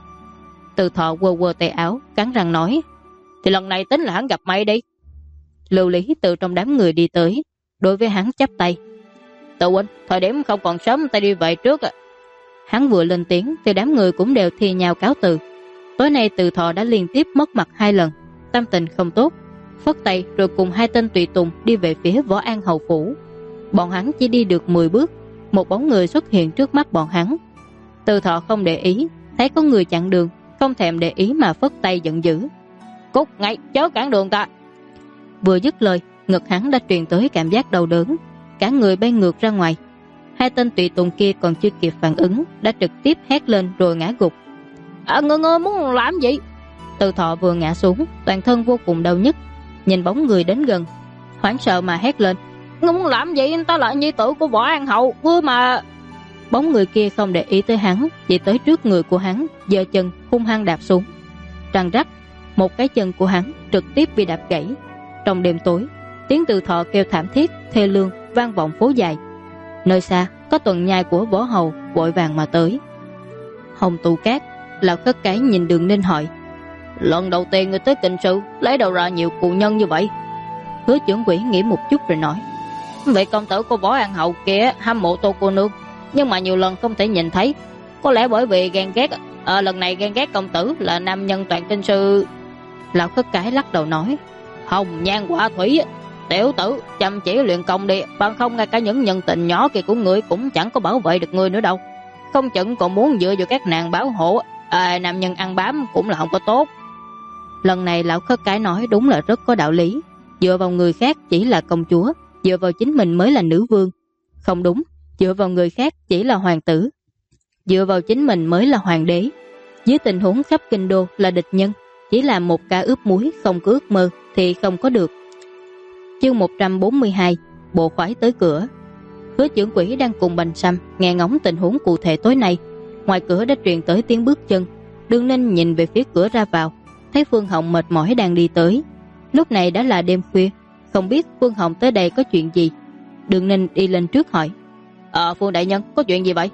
Từ Thọ quơ quơ tay áo, cắn răng nói, thì lần này tính là hắn gặp may đi. Lưu Lý từ trong đám người đi tới, đối với hắn chắp tay. Tự huynh, thời điểm không còn sớm, ta đi về trước ạ. Hắn vừa lên tiếng thì đám người cũng đều thi nhau cáo từ. Tối nay Từ Thọ đã liên tiếp mất mặt 2 lần, tâm tình không tốt, phất tay rồi cùng 2 tên tùy tùng đi về phía Võ An hầu phủ. Bọn hắn chỉ đi được 10 bước, một bóng người xuất hiện trước mắt bọn hắn. Từ Thọ không để ý, thấy có người chặn đường, không thèm để ý mà phất tay giận dữ. Cút ngay, chớ cản đường ta. Vừa dứt lời, ngực hắn đã truyền tới cảm giác đau đớn, cả người bay ngược ra ngoài. 2 tên tùy tùng kia còn chưa kịp phản ứng, đã trực tiếp hét lên rồi ngã gục. Ngươi muốn làm gì? Từ Thọ vừa ngã xuống, toàn thân vô cùng đau nhức, nhìn bóng người đến gần, hoảng sợ mà hét lên. Ngươi muốn làm gì? Ta là nhi tử của Võ An hậu, ngươi mà. Bóng người kia không để ý tới hắn, chỉ tới trước người của hắn, giơ chân hung hăng đạp xuống. Răng rắc, một cái chân của hắn trực tiếp bị đạp gãy. Trong đêm tối, tiếng Từ Thọ kêu thảm thiết thê lương vang vọng phố dài. Nơi xa có tuần nhai của Võ hầu vội vàng mà tới. Hồng Tụ Cát, Lão Khất Cái nhìn Đường Ninh hỏi, lần đầu tiên người tới Kinh Sư lấy đâu ra nhiều cụ nhân như vậy? Hứa Trưởng Quỹ nghĩ một chút rồi nói, vị công tử của Võ An hậu kia hâm mộ Tô cô nương, nhưng mà nhiều lần không thể nhìn thấy, có lẽ bởi vì ghen ghét. Lần này ghen ghét công tử là nam nhân toàn Kinh Sư. Lão Khất Cái lắc đầu nói, hồng nhan quả thủy, tiểu tử chăm chỉ luyện công đi, bằng không ngay cả những nhân tình nhỏ kia của ngươi cũng chẳng có bảo vệ được ngươi nữa đâu. Không chừng còn muốn dựa vào các nàng bảo hộ, nam nhân ăn bám cũng là không có tốt. Lần này Lão Khất Cái nói đúng là rất có đạo lý. Dựa vào người khác chỉ là công chúa, dựa vào chính mình mới là nữ vương. Không đúng, dựa vào người khác chỉ là hoàng tử, dựa vào chính mình mới là hoàng đế. Dưới tình huống khắp kinh đô là địch nhân, chỉ là một ca ướp muối không có ước mơ thì không có được. Chương 142, bộ khoái tới cửa. Hứa Trưởng Quỹ đang cùng Bành Sâm nghe ngóng tình huống cụ thể tối nay. Ngoài cửa đã truyền tới tiếng bước chân. Đường Ninh nhìn về phía cửa ra vào, thấy Phương Hồng mệt mỏi đang đi tới. Lúc này đã là đêm khuya, không biết Phương Hồng tới đây có chuyện gì. Đường Ninh đi lên trước hỏi, Phương đại nhân có chuyện gì vậy?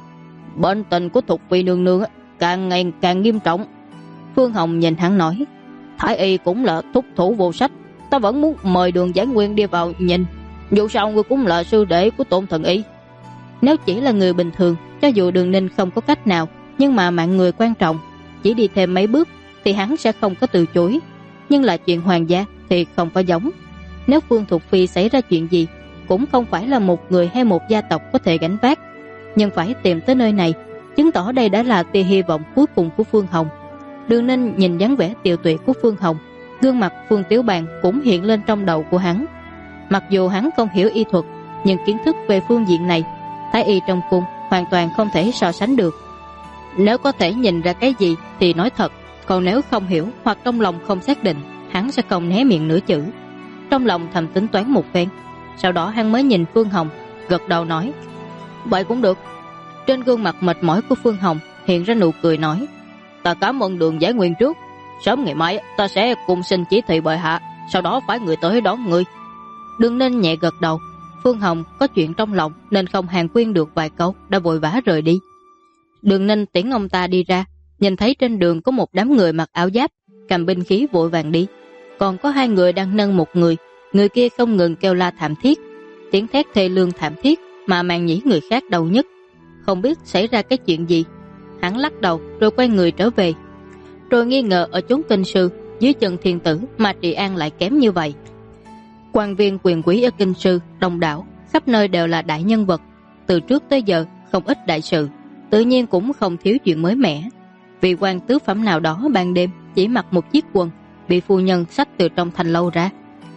Bệnh tình của Thục Phi nương nương càng ngày càng nghiêm trọng. Phương Hồng nhìn hắn nói, Thái y cũng là thúc thủ vô sách, ta vẫn muốn mời Đường Giải Nguyên đi vào nhìn, dù sao ngươi cũng là sư đệ của Tôn thần y. Nếu chỉ là người bình thường, cho dù Đường Ninh không có cách nào, nhưng mà mạng người quan trọng, chỉ đi thêm mấy bước thì hắn sẽ không có từ chối. Nhưng là chuyện hoàng gia thì không có giống. Nếu Phương Thục Phi xảy ra chuyện gì, cũng không phải là một người hay một gia tộc có thể gánh vác. Nhưng phải tìm tới nơi này, chứng tỏ đây đã là tia hy vọng cuối cùng của Phương Hồng. Đường Ninh nhìn dáng vẻ tiều tụy của Phương Hồng, gương mặt Phương Tiểu Bàn cũng hiện lên trong đầu của hắn. Mặc dù hắn không hiểu y thuật, nhưng kiến thức về phương diện này, thái y trong cung hoàn toàn không thể so sánh được. Nếu có thể nhìn ra cái gì thì nói thật, còn nếu không hiểu hoặc trong lòng không xác định, hắn sẽ không hé miệng nửa chữ. Trong lòng thầm tính toán một phen, sau đó hắn mới nhìn Phương Hồng, gật đầu nói, vậy cũng được. Trên gương mặt mệt mỏi của Phương Hồng hiện ra nụ cười nói, ta cảm ơn Đường Giải Nguyên trước, sớm ngày mai ta sẽ cùng xin chỉ thị bệ hạ, sau đó phái người tới đón người. Đường Ninh nhẹ gật đầu. Phương Hồng có chuyện trong lòng nên không hàng khuyên được vài câu, đã vội vã rời đi. Đường Ninh tiễn ông ta đi ra, nhìn thấy trên đường có một đám người mặc áo giáp, cầm binh khí vội vàng đi. Còn có 2 người đang nâng một người, người kia không ngừng kêu la thảm thiết, tiếng thét thê lương thảm thiết mà màng nhĩ người khác đau nhất. Không biết xảy ra cái chuyện gì. Hắn lắc đầu rồi quay người trở về. Rồi nghi ngờ ở chốn Kinh Sư, dưới chân thiên tử mà trị an lại kém như vậy. Quan viên quyền quý ở Kinh Sư đông đảo, khắp nơi đều là đại nhân vật. Từ trước tới giờ không ít đại sự, tự nhiên cũng không thiếu chuyện mới mẻ. Vị quan tứ phẩm nào đó ban đêm chỉ mặc một chiếc quần, bị phu nhân xách từ trong thành lâu ra.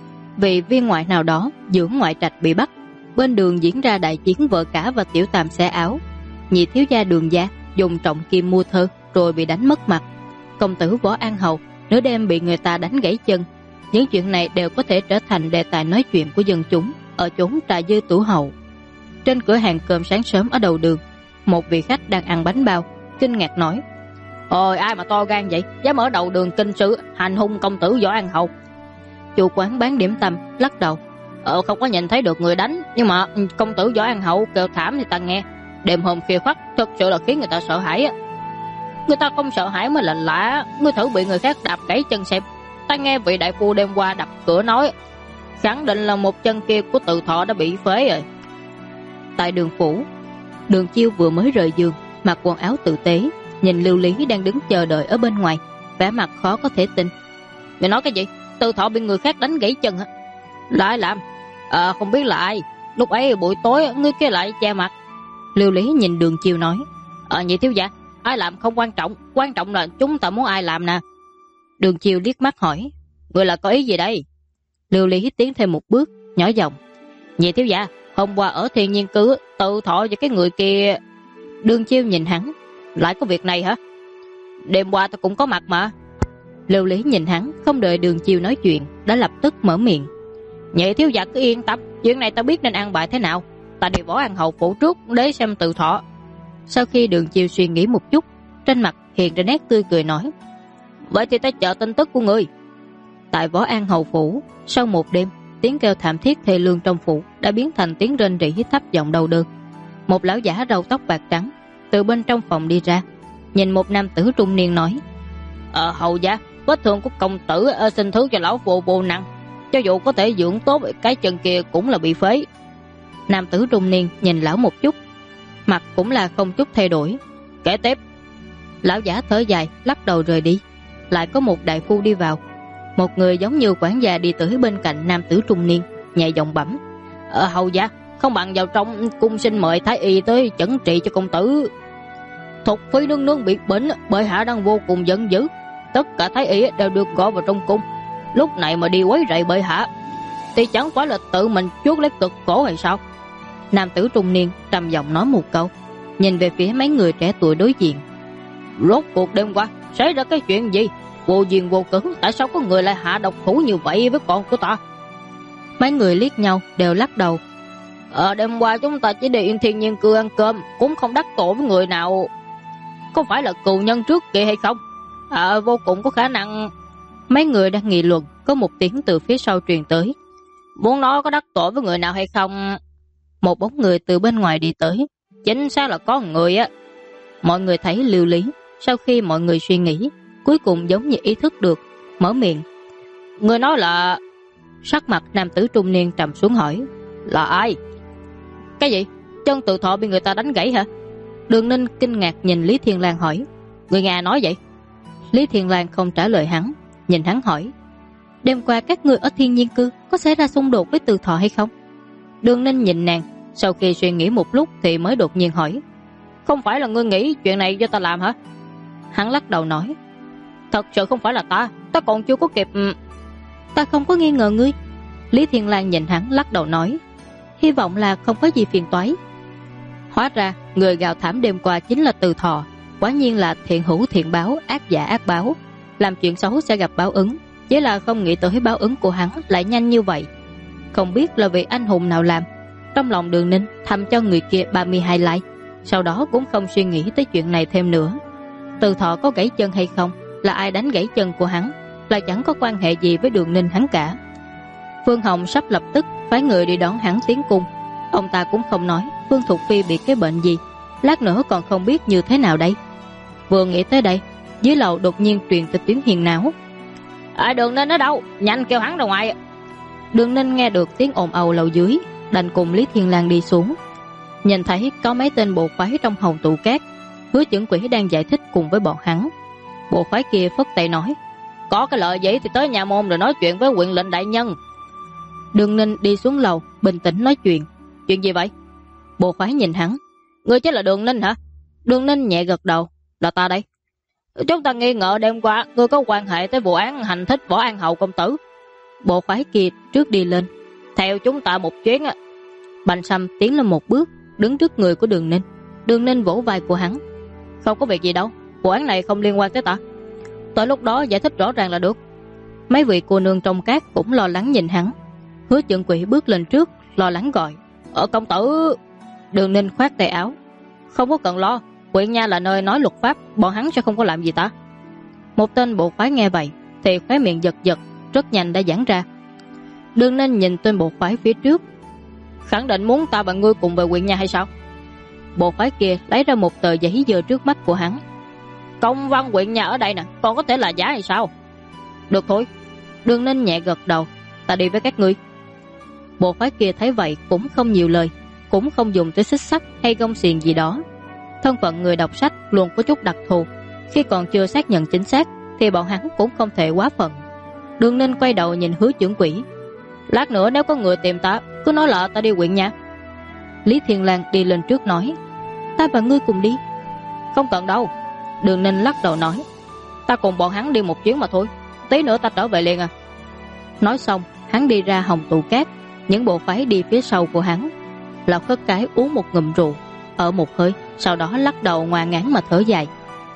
Vị viên ngoại nào đó dưỡng ngoại trạch bị bắt. Bên đường diễn ra đại chiến vợ cả và tiểu tam xé áo. Nhị thiếu gia Đường gia dùng trọng kim mua thơ rồi bị đánh mất mặt. Công tử Võ An hậu nửa đêm bị người ta đánh gãy chân. Những chuyện này đều có thể trở thành đề tài nói chuyện của dân chúng ở chốn trà dư tủ hậu. Trên cửa hàng cơm sáng sớm ở đầu đường, một vị khách đang ăn bánh bao kinh ngạc nói, ôi ai mà to gan vậy, dám ở đầu đường Kinh Sư hành hung công tử Võ An hậu. Chủ quán bán điểm tâm lắc đầu, không có nhìn thấy được người đánh, nhưng mà công tử Võ An hậu kêu thảm thì ta nghe. Đêm hôm khuya khoắt thật sự là khiến người ta sợ hãi á. Người ta không sợ hãi mới là lạ. Ngươi thử bị người khác đạp gãy chân xem. Ta nghe vị đại phu đêm qua đập cửa nói, khẳng định là một chân kia của Từ Thọ đã bị phế rồi. Tại Đường phủ, Đường Chiêu vừa mới rời giường, mặc quần áo tử tế, nhìn Lưu Lý đang đứng chờ đợi ở bên ngoài, vẻ mặt khó có thể tin. Mày nói cái gì? Từ Thọ bị người khác đánh gãy chân hả? Là ai làm? Không biết là ai. Lúc ấy buổi tối ngươi kia lại che mặt. Lưu Lý nhìn Đường Chiêu nói, nhị thiếu gia, ai làm không quan trọng, quan trọng là chúng ta muốn ai làm nè. Đường Chiêu liếc mắt hỏi, ngươi là có ý gì đây? Lưu Lý tiến thêm một bước, nhỏ giọng, nhị thiếu gia, hôm qua ở Thiên Nhiên Cư, Từ Thọ và cái người kia. Đường Chiêu nhìn hắn, lại có việc này hả? Đêm qua ta cũng có mặt mà. Lưu Lý nhìn hắn, không đợi Đường Chiêu nói chuyện, đã lập tức mở miệng, nhị thiếu gia cứ yên tâm, chuyện này ta biết nên an bài thế nào. Ta đi Võ An hầu phủ trước để xem Từ Thọ. Sau khi Đường Chiêu suy nghĩ một chút, trên mặt hiện ra nét tươi cười nói, vậy thì ta chờ tin tức của ngươi. Tại Võ An hầu phủ, sau một đêm, tiếng kêu thảm thiết thê lương trong phủ đã biến thành tiếng rên rỉ thấp giọng đau đớn. Một lão giả râu tóc bạc trắng từ bên trong phòng đi ra, nhìn một nam tử trung niên nói, hầu gia, vết thương của công tử xin thứ cho lão phu vô nặng, cho dù có thể dưỡng tốt, cái chân kia cũng là bị phế. Nam tử trung niên nhìn lão một chút, mặt cũng là không chút thay đổi. Kể tiếp. Lão giả thở dài lắc đầu rời đi. Lại có một đại phu đi vào, một người giống như quản gia đi tới bên cạnh nam tử trung niên, nhẹ giọng bẩm, hầu gia, không bằng vào trong cung xin mời thái y tới chẩn trị cho công tử. Thục Phi nương nương bị bệnh, bệ hạ đang vô cùng giận dữ, tất cả thái y đều được gọi vào trong cung. Lúc này mà đi quấy rầy bệ hạ thì chẳng phải là tự mình chuốc lấy cực khổ hay sao? Nam tử trung niên trầm giọng nói một câu, nhìn về phía mấy người trẻ tuổi đối diện, rốt cuộc đêm qua xảy ra cái chuyện gì? Vô duyên vô cớ, tại sao có người lại hạ độc thủ như vậy với con của ta? Mấy người liếc nhau đều lắc đầu. Đêm qua chúng ta chỉ đi Thiên Nhiên Cư ăn cơm, cũng không đắc tội với người nào. Có phải là cừu nhân trước kia hay không? Vô cùng có khả năng. Mấy người đang nghị luận, có một tiếng từ phía sau truyền tới, muốn nói có đắc tội với người nào hay không? Một bóng người từ bên ngoài đi tới, chính xác là có người á. Mọi người thấy Lưu Lý, sau khi mọi người suy nghĩ, cuối cùng giống như ý thức được, mở miệng, người nói là... Sắc mặt nam tử trung niên trầm xuống hỏi, là ai? Cái gì? Chân Từ Thọ bị người ta đánh gãy hả? Đường Ninh kinh ngạc nhìn Lý Thiên Lang hỏi, người Nga nói vậy? Lý Thiên Lang không trả lời hắn, nhìn hắn hỏi, đêm qua các ngươi ở Thiên Nhiên Cư có xảy ra xung đột với Từ Thọ hay không? Đường Ninh nhìn nàng, sau khi suy nghĩ một lúc thì mới đột nhiên hỏi, không phải là ngươi nghĩ chuyện này do ta làm hả? Hắn lắc đầu nói, thật sự không phải là ta còn chưa có kịp. Ta không có nghi ngờ ngươi. Lý Thiên Lang nhìn hắn lắc đầu nói, hy vọng là không có gì phiền toái. Hóa ra người gào thảm đêm qua chính là Từ Thọ. Quả nhiên là thiện hữu thiện báo, ác giả ác báo. Làm chuyện xấu sẽ gặp báo ứng, chỉ là không nghĩ tới báo ứng của hắn lại nhanh như vậy. Không biết là vị anh hùng nào làm. Trong lòng Đường Ninh thầm cho người kia 32 like, sau đó cũng không suy nghĩ tới chuyện này thêm nữa. Từ Thọ có gãy chân hay không, là ai đánh gãy chân của hắn, là chẳng có quan hệ gì với Đường Ninh hắn cả. Phương Hồng sắp lập tức phái người đi đón hắn tiến cung. Ông ta cũng không nói Phương Thục Phi bị cái bệnh gì, lát nữa còn không biết như thế nào đây. Vừa nghĩ tới đây, dưới lầu đột nhiên truyền tới tiếng hiền náo. Đường Ninh ở đâu? Nhanh kêu hắn ra ngoài. Đường Ninh nghe được tiếng ồn ào lầu dưới, đành cùng Lý Thiên Lang đi xuống. Nhìn thấy có mấy tên bộ khoái trong hồng tụ cát, Hứa Chưởng Quỷ đang giải thích cùng với bọn hắn. Bộ khoái kia phất tay nói, có cái lợi gì thì tới nhà môn rồi nói chuyện với huyện lệnh đại nhân. Đường Ninh đi xuống lầu bình tĩnh nói chuyện. Chuyện gì vậy? Bộ khoái nhìn hắn, ngươi chính là Đường Ninh hả? Đường Ninh nhẹ gật đầu, là ta đây. Chúng ta nghi ngờ đêm qua ngươi có quan hệ tới vụ án hành thích Võ An hầu công tử. Bộ khoái kia trước đi lên, theo chúng ta một chuyến. Bành Sâm tiến lên một bước, đứng trước người của Đường Ninh. Đường Ninh vỗ vai của hắn, không có việc gì đâu, vụ án này không liên quan tới ta. Tới lúc đó giải thích rõ ràng là được. Mấy vị cô nương trong cát cũng lo lắng nhìn hắn. Hứa Chưởng Quỷ bước lên trước, lo lắng gọi, công tử. Đường Ninh khoát tay áo, không có cần lo, huyện nha là nơi nói luật pháp, bọn hắn sẽ không có làm gì ta. Một tên bộ khoái nghe vậy thì khóe miệng giật giật, rất nhanh đã giãn ra. Đường Ninh nhìn tên bộ khoái phía trước, khẳng định muốn ta và ngươi cùng về huyện nha hay sao? Bộ khoái kia lấy ra một tờ giấy dơ trước mắt của hắn. Công văn huyện nhà ở đây nè, còn có thể là giả hay sao? Được thôi. Đường Ninh nhẹ gật đầu. Ta đi với các ngươi. Bộ khoái kia thấy vậy cũng không nhiều lời, cũng không dùng tới xích sắt hay gông xiềng gì đó. Thân phận người đọc sách luôn có chút đặc thù, khi còn chưa xác nhận chính xác thì bọn hắn cũng không thể quá phận. Đường Ninh quay đầu nhìn Hứa trưởng quỹ. Lát nữa nếu có người tìm ta, cứ nói là ta đi huyện nha. Lý Thiên Lang đi lên trước nói. Ta và ngươi cùng đi. Không cần đâu. Đường Ninh lắc đầu nói. Ta cùng bọn hắn đi một chuyến mà thôi, tí nữa ta trở về liền à. Nói xong hắn đi ra Hồng Tụ Cát, những bộ phái đi phía sau của hắn. Lão Khất Cái uống một ngụm rượu, ở một hơi, sau đó lắc đầu ngoan ngán mà thở dài.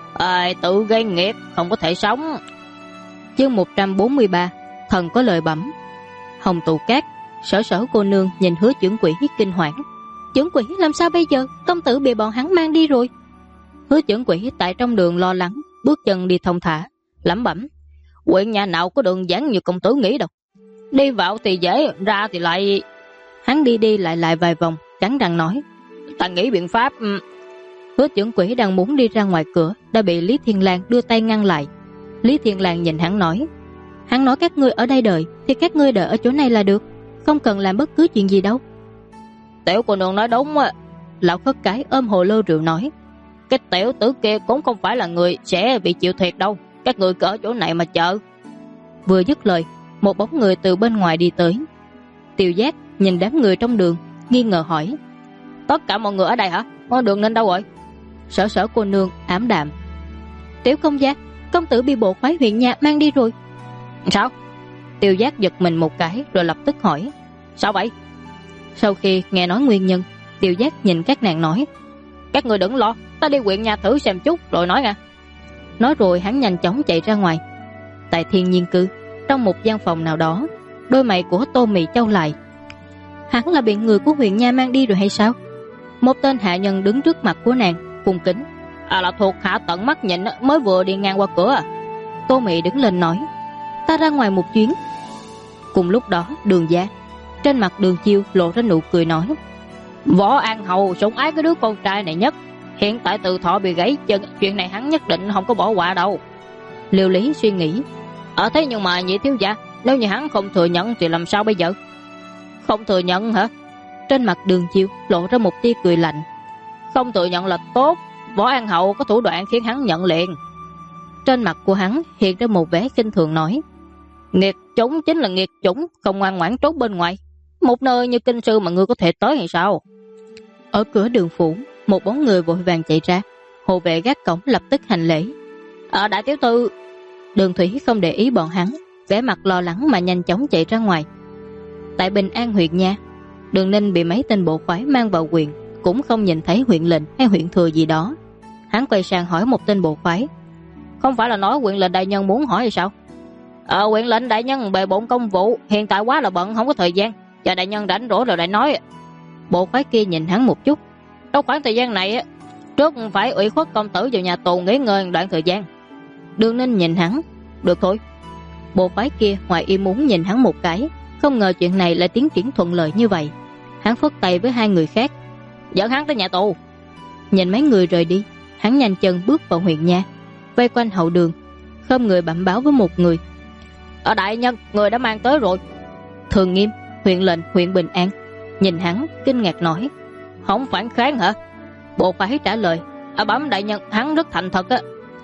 Tự gây nghiệp, không có thể sống. Chương 143, thần có lời bẩm. Hồng Tụ Cát, Sở cô nương nhìn Hứa trưởng quỹ kinh hoảng. Trưởng quỹ làm sao bây giờ? Công tử bị bọn hắn mang đi rồi. Hứa trưởng quỹ tại trong đường lo lắng, bước chân đi thong thả, lẩm bẩm. Huyện nhà nào có đường giản như công tử nghĩ đâu. Đi vào thì dễ, ra thì lại... Hắn đi lại vài vòng, cắn răng nói. Ta nghĩ biện pháp... Hứa trưởng quỹ đang muốn đi ra ngoài cửa, đã bị Lý Thiên Lang đưa tay ngăn lại. Lý Thiên Lang nhìn hắn nói. Hắn nói các ngươi ở đây đợi, thì các ngươi đợi ở chỗ này là được, không cần làm bất cứ chuyện gì đâu. Tiểu cô nương nói đúng á. Lão Khất Cái ôm hồ lô rượu nói. Cái tiểu tử kia cũng không phải là người sẽ bị chịu thiệt đâu, các người cứ ở chỗ này mà chờ. Vừa dứt lời, một bóng người từ bên ngoài đi tới. Tiêu Giác nhìn đám người trong đường, nghi ngờ hỏi. Tất cả mọi người ở đây hả? Con Đường Ninh đâu rồi? Sở cô nương ảm đạm. Tiểu công gia, công tử bị bộ khoái huyện nhà mang đi rồi. Sao? Tiêu Giác giật mình một cái rồi lập tức hỏi. Sao vậy? Sau khi nghe nói nguyên nhân, Tiêu Giác nhìn các nàng nói. Các người đừng lo, ta đi huyện nhà thử xem chút rồi nói nha. Nói rồi hắn nhanh chóng chạy ra ngoài. Tại Thiên Nhiên Cư, trong một gian phòng nào đó, đôi mày của Tô Mị chau lại. Hắn là bị người của huyện nha mang đi rồi hay sao? Một tên hạ nhân đứng trước mặt của nàng, cung kính. Là thuộc hạ tận mắt nhìn, mới vừa đi ngang qua cửa à. Tô Mị đứng lên nói. Ta ra ngoài một chuyến. Cùng lúc đó Đường gia, trên mặt Đường Chiêu lộ ra nụ cười nói. Võ An Hầu sủng ái cái đứa con trai này nhất, hiện tại Từ Thọ bị gãy chân, chuyện này hắn nhất định không có bỏ qua đâu. Liêu Lý suy nghĩ. Thế nhưng mà nhị thiếu gia, nếu như hắn không thừa nhận thì làm sao bây giờ? Không thừa nhận hả? Trên mặt Đường Chiêu lộ ra một tia cười lạnh. Không thừa nhận là tốt, Võ An Hậu có thủ đoạn khiến hắn nhận liền. Trên mặt của hắn hiện ra một vẻ khinh thường nói. Nghiệt chủng chính là nghiệt chủng, không ngoan ngoãn trốn bên ngoài. Một nơi như Kinh Sư mà ngươi có thể tới hay sao? Ở cửa Đường phủ, một bóng người vội vàng chạy ra. Hộ vệ gác cổng lập tức hành lễ. Đại tiểu thư. Đường Thủy không để ý bọn hắn, vẻ mặt lo lắng mà nhanh chóng chạy ra ngoài. Tại Bình An huyện nha, Đường Ninh bị mấy tên bộ khoái mang vào huyện, cũng không nhìn thấy huyện lệnh hay huyện thừa gì đó. Hắn quay sang hỏi một tên bộ khoái. Không phải là nói huyện lệnh đại nhân muốn hỏi hay sao? Huyện lệnh đại nhân bề bộn công vụ, hiện tại quá là bận, không có thời gian, chờ đại nhân rảnh rỗi rồi lại nói. Bộ khoái kia nhìn hắn một chút. Trong khoảng thời gian này, trước phải ủy khuất công tử vào nhà tù nghỉ ngơi đoạn thời gian. Đường Ninh nhìn hắn. Được thôi. Bộ khoái kia ngoài ý muốn nhìn hắn một cái, không ngờ chuyện này lại tiến triển thuận lợi như vậy. Hắn phất tay với hai người khác, dẫn hắn tới nhà tù. Nhìn mấy người rời đi, hắn nhanh chân bước vào huyện nha, vây quanh hậu đường, không người bẩm báo với một người. Đại nhân, người đã mang tới rồi. Thường Nghiêm, huyện lệnh huyện Bình An, nhìn hắn kinh ngạc nói. Không phản kháng hả? Bộ khoái trả lời. Bẩm đại nhân, hắn rất thành thật á.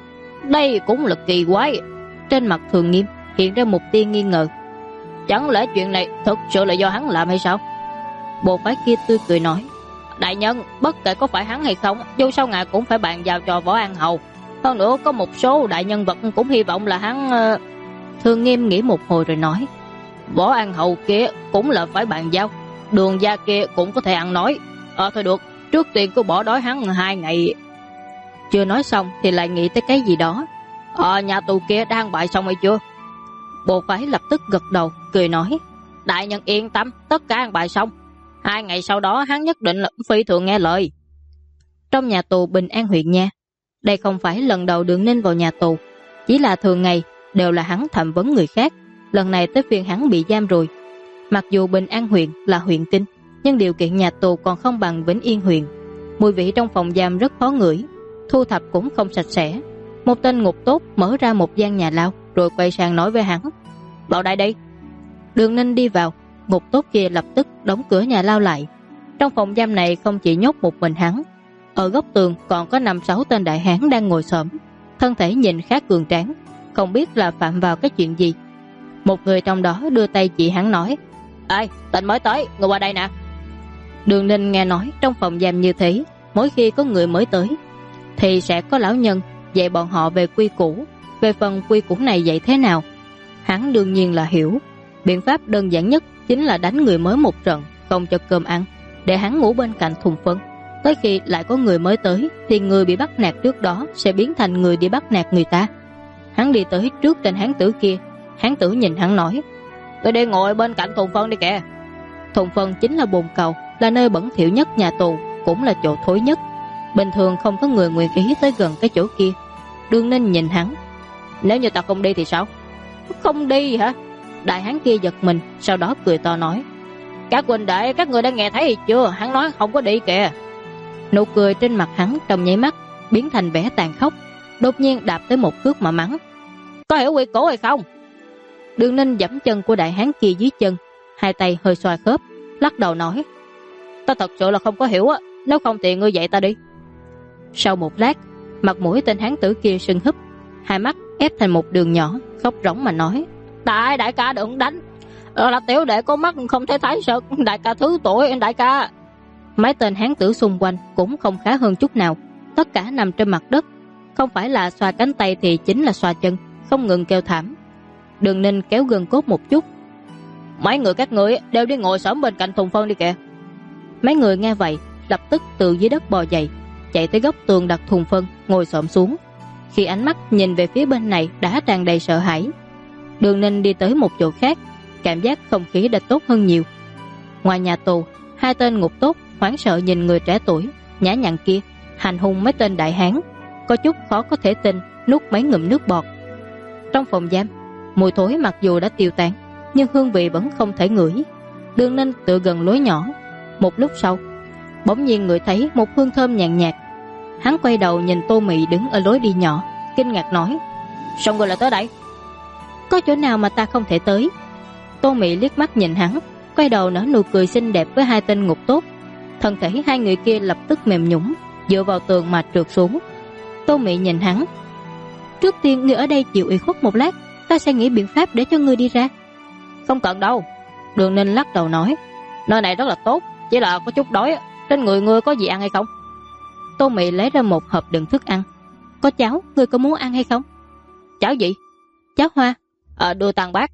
Đây cũng là kỳ quái. Trên mặt Thường Nghiêm hiện ra một tia nghi ngờ. Chẳng lẽ chuyện này thực sự là do hắn làm hay sao? Bộ khoái kia tươi cười nói. Đại nhân, bất kể có phải hắn hay không, dù sao ngài cũng phải bàn giao cho Võ An Hầu. Hơn nữa có một số đại nhân vật cũng hy vọng là hắn... Thường Nghiêm nghĩ một hồi rồi nói. Võ An Hầu kia cũng là phải bàn giao, Đường gia kia cũng có thể ăn nói. Thôi được, trước tiên cứ bỏ đói hắn 2 ngày. Chưa nói xong thì lại nghĩ tới cái gì đó. Nhà tù kia đang bại xong hay chưa? Bộ khoái lập tức gật đầu, cười nói. Đại nhân yên tâm, tất cả an bài xong. 2 ngày sau đó hắn nhất định là phi thường nghe lời. Trong nhà tù Bình An huyện nha, đây không phải lần đầu Đường Ninh vào nhà tù, chỉ là thường ngày đều là hắn thẩm vấn người khác. Lần này tới phiên hắn bị giam rồi. Mặc dù Bình An huyện là huyện kinh, nhưng điều kiện nhà tù còn không bằng Vĩnh Yên huyện. Mùi vị trong phòng giam rất khó ngửi, thu thập cũng không sạch sẽ. Một tên ngục tốt mở ra một gian nhà lao, rồi quay sang nói với hắn: "Vào đây đi." Đường Ninh đi vào, ngục tốt kia lập tức đóng cửa nhà lao lại. Trong phòng giam này không chỉ nhốt một mình hắn, ở góc tường còn có 5-6 tên đại hán đang ngồi xổm, thân thể nhìn khá cường tráng, không biết là phạm vào cái chuyện gì. Một người trong đó đưa tay chỉ hắn nói: "Ê, tên mới tới, người qua đây nè." Đường Ninh nghe nói trong phòng giam như thế, mỗi khi có người mới tới thì sẽ có lão nhân dạy bọn họ về quy củ. Về phần quy củ này dạy thế nào, hắn đương nhiên là hiểu. Biện pháp đơn giản nhất chính là đánh người mới một trận, không cho cơm ăn, để hắn ngủ bên cạnh thùng phân. Tới khi lại có người mới tới thì người bị bắt nạt trước đó sẽ biến thành người đi bắt nạt người ta. Hắn đi tới trước tên hán tử kia. Hán tử nhìn hắn nói: "Tôi đi ngồi bên cạnh thùng phân đi kìa." Thùng phân chính là bồn cầu, là nơi bẩn thỉu nhất nhà tù, cũng là chỗ thối nhất. Bình thường không có người nguyện ý tới gần cái chỗ kia. Đường Ninh nhìn hắn: "Nếu như ta không đi thì sao?" "Không đi hả?" Đại hán kia giật mình, sau đó cười to nói: "Các huynh đệ, các người đã nghe thấy chưa? Hắn nói không có đi kìa." Nụ cười trên mặt hắn trong nháy mắt biến thành vẻ tàn khốc, đột nhiên đạp tới một cước mà mắng: "Có hiểu quy củ hay không?" Đường Ninh giẫm chân của đại hán kia dưới chân, hai tay hơi xoa khớp, lắc đầu nói: "Ta thật sự là không có hiểu á, nếu không thì ngươi dạy ta đi." Sau một lát, mặt mũi tên hán tử kia sưng húp, hai mắt ép thành một đường nhỏ, khóc rống mà nói: Đại ca đừng đánh, là tiểu đệ có mắt không thể thấy sự, đại ca thứ tội, đại ca." Mấy tên hán tử xung quanh cũng không khá hơn chút nào, tất cả nằm trên mặt đất, không phải là xoa cánh tay thì chính là xoa chân, không ngừng kêu thảm. Đường Ninh kéo gần cốt một chút: "Mấy người các ngươi đều đi ngồi xổm bên cạnh thùng phân đi kìa." Mấy người nghe vậy lập tức từ dưới đất bò dậy, chạy tới góc tường đặt thùng phân, ngồi xổm xuống. Khi ánh mắt nhìn về phía bên này đã tràn đầy sợ hãi. Đường Ninh đi tới một chỗ khác, cảm giác không khí đã tốt hơn nhiều. Ngoài nhà tù, hai tên ngục tốt hoảng sợ nhìn người trẻ tuổi nhã nhặn kia hành hung mấy tên đại hán, có chút khó có thể tin, nuốt mấy ngụm nước bọt. Trong phòng giam, mùi thối mặc dù đã tiêu tan, nhưng hương vị vẫn không thể ngửi. Đường Ninh tựa gần lối nhỏ. Một lúc sau, bỗng nhiên ngửi thấy một hương thơm nhàn nhạt. Hắn quay đầu nhìn Tô Mị đứng ở lối đi nhỏ, kinh ngạc nói: "Sao người lại tới đây?" "Có chỗ nào mà ta không thể tới?" Tô Mị liếc mắt nhìn hắn, quay đầu nở nụ cười xinh đẹp với hai tên ngục tốt. Thân thể hai người kia lập tức mềm nhũn, dựa vào tường mà trượt xuống. Tô Mị nhìn hắn: "Trước tiên ngươi ở đây chịu ủy khuất một lát, ta sẽ nghĩ biện pháp để cho ngươi đi ra." "Không cần đâu." Đường Ninh lắc đầu nói: "Nơi này rất là tốt, chỉ là có chút đói, trên người ngươi có gì ăn hay không?" Tô Mị lấy ra một hộp đựng thức ăn: "Có cháo, ngươi có muốn ăn hay không?" "Cháo gì?" "Cháo hoa." Đưa tàn bát."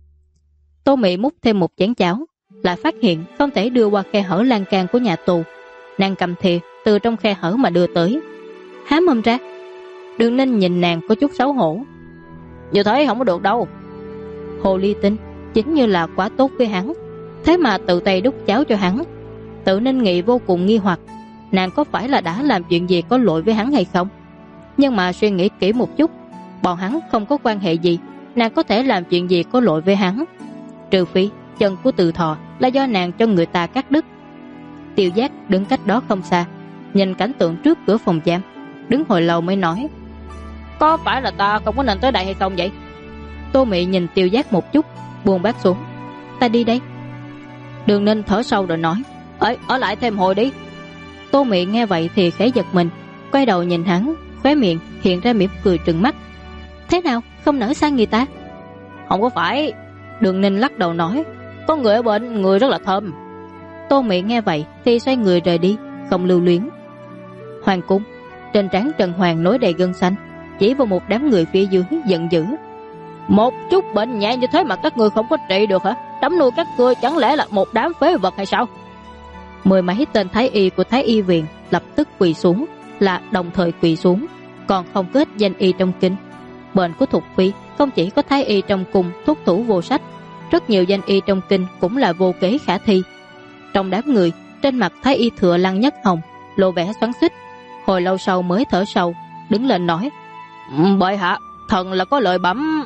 Tô Mị múc thêm một chén cháo, lại phát hiện không thể đưa qua khe hở lan can của nhà tù. Nàng cầm thìa từ trong khe hở mà đưa tới. Há mồm ra. Đường Ninh nhìn nàng có chút xấu hổ: "Như thế không có được đâu." Hồ ly tinh chính như là quá tốt với hắn, thế mà tự tay đút cháo cho hắn. Tự Ninh nghĩ vô cùng nghi hoặc, nàng có phải là đã làm chuyện gì có lỗi với hắn hay không? Nhưng mà suy nghĩ kỹ một chút, bọn hắn không có quan hệ gì, nàng có thể làm chuyện gì có lỗi với hắn? Trừ phi chân của Từ Thọ là do nàng cho người ta cắt đứt. Tiêu Giác đứng cách đó không xa, nhìn cảnh tượng trước cửa phòng giam, đứng hồi lâu mới nói: "Có phải là ta không có nên tới đây hay không vậy?" Tô Mị nhìn Tiêu Giác một chút, buông bát xuống: "Ta đi đây." Đường Ninh thở sâu rồi nói: Ở lại thêm hồi đi." Tô Mị nghe vậy thì khẽ giật mình, quay đầu nhìn hắn, khóe miệng hiện ra mỉm cười trừng mắt: "Thế nào, không nỡ xa người ta?" "Không có phải." Đường Ninh lắc đầu nói: "Có người ở bên, người rất là thơm." Tô Mị nghe vậy thì xoay người rời đi, không lưu luyến. Hoàng cung, trên trán Trần Hoàng nối đầy gân xanh, chỉ vào một đám người phía dưới giận dữ: "Một chút bệnh nhẹ như thế mà các ngươi không có trị được hả? Đám nuôi các ngươi chẳng lẽ là một đám phế vật hay sao?" Mười mấy tên thái y của Thái y viện lập tức quỳ xuống, là đồng thời quỳ xuống, còn không kết danh y trong kinh. Bệnh của Thục Phi không chỉ có thái y trong cung thúc thủ vô sách, rất nhiều danh y trong kinh cũng là vô kế khả thi. Trong đám người, trên mặt thái y Thừa Lăng Nhất Hồng lộ vẻ xoắn xít, hồi lâu sau mới thở sâu, đứng lên nói: "Bệ hạ, thần là có lời bẩm."